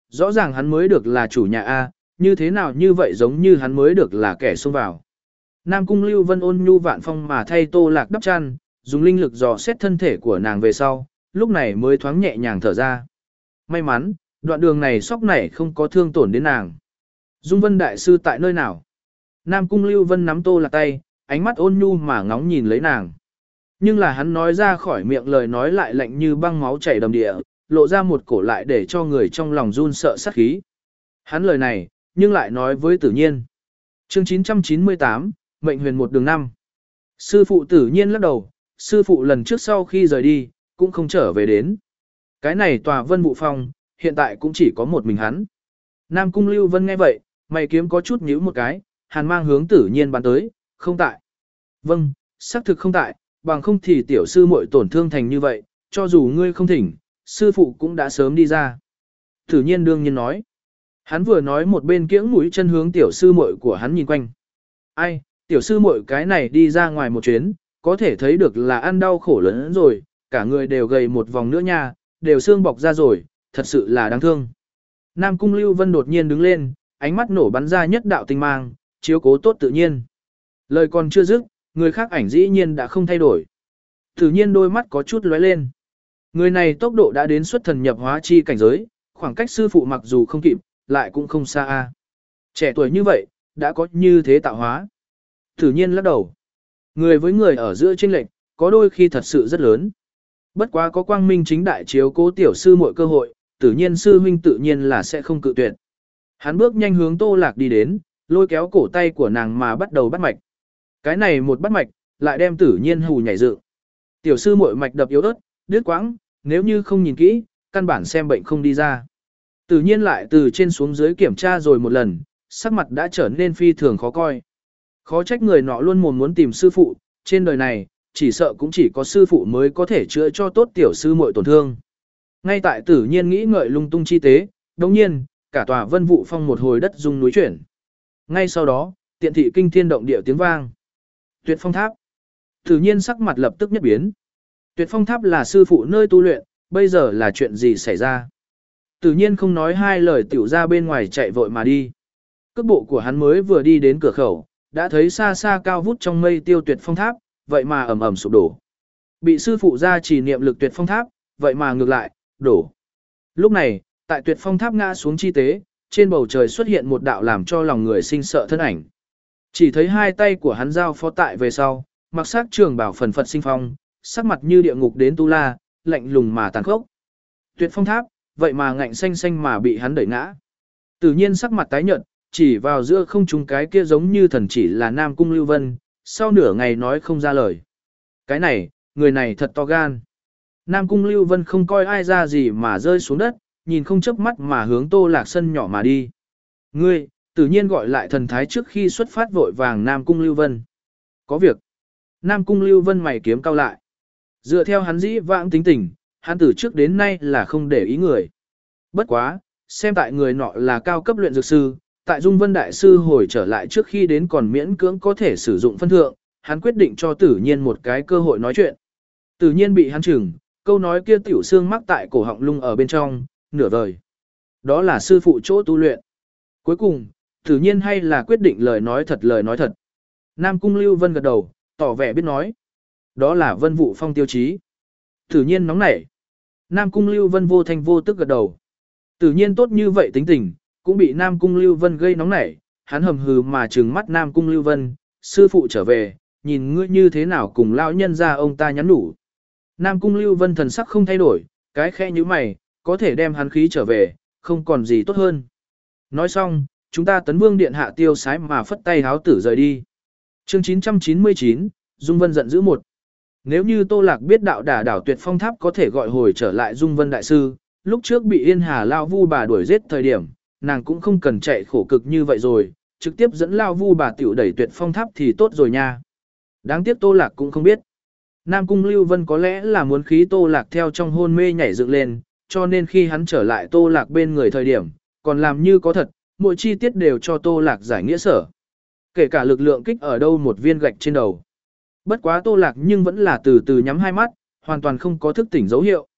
rõ ràng hắn mới được là chủ nhà A, như thế nào như vậy giống như hắn mới được là kẻ xông vào. Nam Cung Lưu Vân ôn nhu vạn phong mà thay Tô Lạc đắp chăn, dùng linh lực dò xét thân thể của nàng về sau, lúc này mới thoáng nhẹ nhàng thở ra. May mắn, đoạn đường này sóc này không có thương tổn đến nàng. Dung Vân Đại Sư tại nơi nào? Nam Cung Lưu Vân nắm Tô Lạc tay, ánh mắt ôn nhu mà ngóng nhìn lấy nàng. Nhưng là hắn nói ra khỏi miệng lời nói lại lạnh như băng máu chảy đầm địa, lộ ra một cổ lại để cho người trong lòng run sợ sát khí. Hắn lời này, nhưng lại nói với Tử Nhiên. Chương chín trăm chín mươi tám, Mệnh Huyền một đường năm. Sư phụ Tử Nhiên lắc đầu, sư phụ lần trước sau khi rời đi, cũng không trở về đến. Cái này tòa Vân Vũ Phong, hiện tại cũng chỉ có một mình hắn. Nam Cung Lưu Vân nghe vậy, mày kiếm có chút nhíu một cái, hàn mang hướng Tử Nhiên bắn tới, không tại. Vâng, xác thực không tại, bằng không thì tiểu sư muội tổn thương thành như vậy, cho dù ngươi không thỉnh, sư phụ cũng đã sớm đi ra. Tử Nhiên đương nhiên nói. Hắn vừa nói một bên kiễng mũi chân hướng tiểu sư muội của hắn nhìn quanh. Ai, tiểu sư muội cái này đi ra ngoài một chuyến, có thể thấy được là ăn đau khổ lớn rồi, cả người đều gầy một vòng nữa nha, đều xương bọc ra rồi, thật sự là đáng thương. Nam Cung Lưu Vân đột nhiên đứng lên, ánh mắt nổ bắn ra nhất đạo tinh mang, chiếu cố tốt Tự Nhiên. Lời còn chưa dứt, người khác ảnh dĩ nhiên đã không thay đổi. Tự Nhiên đôi mắt có chút lóe lên. Người này tốc độ đã đến xuất thần nhập hóa chi cảnh giới, khoảng cách sư phụ mặc dù không kịp, lại cũng không xa a. Trẻ tuổi như vậy, đã có như thế tạo hóa. Tự Nhiên lắc đầu. Người với người ở giữa chênh lệch, có đôi khi thật sự rất lớn. Bất quá có quang minh chính đại chiếu cố tiểu sư mọi cơ hội, Tử Nhiên sư huynh tự nhiên là sẽ không cự tuyệt. Hắn bước nhanh hướng Tô Lạc đi đến, lôi kéo cổ tay của nàng mà bắt đầu bắt mạch. Cái này một bắt mạch, lại đem Tử Nhiên hù nhảy dựng. Tiểu sư muội mạch đập yếu ớt, đứt quãng, nếu như không nhìn kỹ, căn bản xem bệnh không đi ra. Tử Nhiên lại từ trên xuống dưới kiểm tra rồi một lần, sắc mặt đã trở nên phi thường khó coi. Khó trách người nọ luôn mồm muốn tìm sư phụ, trên đời này, chỉ sợ cũng chỉ có sư phụ mới có thể chữa cho tốt tiểu sư muội tổn thương. Ngay tại Tử Nhiên nghĩ ngợi lung tung chi tế, đồng nhiên, cả tòa Vân Vũ Phong một hồi đất rung núi chuyển. Ngay sau đó, tiện thị kinh thiên động địa tiếng vang. Tuyệt Phong Tháp. Tử Nhiên sắc mặt lập tức nhất biến. Tuyệt Phong Tháp là sư phụ nơi tu luyện, bây giờ là chuyện gì xảy ra? Tử Nhiên không nói hai lời tiểu ra bên ngoài chạy vội mà đi. Cước bộ của hắn mới vừa đi đến cửa khẩu, đã thấy xa xa cao vút trong mây tiêu Tuyệt Phong Tháp, vậy mà ầm ầm sụp đổ. Bị sư phụ ra chỉ niệm lực Tuyệt Phong Tháp, vậy mà ngược lại, đổ. Lúc này, tại Tuyệt Phong Tháp ngã xuống chi tế, trên bầu trời xuất hiện một đạo làm cho lòng người sinh sợ thân ảnh. Chỉ thấy hai tay của hắn giao phó tại về sau, mặc sắc trường bảo phần phật sinh phong, sắc mặt như địa ngục đến tu la, lạnh lùng mà tàn khốc. Tuyệt Phong Tháp, vậy mà ngạnh xanh xanh mà bị hắn đẩy ngã. Tự nhiên sắc mặt tái nhợt, chỉ vào giữa không trung cái kia giống như thần chỉ là Nam Cung Lưu Vân, sau nửa ngày nói không ra lời. Cái này, người này thật to gan. Nam Cung Lưu Vân không coi ai ra gì mà rơi xuống đất, nhìn không chớp mắt mà hướng Tô Lạc sân nhỏ mà đi. Ngươi, tự nhiên gọi lại thần thái trước khi xuất phát vội vàng Nam Cung Lưu Vân. Có việc. Nam Cung Lưu Vân mày kiếm cao lại. Dựa theo hắn dĩ vãng tính tình, hắn từ trước đến nay là không để ý người. Bất quá, xem tại người nọ là cao cấp luyện dược sư, tại Dung Vân Đại Sư hồi trở lại trước khi đến còn miễn cưỡng có thể sử dụng phân thượng, hắn quyết định cho Tử Nhiên một cái cơ hội nói chuyện. Tử Nhiên bị hắn chừng, câu nói kia tiểu xương mắc tại cổ họng lung ở bên trong, nửa vời. Đó là sư phụ chỗ tu luyện. Cuối cùng, Tử Nhiên hay là quyết định lời nói thật lời nói thật. Nam Cung Lưu Vân gật đầu, tỏ vẻ biết nói. Đó là Vân Vũ Phong tiêu chí. Tử Nhiên nóng nảy. Nam Cung Lưu Vân vô thanh vô tức gật đầu. Tử Nhiên tốt như vậy tính tình, cũng bị Nam Cung Lưu Vân gây nóng nảy, hắn hầm hừ mà trừng mắt Nam Cung Lưu Vân, sư phụ trở về, nhìn ngươi như thế nào cùng lão nhân ra ông ta nhắn nhủ. Nam Cung Lưu Vân thần sắc không thay đổi, cái khẽ như mày, có thể đem hắn khí trở về, không còn gì tốt hơn. Nói xong, chúng ta tấn vương điện hạ tiêu sái mà phất tay háo tử rời đi. Chương chín trăm chín mươi chín, Dung Vân giận dữ một. Nếu như Tô Lạc biết đạo đả đảo Tuyệt Phong Tháp có thể gọi hồi trở lại Dung Vân Đại Sư, lúc trước bị Yên Hà Lao Vu bà đuổi giết thời điểm, nàng cũng không cần chạy khổ cực như vậy rồi, trực tiếp dẫn Lao Vu bà tiểu đẩy Tuyệt Phong Tháp thì tốt rồi nha. Đáng tiếc Tô Lạc cũng không biết. Nam Cung Lưu Vân có lẽ là muốn khí Tô Lạc theo trong hôn mê nhảy dựng lên, cho nên khi hắn trở lại Tô Lạc bên người thời điểm, còn làm như có thật, mỗi chi tiết đều cho Tô Lạc giải nghĩa sở. Kể cả lực lượng kích ở đâu một viên gạch trên đầu. Bất quá Tô Lạc nhưng vẫn là từ từ nhắm hai mắt, hoàn toàn không có thức tỉnh dấu hiệu.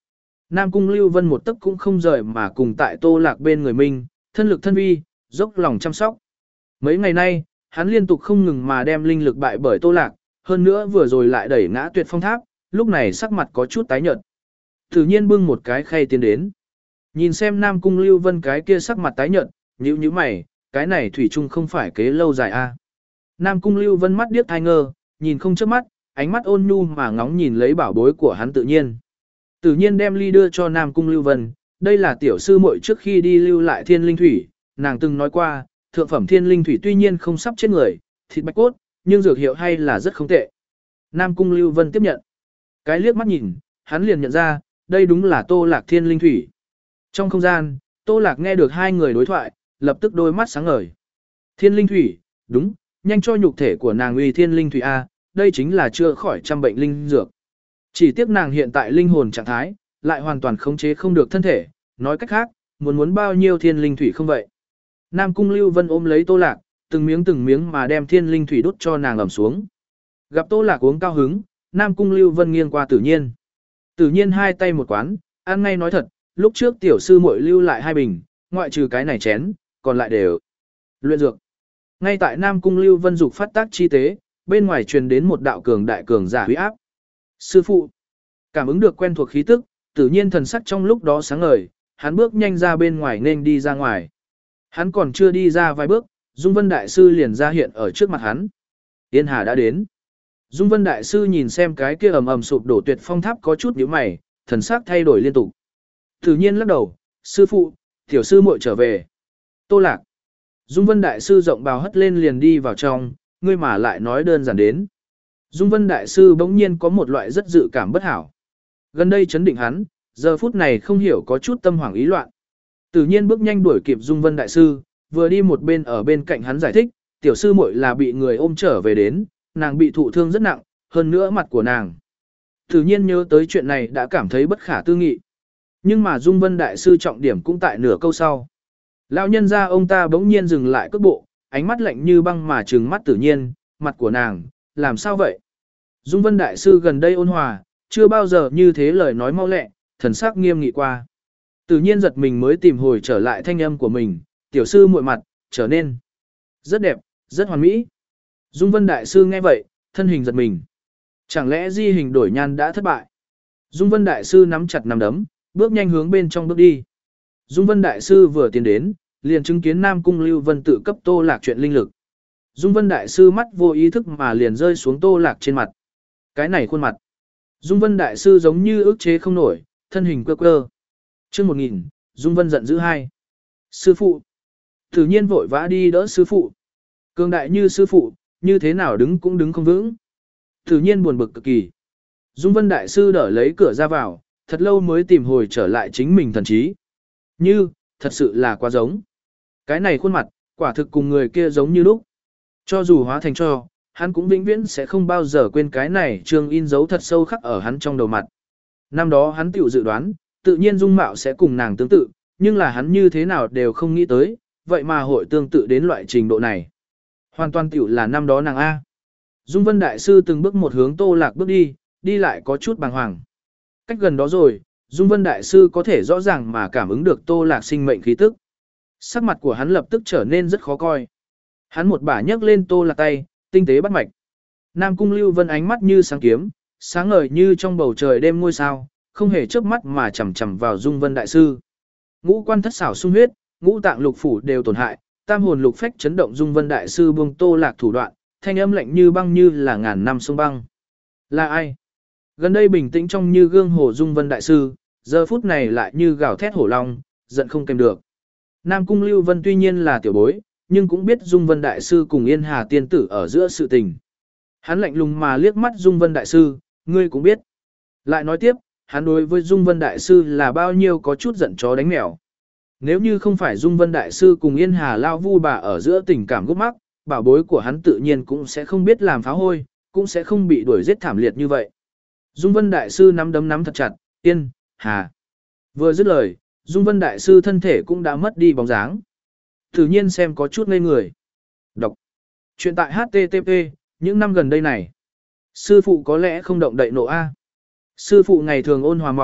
Nam Cung Lưu Vân một tấc cũng không rời mà cùng tại Tô Lạc bên người mình, thân lực thân vi, dốc lòng chăm sóc. Mấy ngày nay, hắn liên tục không ngừng mà đem linh lực bại bởi Tô Lạc, hơn nữa vừa rồi lại đẩy ngã Tuyệt Phong Tháp, lúc này sắc mặt có chút tái nhợt. Tự nhiên bưng một cái khay tiến đến. Nhìn xem Nam Cung Lưu Vân cái kia sắc mặt tái nhợt, nhíu nhíu mày, cái này thủy chung không phải kế lâu dài a. À. Nam Cung Lưu Vân mắt điếc thai ngơ, nhìn không chớp mắt, ánh mắt ôn nhu mà ngóng nhìn lấy bảo bối của hắn tự nhiên. Tự nhiên đem ly đưa cho Nam Cung Lưu Vân, đây là tiểu sư muội trước khi đi lưu lại thiên linh thủy, nàng từng nói qua, thượng phẩm thiên linh thủy tuy nhiên không sắp chết người, thịt bạch cốt, nhưng dược hiệu hay là rất không tệ. Nam Cung Lưu Vân tiếp nhận. Cái liếc mắt nhìn, hắn liền nhận ra, đây đúng là Tô Lạc thiên linh thủy. Trong không gian, Tô Lạc nghe được hai người đối thoại, lập tức đôi mắt sáng ngời. Thiên linh thủy, đúng, nhanh cho nhục thể của nàng uy thiên linh thủy A, đây chính là chữa khỏi trăm bệnh linh dược. Chỉ tiếc nàng hiện tại linh hồn trạng thái, lại hoàn toàn khống chế không được thân thể, nói cách khác, muốn muốn bao nhiêu thiên linh thủy không vậy. Nam Cung Lưu Vân ôm lấy Tô Lạc, từng miếng từng miếng mà đem thiên linh thủy đút cho nàng ẩm xuống. Gặp Tô Lạc uống cao hứng, Nam Cung Lưu Vân nghiêng qua Tử Nhiên. Tử Nhiên hai tay một quán, ăn ngay nói thật, lúc trước tiểu sư muội lưu lại hai bình, ngoại trừ cái này chén, còn lại đều luyện dược. Ngay tại Nam Cung Lưu Vân dục phát tác chi tế, bên ngoài truyền đến một đạo cường đại cường giả uy áp. Sư phụ, cảm ứng được quen thuộc khí tức, Tử Nhiên thần sắc trong lúc đó sáng ngời, hắn bước nhanh ra bên ngoài nên đi ra ngoài. Hắn còn chưa đi ra vài bước, Dung Vân Đại Sư liền ra hiện ở trước mặt hắn. Yên Hà đã đến. Dung Vân Đại Sư nhìn xem cái kia ầm ầm sụp đổ Tuyệt Phong Tháp có chút nhíu mày, thần sắc thay đổi liên tục. Tự nhiên lắc đầu, sư phụ, tiểu sư muội trở về. Tô Lạc. Dung Vân Đại Sư rộng bào hất lên liền đi vào trong, ngươi mà lại nói đơn giản đến. Dung Vân Đại Sư bỗng nhiên có một loại rất dự cảm bất hảo. Gần đây chấn định hắn, giờ phút này không hiểu có chút tâm hoảng ý loạn. Tự nhiên bước nhanh đuổi kịp Dung Vân Đại Sư, vừa đi một bên ở bên cạnh hắn giải thích, tiểu sư muội là bị người ôm trở về đến, nàng bị thụ thương rất nặng, hơn nữa mặt của nàng. Tự nhiên nhớ tới chuyện này đã cảm thấy bất khả tư nghị. Nhưng mà Dung Vân Đại Sư trọng điểm cũng tại nửa câu sau. Lão nhân gia ông ta bỗng nhiên dừng lại cước bộ, ánh mắt lạnh như băng mà trừng mắt Tử Nhiên, mặt của nàng, làm sao vậy? Dung Vân Đại Sư gần đây ôn hòa, chưa bao giờ như thế lời nói mau lẹ, thần sắc nghiêm nghị qua. Tử Nhiên giật mình mới tìm hồi trở lại thanh âm của mình, tiểu sư muội mặt, trở nên rất đẹp, rất hoàn mỹ. Dung Vân Đại Sư nghe vậy, thân hình giật mình. Chẳng lẽ di hình đổi nhan đã thất bại? Dung Vân Đại Sư nắm chặt nắm đấm, bước nhanh hướng bên trong bước đi. Dung Vân Đại Sư vừa tiến đến, liền chứng kiến Nam Cung Lưu Vân tự cấp Tô Lạc chuyện linh lực. Dung Vân Đại Sư mắt vô ý thức mà liền rơi xuống Tô Lạc trên mặt. Cái này khuôn mặt. Dung Vân Đại Sư giống như ức chế không nổi, thân hình quơ quơ. Chương một nghìn, Dung Vân giận dữ hai. Sư phụ. Tự nhiên vội vã đi đỡ sư phụ. Cường đại như sư phụ, như thế nào đứng cũng đứng không vững. Tự nhiên buồn bực cực kỳ. Dung Vân Đại Sư đỡ lấy cửa ra vào, thật lâu mới tìm hồi trở lại chính mình thần trí. Như, thật sự là quá giống. Cái này khuôn mặt, quả thực cùng người kia giống như lúc. Cho dù hóa thành cho, hắn cũng vĩnh viễn sẽ không bao giờ quên cái này trương in dấu thật sâu khắc ở hắn trong đầu mặt. Năm đó hắn tự dự đoán, tự nhiên dung mạo sẽ cùng nàng tương tự, nhưng là hắn như thế nào đều không nghĩ tới, vậy mà hội tương tự đến loại trình độ này. Hoàn toàn tiểu là năm đó nàng A. Dung Vân Đại Sư từng bước một hướng Tô Lạc bước đi, đi lại có chút bàng hoàng. Cách gần đó rồi, Dung Vân Đại Sư có thể rõ ràng mà cảm ứng được Tô Lạc sinh mệnh khí tức. Sắc mặt của hắn lập tức trở nên rất khó coi. Hắn một bả nhấc lên Tô Lạc tay, tinh tế bắt mạch. Nam Cung Lưu Vân ánh mắt như sáng kiếm, sáng ngời như trong bầu trời đêm ngôi sao, không hề chớp mắt mà chằm chằm vào Dung Vân Đại Sư. Ngũ quan thất xảo xung huyết, ngũ tạng lục phủ đều tổn hại, tam hồn lục phách chấn động. Dung Vân Đại Sư buông Tô Lạc thủ đoạn, thanh âm lạnh như băng như là ngàn năm sông băng. Là ai? Gần đây bình tĩnh trong như gương hồ Dung Vân Đại Sư, giờ phút này lại như gào thét hổ long, giận không kềm được. Nam Cung Lưu Vân tuy nhiên là tiểu bối, nhưng cũng biết Dung Vân Đại Sư cùng Yên Hà tiên tử ở giữa sự tình. Hắn lạnh lùng mà liếc mắt Dung Vân Đại Sư, ngươi cũng biết. Lại nói tiếp, hắn đối với Dung Vân Đại Sư là bao nhiêu có chút giận chó đánh mèo. Nếu như không phải Dung Vân Đại Sư cùng Yên Hà lao vu bà ở giữa tình cảm gút mắc, bảo bối của hắn tự nhiên cũng sẽ không biết làm phá hôi, cũng sẽ không bị đuổi giết thảm liệt như vậy. Dung Vân Đại Sư nắm đấm nắm thật chặt, Yên, Hà. Vừa dứt lời, Dung Vân Đại Sư thân thể cũng đã mất đi bóng dáng. Tự nhiên xem có chút ngây người. Đọc. Chuyện tại hát tê tê pê, những năm gần đây này. Sư phụ có lẽ không động đậy nộ A. Sư phụ ngày thường ôn hòa mỏng,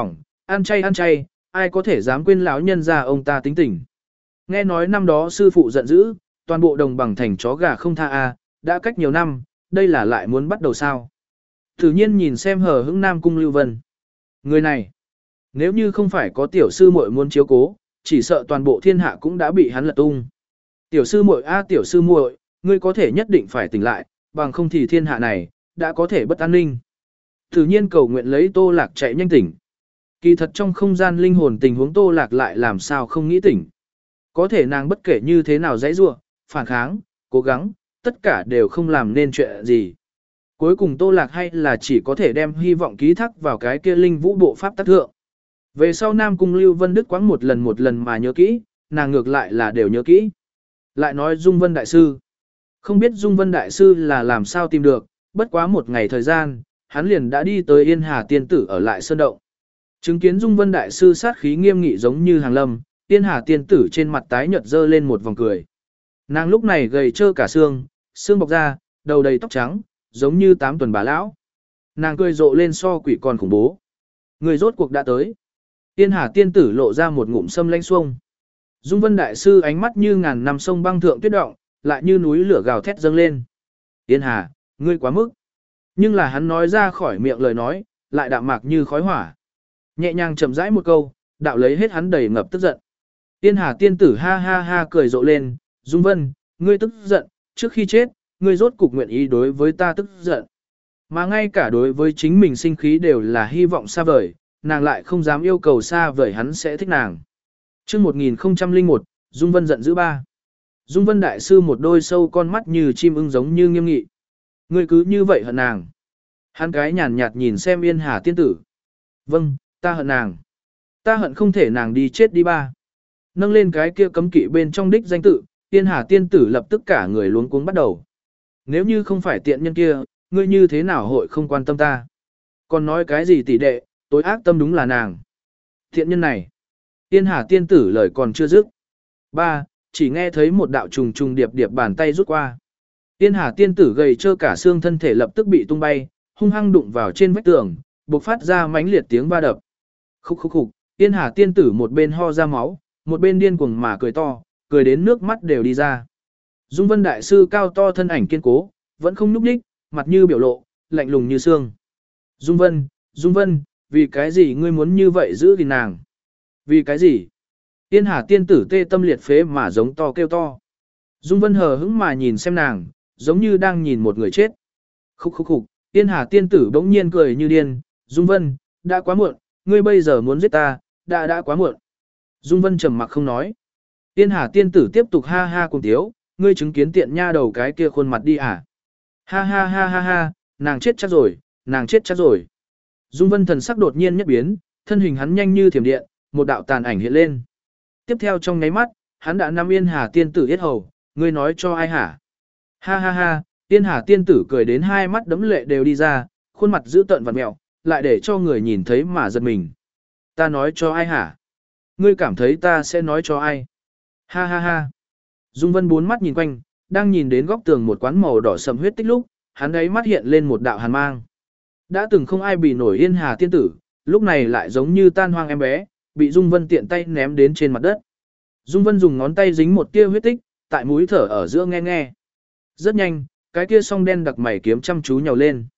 ăn chay ăn chay, ai có thể dám quên lão nhân gia ông ta tính tình. Nghe nói năm đó sư phụ giận dữ, toàn bộ đồng bằng thành chó gà không tha a, đã cách nhiều năm, đây là lại muốn bắt đầu sao? Tự nhiên nhìn xem hờ hững Nam Cung Lưu Vân. Người này, nếu như không phải có tiểu sư muội muốn chiếu cố, chỉ sợ toàn bộ thiên hạ cũng đã bị hắn lật tung. Tiểu sư muội a tiểu sư muội, ngươi có thể nhất định phải tỉnh lại, bằng không thì thiên hạ này đã có thể bất an ninh. Tự nhiên cầu nguyện lấy Tô Lạc chạy nhanh tỉnh. Kỳ thật trong không gian linh hồn tình huống Tô Lạc lại làm sao không nghĩ tỉnh. Có thể nàng bất kể như thế nào dãy rủa, phản kháng, cố gắng, tất cả đều không làm nên chuyện gì. Cuối cùng Tô Lạc hay là chỉ có thể đem hy vọng ký thác vào cái kia linh vũ bộ pháp tác thượng. Về sau Nam Cung Lưu Vân Đức quãng một lần một lần mà nhớ kỹ, nàng ngược lại là đều nhớ kỹ. Lại nói Dung Vân Đại Sư. Không biết Dung Vân Đại Sư là làm sao tìm được, bất quá một ngày thời gian, hắn liền đã đi tới Yên Hà Tiên Tử ở lại sơn động. Chứng kiến Dung Vân Đại Sư sát khí nghiêm nghị giống như hàng lâm, Yên Hà Tiên Tử trên mặt tái nhợt dơ lên một vòng cười. Nàng lúc này gầy trơ cả xương, xương bọc ra, đầu đầy tóc trắng, giống như tám tuần bà lão. Nàng cười rộ lên so quỷ còn khủng bố. Người rốt cuộc đã tới. Yên Hà Tiên Tử lộ ra một ngụm sâm lanh xuông. Dung Vân Đại Sư ánh mắt như ngàn năm sông băng thượng tuyết động, lại như núi lửa gào thét dâng lên. Yên Hà, ngươi quá mức. Nhưng là hắn nói ra khỏi miệng lời nói, lại đạm mạc như khói hỏa. Nhẹ nhàng chậm rãi một câu, đạo lấy hết hắn đầy ngập tức giận. Yên Hà Tiên Tử ha ha ha cười rộ lên, Dung Vân, ngươi tức giận, trước khi chết, ngươi rốt cục nguyện ý đối với ta tức giận. Mà ngay cả đối với chính mình sinh khí đều là hy vọng xa vời, nàng lại không dám yêu cầu xa vời hắn sẽ thích nàng. Trước một nghìn không trăm lẻ một, Dung Vân giận dữ ba. Dung Vân Đại Sư một đôi sâu con mắt như chim ưng giống như nghiêm nghị. Ngươi cứ như vậy hận nàng. Hắn cái nhàn nhạt nhìn xem Yên Hà Tiên Tử. Vâng, ta hận nàng. Ta hận không thể nàng đi chết đi ba. Nâng lên cái kia cấm kỵ bên trong đích danh tự, Yên Hà Tiên Tử lập tức cả người luống cuống bắt đầu. Nếu như không phải tiện nhân kia, ngươi như thế nào hội không quan tâm ta? Còn nói cái gì tỷ đệ, tối ác tâm đúng là nàng. Tiện nhân này. Yên Hà Tiên Tử lời còn chưa dứt. Ba, chỉ nghe thấy một đạo trùng trùng điệp điệp bàn tay rút qua. Yên Hà Tiên Tử gầy trơ cả xương thân thể lập tức bị tung bay, hung hăng đụng vào trên vách tường, bộc phát ra mãnh liệt tiếng va đập. Khúc khúc khúc, Yên Hà Tiên Tử một bên ho ra máu, một bên điên cuồng mà cười to, cười đến nước mắt đều đi ra. Dung Vân Đại Sư cao to thân ảnh kiên cố, vẫn không nhúc nhích, mặt như biểu lộ, lạnh lùng như xương. Dung Vân, Dung Vân, vì cái gì ngươi muốn như vậy giữ gìn nàng? Vì cái gì? Yên Hà Tiên Tử tê tâm liệt phế mà giống to kêu to. Dung Vân hờ hững mà nhìn xem nàng, giống như đang nhìn một người chết. Khúc khúc khúc, Yên Hà Tiên Tử bỗng nhiên cười như điên. Dung Vân, đã quá muộn, ngươi bây giờ muốn giết ta, đã đã quá muộn. Dung Vân trầm mặc không nói. Yên Hà Tiên Tử tiếp tục ha ha cùng tiếu, ngươi chứng kiến tiện nha đầu cái kia khuôn mặt đi à? Ha ha ha ha ha, nàng chết chắc rồi, nàng chết chắc rồi. Dung Vân thần sắc đột nhiên nhất biến, thân hình hắn nhanh như thiểm điện, một đạo tàn ảnh hiện lên. Tiếp theo trong nháy mắt, hắn đã nắm Yên Hà Tiên Tử yết hầu, ngươi nói cho ai hả? Ha ha ha, Yên Hà Tiên Tử cười đến hai mắt đấm lệ đều đi ra, khuôn mặt dữ tợn vặn mẹo, lại để cho người nhìn thấy mà giật mình. Ta nói cho ai hả? Ngươi cảm thấy ta sẽ nói cho ai? Ha ha ha. Dung Vân bốn mắt nhìn quanh, đang nhìn đến góc tường một quán màu đỏ sẫm huyết tích lúc, hắn ấy mắt hiện lên một đạo hàn mang. Đã từng không ai bị nổi Yên Hà Tiên Tử, lúc này lại giống như tan hoang em bé, bị Dung Vân tiện tay ném đến trên mặt đất. Dung Vân dùng ngón tay dính một tia huyết tích, tại mũi thở ở giữa nghe nghe. Rất nhanh, cái kia song đen đặc mày kiếm chăm chú nhào lên.